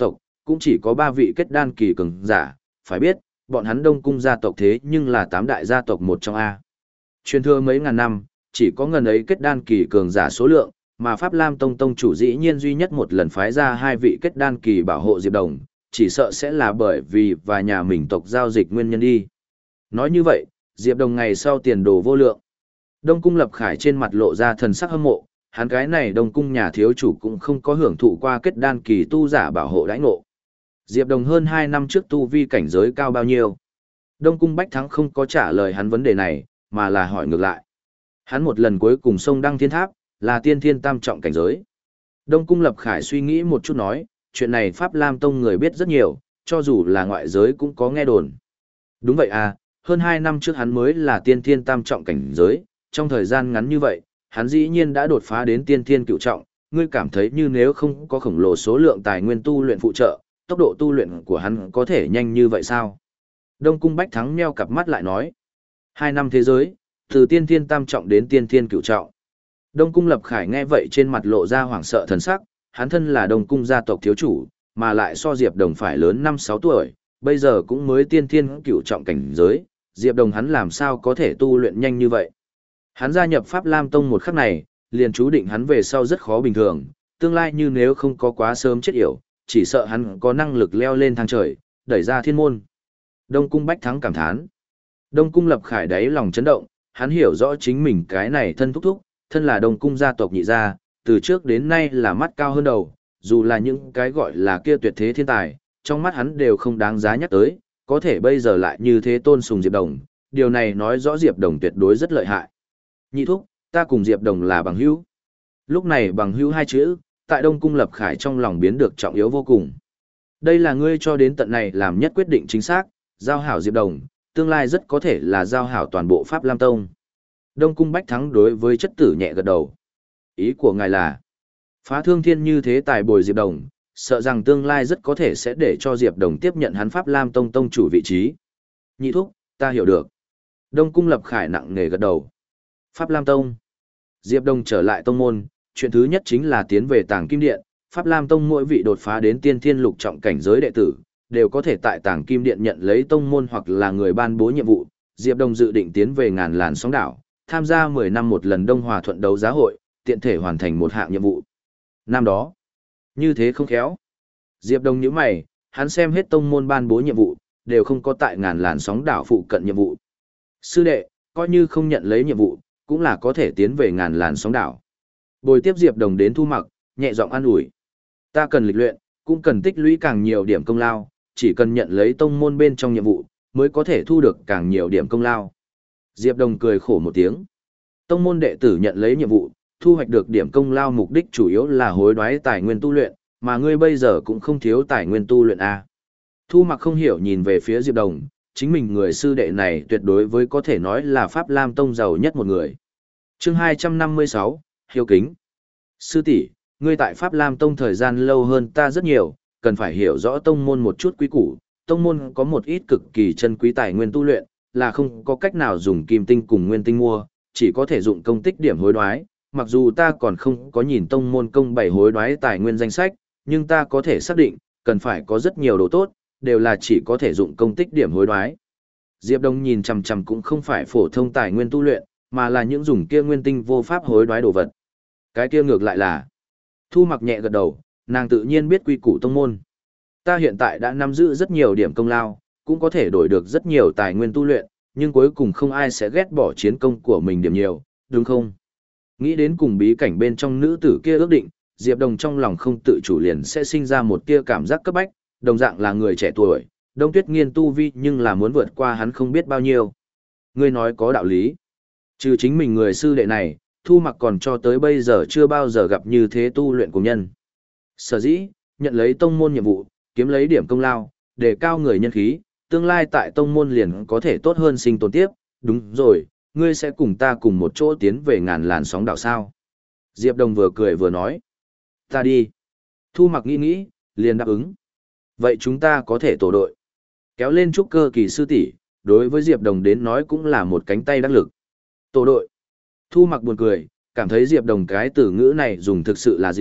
cũng chỉ có ba vị kết đan kỳ cường giả, phải biết, bọn hắn Đông Cung gia tộc thế nhưng là tám đại gia tộc một trong A. Truyền thừa mấy ngàn năm, chỉ có ngần ấy kết đan kỳ cường giả số lượng, mà Pháp Lam Tông Tông chủ dĩ nhiên duy nhất một lần phái ra hai vị kết đan kỳ bảo hộ Diệp Đồng, chỉ sợ sẽ là bởi vì và nhà mình tộc giao dịch nguyên nhân đi. Nói như vậy, Diệp Đồng ngày sau tiền đồ vô lượng. Đông Cung Lập Khải trên mặt lộ ra thần sắc hâm mộ, hắn cái này Đông Cung nhà thiếu chủ cũng không có hưởng thụ qua kết đan kỳ tu giả bảo hộ đãi ngộ. Diệp Đồng hơn hai năm trước tu vi cảnh giới cao bao nhiêu? Đông Cung Bách Thắng không có trả lời hắn vấn đề này, mà là hỏi ngược lại. Hắn một lần cuối cùng xông Đăng Thiên Tháp, là tiên thiên tam trọng cảnh giới. Đông Cung Lập Khải suy nghĩ một chút nói, chuyện này Pháp Lam Tông người biết rất nhiều, cho dù là ngoại giới cũng có nghe đồn. Đúng vậy à, hơn hai năm trước hắn mới là tiên thiên tam trọng cảnh giới, trong thời gian ngắn như vậy, hắn dĩ nhiên đã đột phá đến tiên thiên cựu trọng, ngươi cảm thấy như nếu không có khổng lồ số lượng tài nguyên tu luyện phụ trợ, tốc độ tu luyện của hắn có thể nhanh như vậy sao? Đông Cung Bách Thắng meo cặp mắt lại nói, hai năm thế giới, từ tiên thiên tam trọng đến tiên thiên cựu trọng. Đông Cung Lập Khải nghe vậy trên mặt lộ ra hoảng sợ thần sắc, hắn thân là Đông Cung gia tộc thiếu chủ, mà lại so Diệp Đồng phải lớn năm sáu tuổi, bây giờ cũng mới tiên thiên cửu trọng cảnh giới, Diệp Đồng hắn làm sao có thể tu luyện nhanh như vậy. Hắn gia nhập Pháp Lam Tông một khắc này, liền chú định hắn về sau rất khó bình thường, tương lai như nếu không có quá sớm chết yểu, chỉ sợ hắn có năng lực leo lên thang trời, đẩy ra thiên môn. Đông Cung Bách Thắng cảm thán. Đông Cung Lập Khải đáy lòng chấn động, hắn hiểu rõ chính mình cái này thân thúc thúc, thân là Đông Cung gia tộc nhị gia, từ trước đến nay là mắt cao hơn đầu, dù là những cái gọi là kia tuyệt thế thiên tài, trong mắt hắn đều không đáng giá nhắc tới, có thể bây giờ lại như thế tôn sùng Diệp Đồng, điều này nói rõ Diệp Đồng tuyệt đối rất lợi hại. Nhị thúc, ta cùng Diệp Đồng là bằng hữu. Lúc này bằng hữu hai chữ, tại Đông Cung Lập Khải trong lòng biến được trọng yếu vô cùng. Đây là ngươi cho đến tận này làm nhất quyết định chính xác, giao hảo Diệp Đồng, tương lai rất có thể là giao hảo toàn bộ Pháp Lam Tông. Đông Cung Bách Thắng đối với chất tử nhẹ gật đầu. Ý của ngài là, phá thương thiên như thế tài bồi Diệp Đồng, sợ rằng tương lai rất có thể sẽ để cho Diệp Đồng tiếp nhận hắn Pháp Lam Tông tông chủ vị trí. Nhị thúc, ta hiểu được. Đông Cung Lập Khải nặng nề gật đầu. Pháp Lam Tông. Diệp Đồng trở lại tông môn, chuyện thứ nhất chính là tiến về Tàng Kim Điện. Pháp Lam Tông mỗi vị đột phá đến tiên thiên lục trọng cảnh giới đệ tử, đều có thể tại Tàng Kim Điện nhận lấy tông môn hoặc là người ban bố nhiệm vụ. Diệp Đồng dự định tiến về ngàn làn sóng đảo, tham gia mười năm một lần Đông Hòa Thuận đấu giá hội, tiện thể hoàn thành một hạng nhiệm vụ. Năm đó, như thế không khéo. Diệp Đồng nhíu mày, hắn xem hết tông môn ban bố nhiệm vụ, đều không có tại ngàn làn sóng đảo phụ cận nhiệm vụ. Sư đệ, coi như không nhận lấy nhiệm vụ, cũng là có thể tiến về ngàn làn sóng đảo. Bồi tiếp Diệp Đồng đến Thu Mặc, nhẹ giọng an ủi. Ta cần lịch luyện, cũng cần tích lũy càng nhiều điểm công lao, chỉ cần nhận lấy tông môn bên trong nhiệm vụ, mới có thể thu được càng nhiều điểm công lao. Diệp Đồng cười khổ một tiếng. Tông môn đệ tử nhận lấy nhiệm vụ, thu hoạch được điểm công lao mục đích chủ yếu là hối đoái tài nguyên tu luyện, mà ngươi bây giờ cũng không thiếu tài nguyên tu luyện a. Thu Mặc không hiểu nhìn về phía Diệp Đồng, chính mình người sư đệ này tuyệt đối với có thể nói là Pháp Lam Tông giàu nhất một người. Chương hai trăm năm mươi sáu, Hiếu kính. Sư tỷ, ngươi tại Pháp Lam Tông thời gian lâu hơn ta rất nhiều, cần phải hiểu rõ tông môn một chút quý củ. Tông môn có một ít cực kỳ chân quý tài nguyên tu luyện, là không có cách nào dùng kim tinh cùng nguyên tinh mua, chỉ có thể dụng công tích điểm hối đoái. Mặc dù ta còn không có nhìn tông môn công bày hối đoái tài nguyên danh sách, nhưng ta có thể xác định, cần phải có rất nhiều đồ tốt, đều là chỉ có thể dụng công tích điểm hối đoái. Diệp Đông nhìn chằm chằm cũng không phải phổ thông tài nguyên tu luyện, mà là những dùng kia nguyên tinh vô pháp hối đoái đồ vật. Cái kia ngược lại là, Thu Mặc nhẹ gật đầu, nàng tự nhiên biết quy củ tông môn. Ta hiện tại đã nắm giữ rất nhiều điểm công lao, cũng có thể đổi được rất nhiều tài nguyên tu luyện, nhưng cuối cùng không ai sẽ ghét bỏ chiến công của mình điểm nhiều, đúng không? Nghĩ đến cùng bí cảnh bên trong nữ tử kia ước định, Diệp Đồng trong lòng không tự chủ liền sẽ sinh ra một tia cảm giác cấp bách, đồng dạng là người trẻ tuổi, Đông Tuyết Nghiên tu vi nhưng là muốn vượt qua hắn không biết bao nhiêu. Ngươi nói có đạo lý. Trừ chính mình người sư đệ này, Thu Mặc còn cho tới bây giờ chưa bao giờ gặp như thế tu luyện của nhân. Sở dĩ, nhận lấy tông môn nhiệm vụ, kiếm lấy điểm công lao, để cao người nhân khí, tương lai tại tông môn liền có thể tốt hơn sinh tồn tiếp, đúng rồi, ngươi sẽ cùng ta cùng một chỗ tiến về ngàn làn sóng đảo sao. Diệp Đồng vừa cười vừa nói. Ta đi. Thu Mặc nghĩ nghĩ, liền đáp ứng. Vậy chúng ta có thể tổ đội. Kéo lên trúc cơ kỳ sư tỷ, đối với Diệp Đồng đến nói cũng là một cánh tay đắc lực. Tổ đội. Thu Mặc buồn cười, cảm thấy Diệp Đồng cái từ ngữ này dùng thực sự là diệu,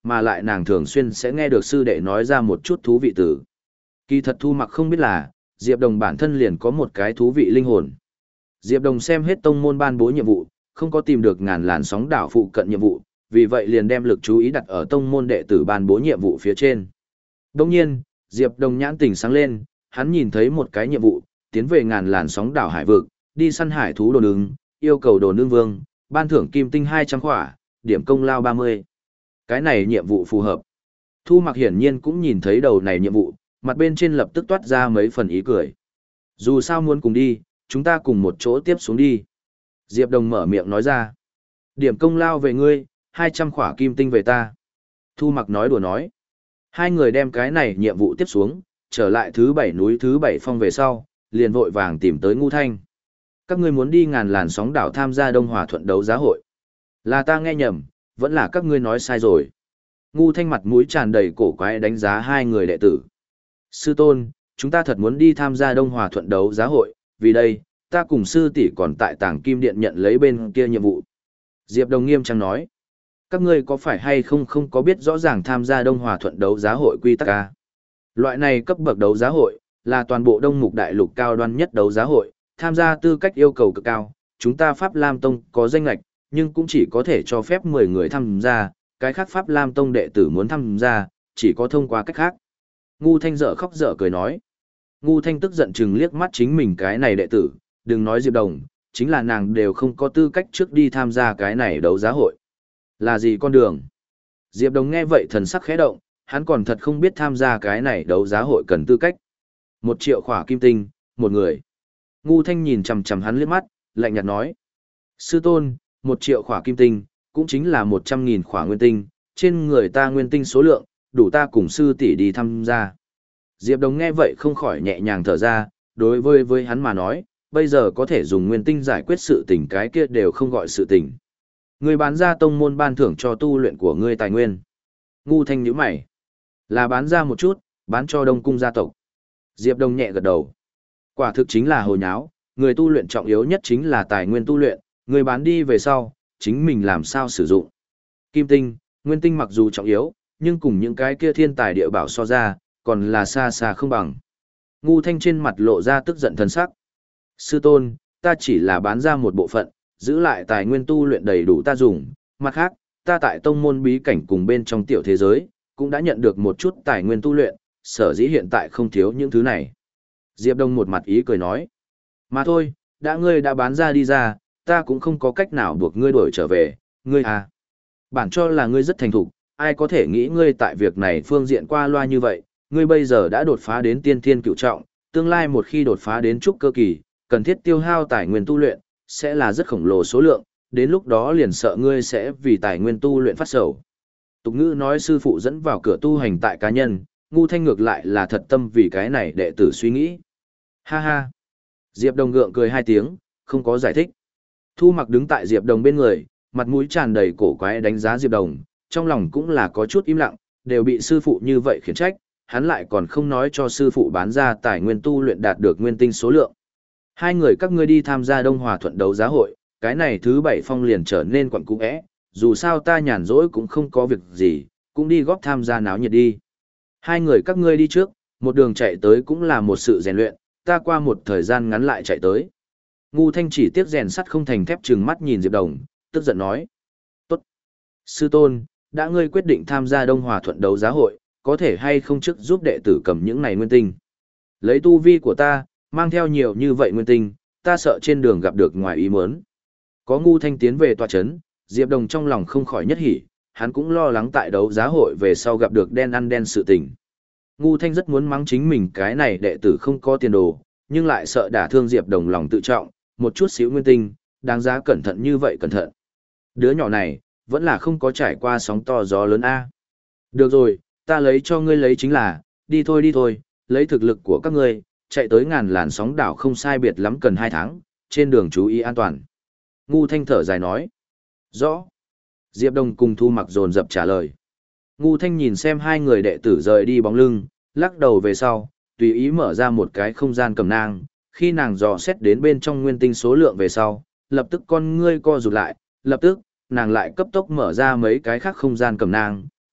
mà lại nàng thường xuyên sẽ nghe được sư đệ nói ra một chút thú vị từ. Kỳ thật Thu Mặc không biết là, Diệp Đồng bản thân liền có một cái thú vị linh hồn. Diệp Đồng xem hết tông môn ban bố nhiệm vụ, không có tìm được ngàn làn sóng đảo phụ cận nhiệm vụ, vì vậy liền đem lực chú ý đặt ở tông môn đệ tử ban bố nhiệm vụ phía trên. Đồng nhiên, Diệp Đồng nhãn tỉnh sáng lên, hắn nhìn thấy một cái nhiệm vụ, tiến về ngàn làn sóng đảo hải vực, đi săn hải thú đồ nướng, yêu cầu đồ nương vương, ban thưởng kim tinh hai trăm khỏa, điểm công lao ba mươi. Cái này nhiệm vụ phù hợp. Thu Mặc hiển nhiên cũng nhìn thấy đầu này nhiệm vụ, mặt bên trên lập tức toát ra mấy phần ý cười. Dù sao muốn cùng đi, chúng ta cùng một chỗ tiếp xuống đi. Diệp Đồng mở miệng nói ra. Điểm công lao về ngươi, hai trăm khỏa kim tinh về ta. Thu Mặc nói đùa nói. Hai người đem cái này nhiệm vụ tiếp xuống, trở lại thứ bảy núi thứ bảy phong về sau, liền vội vàng tìm tới Ngu Thanh. Các ngươi muốn đi ngàn làn sóng đảo tham gia Đông Hòa Thuận đấu giá hội. Là ta nghe nhầm, vẫn là các ngươi nói sai rồi. Ngu Thanh mặt mũi tràn đầy cổ quái đánh giá hai người đệ tử. Sư tôn, chúng ta thật muốn đi tham gia Đông Hòa Thuận đấu giá hội, vì đây, ta cùng sư tỷ còn tại Tàng Kim Điện nhận lấy bên kia nhiệm vụ. Diệp Đồng nghiêm trang nói. Các ngươi có phải hay không không có biết rõ ràng tham gia Đông Hòa Thuận đấu giá hội quy tắc à? Loại này cấp bậc đấu giá hội, là toàn bộ Đông Mục Đại Lục cao đoan nhất đấu giá hội, tham gia tư cách yêu cầu cực cao, chúng ta Pháp Lam Tông có danh lệch, nhưng cũng chỉ có thể cho phép mười người tham gia, cái khác Pháp Lam Tông đệ tử muốn tham gia, chỉ có thông qua cách khác. Ngu Thanh dở khóc dở cười nói. Ngu Thanh tức giận chừng liếc mắt chính mình cái này đệ tử, đừng nói Diệp Đồng, chính là nàng đều không có tư cách trước đi tham gia cái này đấu giá hội. Là gì con đường? Diệp Đồng nghe vậy thần sắc khẽ động, hắn còn thật không biết tham gia cái này đấu giá hội cần tư cách. Một triệu khỏa kim tinh, một người. Ngu Thanh nhìn chằm chằm hắn liếc mắt, lạnh nhạt nói. Sư tôn, một triệu khỏa kim tinh, cũng chính là một trăm nghìn khỏa nguyên tinh, trên người ta nguyên tinh số lượng, đủ ta cùng sư tỷ đi tham gia. Diệp Đồng nghe vậy không khỏi nhẹ nhàng thở ra, đối với với hắn mà nói, bây giờ có thể dùng nguyên tinh giải quyết sự tình cái kia đều không gọi sự tình. Ngươi bán ra tông môn ban thưởng cho tu luyện của ngươi tài nguyên. Ngu Thanh nhíu mày. Là bán ra một chút, bán cho Đông Cung gia tộc. Diệp Đồng nhẹ gật đầu. Quả thực chính là hồ nháo, người tu luyện trọng yếu nhất chính là tài nguyên tu luyện, người bán đi về sau, chính mình làm sao sử dụng. Kim tinh, nguyên tinh mặc dù trọng yếu, nhưng cùng những cái kia thiên tài địa bảo so ra, còn là xa xa không bằng. Ngu Thanh trên mặt lộ ra tức giận thần sắc. Sư tôn, ta chỉ là bán ra một bộ phận, giữ lại tài nguyên tu luyện đầy đủ ta dùng, mặt khác, ta tại tông môn bí cảnh cùng bên trong tiểu thế giới, cũng đã nhận được một chút tài nguyên tu luyện, sở dĩ hiện tại không thiếu những thứ này. Diệp Đông một mặt ý cười nói, mà thôi, đã ngươi đã bán ra đi ra, ta cũng không có cách nào buộc ngươi đổi trở về, ngươi à. Bản cho là ngươi rất thành thục, ai có thể nghĩ ngươi tại việc này phương diện qua loa như vậy, ngươi bây giờ đã đột phá đến tiên thiên cựu trọng, tương lai một khi đột phá đến trúc cơ kỳ, cần thiết tiêu hao tài nguyên tu luyện, sẽ là rất khổng lồ số lượng, đến lúc đó liền sợ ngươi sẽ vì tài nguyên tu luyện phát sầu. Tục ngữ nói sư phụ dẫn vào cửa tu hành tại cá nhân, Ngu Thanh ngược lại là thật tâm vì cái này đệ tử suy nghĩ. Ha ha. Diệp Đồng gượng cười hai tiếng, không có giải thích. Thu Mặc đứng tại Diệp Đồng bên người, mặt mũi tràn đầy cổ quái đánh giá Diệp Đồng, trong lòng cũng là có chút im lặng, đều bị sư phụ như vậy khiển trách, hắn lại còn không nói cho sư phụ bán ra tài nguyên tu luyện đạt được nguyên tinh số lượng. Hai người các ngươi đi tham gia Đông Hòa Thuận đấu giá hội, cái này thứ bảy phong liền trở nên quẩn cung ẽ, dù sao ta nhàn rỗi cũng không có việc gì, cũng đi góp tham gia náo nhiệt đi. Hai người các ngươi đi trước, một đường chạy tới cũng là một sự rèn luyện, ta qua một thời gian ngắn lại chạy tới. Ngu Thanh chỉ tiếc rèn sắt không thành thép, trừng mắt nhìn Diệp Đồng, tức giận nói. Tốt. Sư tôn, đã ngươi quyết định tham gia Đông Hòa Thuận đấu giá hội, có thể hay không trước giúp đệ tử cầm những này nguyên tinh. Lấy tu vi của ta, mang theo nhiều như vậy nguyên tinh, ta sợ trên đường gặp được ngoài ý muốn. Có Ngu Thanh tiến về tọa chấn, Diệp Đồng trong lòng không khỏi nhất hỉ, hắn cũng lo lắng tại đấu giá hội về sau gặp được đen ăn đen sự tình. Ngu Thanh rất muốn mắng chính mình cái này đệ tử không có tiền đồ, nhưng lại sợ đả thương Diệp Đồng lòng tự trọng, một chút xíu nguyên tinh, đáng giá cẩn thận như vậy cẩn thận. Đứa nhỏ này, vẫn là không có trải qua sóng to gió lớn a. Được rồi, ta lấy cho ngươi lấy chính là, đi thôi đi thôi, lấy thực lực của các ngươi, chạy tới ngàn làn sóng đảo không sai biệt lắm cần hai tháng, trên đường chú ý an toàn. Ngu Thanh thở dài nói. Rõ. Diệp Đồng cùng Thu Mặc dồn dập trả lời. Ngu Thanh nhìn xem hai người đệ tử rời đi bóng lưng, lắc đầu về sau, tùy ý mở ra một cái không gian cầm nang, khi nàng dò xét đến bên trong nguyên tinh số lượng về sau, lập tức con ngươi co rụt lại, lập tức, nàng lại cấp tốc mở ra mấy cái khác không gian cầm nang,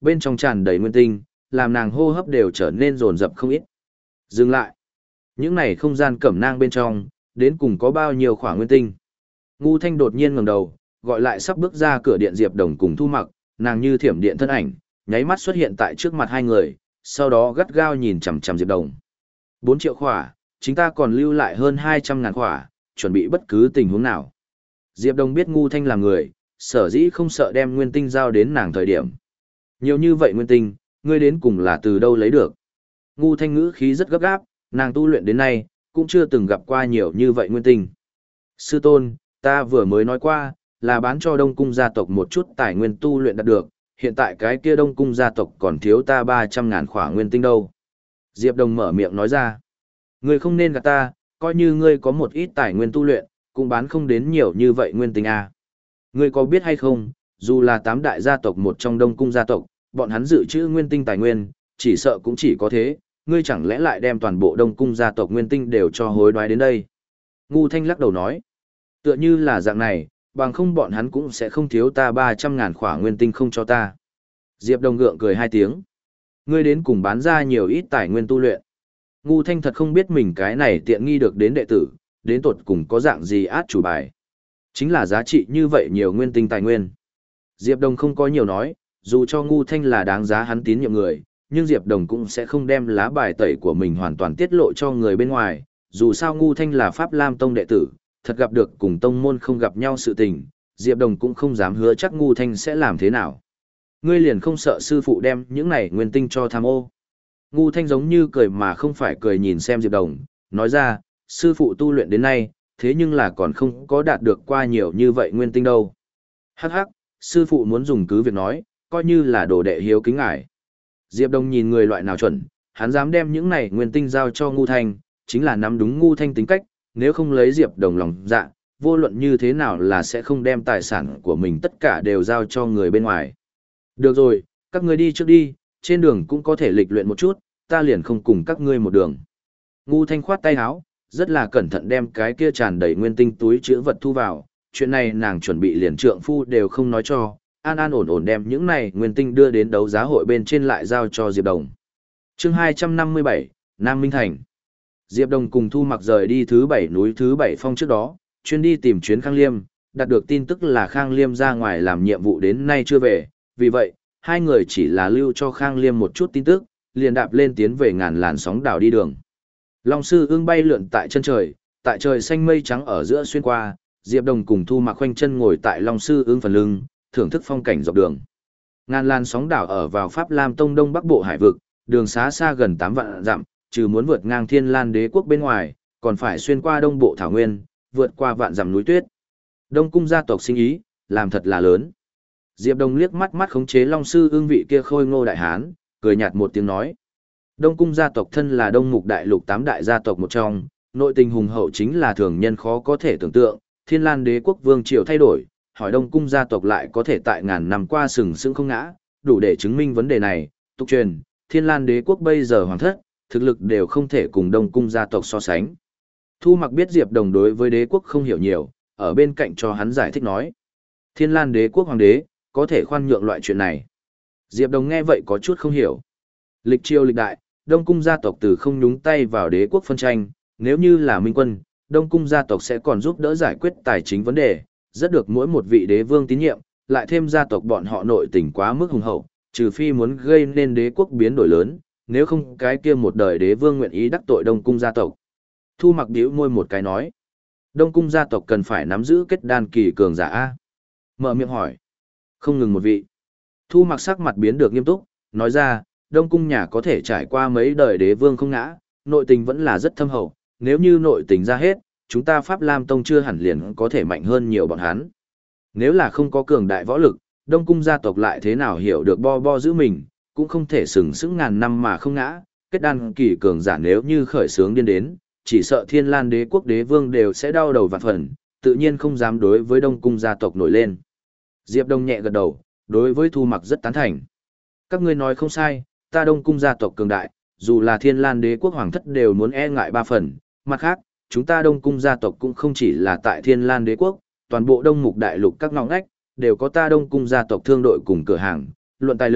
bên trong tràn đầy nguyên tinh, làm nàng hô hấp đều trở nên rồn rập không ít. Dừng lại. Những này không gian cẩm nang bên trong, đến cùng có bao nhiêu khỏa nguyên tinh. Ngu Thanh đột nhiên ngẩng đầu, gọi lại sắp bước ra cửa điện Diệp Đồng cùng Thu Mặc, nàng như thiểm điện thân ảnh, nháy mắt xuất hiện tại trước mặt hai người, sau đó gắt gao nhìn chằm chằm Diệp Đồng. Bốn triệu khỏa, chúng ta còn lưu lại hơn hai trăm ngàn khỏa, chuẩn bị bất cứ tình huống nào. Diệp Đồng biết Ngu Thanh là người, sở dĩ không sợ đem nguyên tinh giao đến nàng thời điểm. Nhiều như vậy nguyên tinh, ngươi đến cùng là từ đâu lấy được? Ngu Thanh ngữ khí rất gấp gáp, nàng tu luyện đến nay, cũng chưa từng gặp qua nhiều như vậy nguyên tinh. Sư tôn, ta vừa mới nói qua, là bán cho Đông Cung gia tộc một chút tài nguyên tu luyện đạt được, hiện tại cái kia Đông Cung gia tộc còn thiếu ta ba trăm ngàn khỏa nguyên tinh đâu. Diệp Đồng mở miệng nói ra, ngươi không nên gạt ta, coi như ngươi có một ít tài nguyên tu luyện, cũng bán không đến nhiều như vậy nguyên tinh à. Ngươi có biết hay không, dù là tám đại gia tộc một trong Đông Cung gia tộc, bọn hắn dự trữ nguyên tinh tài nguyên, chỉ sợ cũng chỉ có thế, ngươi chẳng lẽ lại đem toàn bộ Đông Cung gia tộc nguyên tinh đều cho hối đoái đến đây. Ngu Thanh lắc đầu nói, tựa như là dạng này, bằng không bọn hắn cũng sẽ không thiếu ta ba trăm ngàn khỏa nguyên tinh không cho ta. Diệp Đồng gượng cười hai tiếng. Ngươi đến cùng bán ra nhiều ít tài nguyên tu luyện. Ngu Thanh thật không biết mình cái này tiện nghi được đến đệ tử, đến tột cùng có dạng gì át chủ bài. Chính là giá trị như vậy nhiều nguyên tinh tài nguyên. Diệp Đồng không có nhiều nói, dù cho Ngu Thanh là đáng giá hắn tín nhiệm người, nhưng Diệp Đồng cũng sẽ không đem lá bài tẩy của mình hoàn toàn tiết lộ cho người bên ngoài, dù sao Ngu Thanh là Pháp Lam Tông đệ tử, thật gặp được cùng tông môn không gặp nhau sự tình, Diệp Đồng cũng không dám hứa chắc Ngu Thanh sẽ làm thế nào. Ngươi liền không sợ sư phụ đem những này nguyên tinh cho tham ô. Ngu Thanh giống như cười mà không phải cười nhìn xem Diệp Đồng, nói ra, sư phụ tu luyện đến nay, thế nhưng là còn không có đạt được qua nhiều như vậy nguyên tinh đâu. Hắc hắc, sư phụ muốn dùng cứ việc nói, coi như là đồ đệ hiếu kính ngài. Diệp Đồng nhìn người loại nào chuẩn, hắn dám đem những này nguyên tinh giao cho Ngu Thanh, chính là nắm đúng Ngu Thanh tính cách, nếu không lấy Diệp Đồng lòng dạ, vô luận như thế nào là sẽ không đem tài sản của mình tất cả đều giao cho người bên ngoài. Được rồi, các ngươi đi trước đi, trên đường cũng có thể lịch luyện một chút, ta liền không cùng các ngươi một đường. Ngu Thanh khoát tay áo, rất là cẩn thận đem cái kia tràn đầy nguyên tinh túi chứa vật thu vào, chuyện này nàng chuẩn bị liền trượng phu đều không nói cho, an an ổn ổn đem những này nguyên tinh đưa đến đấu giá hội bên trên lại giao cho Diệp Đồng. Chương hai trăm năm mươi bảy, Nam Minh Thành. Diệp Đồng cùng Thu Mặc rời đi thứ bảy núi thứ bảy phong trước đó, chuyên đi tìm chuyến Khang Liêm, đạt được tin tức là Khang Liêm ra ngoài làm nhiệm vụ đến nay chưa về, vì vậy, hai người chỉ là lưu cho Khang Liêm một chút tin tức, liền đạp lên tiến về ngàn làn sóng đảo đi đường. Long sư ương bay lượn tại chân trời, tại trời xanh mây trắng ở giữa xuyên qua, Diệp Đồng cùng Thu Mặc khoanh chân ngồi tại Long sư ương phần lưng, thưởng thức phong cảnh dọc đường. Ngàn làn sóng đảo ở vào Pháp Lam Tông Đông Bắc Bộ hải vực, đường xá xa gần tám vạn dặm, trừ muốn vượt ngang Thiên Lan Đế quốc bên ngoài, còn phải xuyên qua Đông Bộ thảo nguyên, vượt qua vạn dặm núi tuyết. Đông cung gia tộc sinh ý, làm thật là lớn. Diệp Đồng liếc mắt mắt khống chế Long sư ương vị kia khôi ngô đại hán, cười nhạt một tiếng nói: Đông cung gia tộc thân là Đông Mục Đại Lục tám đại gia tộc một trong, nội tình hùng hậu chính là thường nhân khó có thể tưởng tượng, Thiên Lan Đế quốc vương triều thay đổi, hỏi Đông cung gia tộc lại có thể tại ngàn năm qua sừng sững không ngã, đủ để chứng minh vấn đề này. Tục truyền, Thiên Lan Đế quốc bây giờ hoàng thất, thực lực đều không thể cùng Đông cung gia tộc so sánh. Thu Mặc biết Diệp Đồng đối với đế quốc không hiểu nhiều, ở bên cạnh cho hắn giải thích nói: Thiên Lan Đế quốc hoàng đế, có thể khoan nhượng loại chuyện này. Diệp Đồng nghe vậy có chút không hiểu. Lịch triều lịch đại, Đông cung gia tộc từ không nhúng tay vào đế quốc phân tranh, nếu như là minh quân, Đông cung gia tộc sẽ còn giúp đỡ giải quyết tài chính vấn đề, rất được mỗi một vị đế vương tín nhiệm, lại thêm gia tộc bọn họ nội tình quá mức hùng hậu, trừ phi muốn gây nên đế quốc biến đổi lớn, nếu không cái kia một đời đế vương nguyện ý đắc tội Đông cung gia tộc. Thu Mặc bĩu môi một cái nói: Đông cung gia tộc cần phải nắm giữ kết đan kỳ cường giả a. Mở miệng hỏi: Không ngừng một vị. Thu Mặc sắc mặt biến được nghiêm túc, nói ra: Đông cung nhà có thể trải qua mấy đời đế vương không ngã, nội tình vẫn là rất thâm hậu, nếu như nội tình ra hết, chúng ta Pháp Lam Tông chưa hẳn liền có thể mạnh hơn nhiều bọn hắn. Nếu là không có cường đại võ lực, Đông cung gia tộc lại thế nào hiểu được bo bo giữ mình, cũng không thể sừng sững ngàn năm mà không ngã, kết đan kỳ cường giả nếu như khởi sướng điên đến, chỉ sợ Thiên Lan Đế quốc đế vương đều sẽ đau đầu vạn phần, tự nhiên không dám đối với Đông cung gia tộc nổi lên. Diệp Đông nhẹ gật đầu, đối với Thu Mặc rất tán thành. Các ngươi nói không sai, ta Đông cung gia tộc cường đại, dù là Thiên Lan Đế quốc hoàng thất đều muốn e ngại ba phần, mặt khác, chúng ta Đông cung gia tộc cũng không chỉ là tại Thiên Lan Đế quốc, toàn bộ Đông Mục Đại Lục các ngõ ngách đều có ta Đông cung gia tộc thương đội cùng cửa hàng, luận tài lực,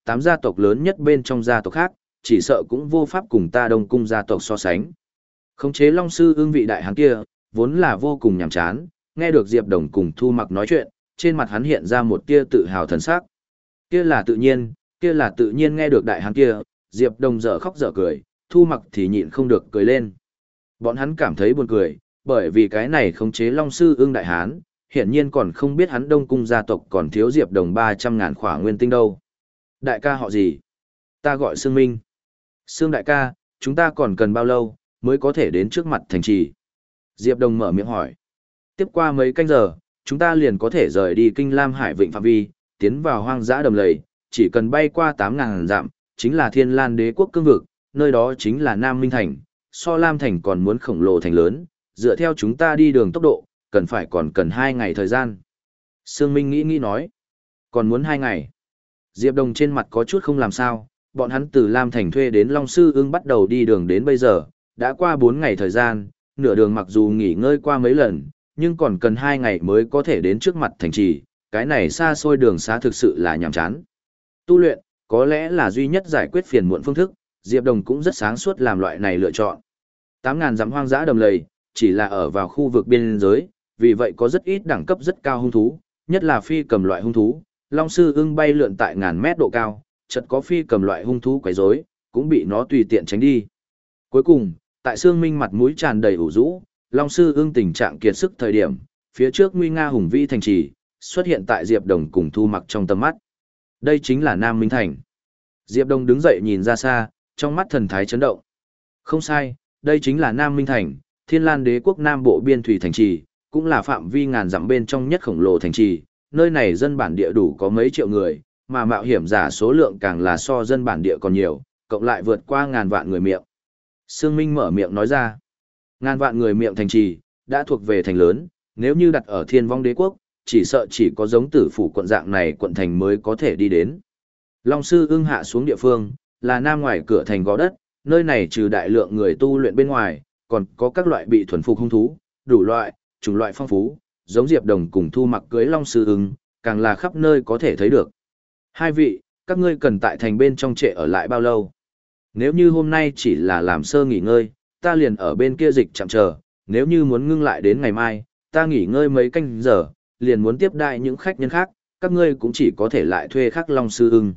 tám gia tộc lớn nhất bên trong gia tộc khác, chỉ sợ cũng vô pháp cùng ta Đông cung gia tộc so sánh. Khống chế Long Sư Ưng vị đại hán kia, vốn là vô cùng nhàm chán, nghe được Diệp Đồng cùng Thu Mặc nói chuyện, trên mặt hắn hiện ra một tia tự hào thần sắc. Kia là tự nhiên, kia là tự nhiên nghe được đại hán kia, Diệp Đồng dở khóc dở cười, Thu Mặc thì nhịn không được cười lên. Bọn hắn cảm thấy buồn cười, bởi vì cái này khống chế Long Sư Ưng đại hán, hiển nhiên còn không biết hắn Đông cung gia tộc còn thiếu Diệp Đồng ba trăm ngàn khỏa nguyên tinh đâu. Đại ca họ gì? Ta gọi Sương Minh. Sương đại ca, chúng ta còn cần bao lâu mới có thể đến trước mặt thành trì? Diệp Đồng mở miệng hỏi. Tiếp qua mấy canh giờ, chúng ta liền có thể rời đi Kinh Lam Hải Vịnh phạm vi, tiến vào hoang dã đầm lầy, chỉ cần bay qua tám ngàn dặm, chính là Thiên Lan Đế quốc cương vực, nơi đó chính là Nam Minh Thành, so Lam Thành còn muốn khổng lồ thành lớn, dựa theo chúng ta đi đường tốc độ, cần phải còn cần hai ngày thời gian. Sương Minh nghĩ nghĩ nói, còn muốn hai ngày. Diệp Đồng trên mặt có chút không làm sao, bọn hắn từ Lam Thành thuê đến Long Sư Ưng bắt đầu đi đường đến bây giờ, đã qua bốn ngày thời gian, nửa đường mặc dù nghỉ ngơi qua mấy lần, nhưng còn cần hai ngày mới có thể đến trước mặt thành trì, cái này xa xôi đường xá thực sự là nhàm chán. Tu luyện, có lẽ là duy nhất giải quyết phiền muộn phương thức, Diệp Đồng cũng rất sáng suốt làm loại này lựa chọn. tám ngàn dặm hoang dã đầm lầy, chỉ là ở vào khu vực biên giới, vì vậy có rất ít đẳng cấp rất cao hung thú, nhất là phi cầm loại hung thú. Long Sư Ưng bay lượn tại ngàn mét độ cao, chợt có phi cầm loại hung thú quấy rối, cũng bị nó tùy tiện tránh đi. Cuối cùng, tại Sương Minh mặt mũi tràn đầy ủ rũ, Long Sư Ưng tình trạng kiệt sức thời điểm, phía trước nguy nga hùng vĩ thành trì xuất hiện tại Diệp Đồng cùng Thu Mặc trong tầm mắt. Đây chính là Nam Minh Thành. Diệp Đồng đứng dậy nhìn ra xa, trong mắt thần thái chấn động. Không sai, đây chính là Nam Minh Thành, Thiên Lan Đế quốc Nam Bộ biên thủy thành trì, cũng là phạm vi ngàn dặm bên trong nhất khổng lồ thành trì. Nơi này dân bản địa đủ có mấy triệu người, mà mạo hiểm giả số lượng càng là so dân bản địa còn nhiều, cộng lại vượt qua ngàn vạn người miệng. Sương Minh mở miệng nói ra, ngàn vạn người miệng thành trì, đã thuộc về thành lớn, nếu như đặt ở Thiên Vong Đế quốc, chỉ sợ chỉ có giống Tử Phủ quận dạng này quận thành mới có thể đi đến. Long Sư Ưng hạ xuống địa phương, là nam ngoài cửa thành gò đất, nơi này trừ đại lượng người tu luyện bên ngoài, còn có các loại bị thuần phục hung thú, đủ loại, chủng loại phong phú, giống Diệp Đồng cùng Thu Mặc cưới Long Sư Ưng, càng là khắp nơi có thể thấy được. Hai vị, các ngươi cần tại thành bên trong trệ ở lại bao lâu? Nếu như hôm nay chỉ là làm sơ nghỉ ngơi, ta liền ở bên kia dịch chạm chờ, nếu như muốn ngưng lại đến ngày mai, ta nghỉ ngơi mấy canh giờ, liền muốn tiếp đại những khách nhân khác, các ngươi cũng chỉ có thể lại thuê khắc Long Sư Ưng.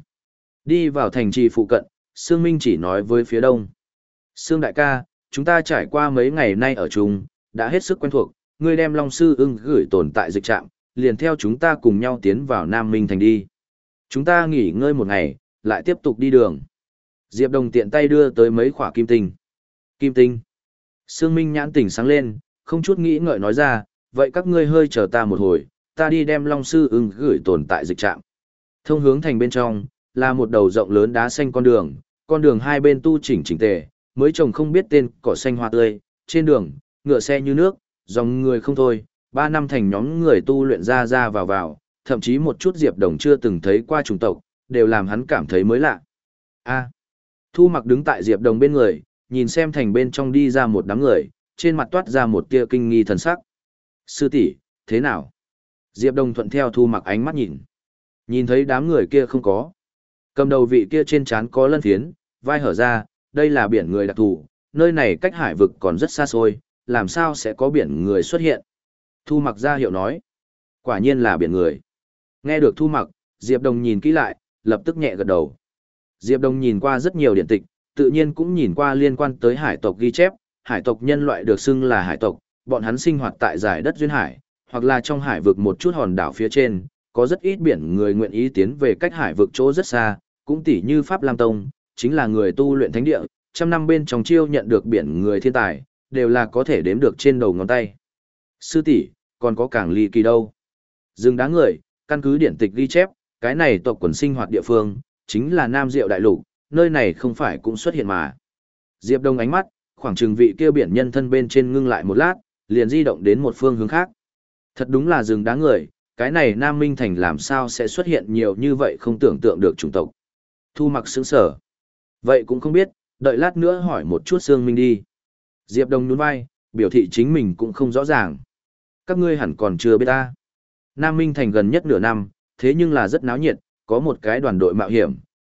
Đi vào thành trì phụ cận, Sương Minh chỉ nói với phía đông. Sương đại ca, chúng ta trải qua mấy ngày nay ở chung, đã hết sức quen thuộc, ngươi đem Long Sư Ưng gửi tồn tại dịch trạm, liền theo chúng ta cùng nhau tiến vào Nam Minh Thành đi. Chúng ta nghỉ ngơi một ngày, lại tiếp tục đi đường. Diệp Đồng tiện tay đưa tới mấy khỏa kim tinh. Kim tinh. Sương Minh nhãn tỉnh sáng lên, không chút nghĩ ngợi nói ra, vậy các ngươi hơi chờ ta một hồi, ta đi đem Long Sư Ưng gửi tồn tại dịch trạm. Thông hướng thành bên trong, là một đầu rộng lớn đá xanh con đường, con đường hai bên tu chỉnh chỉnh tề, mới trồng không biết tên cỏ xanh hoa tươi, trên đường, ngựa xe như nước, dòng người không thôi, ba năm thành nhóm người tu luyện ra ra vào vào, thậm chí một chút Diệp Đồng chưa từng thấy qua chủng tộc, đều làm hắn cảm thấy mới lạ. A. Thu Mặc đứng tại Diệp Đồng bên người, nhìn xem thành bên trong đi ra một đám người, trên mặt toát ra một tia kinh nghi thần sắc. Sư tỷ, thế nào? Diệp Đồng thuận theo Thu Mặc ánh mắt nhìn. Nhìn thấy đám người kia không có. Cầm đầu vị kia trên trán có lân phiến, vai hở ra, đây là biển người đặc thù, nơi này cách hải vực còn rất xa xôi, làm sao sẽ có biển người xuất hiện? Thu Mặc ra hiệu nói. Quả nhiên là biển người. Nghe được Thu Mặc, Diệp Đồng nhìn kỹ lại, lập tức nhẹ gật đầu. Diệp Đồng nhìn qua rất nhiều điện tịch, tự nhiên cũng nhìn qua liên quan tới hải tộc ghi chép, hải tộc nhân loại được xưng là hải tộc, bọn hắn sinh hoạt tại giải đất duyên hải, hoặc là trong hải vực một chút hòn đảo phía trên, có rất ít biển người nguyện ý tiến về cách hải vực chỗ rất xa, cũng tỉ như Pháp Lam Tông, chính là người tu luyện thánh địa, trăm năm bên trong chiêu nhận được biển người thiên tài, đều là có thể đếm được trên đầu ngón tay. Sư tỷ, còn có càng ly kỳ đâu? Dừng đá người, căn cứ điển tịch ghi chép, cái này tộc quần sinh hoạt địa phương, chính là Nam Diệu Đại Lục, nơi này không phải cũng xuất hiện mà. Diệp Đông ánh mắt, khoảng chừng vị kia biển nhân thân bên trên ngưng lại một lát, liền di động đến một phương hướng khác. Thật đúng là rừng đá người, cái này Nam Minh Thành làm sao sẽ xuất hiện nhiều như vậy không tưởng tượng được chủng tộc. Thu Mặc sững sở. Vậy cũng không biết, đợi lát nữa hỏi một chút Sương Minh đi. Diệp Đông nhún vai, biểu thị chính mình cũng không rõ ràng. Các ngươi hẳn còn chưa biết ta. Nam Minh Thành gần nhất nửa năm, thế nhưng là rất náo nhiệt, có một cái đoàn đội mạo hiểm,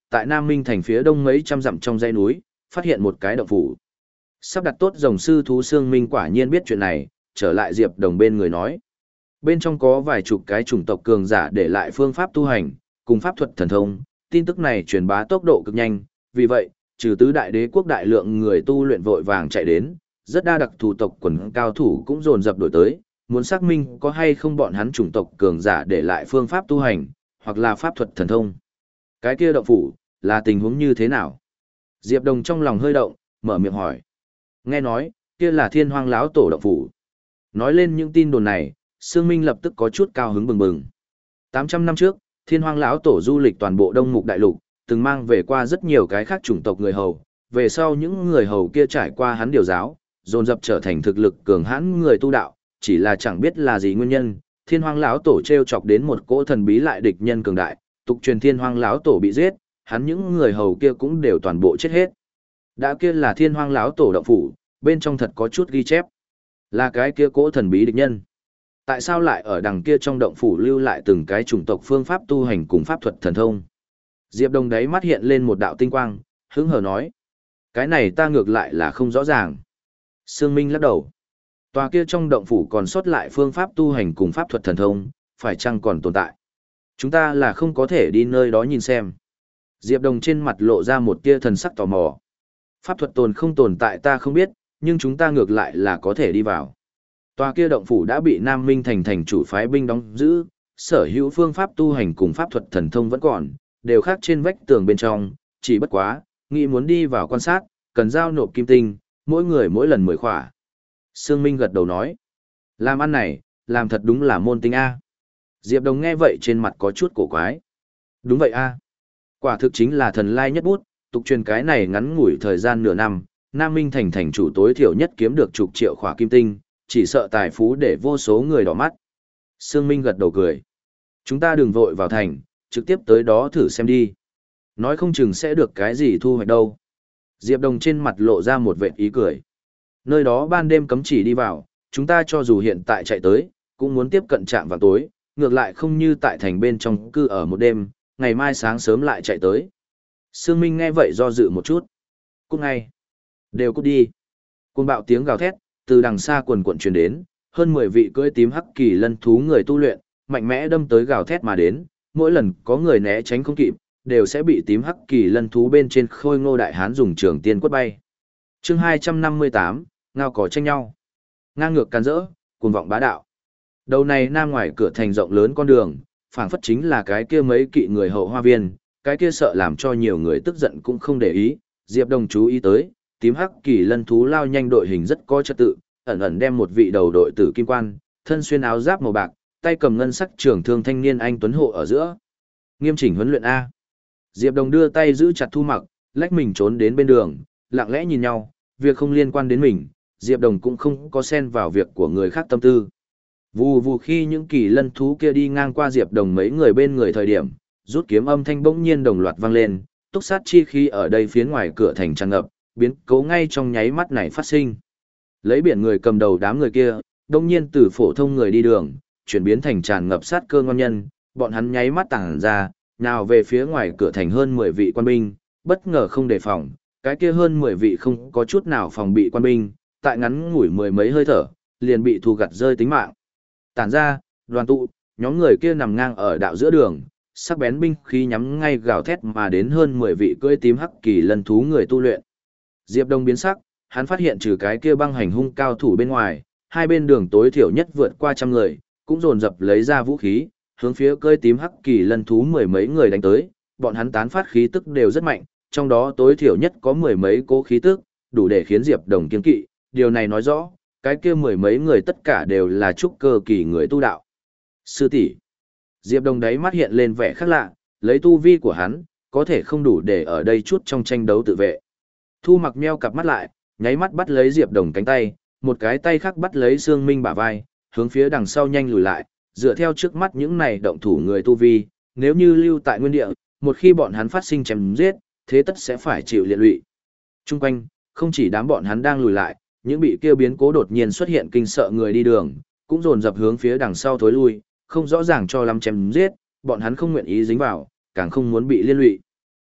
tại Nam Minh thành phía đông mấy trăm dặm trong dãy núi, phát hiện một cái động phủ. Sắp đặt tốt rồng sư thú Sương Minh quả nhiên biết chuyện này, trở lại Diệp Đồng bên người nói. Bên trong có vài chục cái chủng tộc cường giả để lại phương pháp tu hành, cùng pháp thuật thần thông, tin tức này truyền bá tốc độ cực nhanh, vì vậy, trừ tứ đại đế quốc đại lượng người tu luyện vội vàng chạy đến, rất đa đặc thủ tộc quần cao thủ cũng dồn dập đổi tới, muốn xác minh có hay không bọn hắn chủng tộc cường giả để lại phương pháp tu hành, hoặc là pháp thuật thần thông. Cái kia động phủ, là tình huống như thế nào? Diệp Đồng trong lòng hơi động, mở miệng hỏi. Nghe nói, kia là Thiên Hoang lão tổ động phủ. Nói lên những tin đồn này, Sương Minh lập tức có chút cao hứng bừng bừng. tám trăm năm trước, Thiên Hoang lão tổ du lịch toàn bộ Đông Mục đại lục, từng mang về qua rất nhiều cái khác chủng tộc người hầu, về sau những người hầu kia trải qua hắn điều giáo, dồn dập trở thành thực lực cường hãn người tu đạo, chỉ là chẳng biết là gì nguyên nhân, Thiên Hoang lão tổ trêu chọc đến một cỗ thần bí lại địch nhân cường đại, tục truyền Thiên Hoang lão tổ bị giết, hắn những người hầu kia cũng đều toàn bộ chết hết. Đã kia là Thiên Hoang lão tổ động phủ, bên trong thật có chút ghi chép. Là cái kia cỗ thần bí địch nhân. Tại sao lại ở đằng kia trong động phủ lưu lại từng cái chủng tộc phương pháp tu hành cùng pháp thuật thần thông? Diệp Đồng đáy mắt hiện lên một đạo tinh quang, hứng hờ nói. Cái này ta ngược lại là không rõ ràng. Sương Minh lắc đầu. Tòa kia trong động phủ còn sót lại phương pháp tu hành cùng pháp thuật thần thông, phải chăng còn tồn tại? Chúng ta là không có thể đi nơi đó nhìn xem. Diệp Đồng trên mặt lộ ra một tia thần sắc tò mò. Pháp thuật tồn không tồn tại ta không biết, nhưng chúng ta ngược lại là có thể đi vào. Tòa kia động phủ đã bị Nam Minh thành thành chủ phái binh đóng giữ, sở hữu phương pháp tu hành cùng pháp thuật thần thông vẫn còn, đều khác trên vách tường bên trong, chỉ bất quá, nghĩ muốn đi vào quan sát, cần giao nộp kim tinh, mỗi người mỗi lần mười khỏa. Sương Minh gật đầu nói, làm ăn này, làm thật đúng là môn tinh A. Diệp Đồng nghe vậy trên mặt có chút cổ quái. Đúng vậy A. Quả thực chính là thần lai nhất bút, tục truyền cái này ngắn ngủi thời gian nửa năm, Nam Minh thành thành chủ tối thiểu nhất kiếm được chục triệu khỏa kim tinh, chỉ sợ tài phú để vô số người đỏ mắt. Sương Minh gật đầu cười. Chúng ta đừng vội vào thành, trực tiếp tới đó thử xem đi. Nói không chừng sẽ được cái gì thu hoạch đâu. Diệp Đồng trên mặt lộ ra một vệt ý cười. Nơi đó ban đêm cấm chỉ đi vào, chúng ta cho dù hiện tại chạy tới, cũng muốn tiếp cận trạm vào tối, ngược lại không như tại thành bên trong cư ở một đêm, ngày mai sáng sớm lại chạy tới. Sương Minh nghe vậy do dự một chút. Cút ngay. Đều cút đi. Cuồng bạo tiếng gào thét, từ đằng xa quần quận truyền đến, hơn mười vị cưỡi tím hắc kỳ lân thú người tu luyện, mạnh mẽ đâm tới gào thét mà đến, mỗi lần có người né tránh không kịp, đều sẽ bị tím hắc kỳ lân thú bên trên khôi ngô đại hán dùng trường tiên quất bay. Chương hai trăm năm mươi tám, ngao cỏ tranh nhau. Ngang ngược can rỡ, cuồng vọng bá đạo. Đầu này nam ngoài cửa thành rộng lớn con đường, phảng phất chính là cái kia mấy kỵ người hậu hoa viên, cái kia sợ làm cho nhiều người tức giận cũng không để ý, Diệp Đồng chú ý tới, tím hắc kỳ lân thú lao nhanh đội hình rất có trật tự, ẩn ẩn đem một vị đầu đội tử kim quan, thân xuyên áo giáp màu bạc, tay cầm ngân sắc trường thương thanh niên anh tuấn hộ ở giữa. Nghiêm chỉnh huấn luyện A. Diệp Đồng đưa tay giữ chặt Thu Mặc, lách mình trốn đến bên đường, lặng lẽ nhìn nhau, việc không liên quan đến mình, Diệp Đồng cũng không có xen vào việc của người khác tâm tư. Vù vù khi những kỳ lân thú kia đi ngang qua Diệp Đồng mấy người bên người thời điểm, rút kiếm âm thanh bỗng nhiên đồng loạt vang lên, túc sát chi khí ở đây phía ngoài cửa thành tràn ngập, biến cố ngay trong nháy mắt này phát sinh. Lấy biển người cầm đầu đám người kia, đông nhiên từ phổ thông người đi đường, chuyển biến thành tràn ngập sát cơ ngon nhân, bọn hắn nháy mắt tàng ra, nào về phía ngoài cửa thành hơn mười vị quan binh, bất ngờ không đề phòng, cái kia hơn mười vị không có chút nào phòng bị quan binh, tại ngắn ngủi mười mấy hơi thở, liền bị thu gặt rơi tính mạng. Tản ra, đoàn tụ, nhóm người kia nằm ngang ở đạo giữa đường, sắc bén binh khí nhắm ngay gào thét mà đến hơn mười vị cưỡi tím hắc kỳ lân thú người tu luyện. Diệp Đông biến sắc, hắn phát hiện trừ cái kia băng hành hung cao thủ bên ngoài, hai bên đường tối thiểu nhất vượt qua trăm người, cũng dồn dập lấy ra vũ khí, hướng phía cưỡi tím hắc kỳ lân thú mười mấy người đánh tới, bọn hắn tán phát khí tức đều rất mạnh, trong đó tối thiểu nhất có mười mấy cố khí tức, đủ để khiến Diệp Đồng kiêng kỵ, điều này nói rõ, cái kia mười mấy người tất cả đều là trúc cơ kỳ người tu đạo. Sư tỷ. Diệp Đồng đáy mắt hiện lên vẻ khác lạ, lấy tu vi của hắn, có thể không đủ để ở đây chút trong tranh đấu tự vệ. Thu Mặc meo cặp mắt lại, nháy mắt bắt lấy Diệp Đồng cánh tay, một cái tay khác bắt lấy Sương Minh bả vai, hướng phía đằng sau nhanh lùi lại, dựa theo trước mắt những này động thủ người tu vi, nếu như lưu tại nguyên địa, một khi bọn hắn phát sinh chém giết, thế tất sẽ phải chịu liệt lụy. Trung quanh, không chỉ đám bọn hắn đang lùi lại, những bị kêu biến cố đột nhiên xuất hiện kinh sợ người đi đường, cũng dồn dập hướng phía đằng sau thối lui, không rõ ràng cho lắm chém giết, bọn hắn không nguyện ý dính vào, càng không muốn bị liên lụy.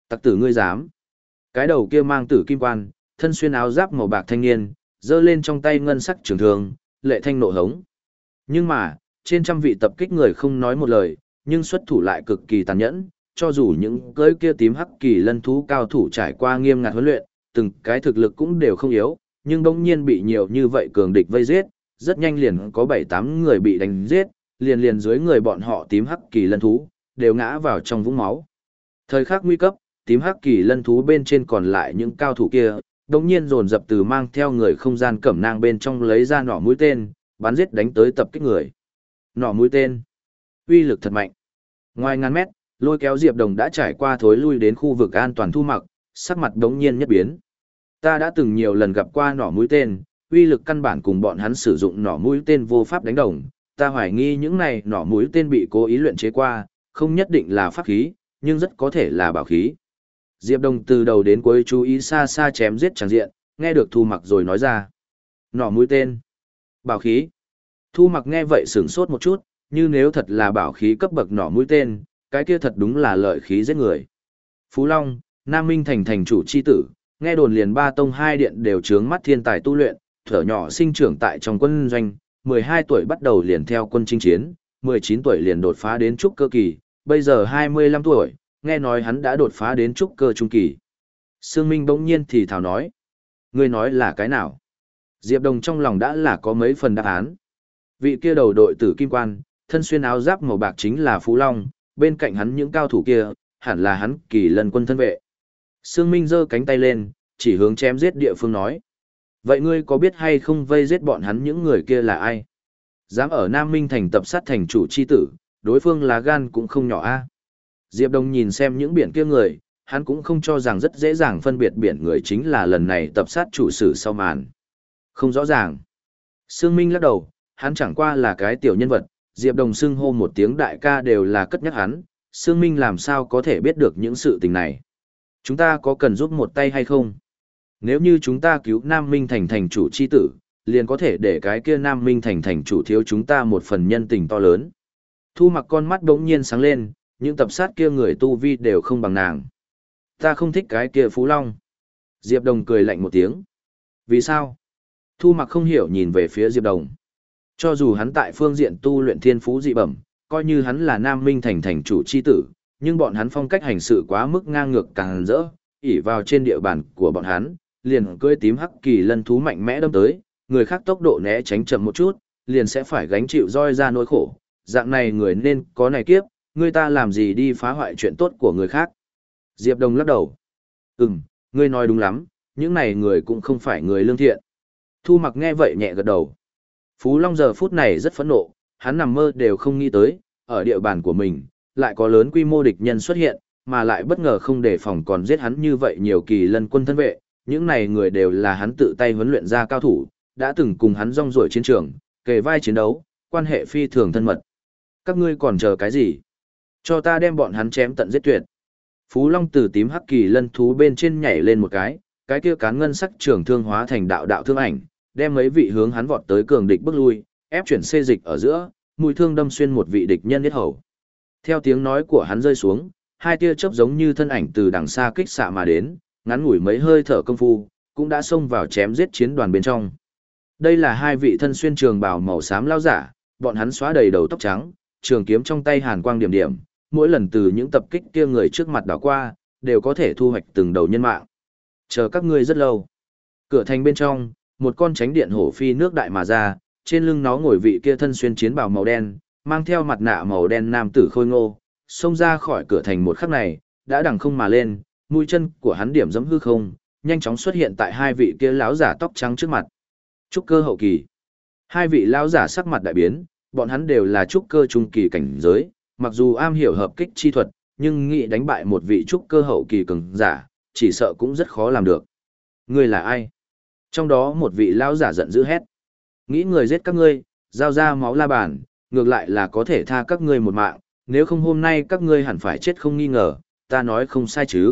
Tặc tử ngươi dám. Cái đầu kia mang tử kim quan, thân xuyên áo giáp màu bạc thanh niên, giơ lên trong tay ngân sắc trường thương, lệ thanh nộ hống. Nhưng mà, trên trăm vị tập kích người không nói một lời, nhưng xuất thủ lại cực kỳ tàn nhẫn, cho dù những cưỡi kia tím hắc kỳ lân thú cao thủ trải qua nghiêm ngặt huấn luyện, từng cái thực lực cũng đều không yếu, nhưng bỗng nhiên bị nhiều như vậy cường địch vây giết, rất nhanh liền có bảy tám người bị đánh giết, liền liền dưới người bọn họ tím hắc kỳ lân thú, đều ngã vào trong vũng máu. Thời khắc nguy cấp, tím hắc kỳ lân thú bên trên còn lại những cao thủ kia, đống nhiên dồn dập từ mang theo người không gian cẩm nang bên trong lấy ra nỏ mũi tên, bắn giết đánh tới tập kích người. Nỏ mũi tên, uy lực thật mạnh. Ngoài ngàn mét, lôi kéo Diệp Đồng đã trải qua thối lui đến khu vực an toàn Thu Mặc, sắc mặt đống nhiên nhất biến. Ta đã từng nhiều lần gặp qua nỏ mũi tên, uy lực căn bản cùng bọn hắn sử dụng nỏ mũi tên vô pháp đánh đồng. Ta hoài nghi những này nỏ mũi tên bị cố ý luyện chế qua, không nhất định là pháp khí, nhưng rất có thể là bảo khí. Diệp Đồng từ đầu đến cuối chú ý xa xa chém giết tràng diện, nghe được Thu Mặc rồi nói ra. Nỏ mũi tên, bảo khí. Thu Mặc nghe vậy sửng sốt một chút, như nếu thật là bảo khí cấp bậc nỏ mũi tên, cái kia thật đúng là lợi khí giết người. Phú Long, Nam Minh thành thành chủ chi tử, nghe đồn liền ba tông hai điện đều trướng mắt thiên tài tu luyện, thở nhỏ sinh trưởng tại trong quân doanh, mười hai tuổi bắt đầu liền theo quân chinh chiến, mười chín tuổi liền đột phá đến trúc cơ kỳ, bây giờ hai mươi lăm tuổi, nghe nói hắn đã đột phá đến trúc cơ trung kỳ. Sương Minh bỗng nhiên thì thào nói, ngươi nói là cái nào? Diệp Đồng trong lòng đã là có mấy phần đáp án. Vị kia đầu đội tử kim quan, thân xuyên áo giáp màu bạc chính là Phú Long, bên cạnh hắn những cao thủ kia, hẳn là hắn kỳ lân quân thân vệ. Sương Minh giơ cánh tay lên, chỉ hướng chém giết địa phương nói. Vậy ngươi có biết hay không vây giết bọn hắn những người kia là ai? Dám ở Nam Minh thành tập sát thành chủ chi tử, đối phương là gan cũng không nhỏ a. Diệp Đông nhìn xem những biển kia người, hắn cũng không cho rằng rất dễ dàng phân biệt biển người chính là lần này tập sát chủ sử sau màn. Không rõ ràng. Sương Minh lắc đầu, hắn chẳng qua là cái tiểu nhân vật, Diệp Đồng xưng hô một tiếng đại ca đều là cất nhắc hắn, Sương Minh làm sao có thể biết được những sự tình này. Chúng ta có cần giúp một tay hay không? Nếu như chúng ta cứu Nam Minh thành thành chủ chi tử, liền có thể để cái kia Nam Minh thành thành chủ thiếu chúng ta một phần nhân tình to lớn. Thu Mặc con mắt đống nhiên sáng lên, những tập sát kia người tu vi đều không bằng nàng. Ta không thích cái kia Phú Long. Diệp Đồng cười lạnh một tiếng. Vì sao? Thu Mặc không hiểu nhìn về phía Diệp Đồng. Cho dù hắn tại phương diện tu luyện thiên phú dị bẩm, coi như hắn là Nam Minh thành thành chủ chi tử, nhưng bọn hắn phong cách hành sự quá mức ngang ngược càng rỡ, ỷ vào trên địa bàn của bọn hắn, liền cưỡi tím hắc kỳ lân thú mạnh mẽ đâm tới, người khác tốc độ né tránh chậm một chút, liền sẽ phải gánh chịu roi ra nỗi khổ. Dạng này người nên có này kiếp, người ta làm gì đi phá hoại chuyện tốt của người khác. Diệp Đồng lắc đầu. Ừm, ngươi nói đúng lắm, những này người cũng không phải người lương thiện. Thu Mặc nghe vậy nhẹ gật đầu. Phú Long giờ phút này rất phẫn nộ, hắn nằm mơ đều không nghĩ tới, ở địa bàn của mình, lại có lớn quy mô địch nhân xuất hiện, mà lại bất ngờ không đề phòng còn giết hắn như vậy nhiều kỳ lân quân thân vệ, những này người đều là hắn tự tay huấn luyện ra cao thủ, đã từng cùng hắn rong ruổi chiến trường, kề vai chiến đấu, quan hệ phi thường thân mật. Các ngươi còn chờ cái gì? Cho ta đem bọn hắn chém tận giết tuyệt. Phú Long từ tím hắc kỳ lân thú bên trên nhảy lên một cái, cái kia cán ngân sắc trường thương hóa thành đạo đạo thương ảnh, đem mấy vị hướng hắn vọt tới cường địch bước lui, ép chuyển xê dịch ở giữa, mũi thương đâm xuyên một vị địch nhân yết hầu. Theo tiếng nói của hắn rơi xuống, hai tia chớp giống như thân ảnh từ đằng xa kích xạ mà đến, ngắn ngủi mấy hơi thở công phu, cũng đã xông vào chém giết chiến đoàn bên trong. Đây là hai vị thân xuyên trường bào màu xám lao giả, bọn hắn xóa đầy đầu tóc trắng, trường kiếm trong tay hàn quang điểm điểm, mỗi lần từ những tập kích kia người trước mặt đảo qua, đều có thể thu hoạch từng đầu nhân mạng. Chờ các ngươi rất lâu. Cửa thành bên trong, một con tránh điện hổ phi nước đại mà ra, trên lưng nó ngồi vị kia thân xuyên chiến bào màu đen, mang theo mặt nạ màu đen nam tử khôi ngô, xông ra khỏi cửa thành một khắc này, đã đằng không mà lên, mũi chân của hắn điểm giẫm hư không, nhanh chóng xuất hiện tại hai vị kia lão giả tóc trắng trước mặt. Trúc cơ hậu kỳ. Hai vị lão giả sắc mặt đại biến, bọn hắn đều là trúc cơ trung kỳ cảnh giới, mặc dù am hiểu hợp kích chi thuật, nhưng nghĩ đánh bại một vị trúc cơ hậu kỳ cường giả, chỉ sợ cũng rất khó làm được. Ngươi là ai? Trong đó một vị lão giả giận dữ hét. Nghĩ người giết các ngươi, giao ra máu la bàn, ngược lại là có thể tha các ngươi một mạng, nếu không hôm nay các ngươi hẳn phải chết không nghi ngờ, ta nói không sai chứ.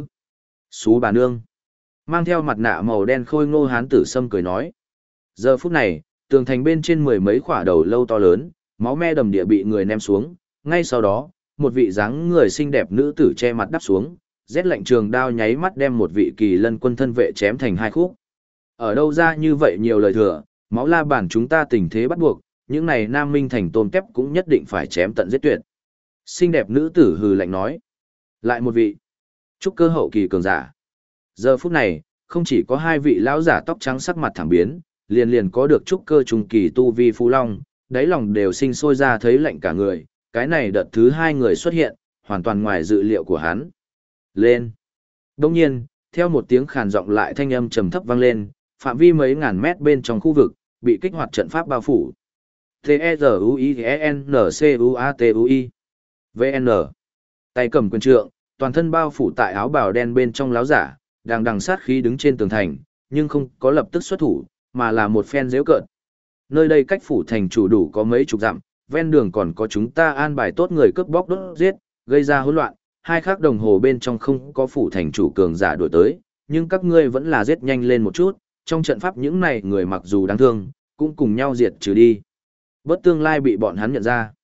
Xú bà nương. Mang theo mặt nạ màu đen khôi ngô hán tử sâm cười nói. Giờ phút này, tường thành bên trên mười mấy khỏa đầu lâu to lớn, máu me đầm địa bị người ném xuống, ngay sau đó, một vị dáng người xinh đẹp nữ tử che mặt đắp xuống, rét lạnh trường đao nháy mắt đem một vị kỳ lân quân thân vệ chém thành hai khúc. Ở đâu ra như vậy nhiều lời thừa, máu la bản chúng ta tình thế bắt buộc, những này Nam Minh thành tôm tép cũng nhất định phải chém tận giết tuyệt. Xinh đẹp nữ tử hừ lạnh nói. Lại một vị. Trúc cơ hậu kỳ cường giả. Giờ phút này, không chỉ có hai vị lão giả tóc trắng sắc mặt thảm biến, liền liền có được trúc cơ trung kỳ tu vi phú long, đáy lòng đều sinh sôi ra thấy lạnh cả người, cái này đợt thứ hai người xuất hiện, hoàn toàn ngoài dự liệu của hắn. Lên. Đông nhiên, theo một tiếng khàn giọng lại thanh âm trầm thấp vang lên, phạm vi mấy ngàn mét bên trong khu vực, bị kích hoạt trận pháp bao phủ. T-E-Z-U-I-N-C-U-A-T-U-I vê en Tay cầm quyền trượng, toàn thân bao phủ tại áo bào đen bên trong láo giả, đang đằng sát khí đứng trên tường thành, nhưng không có lập tức xuất thủ, mà là một phen giễu cợt. Nơi đây cách phủ thành chủ đủ có mấy chục dặm, ven đường còn có chúng ta an bài tốt người cướp bóc đốt giết, gây ra hỗn loạn, hai khắc đồng hồ bên trong không có phủ thành chủ cường giả đuổi tới, nhưng các ngươi vẫn là giết nhanh lên một chút, trong trận pháp những này người mặc dù đáng thương, cũng cùng nhau diệt trừ đi. Bất tương lai bị bọn hắn nhận ra.